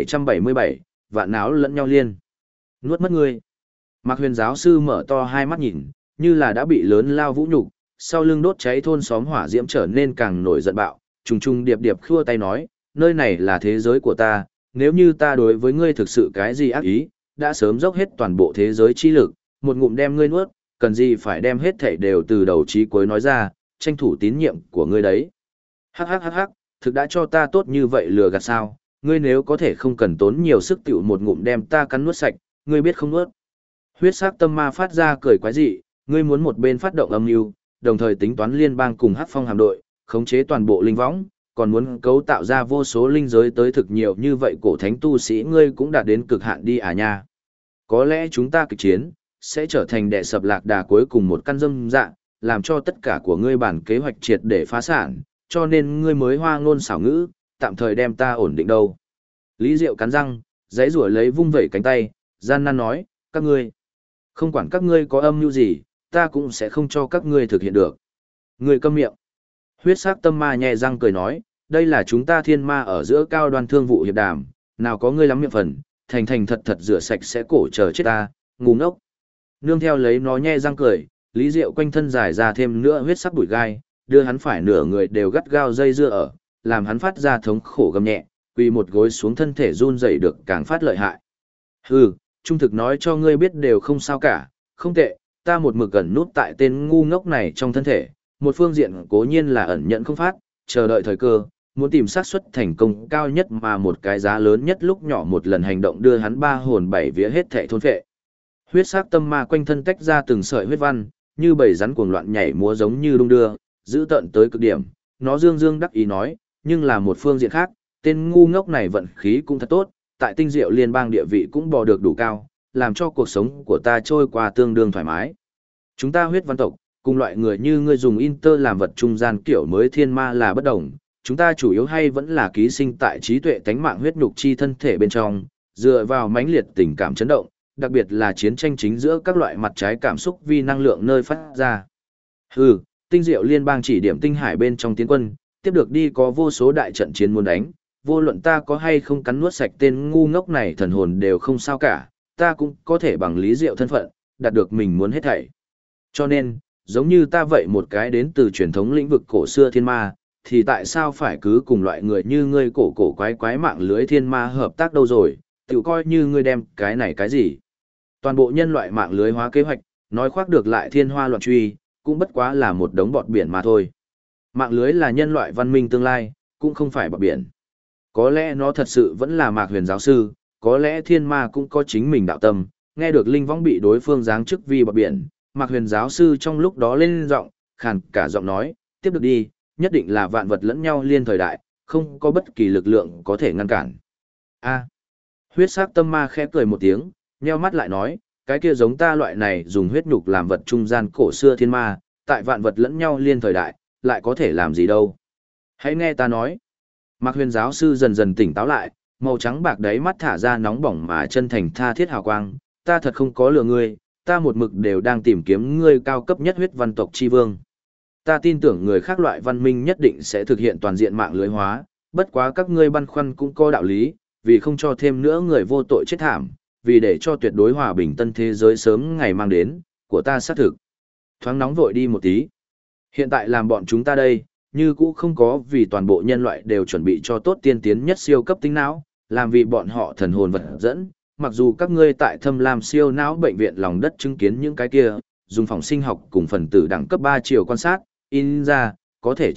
1777, vạn náo lẫn nhau liên. Nuốt mất ngươi. Mạc Huyền giáo sư mở to hai mắt nhìn, như là đã bị lớn lao vũ nhục, sau lưng đốt cháy thôn xóm hỏa diễm trở nên càng nổi giận bạo, trùng trùng điệp điệp khua tay nói, nơi này là thế giới của ta, nếu như ta đối với ngươi thực sự cái gì ác ý, đã sớm dốc hết toàn bộ thế giới chi lực, một ngụm đem ngươi nuốt, cần gì phải đem hết thảy đều từ đầu chí cuối nói ra, tranh thủ tín nhiệm của ngươi đấy. Hắc hắc hắc hắc, thực đã cho ta tốt như vậy lừa gạt sao, ngươi nếu có thể không cần tốn nhiều sức tiểu một ngụm đem ta cắn nuốt sạch, ngươi biết không nuốt. Huyết sắc tâm ma phát ra cười quái dị, ngươi muốn một bên phát động âm mưu, đồng thời tính toán liên bang cùng Hắc Phong hạm đội, khống chế toàn bộ linh võng, còn muốn cấu tạo ra vô số linh giới tới thực nhiều như vậy cổ thánh tu sĩ ngươi cũng đạt đến cực hạn đi à nha. Có lẽ chúng ta kịch chiến, sẽ trở thành đệ sập lạc đà cuối cùng một căn dâm dạ, làm cho tất cả của ngươi bản kế hoạch triệt để phá sản, cho nên ngươi mới hoa ngôn xảo ngữ, tạm thời đem ta ổn định đâu. Lý Diệu cắn răng, giãy giụa lấy vung vẩy cánh tay, gian nan nói, các ngươi, không quản các ngươi có âm mưu gì, ta cũng sẽ không cho các ngươi thực hiện được. Ngươi câm miệng. Huyết sắc tâm ma nhẹ răng cười nói, đây là chúng ta thiên ma ở giữa cao đoan thương vụ hiệp đàm, nào có ngươi lắm miệng phần, thành thành thật thật rửa sạch sẽ cổ chờ chết ta, ngu ngốc. Nương theo lấy nó nhe răng cười, Lý Diệu quanh thân dài ra thêm nữa huyết sắc bụi gai, đưa hắn phải nửa người đều gắt gao dây dưa ở, làm hắn phát ra thống khổ gầm nhẹ, quỳ một gối xuống thân thể run rẩy được càng phát lợi hại. Hừ, trung thực nói cho ngươi biết đều không sao cả, không tệ, ta một mực gần nút tại tên ngu ngốc này trong thân thể, một phương diện cố nhiên là ẩn nhận không phát, chờ đợi thời cơ, muốn tìm xác suất thành công cao nhất mà một cái giá lớn nhất lúc nhỏ một lần hành động đưa hắn ba hồn bảy vía hết thảy thôn phệ. Huyết sắc tâm ma quanh thân tách ra từng sợi huyết văn, như bầy rắn cuồng loạn nhảy múa giống như đung đưa, giữ tận tới cực điểm, nó dương dương đắc ý nói, nhưng là một phương diện khác, tên ngu ngốc này vận khí cũng thật tốt, tại tinh diệu liên bang địa vị cũng bò được đủ cao, làm cho cuộc sống của ta trôi qua tương đương thoải mái. Chúng ta huyết văn tộc, cùng loại người như ngươi dùng inter làm vật trung gian kiểu mới thiên ma là bất đồng, chúng ta chủ yếu hay vẫn là ký sinh tại trí tuệ tánh mạng huyết nhục chi thân thể bên trong, dựa vào mãnh liệt tình cảm chấn động, đặc biệt là chiến tranh chính giữa các loại mặt trái cảm xúc vi năng lượng nơi phát ra. Hừ, tinh diệu liên bang chỉ điểm tinh hải bên trong tiến quân, tiếp được đi có vô số đại trận chiến muốn đánh, vô luận ta có hay không cắn nuốt sạch tên ngu ngốc này thần hồn đều không sao cả, ta cũng có thể bằng lý diệu thân phận, đạt được mình muốn hết thảy. Cho nên, giống như ta vậy một cái đến từ truyền thống lĩnh vực cổ xưa thiên ma, thì tại sao phải cứ cùng loại người như ngươi cổ cổ quái quái mạng lưới thiên ma hợp tác đâu rồi, tự coi như ngươi đem cái này cái gì. Toàn bộ nhân loại mạng lưới hóa kế hoạch, nói khoác được lại thiên hoa loạn truy, cũng bất quá là một đống bọt biển mà thôi. Mạng lưới là nhân loại văn minh tương lai, cũng không phải bọt biển. Có lẽ nó thật sự vẫn là Mạc Huyền giáo sư, có lẽ thiên ma cũng có chính mình đạo tâm, nghe được linh võng bị đối phương giáng chức vì bọt biển, Mạc Huyền giáo sư trong lúc đó lên giọng, khàn cả giọng nói, tiếp được đi, nhất định là vạn vật lẫn nhau liên thời đại, không có bất kỳ lực lượng có thể ngăn cản. A. Huyết sắc tâm ma khẽ cười một tiếng, nheo mắt lại nói, cái kia giống ta loại này dùng huyết nhục làm vật trung gian cổ xưa thiên ma, tại vạn vật lẫn nhau liên thời đại, lại có thể làm gì đâu. Hãy nghe ta nói. Mạc Huyền giáo sư dần dần tỉnh táo lại, màu trắng bạc đáy mắt thả ra nóng bỏng mà chân thành tha thiết hào quang, ta thật không có lừa ngươi, ta một mực đều đang tìm kiếm ngươi cao cấp nhất huyết văn tộc chi vương. Ta tin tưởng người khác loại văn minh nhất định sẽ thực hiện toàn diện mạng lưới hóa, bất quá các ngươi băn khoăn cũng có đạo lý, vì không cho thêm nữa người vô tội chết thảm, vì để cho tuyệt đối hòa bình tân thế giới sớm ngày mang đến, của ta xác thực. Thoáng nóng vội đi một tí. Hiện tại làm bọn chúng ta đây, như cũ không có vì toàn bộ nhân loại đều chuẩn bị cho tốt tiên tiến nhất siêu cấp tính não, làm vì bọn họ thần hồn vật dẫn, mặc dù các ngươi tại Thâm Lam siêu não bệnh viện lòng đất chứng kiến những cái kia, dùng phòng sinh học cùng phần tử đẳng cấp 3 chiều quan sát, in ra, có thể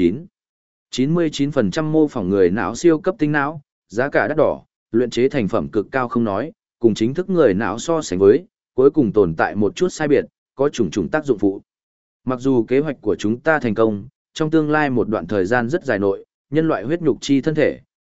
99% mô phỏng người não siêu cấp tinh não, giá cả đắt đỏ, luyện chế thành phẩm cực cao không nói, cùng chính thức người não so sánh với, cuối cùng tồn tại một chút sai biệt, có chủng tác dụng phụ. Mặc dù kế hoạch của chúng ta thành công, trong tương lai một đoạn thời gian rất dài nội, nhân loại huyết nhục chi thân thể,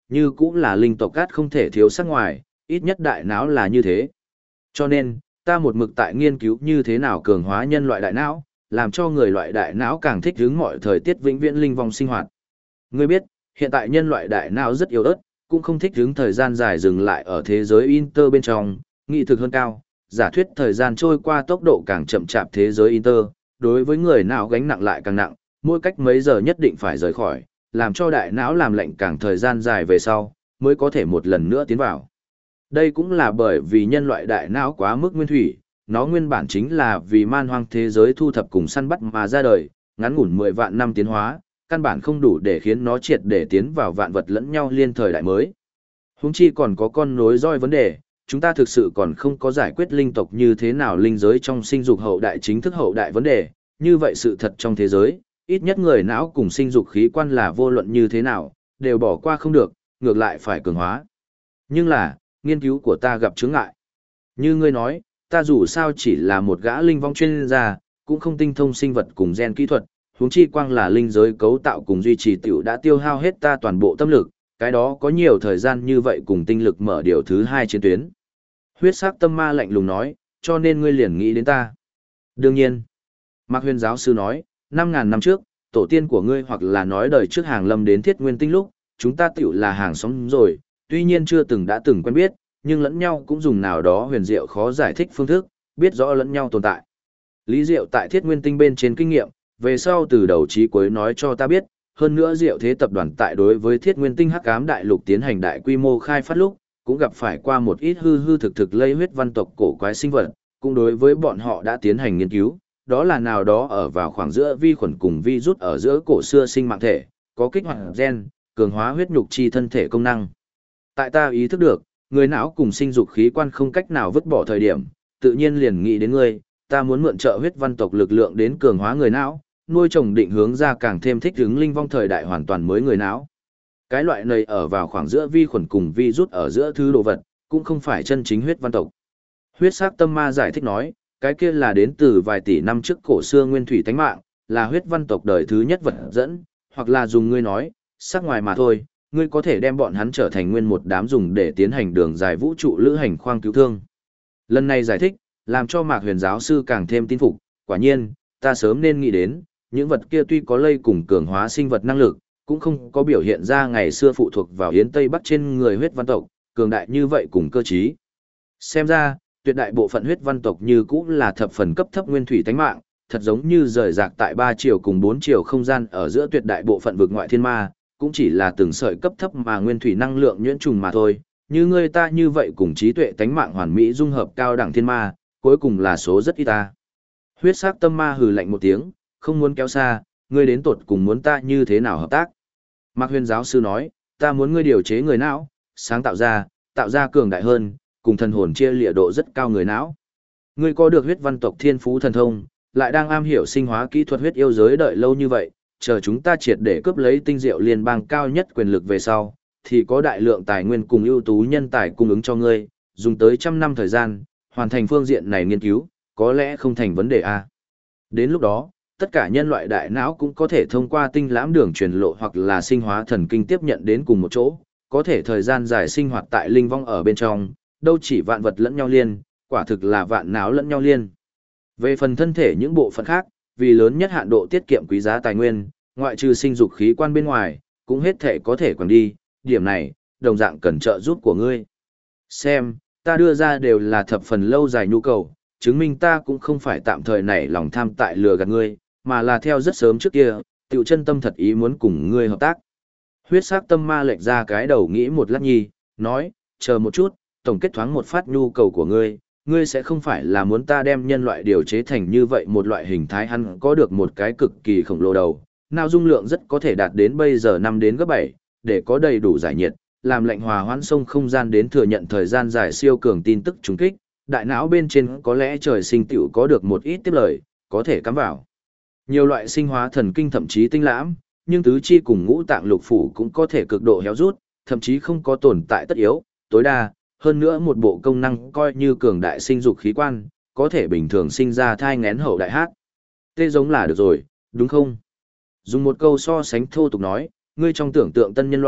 như cũng là linh tộc cát không thể thiếu sắc ngoài, ít nhất đại não là như thế. Cho nên, ta một mực tại nghiên cứu như thế nào cường hóa nhân loại đại não, làm cho người loại đại não càng thích ứng mọi thời tiết vĩnh viễn linh vong sinh hoạt. Ngươi biết, hiện tại nhân loại đại não rất yếu ớt, cũng không thích ứng thời gian dài dừng lại ở thế giới Inter bên trong, nghị thực hơn cao, giả thuyết thời gian trôi qua tốc độ càng chậm chạp thế giới Inter, đối với người não gánh nặng lại càng nặng, mỗi cách mấy giờ nhất định phải rời khỏi, làm cho đại não làm lệnh càng thời gian dài về sau, mới có thể một lần nữa tiến vào. Đây cũng là bởi vì nhân loại đại não quá mức nguyên thủy, nó nguyên bản chính là vì man hoang thế giới thu thập cùng săn bắt mà ra đời, ngắn ngủn 10 vạn năm tiến hóa, căn bản không đủ để khiến nó triệt để tiến vào vạn vật lẫn nhau liên thời đại mới. Huống chi còn có con nối roi vấn đề, chúng ta thực sự còn không có giải quyết linh tộc như thế nào linh giới trong sinh dục hậu đại chính thức hậu đại vấn đề, như vậy sự thật trong thế giới, ít nhất người não cùng sinh dục khí quan là vô luận như thế nào, đều bỏ qua không được, ngược lại phải cường hóa. Nhưng là, nghiên cứu của ta gặp chướng ngại. Như ngươi nói, ta dù sao chỉ là một gã linh vong chuyên gia, cũng không tinh thông sinh vật cùng gen kỹ thuật, huống chi quang là linh giới cấu tạo cùng duy trì tiểu đã tiêu hao hết ta toàn bộ tâm lực, cái đó có nhiều thời gian như vậy cùng tinh lực mở điều thứ hai chiến tuyến. Huyết sắc tâm ma lạnh lùng nói, cho nên ngươi liền nghĩ đến ta. Đương nhiên, Mạc Huyền giáo sư nói, 5.000 năm trước, tổ tiên của ngươi hoặc là nói đời trước hàng lâm đến thiết nguyên tinh lúc, chúng ta tiểu là hàng xóm rồi, tuy nhiên chưa từng đã từng quen biết, nhưng lẫn nhau cũng dùng nào đó huyền diệu khó giải thích phương thức, biết rõ lẫn nhau tồn tại. Lý Diệu tại thiết nguyên tinh bên trên kinh nghiệm, về sau từ đầu chí cuối nói cho ta biết, hơn nữa Diệu Thế tập đoàn tại đối với thiết nguyên tinh hắc ám đại lục tiến hành đại quy mô khai phát lúc, cũng gặp phải qua một ít hư hư thực thực lây huyết văn tộc cổ quái sinh vật, cũng đối với bọn họ đã tiến hành nghiên cứu, đó là nào đó ở vào khoảng giữa vi khuẩn cùng virus ở giữa cổ xưa sinh mạng thể, có kích hoạt gen, cường hóa huyết nhục chi thân thể công năng. Tại ta ý thức được, người não cùng sinh dục khí quan không cách nào vứt bỏ thời điểm, tự nhiên liền nghĩ đến ngươi, ta muốn mượn trợ huyết văn tộc lực lượng đến cường hóa người não, nuôi trồng định hướng ra càng thêm thích ứng linh vong thời đại hoàn toàn mới người não. Cái loại này ở vào khoảng giữa vi khuẩn cùng virus ở giữa thứ đồ vật, cũng không phải chân chính huyết văn tộc. Huyết sắc tâm ma giải thích nói, cái kia là đến từ vài tỷ năm trước cổ xưa nguyên thủy tánh mạng, là huyết văn tộc đời thứ nhất vật dẫn, hoặc là dùng ngươi nói, sắc ngoài mà thôi, ngươi có thể đem bọn hắn trở thành nguyên một đám dùng để tiến hành đường dài vũ trụ lữ hành khoang cứu thương. Lần này giải thích, làm cho Mạc Huyền giáo sư càng thêm tin phục, quả nhiên, ta sớm nên nghĩ đến, những vật kia tuy có lây cùng cường hóa sinh vật năng lực, cũng không có biểu hiện ra ngày xưa phụ thuộc vào Yến Tây Bắc trên người huyết văn tộc, cường đại như vậy cùng cơ trí. Xem ra, tuyệt đại bộ phận huyết văn tộc như cũ là thập phần cấp thấp nguyên thủy tánh mạng, thật giống như rời rạc tại 3 chiều cùng 4 chiều không gian ở giữa tuyệt đại bộ phận vực ngoại thiên ma, cũng chỉ là từng sợi cấp thấp mà nguyên thủy năng lượng nhuyễn trùng mà thôi, như người ta như vậy cùng trí tuệ tánh mạng hoàn mỹ dung hợp cao đẳng thiên ma, cuối cùng là số rất ít ta. Huyết sắc tâm ma hừ lạnh một tiếng, không muốn kéo xa, ngươi đến tột cùng muốn ta như thế nào hợp tác. Mạc Huyền giáo sư nói, ta muốn ngươi điều chế người não, sáng tạo ra cường đại hơn, cùng thần hồn chia lịa độ rất cao người não. Ngươi có được huyết văn tộc thiên phú thần thông, lại đang am hiểu sinh hóa kỹ thuật huyết yêu giới đợi lâu như vậy, chờ chúng ta triệt để cướp lấy tinh diệu liên bang cao nhất quyền lực về sau, thì có đại lượng tài nguyên cùng ưu tú nhân tài cung ứng cho ngươi, dùng tới 100 năm thời gian, hoàn thành phương diện này nghiên cứu, có lẽ không thành vấn đề a. Đến lúc đó, tất cả nhân loại đại não cũng có thể thông qua tinh lãm đường truyền lộ hoặc là sinh hóa thần kinh tiếp nhận đến cùng một chỗ, có thể thời gian dài sinh hoạt tại linh vong ở bên trong, đâu chỉ vạn vật lẫn nhau liên, quả thực là vạn não lẫn nhau liên. Về phần thân thể những bộ phận khác, vì lớn nhất hạn độ tiết kiệm quý giá tài nguyên, ngoại trừ sinh dục khí quan bên ngoài, cũng hết thể có thể quẳng đi, điểm này, đồng dạng cần trợ giúp của ngươi. Xem, ta đưa ra đều là thập phần lâu dài nhu cầu, chứng minh ta cũng không phải tạm thời nảy lòng tham tại lừa gạt ngươi, mà là theo rất sớm trước kia, tiểu chân tâm thật ý muốn cùng ngươi hợp tác. Huyết sắc tâm ma lệch ra cái đầu nghĩ một lát nhi, nói, chờ một chút, tổng kết thoáng một phát nhu cầu của ngươi, ngươi sẽ không phải là muốn ta đem nhân loại điều chế thành như vậy một loại hình thái hắn có được một cái cực kỳ khổng lồ đầu, nào dung lượng rất có thể đạt đến bây giờ 5 đến gấp 7, để có đầy đủ giải nhiệt, làm lệnh hòa hoãn sông không gian đến thừa nhận thời gian dài siêu cường tin tức trùng kích, đại não bên trên có lẽ trời sinh tiểu có được một ít tiếp lời, có thể cắm vào. Nhiều loại sinh hóa thần kinh thậm chí tinh lãm, nhưng tứ chi cùng ngũ tạng lục phủ cũng có thể cực độ héo rút, thậm chí không có tồn tại tất yếu, tối đa, hơn nữa một bộ công năng coi như cường đại sinh dục khí quan, có thể bình thường sinh ra thai nghén hậu đại hát. Tê giống là được rồi, đúng không? Dùng một câu so sánh thô tục nói, ngươi trong tưởng tượng tân nhân loại,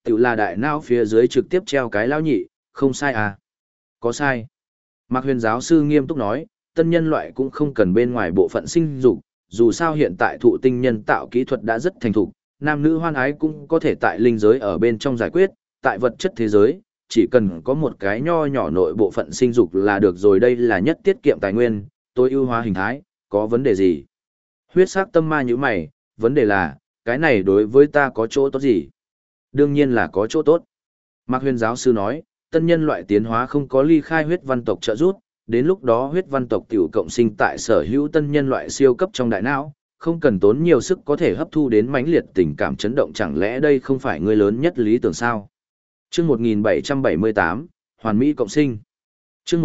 Tự là đại não phía dưới trực tiếp treo cái lão nhị, không sai à? Có sai. Mạc Huyền giáo sư nghiêm túc nói, tân nhân loại cũng không cần bên ngoài bộ phận sinh dục, dù sao hiện tại thụ tinh nhân tạo kỹ thuật đã rất thành thục, nam nữ hoan ái cũng có thể tại linh giới ở bên trong giải quyết, tại vật chất thế giới, chỉ cần có một cái nho nhỏ nội bộ phận sinh dục là được rồi, đây là nhất tiết kiệm tài nguyên, tối ưu hóa hình thái, có vấn đề gì? Huyết sắc tâm ma như mày, vấn đề là, cái này đối với ta có chỗ tốt gì? Đương nhiên là có chỗ tốt. Mạc Huyền giáo sư nói, tân nhân loại tiến hóa không có ly khai huyết văn tộc trợ giúp, đến lúc đó huyết văn tộc tiểu cộng sinh tại sở hữu tân nhân loại siêu cấp trong đại não, không cần tốn nhiều sức có thể hấp thu đến mãnh liệt tình cảm chấn động, chẳng lẽ đây không phải người lớn nhất lý tưởng sao? Chương 1778, Hoàn Mỹ cộng sinh. Chương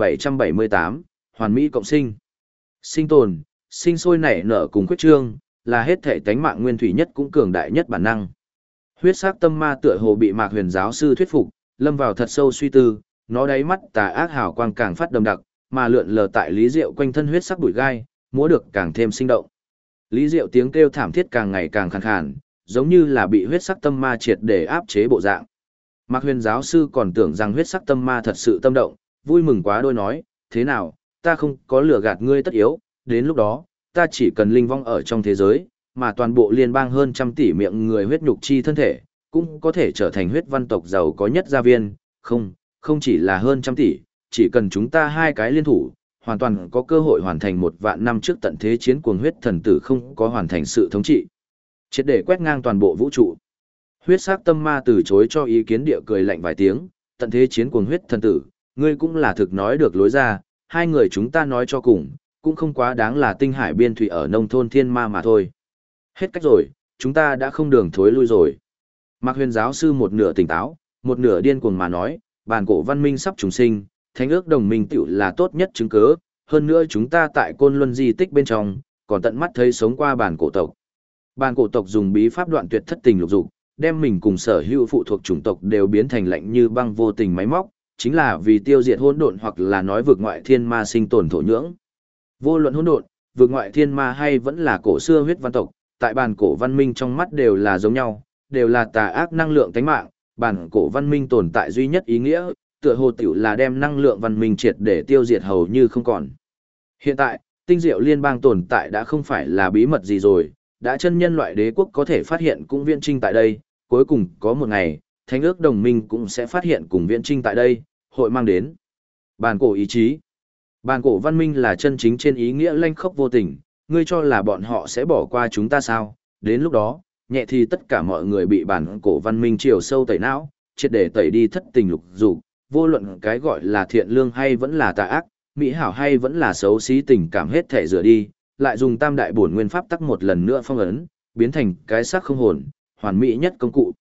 1778, Hoàn Mỹ cộng sinh. Sinh tồn, sinh sôi nảy nở cùng khuyết trương, là hết thể tánh mạng nguyên thủy nhất cũng cường đại nhất bản năng. Huyết sắc tâm ma tựa hồ bị Mạc Huyền giáo sư thuyết phục, lâm vào thật sâu suy tư, nó đáy mắt tà ác hào quang càng phát đậm đặc, mà lượn lờ tại Lý Diệu quanh thân huyết sắc bụi gai, múa được càng thêm sinh động. Lý Diệu tiếng kêu thảm thiết càng ngày càng khàn khàn, giống như là bị huyết sắc tâm ma triệt để áp chế bộ dạng. Mạc Huyền giáo sư còn tưởng rằng huyết sắc tâm ma thật sự tâm động, vui mừng quá đôi nói, thế nào, ta không có lừa gạt ngươi tất yếu, đến lúc đó, ta chỉ cần linh vong ở trong thế giới, mà toàn bộ liên bang hơn 100 tỷ miệng người huyết nhục chi thân thể, cũng có thể trở thành huyết văn tộc giàu có nhất gia viên, không chỉ là hơn 100 tỷ, chỉ cần chúng ta hai cái liên thủ, hoàn toàn có cơ hội hoàn thành 1 vạn năm trước tận thế chiến cuồng huyết thần tử không có hoàn thành sự thống trị. Triệt để quét ngang toàn bộ vũ trụ. Huyết sắc tâm ma từ chối cho ý kiến, địa cười lạnh vài tiếng, tận thế chiến cuồng huyết thần tử, ngươi cũng là thực nói được lối ra, hai người chúng ta nói cho cùng, cũng không quá đáng là tinh hải biên thủy ở nông thôn thiên ma mà thôi. Hết cách rồi, chúng ta đã không đường thối lui rồi. Mạc Huyền giáo sư một nửa tỉnh táo, một nửa điên cuồng mà nói, bản cổ văn minh sắp trùng sinh, thánh ước đồng minh tiểu là tốt nhất chứng cứ, hơn nữa chúng ta tại Côn Luân di tích bên trong, còn tận mắt thấy sống qua bản cổ tộc. Bản cổ tộc dùng bí pháp đoạn tuyệt thất tình lục dục, đem mình cùng sở hữu phụ thuộc chủng tộc đều biến thành lạnh như băng vô tình máy móc, chính là vì tiêu diệt hỗn độn hoặc là nói vượt ngoại thiên ma sinh tồn thổ nhưỡng. Vô luận hỗn độn, vượt ngoại thiên ma hay vẫn là cổ xưa huyết văn tộc, tại bản cổ văn minh trong mắt đều là giống nhau, đều là tà ác năng lượng tánh mạng, bản cổ văn minh tồn tại duy nhất ý nghĩa, tựa hồ tiểu là đem năng lượng văn minh triệt để tiêu diệt hầu như không còn. Hiện tại, tinh diệu liên bang tồn tại đã không phải là bí mật gì rồi, đã chân nhân loại đế quốc có thể phát hiện cũng viễn trinh tại đây, cuối cùng có một ngày, thánh ước đồng minh cũng sẽ phát hiện cùng viễn trinh tại đây, hội mang đến bản cổ ý chí. Bản cổ văn minh là chân chính trên ý nghĩa lanh khốc vô tình, ngươi cho là bọn họ sẽ bỏ qua chúng ta sao? Đến lúc đó, nhẹ thì tất cả mọi người bị bản cổ văn minh chiều sâu tẩy não, triệt để tẩy đi thất tình lục dục, vô luận cái gọi là thiện lương hay vẫn là tà ác, mỹ hảo hay vẫn là xấu xí, tình cảm hết thể rửa đi, lại dùng tam đại bổn nguyên pháp tắc một lần nữa phong ấn, biến thành cái xác không hồn, hoàn mỹ nhất công cụ.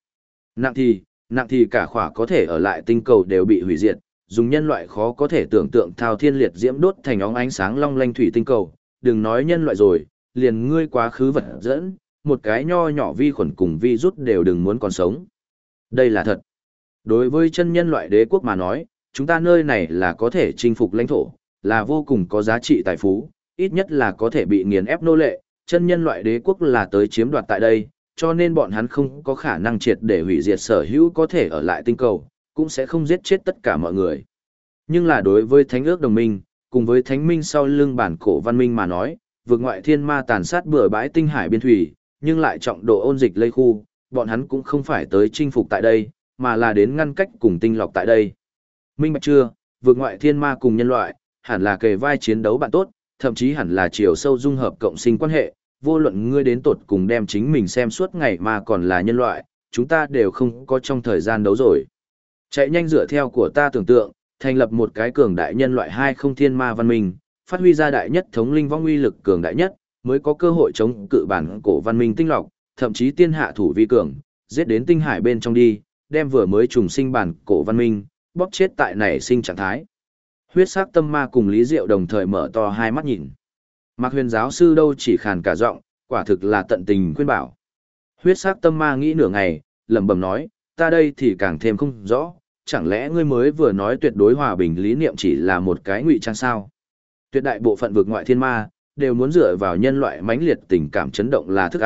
Nặng thì cả khỏa có thể ở lại tinh cầu đều bị hủy diệt, dùng nhân loại khó có thể tưởng tượng thao thiên liệt diễm đốt thành óng ánh sáng long lanh thủy tinh cầu, đừng nói nhân loại rồi, liền ngươi quá khứ vật dẫn, một cái nho nhỏ vi khuẩn cùng vi rút đều đừng muốn còn sống. Đây là thật. Đối với chân nhân loại đế quốc mà nói, chúng ta nơi này là có thể chinh phục lãnh thổ, là vô cùng có giá trị tài phú, ít nhất là có thể bị nghiền ép nô lệ, chân nhân loại đế quốc là tới chiếm đoạt tại đây, cho nên bọn hắn không có khả năng triệt để hủy diệt sở hữu có thể ở lại tinh cầu, cũng sẽ không giết chết tất cả mọi người. Nhưng là đối với thánh ước đồng minh, cùng với thánh minh sau lưng bản cổ văn minh mà nói, vượt ngoại thiên ma tàn sát bừa bãi tinh hải biên thủy, nhưng lại trọng độ ôn dịch lây khu, bọn hắn cũng không phải tới chinh phục tại đây, mà là đến ngăn cách cùng tinh lọc tại đây. Minh bạch chưa, vượt ngoại thiên ma cùng nhân loại, hẳn là kề vai chiến đấu bạn tốt, thậm chí hẳn là chiều sâu dung hợp cộng sinh quan hệ, vô luận ngươi đến tột cùng đem chính mình xem suốt ngày mà còn là nhân loại, chúng ta đều không có trong thời gian đấu rồi. Chạy nhanh dựa theo của ta tưởng tượng, thành lập một cái cường đại nhân loại hai không thiên ma văn minh, phát huy ra đại nhất thống linh vong uy lực cường đại nhất, mới có cơ hội chống cự bản cổ văn minh tinh lọc, thậm chí tiên hạ thủ vi cường, giết đến tinh hải bên trong đi, đem vừa mới trùng sinh bản cổ văn minh, bóp chết tại nảy sinh trạng thái. Huyết sắc tâm ma cùng Lý Diệu đồng thời mở to hai mắt nhìn. Mạc Huyền giáo sư đâu chỉ khàn cả giọng, quả thực là tận tình khuyên bảo. Huyết sắc tâm ma nghĩ nửa ngày, lẩm bẩm nói, ta đây thì càng thêm không rõ, chẳng lẽ ngươi mới vừa nói tuyệt đối hòa bình lý niệm chỉ là một cái ngụy trang sao? Tuyệt đại bộ phận vực ngoại thiên ma đều muốn dựa vào nhân loại mãnh liệt tình cảm chấn động là thức ăn,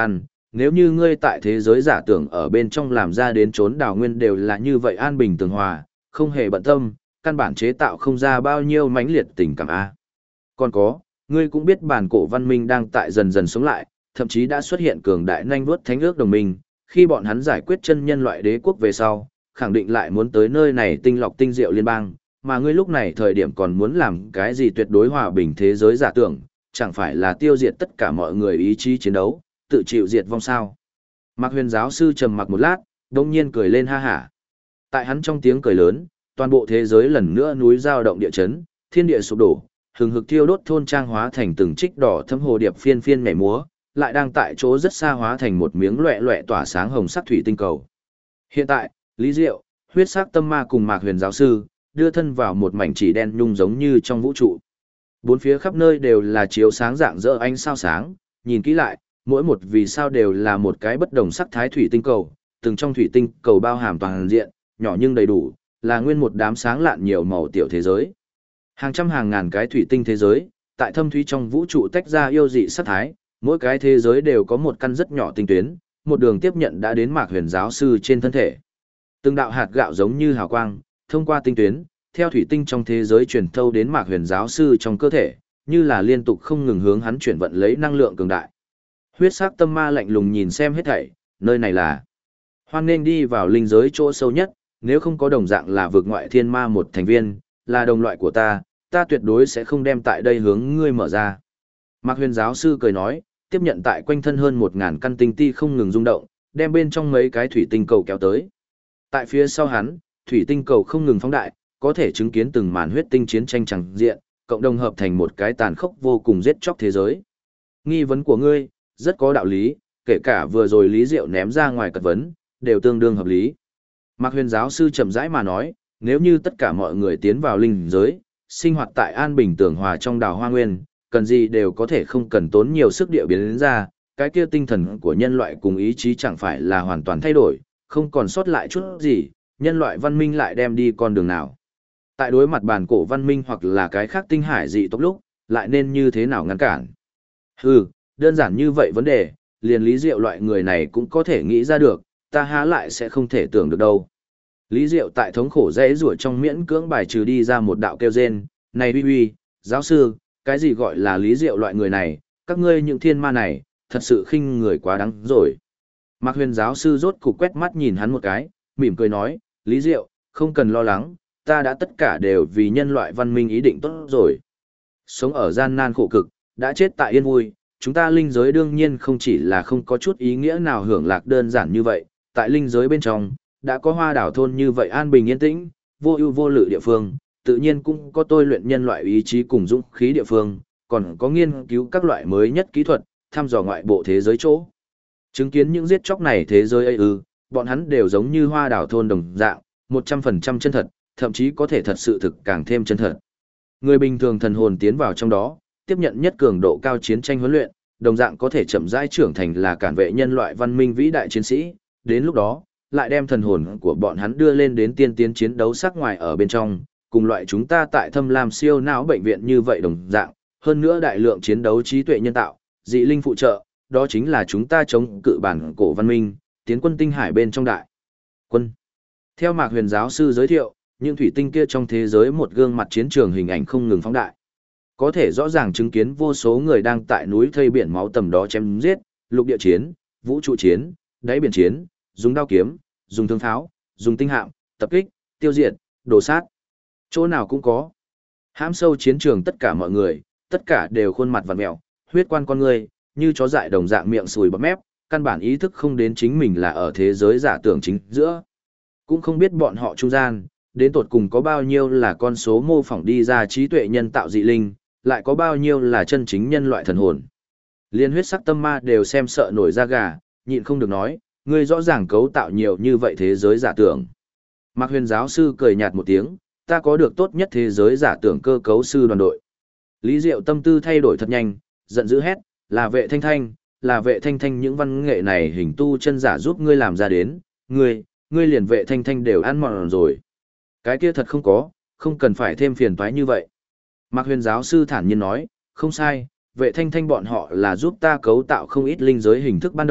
nếu như ngươi tại thế giới giả tưởng ở bên trong làm ra đến trốn đào nguyên đều là như vậy an bình tường hòa, không hề bận tâm, căn bản chế tạo không ra bao nhiêu mãnh liệt tình cảm a. Còn có, ngươi cũng biết bản cổ văn minh đang tại dần dần sống lại, thậm chí đã xuất hiện cường đại nhanh vuốt thánh ước đồng minh, khi bọn hắn giải quyết chân nhân loại đế quốc về sau, khẳng định lại muốn tới nơi này tinh lọc tinh diệu liên bang, mà ngươi lúc này thời điểm còn muốn làm cái gì tuyệt đối hòa bình thế giới giả tưởng, chẳng phải là tiêu diệt tất cả mọi người ý chí chiến đấu, tự chịu diệt vong sao. Mạc Huyền giáo sư trầm mặc một lát, đông nhiên cười lên ha hả. Tại hắn trong tiếng cười lớn, toàn bộ thế giới lần nữa núi dao động địa chấn, thiên địa sụp đổ, hừng hực thiêu đốt thôn trang hóa thành từng trích đỏ thâm hồ điệp phiên phiên nhảy múa, lại đang tại chỗ rất xa hóa thành một miếng loẹt loẹt tỏa sáng hồng sắc thủy tinh cầu. Hiện tại, Lý Diệu, huyết sắc tâm ma cùng Mạc Huyền giáo sư, đưa thân vào một mảnh chỉ đen nhung giống như trong vũ trụ. Bốn phía khắp nơi đều là chiếu sáng rạng rỡ ánh sao sáng, nhìn kỹ lại, mỗi một vì sao đều là một cái bất đồng sắc thái thủy tinh cầu, từng trong thủy tinh cầu bao hàm toàn diện, nhỏ nhưng đầy đủ, là nguyên một đám sáng lạn nhiều màu tiểu thế giới. Hàng trăm hàng ngàn cái thủy tinh thế giới, tại thâm thúy trong vũ trụ tách ra yêu dị sắc thái, mỗi cái thế giới đều có một căn rất nhỏ tinh tuyến, một đường tiếp nhận đã đến Mạc Huyền giáo sư trên thân thể. Từng đạo hạt gạo giống như hào quang, thông qua tinh tuyến, theo thủy tinh trong thế giới truyền thâu đến Mạc Huyền giáo sư trong cơ thể, như là liên tục không ngừng hướng hắn chuyển vận lấy năng lượng cường đại. Huyết sắc tâm ma lạnh lùng nhìn xem hết thảy, nơi này là hoan nên đi vào linh giới chỗ sâu nhất, nếu không có đồng dạng là vực ngoại thiên ma một thành viên, là đồng loại của ta tuyệt đối sẽ không đem tại đây hướng ngươi mở ra. Mạc Huyền giáo sư cười nói, tiếp nhận tại quanh thân hơn 1000 căn tinh ti không ngừng rung động, đem bên trong mấy cái thủy tinh cầu kéo tới. Tại phía sau hắn, thủy tinh cầu không ngừng phóng đại, có thể chứng kiến từng màn huyết tinh chiến tranh chẳng diện, cộng đồng hợp thành một cái tàn khốc vô cùng giết chóc thế giới. Nghi vấn của ngươi, rất có đạo lý, kể cả vừa rồi Lý Diệu ném ra ngoài cật vấn, đều tương đương hợp lý. Mạc Huyền giáo sư chậm rãi mà nói, nếu như tất cả mọi người tiến vào linh giới, sinh hoạt tại an bình tường hòa trong đảo Hoa Nguyên, cần gì đều có thể không cần tốn nhiều sức địa biến đến ra, cái kia tinh thần của nhân loại cùng ý chí chẳng phải là hoàn toàn thay đổi, không còn sót lại chút gì, nhân loại văn minh lại đem đi con đường nào. Tại đối mặt bản cổ văn minh hoặc là cái khác tinh hải dị tộc lúc, lại nên như thế nào ngăn cản. Hừ, đơn giản như vậy vấn đề, liền Lý Diệu loại người này cũng có thể nghĩ ra được, ta há lại sẽ không thể tưởng được đâu. Lý Diệu tại thống khổ dễ rủa trong miễn cưỡng bài trừ đi ra một đạo kêu rên, này uy uy, giáo sư, cái gì gọi là Lý Diệu loại người này, các ngươi những thiên ma này, thật sự khinh người quá đáng rồi. Mạc Huyền giáo sư rốt cục quét mắt nhìn hắn một cái, mỉm cười nói, Lý Diệu, không cần lo lắng, ta đã tất cả đều vì nhân loại văn minh ý định tốt rồi. Sống ở gian nan khổ cực, đã chết tại yên vui, chúng ta linh giới đương nhiên không chỉ là không có chút ý nghĩa nào hưởng lạc đơn giản như vậy, tại linh giới bên trong, đã có hoa đảo thôn như vậy an bình yên tĩnh, vô ưu vô lự địa phương, tự nhiên cũng có tôi luyện nhân loại ý chí cùng dũng khí địa phương, còn có nghiên cứu các loại mới nhất kỹ thuật, thăm dò ngoại bộ thế giới chỗ. Chứng kiến những giết chóc này thế giới ấy bọn hắn đều giống như hoa đảo thôn đồng dạng, 100% chân thật, thậm chí có thể thật sự thực càng thêm chân thật. Người bình thường thần hồn tiến vào trong đó, tiếp nhận nhất cường độ cao chiến tranh huấn luyện, đồng dạng có thể chậm rãi trưởng thành là cản vệ nhân loại văn minh vĩ đại chiến sĩ, đến lúc đó, lại đem thần hồn của bọn hắn đưa lên đến tiên tiến chiến đấu sắc ngoài ở bên trong, cùng loại chúng ta tại Thâm Lam siêu não bệnh viện như vậy đồng dạng, hơn nữa đại lượng chiến đấu trí tuệ nhân tạo, dị linh phụ trợ, đó chính là chúng ta chống cự bản cổ văn minh, tiến quân tinh hải bên trong đại quân. Theo Mạc Huyền giáo sư giới thiệu, những thủy tinh kia trong thế giới một gương mặt chiến trường hình ảnh không ngừng phóng đại. Có thể rõ ràng chứng kiến vô số người đang tại núi thây biển máu tầm đó chém giết, lục địa chiến, vũ trụ chiến, đáy biển chiến, dùng đao kiếm, dùng thương pháo, dùng tinh hạm, tập kích, tiêu diệt, đổ sát. Chỗ nào cũng có. Hãm sâu chiến trường tất cả mọi người, tất cả đều khuôn mặt vặn mèo, huyết quan con người, như chó dại đồng dạng miệng sùi bọt mép, căn bản ý thức không đến chính mình là ở thế giới giả tưởng chính giữa. Cũng không biết bọn họ trung gian, đến tột cùng có bao nhiêu là con số mô phỏng đi ra trí tuệ nhân tạo dị linh, lại có bao nhiêu là chân chính nhân loại thần hồn. Liên huyết sắc tâm ma đều xem sợ nổi da gà, nhịn không được nói, ngươi rõ ràng cấu tạo nhiều như vậy thế giới giả tưởng. Mạc Huyền giáo sư cười nhạt một tiếng, ta có được tốt nhất thế giới giả tưởng cơ cấu sư đoàn đội. Lý Diệu tâm tư thay đổi thật nhanh, giận dữ hét, là Vệ Thanh Thanh, là Vệ Thanh Thanh, những văn nghệ này hình tu chân giả giúp ngươi làm ra đến, ngươi liền Vệ Thanh Thanh đều ăn mòn rồi. Cái kia thật không có, không cần phải thêm phiền toái như vậy. Mạc Huyền giáo sư thản nhiên nói, không sai, Vệ Thanh Thanh bọn họ là giúp ta cấu tạo không ít linh giới hình thức ban đầu,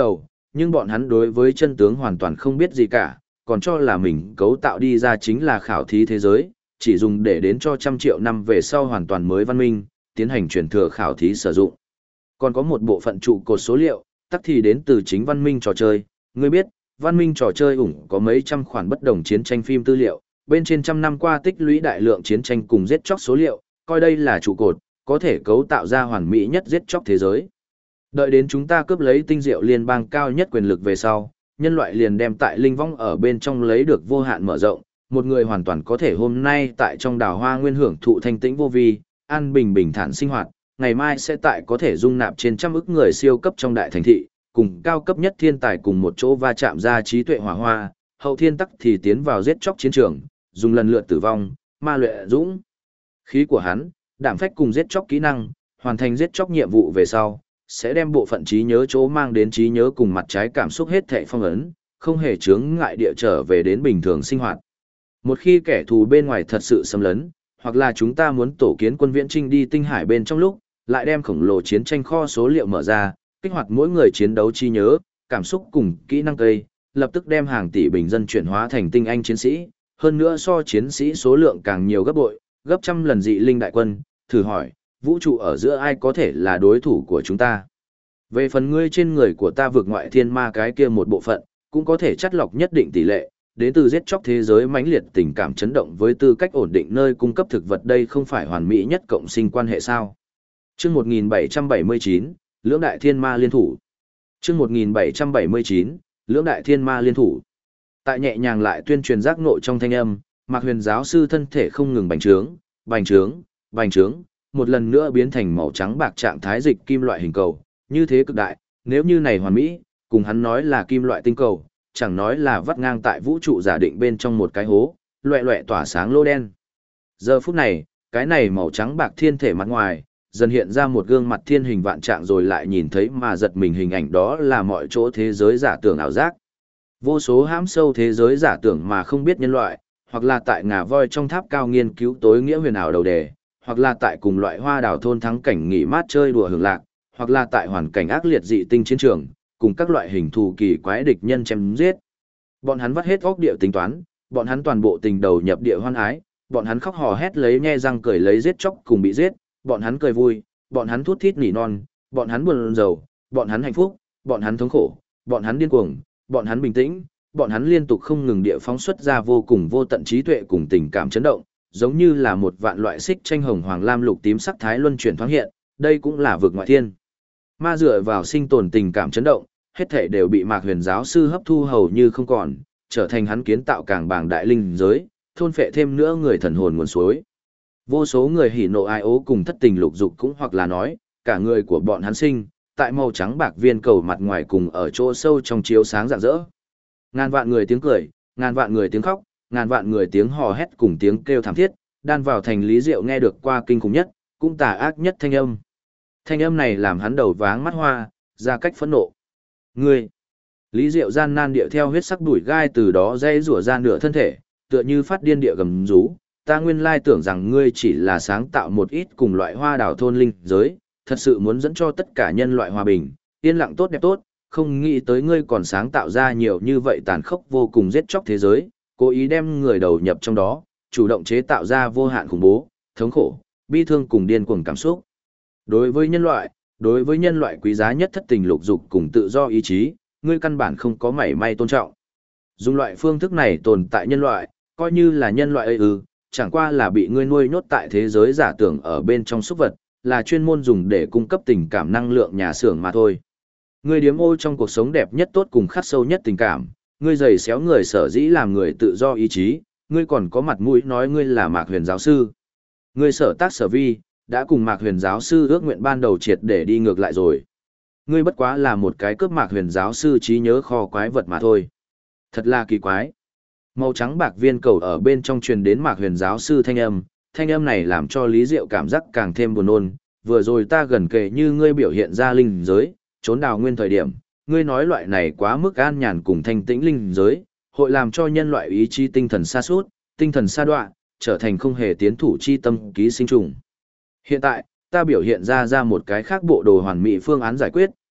nhưng bọn hắn đối với chân tướng hoàn toàn không biết gì cả, còn cho là mình cấu tạo đi ra chính là khảo thí thế giới, chỉ dùng để đến cho trăm triệu năm về sau hoàn toàn mới văn minh, tiến hành truyền thừa khảo thí sử dụng. Còn có một bộ phận trụ cột số liệu, tắc thì đến từ chính văn minh trò chơi. Ngươi biết, văn minh trò chơi ủng có mấy trăm khoản bất đồng chiến tranh phim tư liệu, bên trên trăm năm qua tích lũy đại lượng chiến tranh cùng giết chóc số liệu, coi đây là trụ cột, có thể cấu tạo ra hoàn mỹ nhất giết chóc thế giới. Đợi đến chúng ta cướp lấy tinh diệu liên bang cao nhất quyền lực về sau, nhân loại liền đem tại linh vong ở bên trong lấy được vô hạn mở rộng, một người hoàn toàn có thể hôm nay tại trong đảo hoa nguyên hưởng thụ thanh tĩnh vô vi, an bình bình thản sinh hoạt, ngày mai sẽ tại có thể dung nạp trên trăm ức người siêu cấp trong đại thành thị, cùng cao cấp nhất thiên tài cùng một chỗ va chạm ra trí tuệ hỏa hoa, hậu thiên tắc thì tiến vào giết chóc chiến trường, dùng lần lượt tử vong, ma luyện dũng khí của hắn, đảm phách cùng giết chóc kỹ năng, hoàn thành giết chóc nhiệm vụ về sau, sẽ đem bộ phận trí nhớ chỗ mang đến trí nhớ cùng mặt trái cảm xúc hết thảy phong ấn, không hề chướng ngại địa trở về đến bình thường sinh hoạt. Một khi kẻ thù bên ngoài thật sự xâm lấn, hoặc là chúng ta muốn tổ kiến quân viễn trinh đi tinh hải bên trong lúc, lại đem khổng lồ chiến tranh kho số liệu mở ra, kích hoạt mỗi người chiến đấu trí nhớ, cảm xúc cùng kỹ năng cây, lập tức đem hàng tỷ bình dân chuyển hóa thành tinh anh chiến sĩ, hơn nữa so chiến sĩ số lượng càng nhiều gấp bội, gấp trăm lần dị linh đại quân, thử hỏi, vũ trụ ở giữa ai có thể là đối thủ của chúng ta? Về phần ngươi trên người của ta vượt ngoại thiên ma cái kia một bộ phận, cũng có thể chắt lọc nhất định tỷ lệ, đến từ giết chóc thế giới mãnh liệt tình cảm chấn động với tư cách ổn định nơi cung cấp thực vật, đây không phải hoàn mỹ nhất cộng sinh quan hệ sao? Chương 1779, Lưỡng đại thiên ma liên thủ. Chương 1779, Lưỡng đại thiên ma liên thủ. Tại nhẹ nhàng lại tuyên truyền giác ngộ trong thanh âm, Mạc Huyền giáo sư thân thể không ngừng bành trướng, bành trướng, bành trướng, một lần nữa biến thành màu trắng bạc trạng thái dịch kim loại hình cầu, như thế cực đại, nếu như này hoàn mỹ, cùng hắn nói là kim loại tinh cầu, chẳng nói là vắt ngang tại vũ trụ giả định bên trong một cái hố, loẹ loẹ tỏa sáng lô đen. Giờ phút này, cái này màu trắng bạc thiên thể mặt ngoài, dần hiện ra một gương mặt thiên hình vạn trạng, rồi lại nhìn thấy mà giật mình hình ảnh, đó là mọi chỗ thế giới giả tưởng ảo giác. Vô số hãm sâu thế giới giả tưởng mà không biết nhân loại, hoặc là tại ngà voi trong tháp cao nghiên cứu tối nghĩa huyền ảo đầu đề, hoặc là tại cùng loại hoa đảo thôn thắng cảnh nghỉ mát chơi đùa hưởng lạc, hoặc là tại hoàn cảnh ác liệt dị tinh chiến trường, cùng các loại hình thù kỳ quái địch nhân chém giết. Bọn hắn vắt hết óc địa tính toán, bọn hắn toàn bộ tình đầu nhập địa hoan ái, bọn hắn khóc hò hét lấy nhe răng cười lấy giết chóc cùng bị giết, bọn hắn cười vui, bọn hắn thút thít nỉ non, bọn hắn buồn rầu, bọn hắn hạnh phúc, bọn hắn thống khổ, bọn hắn điên cuồng, bọn hắn bình tĩnh, bọn hắn liên tục không ngừng địa phóng xuất ra vô cùng vô tận trí tuệ cùng tình cảm chấn động, giống như là một vạn loại xích tranh hồng hoàng lam lục tím sắc thái luân chuyển thoáng hiện, đây cũng là vực ngoại thiên. Ma dựa vào sinh tồn tình cảm chấn động, hết thể đều bị Mạc Huyền giáo sư hấp thu hầu như không còn, trở thành hắn kiến tạo càng bảng đại linh giới, thôn phệ thêm nữa người thần hồn nguồn suối. Vô số người hỉ nộ ai ố cùng thất tình lục dục, cũng hoặc là nói, cả người của bọn hắn sinh, tại màu trắng bạc viên cầu mặt ngoài cùng ở chỗ sâu trong chiếu sáng rạng rỡ. Ngàn vạn người tiếng cười, ngàn vạn người tiếng khóc, ngàn vạn người tiếng hò hét cùng tiếng kêu thảm thiết, đan vào thành Lý Diệu nghe được qua kinh khủng nhất, cũng tà ác nhất thanh âm. Thanh âm này làm hắn đầu váng mắt hoa, ra cách phẫn nộ. Ngươi! Lý Diệu gian nan điệu theo huyết sắc đuổi gai từ đó dây rủa ra nửa thân thể, tựa như phát điên địa gầm rú. Ta nguyên lai tưởng rằng ngươi chỉ là sáng tạo một ít cùng loại hoa đảo thôn linh giới, thật sự muốn dẫn cho tất cả nhân loại hòa bình, yên lặng tốt đẹp tốt, không nghĩ tới ngươi còn sáng tạo ra nhiều như vậy tàn khốc vô cùng giết chóc thế giới, cố ý đem người đầu nhập trong đó, chủ động chế tạo ra vô hạn khủng bố, thống khổ, bi thương cùng điên cuồng cảm xúc. Đối với nhân loại quý giá nhất thất tình lục dục cùng tự do ý chí, ngươi căn bản không có mảy may tôn trọng. Dùng loại phương thức này tồn tại nhân loại, coi như là nhân loại ấy chẳng qua là bị ngươi nuôi nhốt tại thế giới giả tưởng ở bên trong súc vật, là chuyên môn dùng để cung cấp tình cảm năng lượng nhà xưởng mà thôi. Ngươi điếm ô trong cuộc sống đẹp nhất tốt cùng khắc sâu nhất tình cảm, ngươi giày xéo người sở dĩ làm người tự do ý chí, ngươi còn có mặt mũi nói ngươi là Mạc Huyền giáo sư. Ngươi sở tác sở vi, đã cùng Mạc Huyền giáo sư ước nguyện ban đầu triệt để đi ngược lại rồi. Ngươi bất quá là một cái cướp Mạc Huyền giáo sư trí nhớ kho quái vật mà thôi. Thật là kỳ quái. Màu trắng bạc viên cầu ở bên trong truyền đến Mạc Huyền giáo sư thanh âm này làm cho Lý Diệu cảm giác càng thêm buồn nôn. Vừa rồi ta gần kề như ngươi biểu hiện ra linh giới, trốn đào nguyên thời điểm, ngươi nói loại này quá mức an nhàn cùng thanh tĩnh linh giới, hội làm cho nhân loại ý chí tinh thần sa sút, tinh thần sa đọa, trở thành không hề tiến thủ chi tâm ký sinh trùng. Hiện tại, ta biểu hiện ra một cái khác bộ đồ hoàn mỹ phương án giải quyết,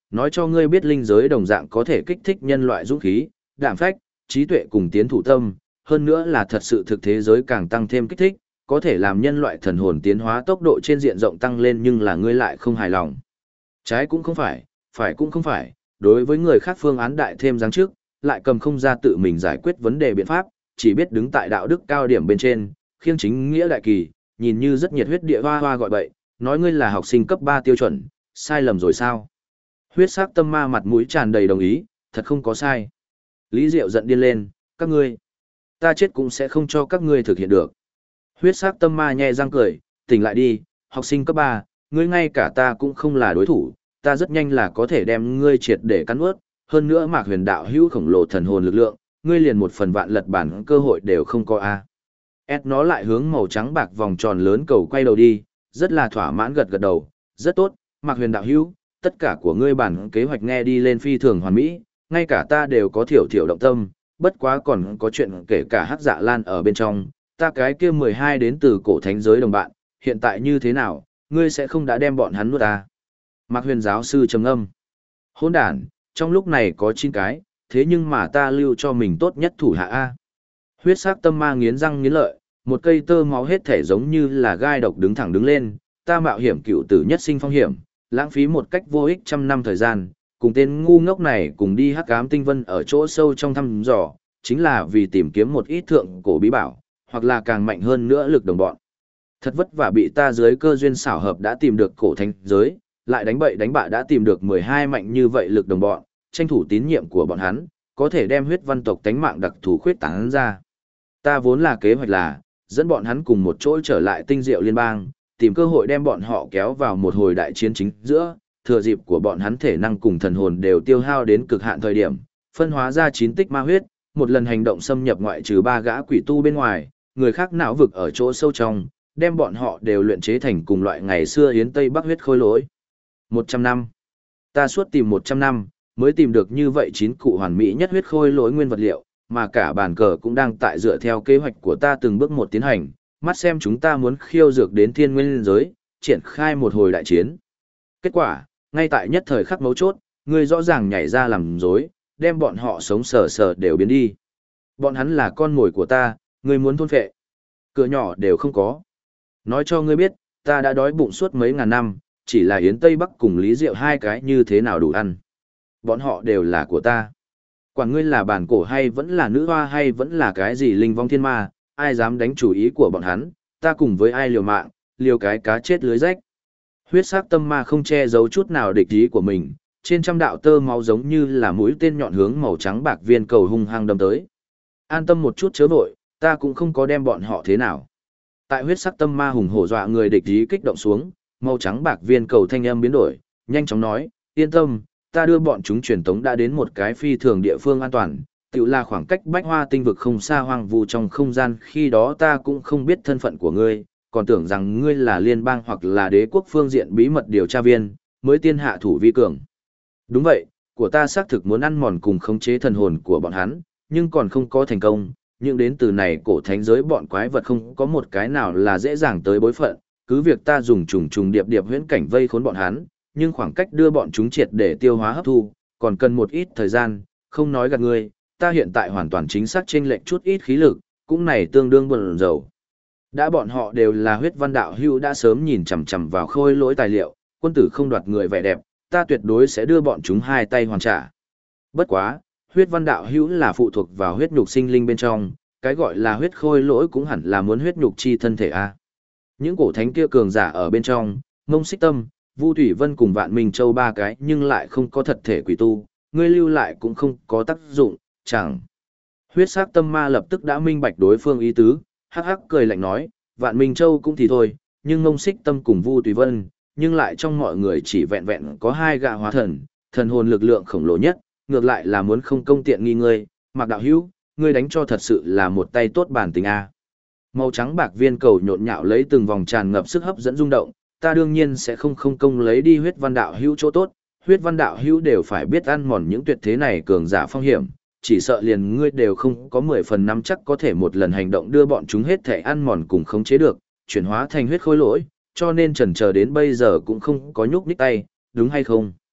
nói cho ngươi biết linh giới đồng dạng có thể kích thích nhân loại dũng khí, đạm phách, trí tuệ cùng tiến thủ tâm, hơn nữa là thật sự thực thế giới càng tăng thêm kích thích, có thể làm nhân loại thần hồn tiến hóa tốc độ trên diện rộng tăng lên, nhưng là ngươi lại không hài lòng. Trái cũng không phải cũng không phải, đối với người khác phương án đại thêm giáng trước, lại cầm không ra tự mình giải quyết vấn đề biện pháp, chỉ biết đứng tại đạo đức cao điểm bên trên, khiêng chính nghĩa đại kỳ, nhìn như rất nhiệt huyết địa hoa hoa gọi bậy, nói ngươi là học sinh cấp 3 tiêu chuẩn, sai lầm rồi sao? Huyết sắc tâm ma mặt mũi tràn đầy đồng ý, thật không có sai. Lý Diệu giận điên lên, các ngươi, ta chết cũng sẽ không cho các ngươi thực hiện được. Huyết sắc tâm ma nhe răng cười, tỉnh lại đi, học sinh cấp 3, ngươi ngay cả ta cũng không là đối thủ, ta rất nhanh là có thể đem ngươi triệt để cắn ướt, hơn nữa Mạc Huyền đạo hữu khổng lồ thần hồn lực lượng, ngươi liền một phần vạn lật bản cơ hội đều không có a. Ed nó lại hướng màu trắng bạc vòng tròn lớn cầu quay đầu đi, rất là thỏa mãn gật gật đầu, rất tốt, Mạc Huyền đạo hữu, tất cả của ngươi bản kế hoạch nghe đi lên phi thường hoàn mỹ, ngay cả ta đều có thiểu thiểu động tâm, bất quá còn có chuyện kể cả Hắc Dạ Lan ở bên trong, ta cái kia 12 đến từ cổ thánh giới đồng bạn, hiện tại như thế nào, ngươi sẽ không đã đem bọn hắn nuốt ta. Mạc Huyền giáo sư trầm ngâm. Hỗn đản, trong lúc này có 9 cái, thế nhưng mà ta lưu cho mình tốt nhất thủ hạ A. Huyết sắc tâm ma nghiến răng nghiến lợi, một cây tơ máu hết thể giống như là gai độc đứng thẳng đứng lên, ta mạo hiểm cựu tử nhất sinh phong hiểm, lãng phí một cách vô ích trăm năm thời gian, cùng tên ngu ngốc này cùng đi hắc ám tinh vân ở chỗ sâu trong thăm dò, chính là vì tìm kiếm một ít thượng cổ bí bảo, hoặc là càng mạnh hơn nữa lực đồng bọn. Thật vất vả bị ta dưới cơ duyên xảo hợp đã tìm được cổ thánh giới, lại đánh bậy đánh bạ đã tìm được 12 mạnh như vậy lực đồng bọn, tranh thủ tín nhiệm của bọn hắn, có thể đem huyết văn tộc tánh mạng đặc thù khuyết tán ra. Ta vốn là kế hoạch là, dẫn bọn hắn cùng một chỗ trở lại tinh diệu liên bang, tìm cơ hội đem bọn họ kéo vào một hồi đại chiến chính giữa, thừa dịp của bọn hắn thể năng cùng thần hồn đều tiêu hao đến cực hạn thời điểm, phân hóa ra 9 tích ma huyết, một lần hành động xâm nhập ngoại trừ 3 gã quỷ tu bên ngoài, người khác não vực ở chỗ sâu trong, đem bọn họ đều luyện chế thành cùng loại ngày xưa Yến Tây Bắc huyết khôi lỗi. 100 năm. Ta suốt tìm 100 năm, mới tìm được như vậy 9 cụ hoàn mỹ nhất huyết khôi lỗi nguyên vật liệu, mà cả bàn cờ cũng đang tại dựa theo kế hoạch của ta từng bước một tiến hành, mắt xem chúng ta muốn khiêu dược đến thiên nguyên giới, triển khai một hồi đại chiến. Kết quả, ngay tại nhất thời khắc mấu chốt, ngươi rõ ràng nhảy ra làm dối, đem bọn họ sống sờ sờ đều biến đi. Bọn hắn là con mồi của ta, ngươi muốn thôn phệ. Cửa nhỏ đều không có. Nói cho ngươi biết, ta đã đói bụng suốt mấy ngàn năm, chỉ là Yến Tây Bắc cùng Lý Diệu hai cái như thế nào đủ ăn. Bọn họ đều là của ta. Quản ngươi là bản cổ hay vẫn là nữ hoa hay vẫn là cái gì linh vong thiên ma, ai dám đánh chủ ý của bọn hắn, ta cùng với ai liều mạng, liều cái cá chết lưới rách. Huyết sắc tâm ma không che giấu chút nào địch ý của mình, trên trăm đạo tơ máu giống như là mũi tên nhọn hướng màu trắng bạc viên cầu hung hăng đâm tới. An tâm một chút chớ vội, ta cũng không có đem bọn họ thế nào. Tại huyết sắc tâm ma hùng hổ dọa người địch ý kích động xuống, màu trắng bạc viên cầu thanh âm biến đổi, nhanh chóng nói, yên tâm, ta đưa bọn chúng truyền tống đã đến một cái phi thường địa phương an toàn, tự là khoảng cách bách hoa tinh vực không xa hoang vu trong không gian, khi đó ta cũng không biết thân phận của ngươi, còn tưởng rằng ngươi là liên bang hoặc là đế quốc phương diện bí mật điều tra viên, mới tiên hạ thủ vi cường. Đúng vậy, của ta xác thực muốn ăn mòn cùng khống chế thần hồn của bọn hắn, nhưng còn không có thành công, nhưng đến từ này cổ thánh giới bọn quái vật không có một cái nào là dễ dàng tới bối phận, cứ việc ta dùng trùng trùng điệp điệp huyễn cảnh vây khốn bọn hắn, nhưng khoảng cách đưa bọn chúng triệt để tiêu hóa hấp thu, còn cần một ít thời gian, không nói gạt ngươi, ta hiện tại hoàn toàn chính xác chênh lệch chút ít khí lực, cũng này tương đương buồn rầu. Đã bọn họ đều là huyết văn đạo hưu đã sớm nhìn chằm chằm vào khôi lỗi tài liệu, quân tử không đoạt người vẻ đẹp, ta tuyệt đối sẽ đưa bọn chúng hai tay hoàn trả. Bất quá, huyết văn đạo hữu là phụ thuộc vào huyết nhục sinh linh bên trong, cái gọi là huyết khôi lỗi cũng hẳn là muốn huyết nhục chi thân thể a. Những cổ thánh kia cường giả ở bên trong, Ngông Xích Tâm, Vu Thủy Vân cùng Vạn Minh Châu ba cái nhưng lại không có thật thể quỷ tu, ngươi lưu lại cũng không có tác dụng, chẳng. Huyết sắc tâm ma lập tức đã minh bạch đối phương ý tứ, hắc hắc cười lạnh nói, Vạn Minh Châu cũng thì thôi, nhưng Ngông Xích Tâm cùng Vu Thủy Vân, nhưng lại trong mọi người chỉ vẹn vẹn có 2 gã hóa thần, thần hồn lực lượng khổng lồ nhất, ngược lại là muốn không công tiện nghi ngươi, Mạc đạo hữu, ngươi đánh cho thật sự là một tay tốt bản tình a. Màu trắng bạc viên cầu nhộn nhạo lấy từng vòng tràn ngập sức hấp dẫn rung động, ta đương nhiên sẽ không công lấy đi huyết văn đạo hữu chỗ tốt, huyết văn đạo hữu đều phải biết ăn mòn những tuyệt thế này cường giả phong hiểm, chỉ sợ liền ngươi đều không có 10 phần 5 chắc có thể một lần hành động đưa bọn chúng hết thể ăn mòn cùng khống chế được, chuyển hóa thành huyết khối lỗi, cho nên chần chờ đến bây giờ cũng không có nhúc nhích tay, đúng hay không?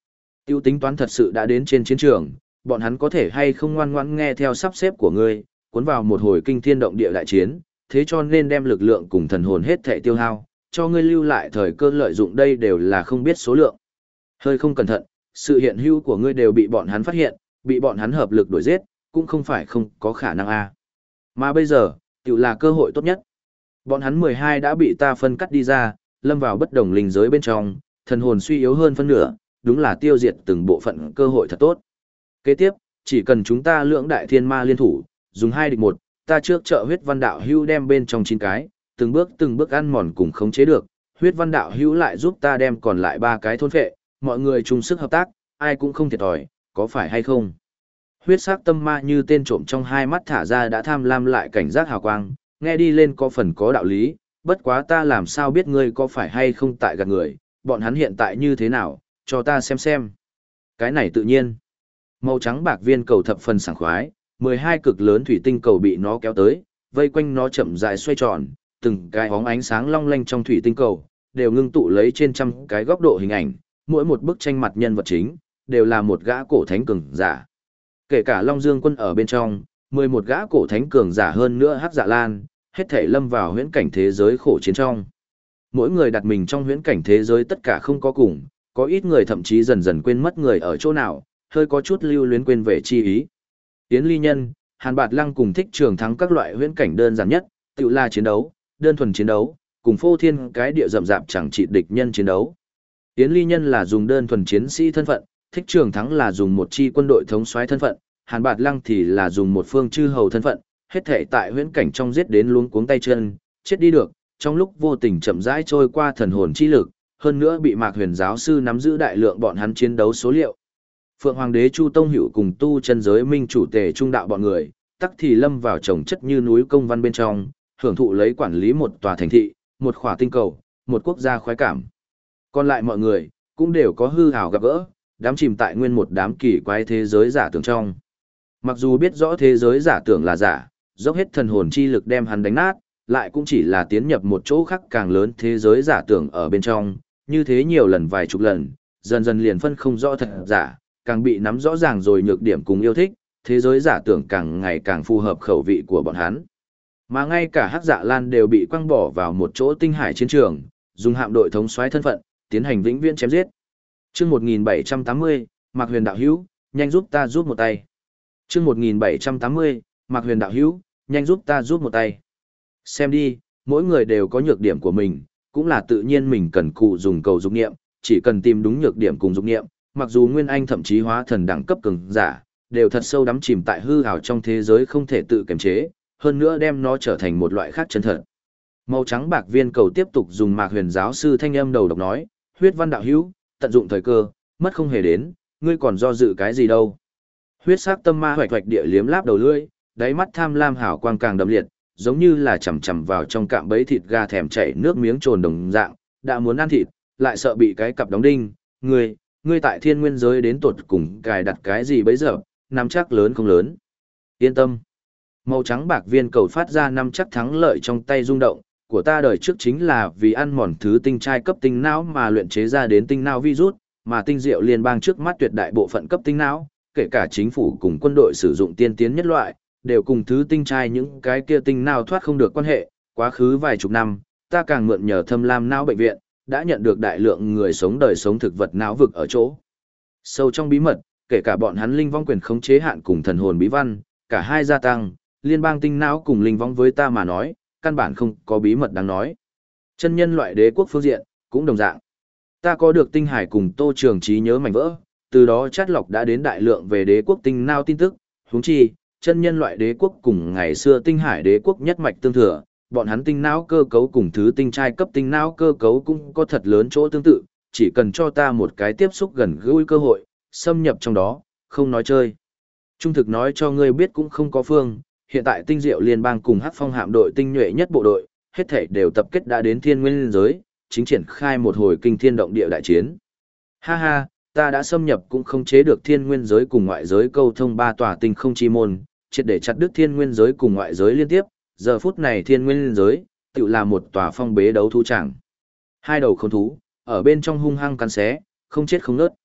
Tiêu tính toán thật sự đã đến trên chiến trường, bọn hắn có thể hay không ngoan ngoãn nghe theo sắp xếp của ngươi, cuốn vào một hồi kinh thiên động địa đại chiến, thế cho nên đem lực lượng cùng thần hồn hết thảy tiêu hao, cho ngươi lưu lại thời cơ lợi dụng đây đều là không biết số lượng. Hơi không cẩn thận, sự hiện hữu của ngươi đều bị bọn hắn phát hiện, bị bọn hắn hợp lực đuổi giết, cũng không phải không có khả năng a. Mà bây giờ, tiểu là cơ hội tốt nhất. Bọn hắn 12 đã bị ta phân cắt đi ra, lâm vào bất đồng linh giới bên trong, thần hồn suy yếu hơn phân nửa, đúng là tiêu diệt từng bộ phận cơ hội thật tốt. Kế tiếp, chỉ cần chúng ta lưỡng đại thiên ma liên thủ, dùng 2 địch 1, ta trước trợ huyết văn đạo hữu đem bên trong 9 cái, từng bước ăn mòn cùng khống chế được, huyết văn đạo hữu lại giúp ta đem còn lại 3 cái thôn phệ, mọi người chung sức hợp tác, ai cũng không thiệt thòi, có phải hay không? Huyết sắc tâm ma như tên trộm trong hai mắt thả ra đã tham lam lại cảnh giác hào quang, nghe đi lên có phần có đạo lý, bất quá ta làm sao biết ngươi có phải hay không tại gạt người, bọn hắn hiện tại như thế nào, cho ta xem. Cái này tự nhiên. Màu trắng bạc viên cầu thập phần sảng khoái, 12 cực lớn thủy tinh cầu bị nó kéo tới, vây quanh nó chậm rãi xoay tròn, từng cái bóng ánh sáng long lanh trong thủy tinh cầu, đều ngưng tụ lấy trên trăm cái góc độ hình ảnh, mỗi một bức tranh mặt nhân vật chính, đều là một gã cổ thánh cường giả. Kể cả Long Dương Quân ở bên trong, 11 gã cổ thánh cường giả hơn nữa Hắc Dạ Lan, hết thể lâm vào huyễn cảnh thế giới khổ chiến trong. Mỗi người đặt mình trong huyễn cảnh thế giới tất cả không có cùng, có ít người thậm chí dần dần quên mất người ở chỗ nào, hơi có chút lưu luyến quên về chi ý. Tiến Ly Nhân, Hàn Bạt Lăng cùng Thích Trường Thắng các loại huyễn cảnh đơn giản nhất, tự là chiến đấu, đơn thuần chiến đấu, cùng phô thiên cái địa rậm rạp chẳng trị địch nhân chiến đấu. Tiến Ly Nhân là dùng đơn thuần chiến sĩ thân phận, Thích Trường Thắng là dùng một chi quân đội thống soái thân phận, Hàn Bạt Lăng thì là dùng một phương chư hầu thân phận, hết thể tại huyễn cảnh trong giết đến luống cuống tay chân, chết đi được, trong lúc vô tình chậm rãi trôi qua thần hồn chi lực, hơn nữa bị Mạc Huyền giáo sư nắm giữ đại lượng bọn hắn chiến đấu số liệu. Phượng Hoàng đế Chu Tông Hữu cùng tu chân giới minh chủ Tề Trung đạo bọn người, tắc thì lâm vào chồng chất như núi công văn bên trong, hưởng thụ lấy quản lý một tòa thành thị, một khỏa tinh cầu, một quốc gia khoái cảm. Còn lại mọi người, cũng đều có hư ảo gặp gỡ, đám chìm tại nguyên một đám kỳ quái thế giới giả tưởng trong. Mặc dù biết rõ thế giới giả tưởng là giả, dốc hết thần hồn chi lực đem hắn đánh nát, lại cũng chỉ là tiến nhập một chỗ khác càng lớn thế giới giả tưởng ở bên trong, như thế nhiều lần vài chục lần, dần dần liền phân không rõ thật giả, càng bị nắm rõ ràng rồi nhược điểm cùng yêu thích, thế giới giả tưởng càng ngày càng phù hợp khẩu vị của bọn hắn. Mà ngay cả Hắc Dạ Lan đều bị quăng bỏ vào một chỗ tinh hải chiến trường, dùng hạm đội thống soái thân phận, tiến hành vĩnh viễn chém giết. Chương 1780, Mạc Huyền đạo hữu, nhanh giúp ta giúp một tay. Chương 1780, Mạc Huyền đạo hữu, nhanh giúp ta giúp một tay. Xem đi, mỗi người đều có nhược điểm của mình, cũng là tự nhiên mình cần cụ dùng cầu dục niệm, chỉ cần tìm đúng nhược điểm cùng dục niệm, mặc dù Nguyên Anh thậm chí hóa thần đẳng cấp cường giả, đều thật sâu đắm chìm tại hư ảo trong thế giới không thể tự kiềm chế, hơn nữa đem nó trở thành một loại khác chân thật. Màu trắng bạc viên cầu tiếp tục dùng Mạc Huyền giáo sư thanh âm đầu độc nói, huyết văn đạo hữu, tận dụng thời cơ, mất không hề đến, ngươi còn do dự cái gì đâu. Huyết sắc tâm ma hoạch hoạch địa liếm láp đầu lưỡi, đáy mắt tham lam hào quang càng đậm liệt, giống như là chầm chầm vào trong cạm bẫy thịt gà thèm chảy nước miếng trồn đồng dạng, đã muốn ăn thịt, lại sợ bị cái cặp đóng đinh, ngươi tại thiên nguyên giới đến tột cùng cài đặt cái gì bấy giờ, nắm chắc lớn không lớn. Yên tâm. Màu trắng bạc viên cầu phát ra năm chắc thắng lợi trong tay rung động, của ta đời trước chính là vì ăn mòn thứ tinh trai cấp tinh não mà luyện chế ra đến tinh não virus, mà tinh diệu liên bang trước mắt tuyệt đại bộ phận cấp tinh não, kể cả chính phủ cùng quân đội sử dụng tiên tiến nhất loại, đều cùng thứ tinh trai những cái kia tinh não thoát không được quan hệ. Quá khứ vài chục năm, ta càng mượn nhờ Thâm Lam não bệnh viện, đã nhận được đại lượng người sống đời sống thực vật não vực ở chỗ sâu trong bí mật, kể cả bọn hắn linh vong quyền khống chế hạn cùng thần hồn bí văn, cả hai gia tăng, liên bang tinh não cùng linh vong với ta mà nói, căn bản không có bí mật đáng nói. Chân nhân loại đế quốc phương diện, cũng đồng dạng. Ta có được tinh hải cùng Tô Trường trí nhớ mảnh vỡ, từ đó chát lọc đã đến đại lượng về đế quốc tinh não tin tức, huống chi, chân nhân loại đế quốc cùng ngày xưa tinh hải đế quốc nhất mạch tương thừa, bọn hắn tinh não cơ cấu cùng thứ tinh trai cấp tinh não cơ cấu cũng có thật lớn chỗ tương tự, chỉ cần cho ta một cái tiếp xúc gần gũi cơ hội, xâm nhập trong đó, không nói chơi. Trung thực nói cho ngươi biết cũng không có phương, hiện tại tinh diệu liên bang cùng Hắc Phong hạm đội tinh nhuệ nhất bộ đội, hết thảy đều tập kết đã đến thiên nguyên giới, chính triển khai một hồi kinh thiên động địa đại chiến. Ha ha, ta đã xâm nhập cũng không chế được thiên nguyên giới cùng ngoại giới câu thông ba tòa tinh không chi môn, triệt để chặt đứt thiên nguyên giới cùng ngoại giới liên tiếp, giờ phút này thiên nguyên giới, tự là một tòa phong bế đấu thú tràng. Hai đầu khốn thú, ở bên trong hung hăng cắn xé, không chết không nớt.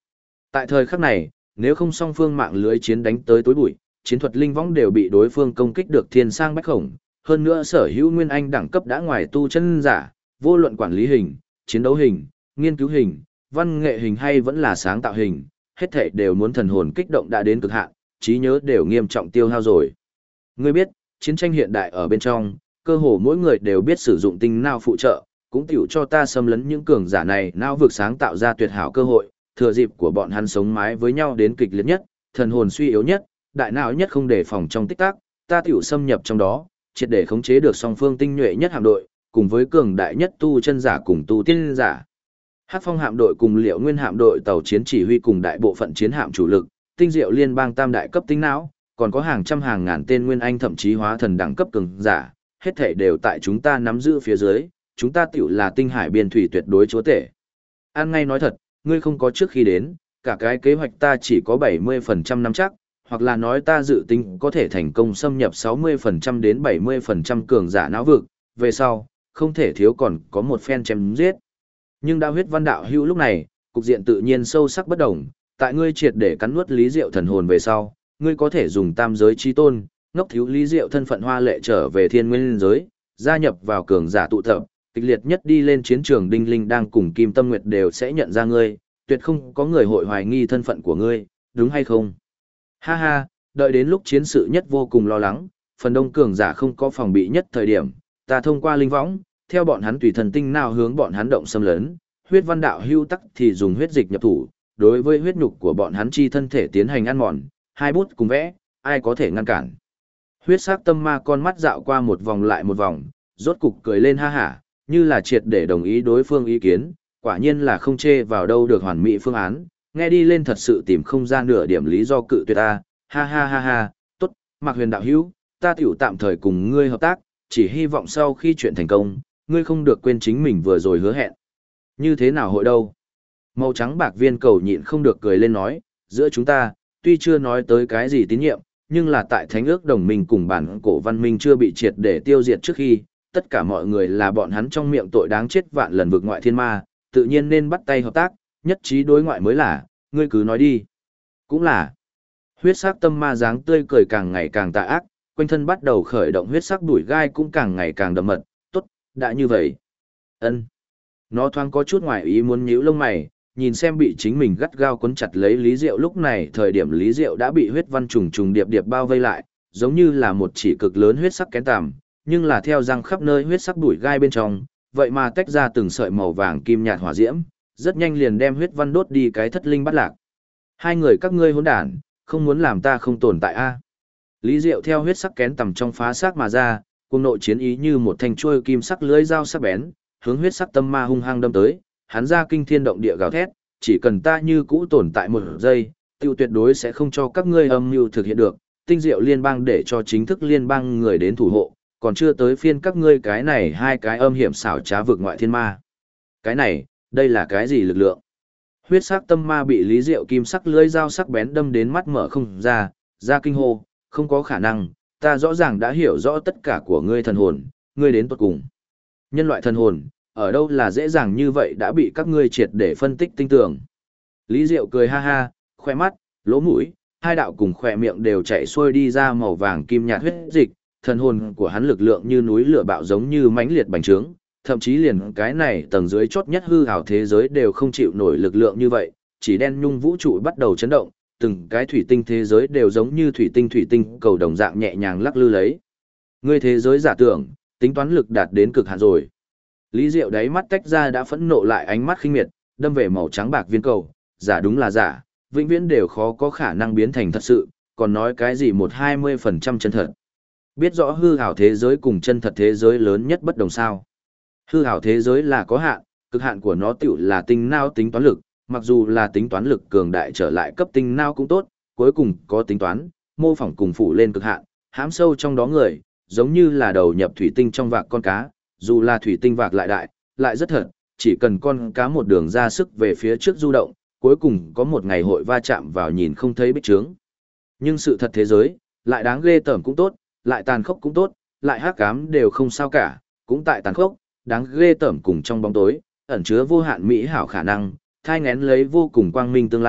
Tại thời khắc này, nếu không song phương mạng lưới chiến đánh tới tối bụi, chiến thuật linh võng đều bị đối phương công kích được thiên sang bách khổng, hơn nữa sở hữu nguyên anh đẳng cấp đã ngoài tu chân giả, vô luận quản lý hình, chiến đấu hình, nghiên cứu hình, văn nghệ hình hay vẫn là sáng tạo hình, hết thảy đều muốn thần hồn kích động đã đến cực hạn, trí nhớ đều nghiêm trọng tiêu hao rồi. Ngươi biết, chiến tranh hiện đại ở bên trong, cơ hồ mỗi người đều biết sử dụng tinh não phụ trợ, cũng tiểu cho ta xâm lấn những cường giả này não vực sáng tạo ra tuyệt hảo cơ hội, thừa dịp của bọn hắn sống mái với nhau đến kịch liệt nhất, thần hồn suy yếu nhất, đại não nhất không đề phòng trong tích tắc, ta tiểu xâm nhập trong đó, triệt để khống chế được song phương tinh nhuệ nhất hạm đội, cùng với cường đại nhất tu chân giả cùng tu tiên giả. Hắc Phong hạm đội cùng Liệu Nguyên hạm đội tàu chiến chỉ huy cùng đại bộ phận chiến hạm chủ lực, tinh diệu liên bang tam đại cấp tinh não, còn có hàng trăm hàng ngàn tên nguyên anh thậm chí hóa thần đẳng cấp cường giả, hết thảy đều tại chúng ta nắm giữ phía dưới, chúng ta tiểu là tinh hải biên thủy tuyệt đối chúa tể. An ngay nói thật, ngươi không có trước khi đến, cả cái kế hoạch ta chỉ có 70% nắm chắc, hoặc là nói ta dự tính có thể thành công xâm nhập 60% đến 70% cường giả não vực, về sau, không thể thiếu còn có một phen chém giết. Nhưng đã huyết văn đạo hữu lúc này, cục diện tự nhiên sâu sắc bất đồng, tại ngươi triệt để cắn nuốt lý diệu thần hồn về sau, ngươi có thể dùng tam giới chi tôn, ngốc thiếu lý diệu thân phận hoa lệ trở về thiên nguyên giới, gia nhập vào cường giả tụ tập, kịch liệt nhất đi lên chiến trường Đinh Linh đang cùng Kim Tâm Nguyệt đều sẽ nhận ra ngươi, tuyệt không có người hội hoài nghi thân phận của ngươi, đúng hay không? Ha ha, đợi đến lúc chiến sự nhất vô cùng lo lắng, phần đông cường giả không có phòng bị nhất thời điểm, ta thông qua linh võng, theo bọn hắn tùy thần tinh nào hướng bọn hắn động xâm lấn, huyết văn đạo hưu tắc thì dùng huyết dịch nhập thủ, đối với huyết nhục của bọn hắn chi thân thể tiến hành ăn mòn, hai bút cùng vẽ, ai có thể ngăn cản. Huyết sắc tâm ma con mắt dạo qua một vòng lại một vòng, rốt cục cười lên ha hả, như là triệt để đồng ý đối phương ý kiến, quả nhiên là không chê vào đâu được hoàn mỹ phương án, nghe đi lên thật sự tìm không ra nửa điểm lý do cự tuyệt ta, ha ha ha ha, tốt, Mạc Huyền đạo hữu, ta tiểu tạm thời cùng ngươi hợp tác, chỉ hy vọng sau khi chuyện thành công, ngươi không được quên chính mình vừa rồi hứa hẹn. Như thế nào hội đâu? Màu trắng bạc viên cầu nhịn không được cười lên nói, giữa chúng ta, tuy chưa nói tới cái gì tín nhiệm, nhưng là tại thánh ước đồng minh cùng bản cổ văn minh chưa bị triệt để tiêu diệt trước khi, tất cả mọi người là bọn hắn trong miệng tội đáng chết vạn lần vực ngoại thiên ma, tự nhiên nên bắt tay hợp tác, nhất trí đối ngoại mới là, ngươi cứ nói đi. Cũng là, huyết sắc tâm ma dáng tươi cười càng ngày càng tà ác, quanh thân bắt đầu khởi động huyết sắc đuổi gai cũng càng ngày càng đậm mật, tốt, đã như vậy. Ân. Nó thoáng có chút ngoài ý muốn nhíu lông mày, nhìn xem bị chính mình gắt gao quấn chặt lấy Lý Diệu, lúc này thời điểm Lý Diệu đã bị huyết văn trùng trùng điệp điệp bao vây lại, giống như là một chỉ cực lớn huyết sắc kén tằm, nhưng là theo răng khắp nơi huyết sắc đuổi gai bên trong, vậy mà tách ra từng sợi màu vàng kim nhạt hỏa diễm, rất nhanh liền đem huyết văn đốt đi cái thất linh bắt lạc. Hai người các ngươi hỗn đản, không muốn làm ta không tồn tại a. Lý Diệu theo huyết sắc kén tằm trong phá xác mà ra, cùng nội chiến ý như một thanh chuôi kim sắc lưỡi dao sắc bén, hướng huyết sắc tâm ma hung hăng đâm tới, hắn ra kinh thiên động địa gào thét, chỉ cần ta như cũ tồn tại một giây, tiêu tuyệt đối sẽ không cho các ngươi âm mưu thực hiện được, tinh diệu liên bang để cho chính thức liên bang người đến thủ hộ, còn chưa tới phiên các ngươi cái này hai cái âm hiểm xảo trá vực ngoại thiên ma. Cái này, đây là cái gì lực lượng? Huyết sắc tâm ma bị Lý Diệu kim sắc lưỡi dao sắc bén đâm đến mắt mở không ra, ra kinh hô, không có khả năng, ta rõ ràng đã hiểu rõ tất cả của ngươi thần hồn, ngươi đến tuột cùng. Nhân loại thần hồn, ở đâu là dễ dàng như vậy đã bị các ngươi triệt để phân tích tinh tường. Lý Diệu cười ha ha, khoe mắt, lỗ mũi, hai đạo cùng khoe miệng đều chảy xuôi đi ra màu vàng kim nhạt huyết dịch, thần hồn của hắn lực lượng như núi lửa bạo giống như mãnh liệt bành trướng, thậm chí liền cái này tầng dưới chót nhất hư ảo thế giới đều không chịu nổi lực lượng như vậy, chỉ đen nhung vũ trụ bắt đầu chấn động, từng cái thủy tinh thế giới đều giống như thủy tinh cầu đồng dạng nhẹ nhàng lắc lư lấy. Ngươi thế giới giả tưởng, tính toán lực đạt đến cực hạn rồi. Lý Diệu đáy mắt tách ra đã phẫn nộ lại ánh mắt khinh miệt, đâm về màu trắng bạc viên cầu, giả đúng là giả, vĩnh viễn đều khó có khả năng biến thành thật sự, còn nói cái gì 120% chân thật. Biết rõ hư ảo thế giới cùng chân thật thế giới lớn nhất bất đồng sao. Hư ảo thế giới là có hạn, cực hạn của nó tiểu là tinh não tính toán lực, mặc dù là tính toán lực cường đại trở lại cấp tinh não cũng tốt, cuối cùng có tính toán, mô phỏng cùng phủ lên cực hạn, hãm sâu trong đó người, giống như là đầu nhập thủy tinh trong vạc con cá, dù là thủy tinh vạc lại đại, lại rất thật, chỉ cần con cá một đường ra sức về phía trước du động, cuối cùng có một ngày hội va chạm vào nhìn không thấy bích trướng. Nhưng sự thật thế giới, lại đáng ghê tởm cũng tốt, lại tàn khốc cũng tốt, lại hắc ám đều không sao cả, cũng tại tàn khốc, đáng ghê tởm cùng trong bóng tối, ẩn chứa vô hạn mỹ hảo khả năng, thai ngén lấy vô cùng quang minh tương lai,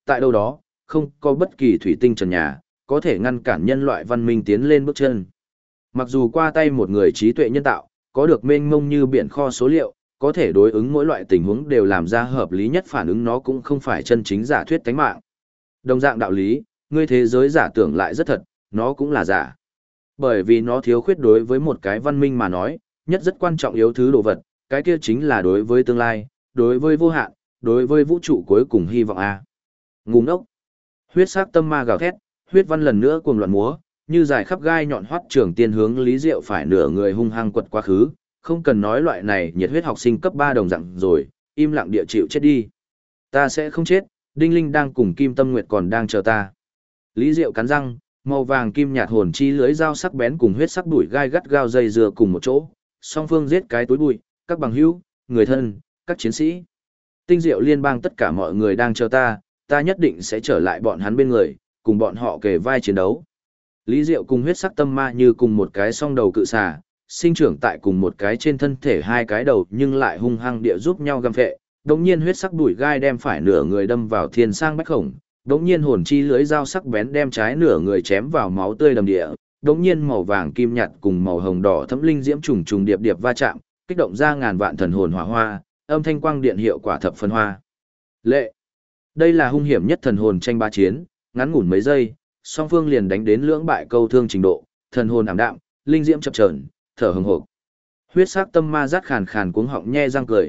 tại đâu đó, không có bất kỳ thủy tinh trần nhà, có thể ngăn cản nhân loại văn minh tiến lên bước chân. Mặc dù qua tay một người trí tuệ nhân tạo, có được mênh mông như biển kho số liệu, có thể đối ứng mỗi loại tình huống đều làm ra hợp lý nhất phản ứng, nó cũng không phải chân chính giả thuyết tánh mạng. Đồng dạng đạo lý, ngươi thế giới giả tưởng lại rất thật, nó cũng là giả. Bởi vì nó thiếu khuyết đối với một cái văn minh mà nói, nhất rất quan trọng yếu thứ đồ vật, cái kia chính là đối với tương lai, đối với vô hạn, đối với vũ trụ cuối cùng hy vọng a. Ngu ngốc. Huyết sắc tâm ma gào thét, huyết văn lần nữa cuồng loạn múa, như dài khắp gai nhọn hoắt trường tiên hướng Lý Diệu phải nửa người hung hăng quật quá khứ, không cần nói loại này nhiệt huyết học sinh cấp 3 đồng dạng rồi, im lặng địa chịu chết đi. Ta sẽ không chết, Đinh Linh đang cùng Kim Tâm Nguyệt còn đang chờ ta. Lý Diệu cắn răng, màu vàng kim nhạt hồn chi lưới dao sắc bén cùng huyết sắc đuổi gai gắt gao dây dưa cùng một chỗ, song phương giết cái túi bụi, các bằng hữu, người thân, các chiến sĩ. Tinh Diệu liên bang tất cả mọi người đang chờ ta, ta nhất định sẽ trở lại bọn hắn bên người, cùng bọn họ kề vai chiến đấu. Lý Diệu cùng huyết sắc tâm ma như cùng một cái song đầu cự xà, sinh trưởng tại cùng một cái trên thân thể hai cái đầu nhưng lại hung hăng địa giúp nhau găm phệ. Đống nhiên huyết sắc đuổi gai đem phải nửa người đâm vào thiên sang bách khổng, đống nhiên hồn chi lưới dao sắc bén đem trái nửa người chém vào máu tươi đầm địa, đống nhiên màu vàng kim nhạt cùng màu hồng đỏ thẫm linh diễm trùng trùng điệp điệp va chạm, kích động ra ngàn vạn thần hồn hỏa hoa, âm thanh quang điện hiệu quả thập phân hoa. Lệ. Đây là hung hiểm nhất thần hồn tranh ba chiến, ngắn ngủn mấy giây, song phương liền đánh đến lưỡng bại câu thương trình độ, thần hồn ảm đạm, linh diễm chập chờn, thở hừng hực. Huyết sắc tâm ma rát khàn khàn cuống họng nhe răng cười,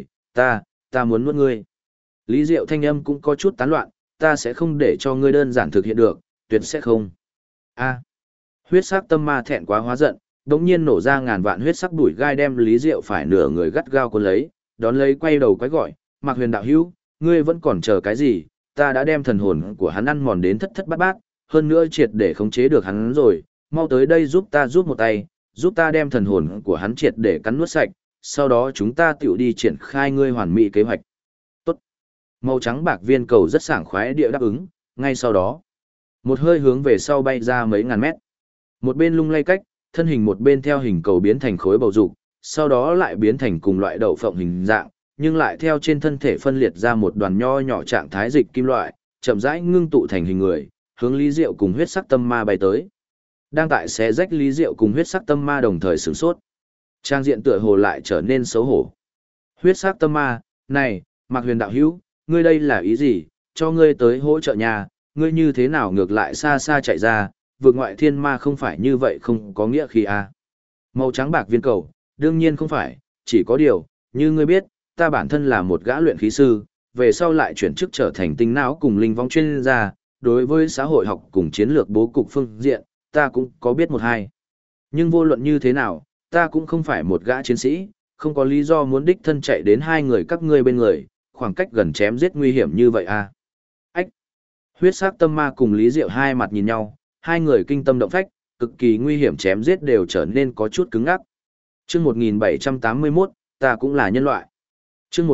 ta muốn nuốt ngươi. Lý Diệu thanh âm cũng có chút tán loạn, ta sẽ không để cho ngươi đơn giản thực hiện được, tuyệt sẽ không. A. Huyết sắc tâm ma thẹn quá hóa giận, đống nhiên nổ ra ngàn vạn huyết sắc đuổi gai đem Lý Diệu phải nửa người gắt gao cuốn lấy, đón lấy quay đầu quái gọi, Mạc Huyền đạo hữu, ngươi vẫn còn chờ cái gì? Ta đã đem thần hồn của hắn ăn mòn đến thất thất bát bát, hơn nữa triệt để khống chế được hắn rồi, mau tới đây giúp ta giúp một tay, giúp ta đem thần hồn của hắn triệt để cắn nuốt sạch, sau đó chúng ta tiểu đi triển khai ngươi hoàn mỹ kế hoạch. Tốt. Màu trắng bạc viên cầu rất sảng khoái địa đáp ứng, ngay sau đó, một hơi hướng về sau bay ra mấy ngàn mét. Một bên lung lay cách, thân hình một bên theo hình cầu biến thành khối bầu dục, sau đó lại biến thành cùng loại đậu phộng hình dạng, nhưng lại theo trên thân thể phân liệt ra một đoàn nho nhỏ trạng thái dịch kim loại, chậm rãi ngưng tụ thành hình người, hướng Lý Diệu cùng huyết sắc tâm ma bay tới. Đang tại xé rách Lý Diệu cùng huyết sắc tâm ma đồng thời sửng sốt. Trang diện tựa hồ lại trở nên xấu hổ. Huyết sắc tâm ma, này, Mạc Huyền đạo hữu, ngươi đây là ý gì, cho ngươi tới hỗ trợ nhà, ngươi như thế nào ngược lại xa xa chạy ra, vượt ngoại thiên ma không phải như vậy không có nghĩa khi a. Màu trắng bạc viên cầu, đương nhiên không phải, chỉ có điều, như ngươi biết, ta bản thân là một gã luyện khí sư, về sau lại chuyển chức trở thành tinh não cùng linh vong chuyên gia, đối với xã hội học cùng chiến lược bố cục phương diện, ta cũng có biết một hai. Nhưng vô luận như thế nào, ta cũng không phải một gã chiến sĩ, không có lý do muốn đích thân chạy đến hai người các ngươi bên người, khoảng cách gần chém giết nguy hiểm như vậy à. Ách! Huyết sắc tâm ma cùng Lý Diệu hai mặt nhìn nhau, hai người kinh tâm động phách, cực kỳ nguy hiểm chém giết đều trở nên có chút cứng ngắc. Chương 1781, ta cũng là nhân loại. Chương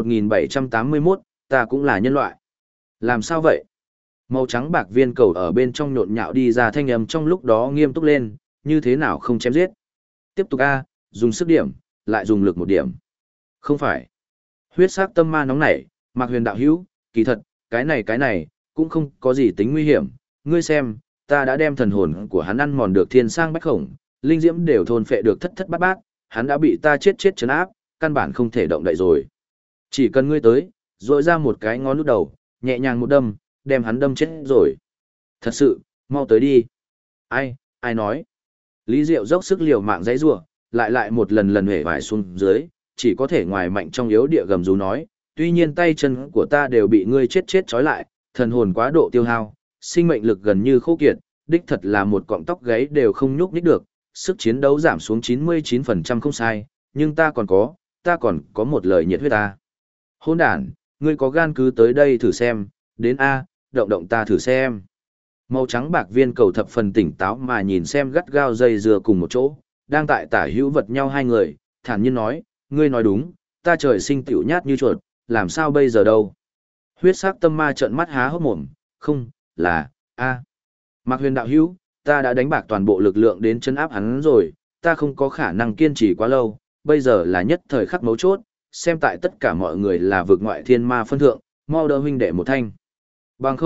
1781, ta cũng là nhân loại. Làm sao vậy? Màu trắng bạc viên cầu ở bên trong nhộn nhạo đi ra thanh âm trong lúc đó nghiêm túc lên, như thế nào không chém giết? Tiếp tục a, dùng sức điểm, lại dùng lực một điểm. Không phải. Huyết sắc tâm ma nóng nảy, Mạc Huyền đạo hữu, kỳ thật, cái này, cũng không có gì tính nguy hiểm. Ngươi xem, ta đã đem thần hồn của hắn ăn mòn được thiên sang bách khổng, linh diễm đều thôn phệ được thất thất bát bát, hắn đã bị ta chết trấn áp, căn bản không thể động đậy rồi. Chỉ cần ngươi tới, rỗi ra một cái ngón nút đầu, nhẹ nhàng một đâm, đem hắn đâm chết rồi. Thật sự, mau tới đi. Ai nói? Lý Diệu dốc sức liều mạng giãy giụa, lại một lần hể vải xuống dưới, chỉ có thể ngoài mạnh trong yếu địa gầm rú nói, tuy nhiên tay chân của ta đều bị ngươi chết trói lại, thần hồn quá độ tiêu hao, sinh mệnh lực gần như khô kiệt, đích thật là một cọng tóc gáy đều không nhúc nhích được, sức chiến đấu giảm xuống 99% không sai, nhưng ta còn có một lời nhiệt huyết ta. Hôn đàn, ngươi có gan cứ tới đây thử xem, đến A, động ta thử xem. Màu trắng bạc viên cầu thập phần tỉnh táo mà nhìn xem gắt gao dây dưa cùng một chỗ, đang tại tả hữu vật nhau hai người, thản nhiên nói, ngươi nói đúng, ta trời sinh tiểu nhát như chuột, làm sao bây giờ đâu. Huyết sắc tâm ma trợn mắt há hốc mồm, không, là, A. Mạc Huyền đạo hữu, ta đã đánh bạc toàn bộ lực lượng đến chân áp hắn rồi, ta không có khả năng kiên trì quá lâu, bây giờ là nhất thời khắc mấu chốt, xem tại tất cả mọi người là vực ngoại thiên ma phân thượng, mau đỡ huynh đệ một thanh. Bằng không,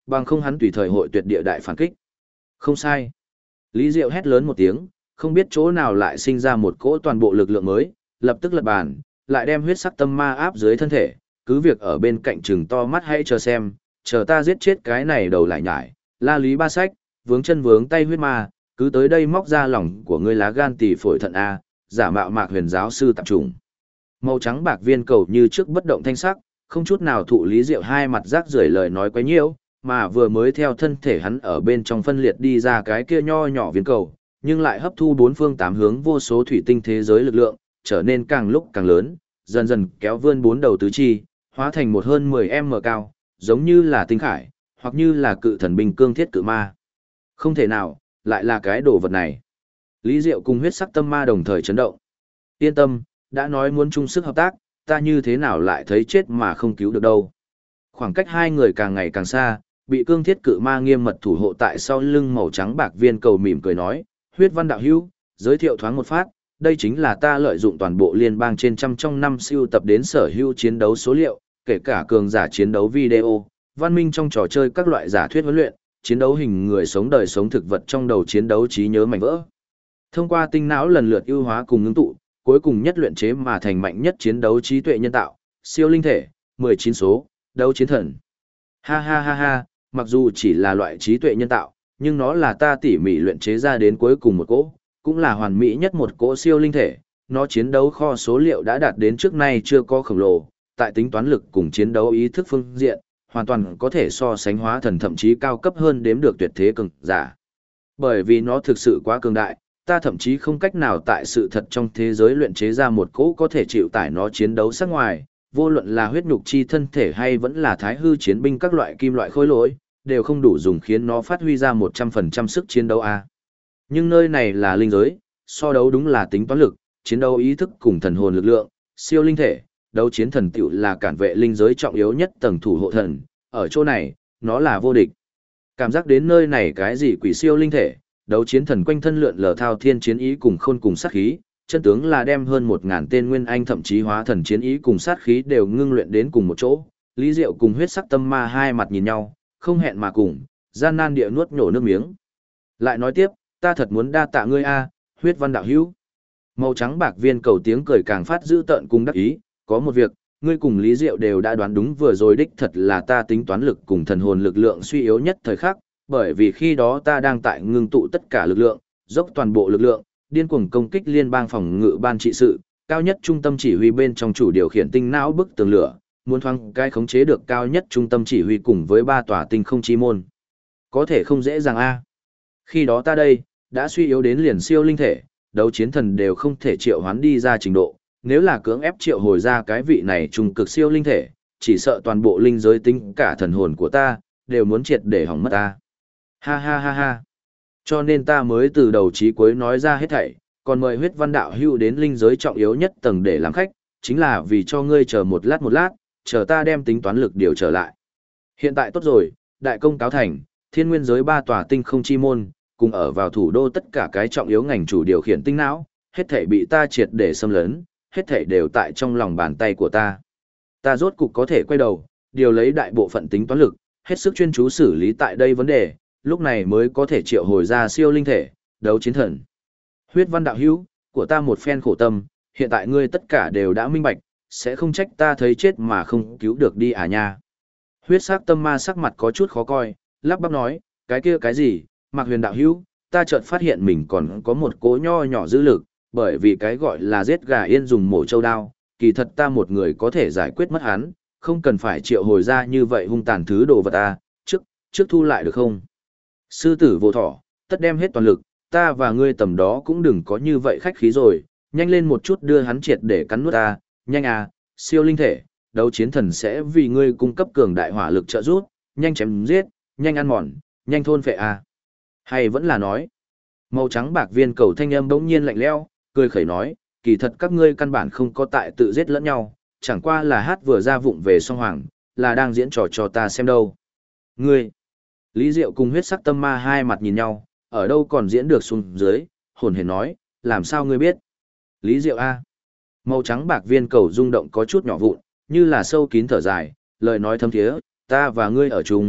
bằng không hắn tùy thời hội tuyệt địa đại phản kích. Không sai. Lý Diệu hét lớn một tiếng, không biết chỗ nào lại sinh ra một cỗ toàn bộ lực lượng mới, lập tức lật bàn, lại đem huyết sắc tâm ma áp dưới thân thể, cứ việc ở bên cạnh chừng to mắt hãy chờ xem, chờ ta giết chết cái này đầu lại nhải, la lý ba sách, vướng chân vướng tay huyết ma, cứ tới đây móc ra lòng của ngươi lá gan tỳ phổi thận A, giả mạo Mạc Huyền giáo sư tạp trùng. Màu trắng bạc viên cầu như trước bất động thanh sắc, không chút nào thụ Lý Diệu hai mặt rác rưởi lời nói quấy nhiễu, mà vừa mới theo thân thể hắn ở bên trong phân liệt đi ra cái kia nho nhỏ viên cầu, nhưng lại hấp thu bốn phương tám hướng vô số thủy tinh thế giới lực lượng, trở nên càng lúc càng lớn, dần dần kéo vươn bốn đầu tứ chi, hóa thành một hơn 10m cao, giống như là tinh khải, hoặc như là cự thần binh cương thiết cự ma. Không thể nào, lại là cái đồ vật này. Lý Diệu cùng huyết sắc tâm ma đồng thời chấn động. Yên tâm, đã nói muốn chung sức hợp tác, ta như thế nào lại thấy chết mà không cứu được đâu. Khoảng cách hai người càng ngày càng xa, bị cương thiết cự ma nghiêm mật thủ hộ tại sau lưng màu trắng bạc viên cầu mỉm cười nói, huyết văn đạo hữu, giới thiệu thoáng một phát, đây chính là ta lợi dụng toàn bộ liên bang trên trăm trong năm siêu tập đến sở hữu chiến đấu số liệu, kể cả cường giả chiến đấu video, văn minh trong trò chơi các loại giả thuyết huấn luyện, chiến đấu hình người sống đời sống thực vật trong đầu chiến đấu trí nhớ mảnh vỡ. Thông qua tinh não lần lượt ưu hóa cùng ngưng tụ, cuối cùng nhất luyện chế mà thành mạnh nhất chiến đấu trí tuệ nhân tạo, siêu linh thể, 19 số, đấu chiến thần. Ha ha ha ha, mặc dù chỉ là loại trí tuệ nhân tạo, nhưng nó là ta tỉ mỉ luyện chế ra đến cuối cùng một cỗ, cũng là hoàn mỹ nhất một cỗ siêu linh thể, nó chiến đấu kho số liệu đã đạt đến trước nay chưa có khổng lồ, tại tính toán lực cùng chiến đấu ý thức phương diện, hoàn toàn có thể so sánh hóa thần thậm chí cao cấp hơn đếm được tuyệt thế cường giả. Bởi vì nó thực sự quá cường đại, ta thậm chí không cách nào tại sự thật trong thế giới luyện chế ra một cỗ có thể chịu tải nó chiến đấu sắc ngoài, vô luận là huyết nhục chi thân thể hay vẫn là thái hư chiến binh các loại kim loại khối lỗi, đều không đủ dùng khiến nó phát huy ra 100% sức chiến đấu a. Nhưng nơi này là linh giới, so đấu đúng là tính toán lực, chiến đấu ý thức cùng thần hồn lực lượng, siêu linh thể, đấu chiến thần tiểu là cản vệ linh giới trọng yếu nhất tầng thủ hộ thần, ở chỗ này, nó là vô địch. Cảm giác đến nơi này cái gì quỷ siêu linh thể, đấu chiến thần quanh thân lượn lờ thao thiên chiến ý cùng khôn cùng sát khí, chân tướng là đem hơn 1000 tên nguyên anh thậm chí hóa thần chiến ý cùng sát khí đều ngưng luyện đến cùng một chỗ. Lý Diệu cùng huyết sắc tâm ma hai mặt nhìn nhau, không hẹn mà cùng, gian nan địa nuốt nhổ nước miếng. Lại nói tiếp, ta thật muốn đa tạ ngươi a, huyết văn đạo hữu. Màu trắng bạc viên cầu tiếng cười càng phát dữ tợn cùng đắc ý, có một việc, ngươi cùng Lý Diệu đều đã đoán đúng vừa rồi đích thật là ta tính toán lực cùng thần hồn lực lượng suy yếu nhất thời khắc, bởi vì khi đó ta đang tại ngưng tụ tất cả lực lượng, dốc toàn bộ lực lượng, điên cuồng công kích liên bang phòng ngự ban trị sự, cao nhất trung tâm chỉ huy bên trong chủ điều khiển tinh não bức tường lửa, muốn thoáng cái khống chế được cao nhất trung tâm chỉ huy cùng với 3 tòa tinh không chi môn. Có thể không dễ dàng a. Khi đó ta đây, đã suy yếu đến liền siêu linh thể, đấu chiến thần đều không thể triệu hoán đi ra trình độ, nếu là cưỡng ép triệu hồi ra cái vị này trùng cực siêu linh thể, chỉ sợ toàn bộ linh giới tính cả thần hồn của ta, đều muốn triệt để hỏng mất ta. Ha ha ha ha. Cho nên ta mới từ đầu chí cuối nói ra hết thảy, còn mời huyết văn đạo hữu đến linh giới trọng yếu nhất tầng để làm khách, chính là vì cho ngươi chờ một lát, chờ ta đem tính toán lực điều trở lại. Hiện tại tốt rồi, đại công cáo thành, thiên nguyên giới 3 tòa tinh không chi môn, cùng ở vào thủ đô tất cả cái trọng yếu ngành chủ điều khiển tinh não, hết thảy bị ta triệt để xâm lấn, hết thảy đều tại trong lòng bàn tay của ta. Ta rốt cục có thể quay đầu, điều lấy đại bộ phận tính toán lực, hết sức chuyên chú xử lý tại đây vấn đề, lúc này mới có thể triệu hồi ra siêu linh thể, đấu chiến thần. Huyết văn đạo hữu, của ta một phen khổ tâm, hiện tại ngươi tất cả đều đã minh bạch, sẽ không trách ta thấy chết mà không cứu được đi à nha. Huyết sắc tâm ma sắc mặt có chút khó coi, lắp bắp nói, cái gì, Mạc Huyền đạo hữu, ta chợt phát hiện mình còn có một cỗ nho nhỏ dư lực, bởi vì cái gọi là giết gà yên dùng mổ châu đao, kỳ thật ta một người có thể giải quyết mất hắn, không cần phải triệu hồi ra như vậy hung tàn thứ đồ vật ta, trước thu lại được không? Sư tử vô thỏ, tất đem hết toàn lực, ta và ngươi tầm đó cũng đừng có như vậy khách khí rồi, nhanh lên một chút đưa hắn triệt để cắn nuốt ta, nhanh à, siêu linh thể, đấu chiến thần sẽ vì ngươi cung cấp cường đại hỏa lực trợ giúp, nhanh chém giết, nhanh ăn mòn, nhanh thôn phệ à. Hay vẫn là nói, màu trắng bạc viên cầu thanh âm bỗng nhiên lạnh lẽo, cười khẩy nói, kỳ thật các ngươi căn bản không có tại tự giết lẫn nhau, chẳng qua là hát vừa ra vụng về song hoàng, là đang diễn trò cho ta xem đâu. Ngươi, Lý Diệu cùng huyết sắc tâm ma hai mặt nhìn nhau, ở đâu còn diễn được xuống dưới, hồn hển nói, làm sao ngươi biết? Lý Diệu a. Màu trắng bạc viên cầu rung động có chút nhỏ vụn, như là sâu kín thở dài, lời nói thâm thiế, ta và ngươi ở chung,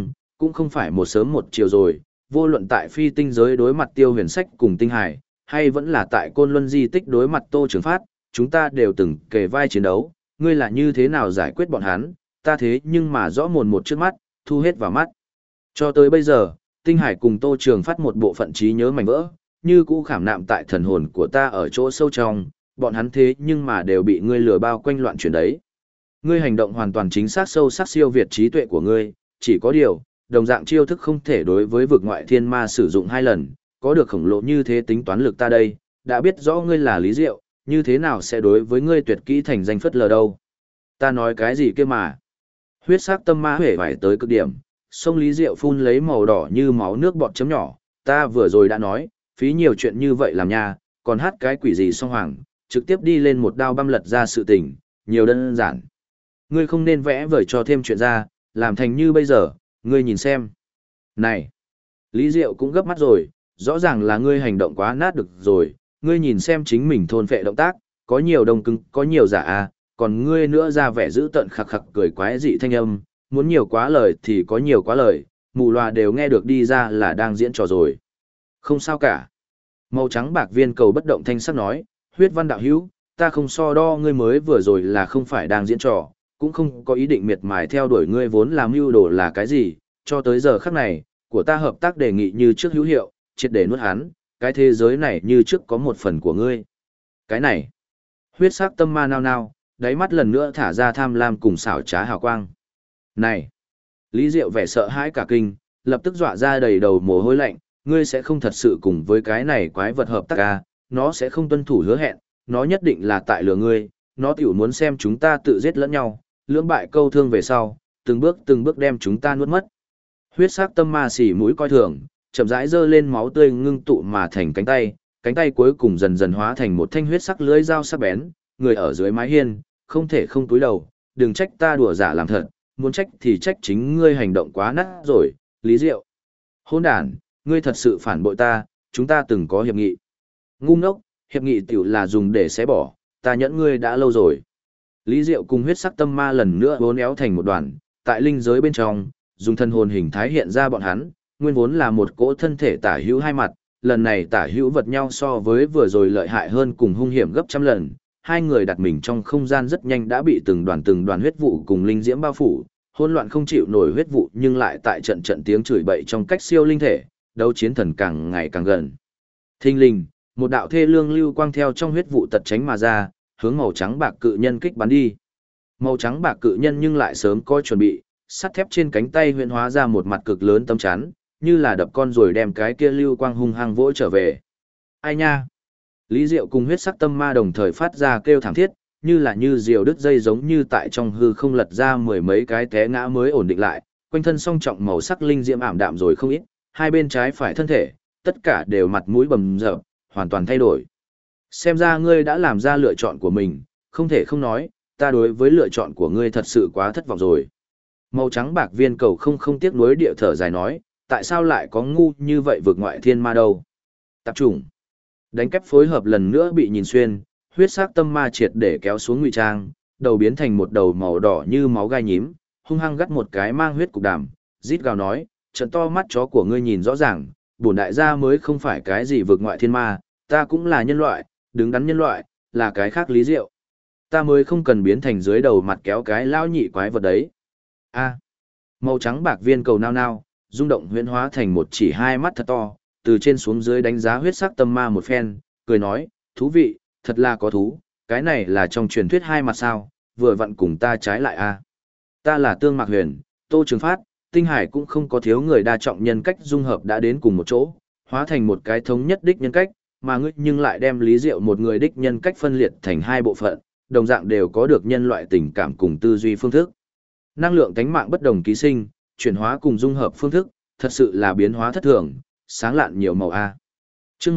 cũng không phải một sớm một chiều rồi, vô luận tại phi tinh giới đối mặt Tiêu Huyền Sách cùng Tinh Hải, hay vẫn là tại Côn Luân di tích đối mặt Tô Trường Phát, chúng ta đều từng kề vai chiến đấu, ngươi là như thế nào giải quyết bọn hắn, ta thế nhưng mà rõ mồn một trước mắt, thu hết vào mắt. Cho tới bây giờ, Tinh Hải cùng Tô Trường Phát một bộ phận trí nhớ mảnh vỡ, như cũ khảm nạm tại thần hồn của ta ở chỗ sâu trong, bọn hắn thế nhưng mà đều bị ngươi lừa bao quanh loạn chuyển đấy. Ngươi hành động hoàn toàn chính xác sâu sắc siêu việt trí tuệ của ngươi, chỉ có điều, đồng dạng chiêu thức không thể đối với vực ngoại thiên ma sử dụng 2 lần, có được khổng lồ như thế tính toán lực ta đây, đã biết rõ ngươi là Lý Diệu, như thế nào sẽ đối với ngươi tuyệt kỹ thành danh phất lờ đâu. Ta nói cái gì kia mà. Huyết sắc tâm ma hể vải tới cực điểm, sông Lý Diệu phun lấy màu đỏ như máu nước bọt chấm nhỏ, ta vừa rồi đã nói, phí nhiều chuyện như vậy làm nha, còn hát cái quỷ gì song hoàng, trực tiếp đi lên một đao băm lật ra sự tình, nhiều đơn giản. Ngươi không nên vẽ vời cho thêm chuyện ra, làm thành như bây giờ, ngươi nhìn xem. Này, Lý Diệu cũng gấp mắt rồi, rõ ràng là ngươi hành động quá nát được rồi, ngươi nhìn xem chính mình thôn phệ động tác, có nhiều đông cứng, có nhiều giả à, còn ngươi nữa ra vẻ giữ tận khặc khặc cười quái dị thanh âm, muốn nhiều quá lời thì có nhiều quá lời, mù loà đều nghe được đi ra là đang diễn trò rồi. Không sao cả. Màu trắng bạc viên cầu bất động thanh sắc nói, huyết văn đạo hữu, ta không so đo ngươi mới vừa rồi là không phải đang diễn trò, cũng không có ý định miệt mài theo đuổi ngươi vốn làm mưu đồ là cái gì, cho tới giờ khắc này, của ta hợp tác đề nghị như trước hữu hiệu, triệt để nuốt hắn, cái thế giới này như trước có một phần của ngươi. Cái này, huyết sắc tâm ma nao nao, đáy mắt lần nữa thả ra tham lam cùng xảo trá hào quang. Này, Lý Diệu vẻ sợ hãi cả kinh, lập tức dọa ra đầy đầu mồ hôi lạnh, ngươi sẽ không thật sự cùng với cái này quái vật hợp tác à, nó sẽ không tuân thủ hứa hẹn, nó nhất định là tại lừa ngươi, nó tiểu muốn xem chúng ta tự giết lẫn nhau, lưỡng bại câu thương về sau, từng bước đem chúng ta nuốt mất. Huyết sắc tâm ma xỉ mũi coi thường, chậm rãi giơ lên máu tươi ngưng tụ mà thành cánh tay cuối cùng dần dần hóa thành một thanh huyết sắc lưỡi dao sắc bén, người ở dưới mái hiên, không thể không túi đầu, đừng trách ta đùa giả làm thật, muốn trách thì trách chính ngươi hành động quá nát rồi, Lý Diệu. Hỗn đản, ngươi thật sự phản bội ta, chúng ta từng có hiệp nghị. Ngu ngốc, hiệp nghị tiểu là dùng để xé bỏ, ta nhẫn ngươi đã lâu rồi. Lý Diệu cùng huyết sắc tâm ma lần nữa vốn éo thành một đoàn, tại linh giới bên trong, dùng thân hồn hình thái hiện ra bọn hắn, nguyên vốn là một cỗ thân thể tả hữu hai mặt, lần này tả hữu vật nhau so với vừa rồi lợi hại hơn cùng hung hiểm gấp trăm lần. Hai người đặt mình trong không gian rất nhanh đã bị từng đoàn huyết vụ cùng linh diễm bao phủ, hỗn loạn không chịu nổi huyết vụ nhưng lại tại trận tiếng chửi bậy trong cách siêu linh thể, đấu chiến thần càng ngày càng gần. Thinh linh, một đạo thê lương lưu quang theo trong huyết vụ tật tránh mà ra, hướng màu trắng bạc cự nhân kích bắn đi. Màu trắng bạc cự nhân nhưng lại sớm có chuẩn bị, sắt thép trên cánh tay huyễn hóa ra một mặt cực lớn tấm chắn, như là đập con rồi đem cái kia lưu quang hung hăng vỗ trở về. Ai nha? Lý Diệu cùng huyết sắc tâm ma đồng thời phát ra kêu thảm thiết, như diều đứt dây giống như tại trong hư không lật ra mười mấy cái té ngã mới ổn định lại, quanh thân song trọng màu sắc linh diễm ảm đạm rồi không ít, hai bên trái phải thân thể, tất cả đều mặt mũi bầm dập, hoàn toàn thay đổi. Xem ra ngươi đã làm ra lựa chọn của mình, không thể không nói, ta đối với lựa chọn của ngươi thật sự quá thất vọng rồi. Màu trắng bạc viên cầu không tiếc nuối địa thở dài nói, tại sao lại có ngu như vậy vượt ngoại thiên ma đâu? Tạp chủng. Đánh kép phối hợp lần nữa bị nhìn xuyên, huyết sắc tâm ma triệt để kéo xuống ngụy trang, đầu biến thành một đầu màu đỏ như máu gai nhím, hung hăng gắt một cái mang huyết cục đàm, rít gào nói, trận to mắt chó của ngươi nhìn rõ ràng, bổn đại gia mới không phải cái gì vượt ngoại thiên ma, ta cũng là nhân loại, đứng đắn nhân loại, là cái khác Lý Diệu. Ta mới không cần biến thành dưới đầu mặt kéo cái lao nhị quái vật đấy. A. Màu trắng bạc viên cầu nao nao, rung động huyễn hóa thành một chỉ hai mắt thật to, từ trên xuống dưới đánh giá huyết sắc tâm ma một phen, cười nói, thú vị, thật là có thú, cái này là trong truyền thuyết hai mặt sao, vừa vặn cùng ta trái lại a. Ta là Tương Mạc Huyền, Tô Trường Phát, Tinh Hải cũng không có thiếu người đa trọng nhân cách dung hợp đã đến cùng một chỗ, hóa thành một cái thống nhất đích nhân cách, mà ngươi nhưng lại đem Lý Diệu một người đích nhân cách phân liệt thành hai bộ phận, đồng dạng đều có được nhân loại tình cảm cùng tư duy phương thức. Năng lượng tánh mạng bất đồng ký sinh, chuyển hóa cùng dung hợp phương thức, thật sự là biến hóa thất thường, sáng lạn nhiều màu a. Chương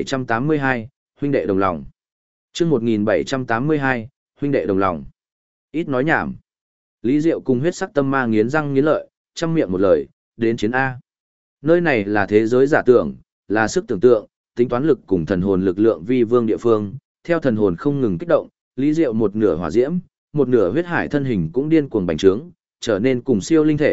1782, huynh đệ đồng lòng. Chương 1782, huynh đệ đồng lòng. Ít nói nhảm. Lý Diệu cùng huyết sắc tâm ma nghiến răng nghiến lợi, trăm miệng một lời, đến chiến a. Nơi này là thế giới giả tưởng, là sức tưởng tượng, tính toán lực cùng thần hồn lực lượng vi vương địa phương, theo thần hồn không ngừng kích động, Lý Diệu một nửa hỏa diễm, một nửa huyết hải thân hình cũng điên cuồng bành trướng, trở nên cùng siêu linh thể,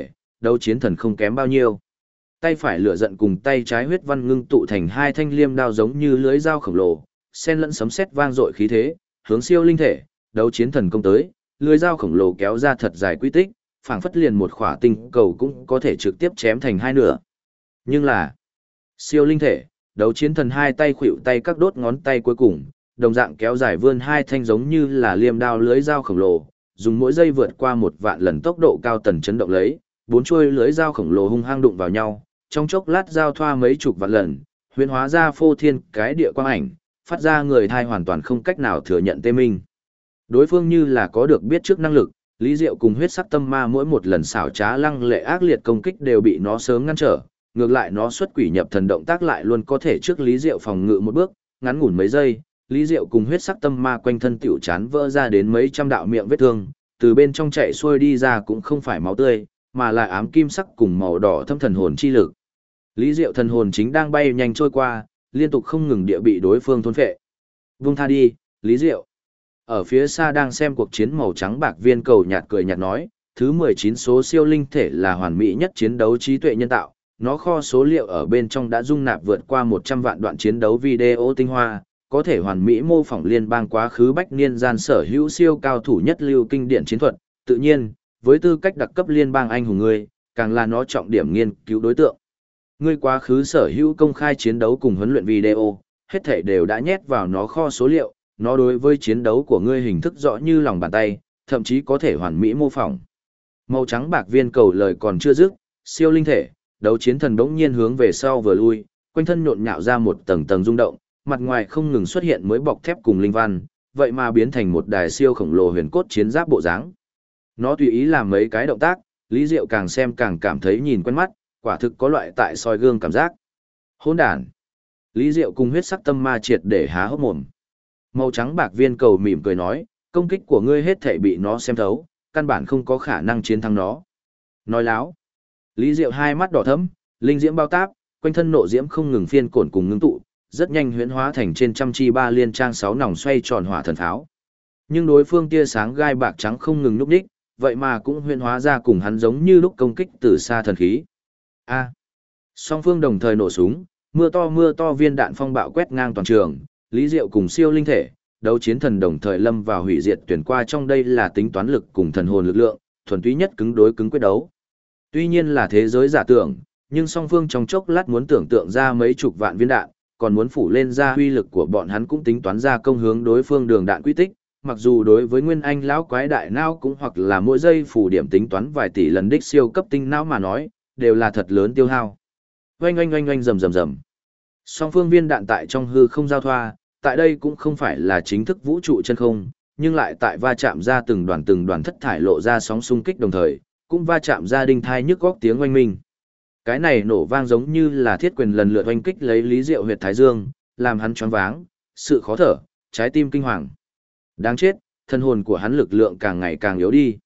đấu chiến thần không kém bao nhiêu. Tay phải lửa giận cùng tay trái huyết văn ngưng tụ thành hai thanh liêm đao giống như lưới dao khổng lồ, xen lẫn sấm sét vang dội khí thế, hướng siêu linh thể, đấu chiến thần công tới, lưới dao khổng lồ kéo ra thật dài quy tích, phảng phất liền một khỏa tinh cầu cũng có thể trực tiếp chém thành hai nửa. Nhưng là, siêu linh thể, đấu chiến thần hai tay khuỵu tay các đốt ngón tay cuối cùng, đồng dạng kéo dài vươn hai thanh giống như là liêm đao lưới dao khổng lồ, dùng mỗi giây vượt qua 1 vạn lần tốc độ cao tần chấn động lấy, bốn chuôi lưới dao khổng lồ hung hăng đụng vào nhau, trong chốc lát giao thoa mấy chục vạn lần, huyễn hóa ra phô thiên cái địa quang ảnh, phát ra người thai hoàn toàn không cách nào thừa nhận tê minh. Đối phương như là có được biết trước năng lực, Lý Diệu cùng huyết sắc tâm ma mỗi một lần xảo trá lăng lệ ác liệt công kích đều bị nó sớm ngăn trở, ngược lại nó xuất quỷ nhập thần động tác lại luôn có thể trước Lý Diệu phòng ngự một bước, ngắn ngủn mấy giây, Lý Diệu cùng huyết sắc tâm ma quanh thân tiểu chán vỡ ra đến mấy trăm đạo miệng vết thương, từ bên trong chạy xuôi đi ra cũng không phải máu tươi, mà là ám kim sắc cùng màu đỏ thâm thần hồn chi lực. Lý Diệu thần hồn chính đang bay nhanh trôi qua, liên tục không ngừng địa bị đối phương thôn phệ. Vung tha đi, Lý Diệu. Ở phía xa đang xem cuộc chiến màu trắng bạc viên cầu nhạt cười nhạt nói, thứ 19 số siêu linh thể là hoàn mỹ nhất chiến đấu trí tuệ nhân tạo, nó kho số liệu ở bên trong đã dung nạp vượt qua 100 vạn đoạn chiến đấu video tinh hoa, có thể hoàn mỹ mô phỏng liên bang quá khứ bách niên gian sở hữu siêu cao thủ nhất lưu kinh điển chiến thuật, tự nhiên, với tư cách đặc cấp liên bang anh hùng ngươi, càng là nó trọng điểm nghiên cứu đối tượng. Ngươi quá khứ sở hữu công khai chiến đấu cùng huấn luyện video, hết thảy đều đã nhét vào nó kho số liệu, nó đối với chiến đấu của ngươi hình thức rõ như lòng bàn tay, thậm chí có thể hoàn mỹ mô phỏng. Màu trắng bạc viên cầu lời còn chưa dứt, siêu linh thể, đấu chiến thần bỗng nhiên hướng về sau vừa lui, quanh thân nhộn nhạo ra một tầng tầng rung động, mặt ngoài không ngừng xuất hiện mới bọc thép cùng linh văn, vậy mà biến thành một đài siêu khổng lồ huyền cốt chiến giáp bộ dáng. Nó tùy ý làm mấy cái động tác, Lý Diệu càng xem càng cảm thấy nhìn quen mắt, quả thực có loại tại soi gương cảm giác. Hỗn đản. Lý Diệu cùng huyết sắc tâm ma triệt để há hốc mồm. Màu trắng bạc viên cầu mỉm cười nói, công kích của ngươi hết thảy bị nó xem thấu, căn bản không có khả năng chiến thắng nó. Nói láo. Lý Diệu hai mắt đỏ thẫm, linh diễm bao táp, quanh thân nộ diễm không ngừng phiên cổn cùng ngưng tụ, rất nhanh huyễn hóa thành trên trăm chi ba liên trang 6 nòng xoay tròn hỏa thần pháo. Nhưng đối phương tia sáng gai bạc trắng không ngừng nhúc nhích, vậy mà cũng huyễn hóa ra cùng hắn giống như lúc công kích từ xa thần khí. A. Song phương đồng thời nổ súng, mưa to viên đạn phong bạo quét ngang toàn trường, Lý Diệu cùng siêu linh thể, đấu chiến thần đồng thời lâm vào hủy diệt tuyển qua trong đây là tính toán lực cùng thần hồn lực lượng, thuần túy nhất cứng đối cứng quyết đấu. Tuy nhiên là thế giới giả tưởng, nhưng song phương trong chốc lát muốn tưởng tượng ra mấy chục vạn viên đạn, còn muốn phủ lên ra huy lực của bọn hắn cũng tính toán ra công hướng đối phương đường đạn quy tích, mặc dù đối với nguyên anh lão quái đại não cũng hoặc là mỗi giây phủ điểm tính toán vài tỷ lần đích siêu cấp tinh não mà nói, đều là thật lớn tiêu hao. Oanh oanh oanh oanh rầm rầm rầm. Song phương viên đạn tại trong hư không giao thoa, tại đây cũng không phải là chính thức vũ trụ chân không, nhưng lại tại va chạm ra từng đoàn thất thải lộ ra sóng xung kích đồng thời, cũng va chạm ra đinh thai nhức góc tiếng oanh minh. Cái này nổ vang giống như là thiết quyền lần lượt oanh kích lấy Lý Diệu huyệt thái dương, làm hắn choáng váng, sự khó thở, trái tim kinh hoàng. Đáng chết, thân hồn của hắn lực lượng càng ngày càng yếu đi.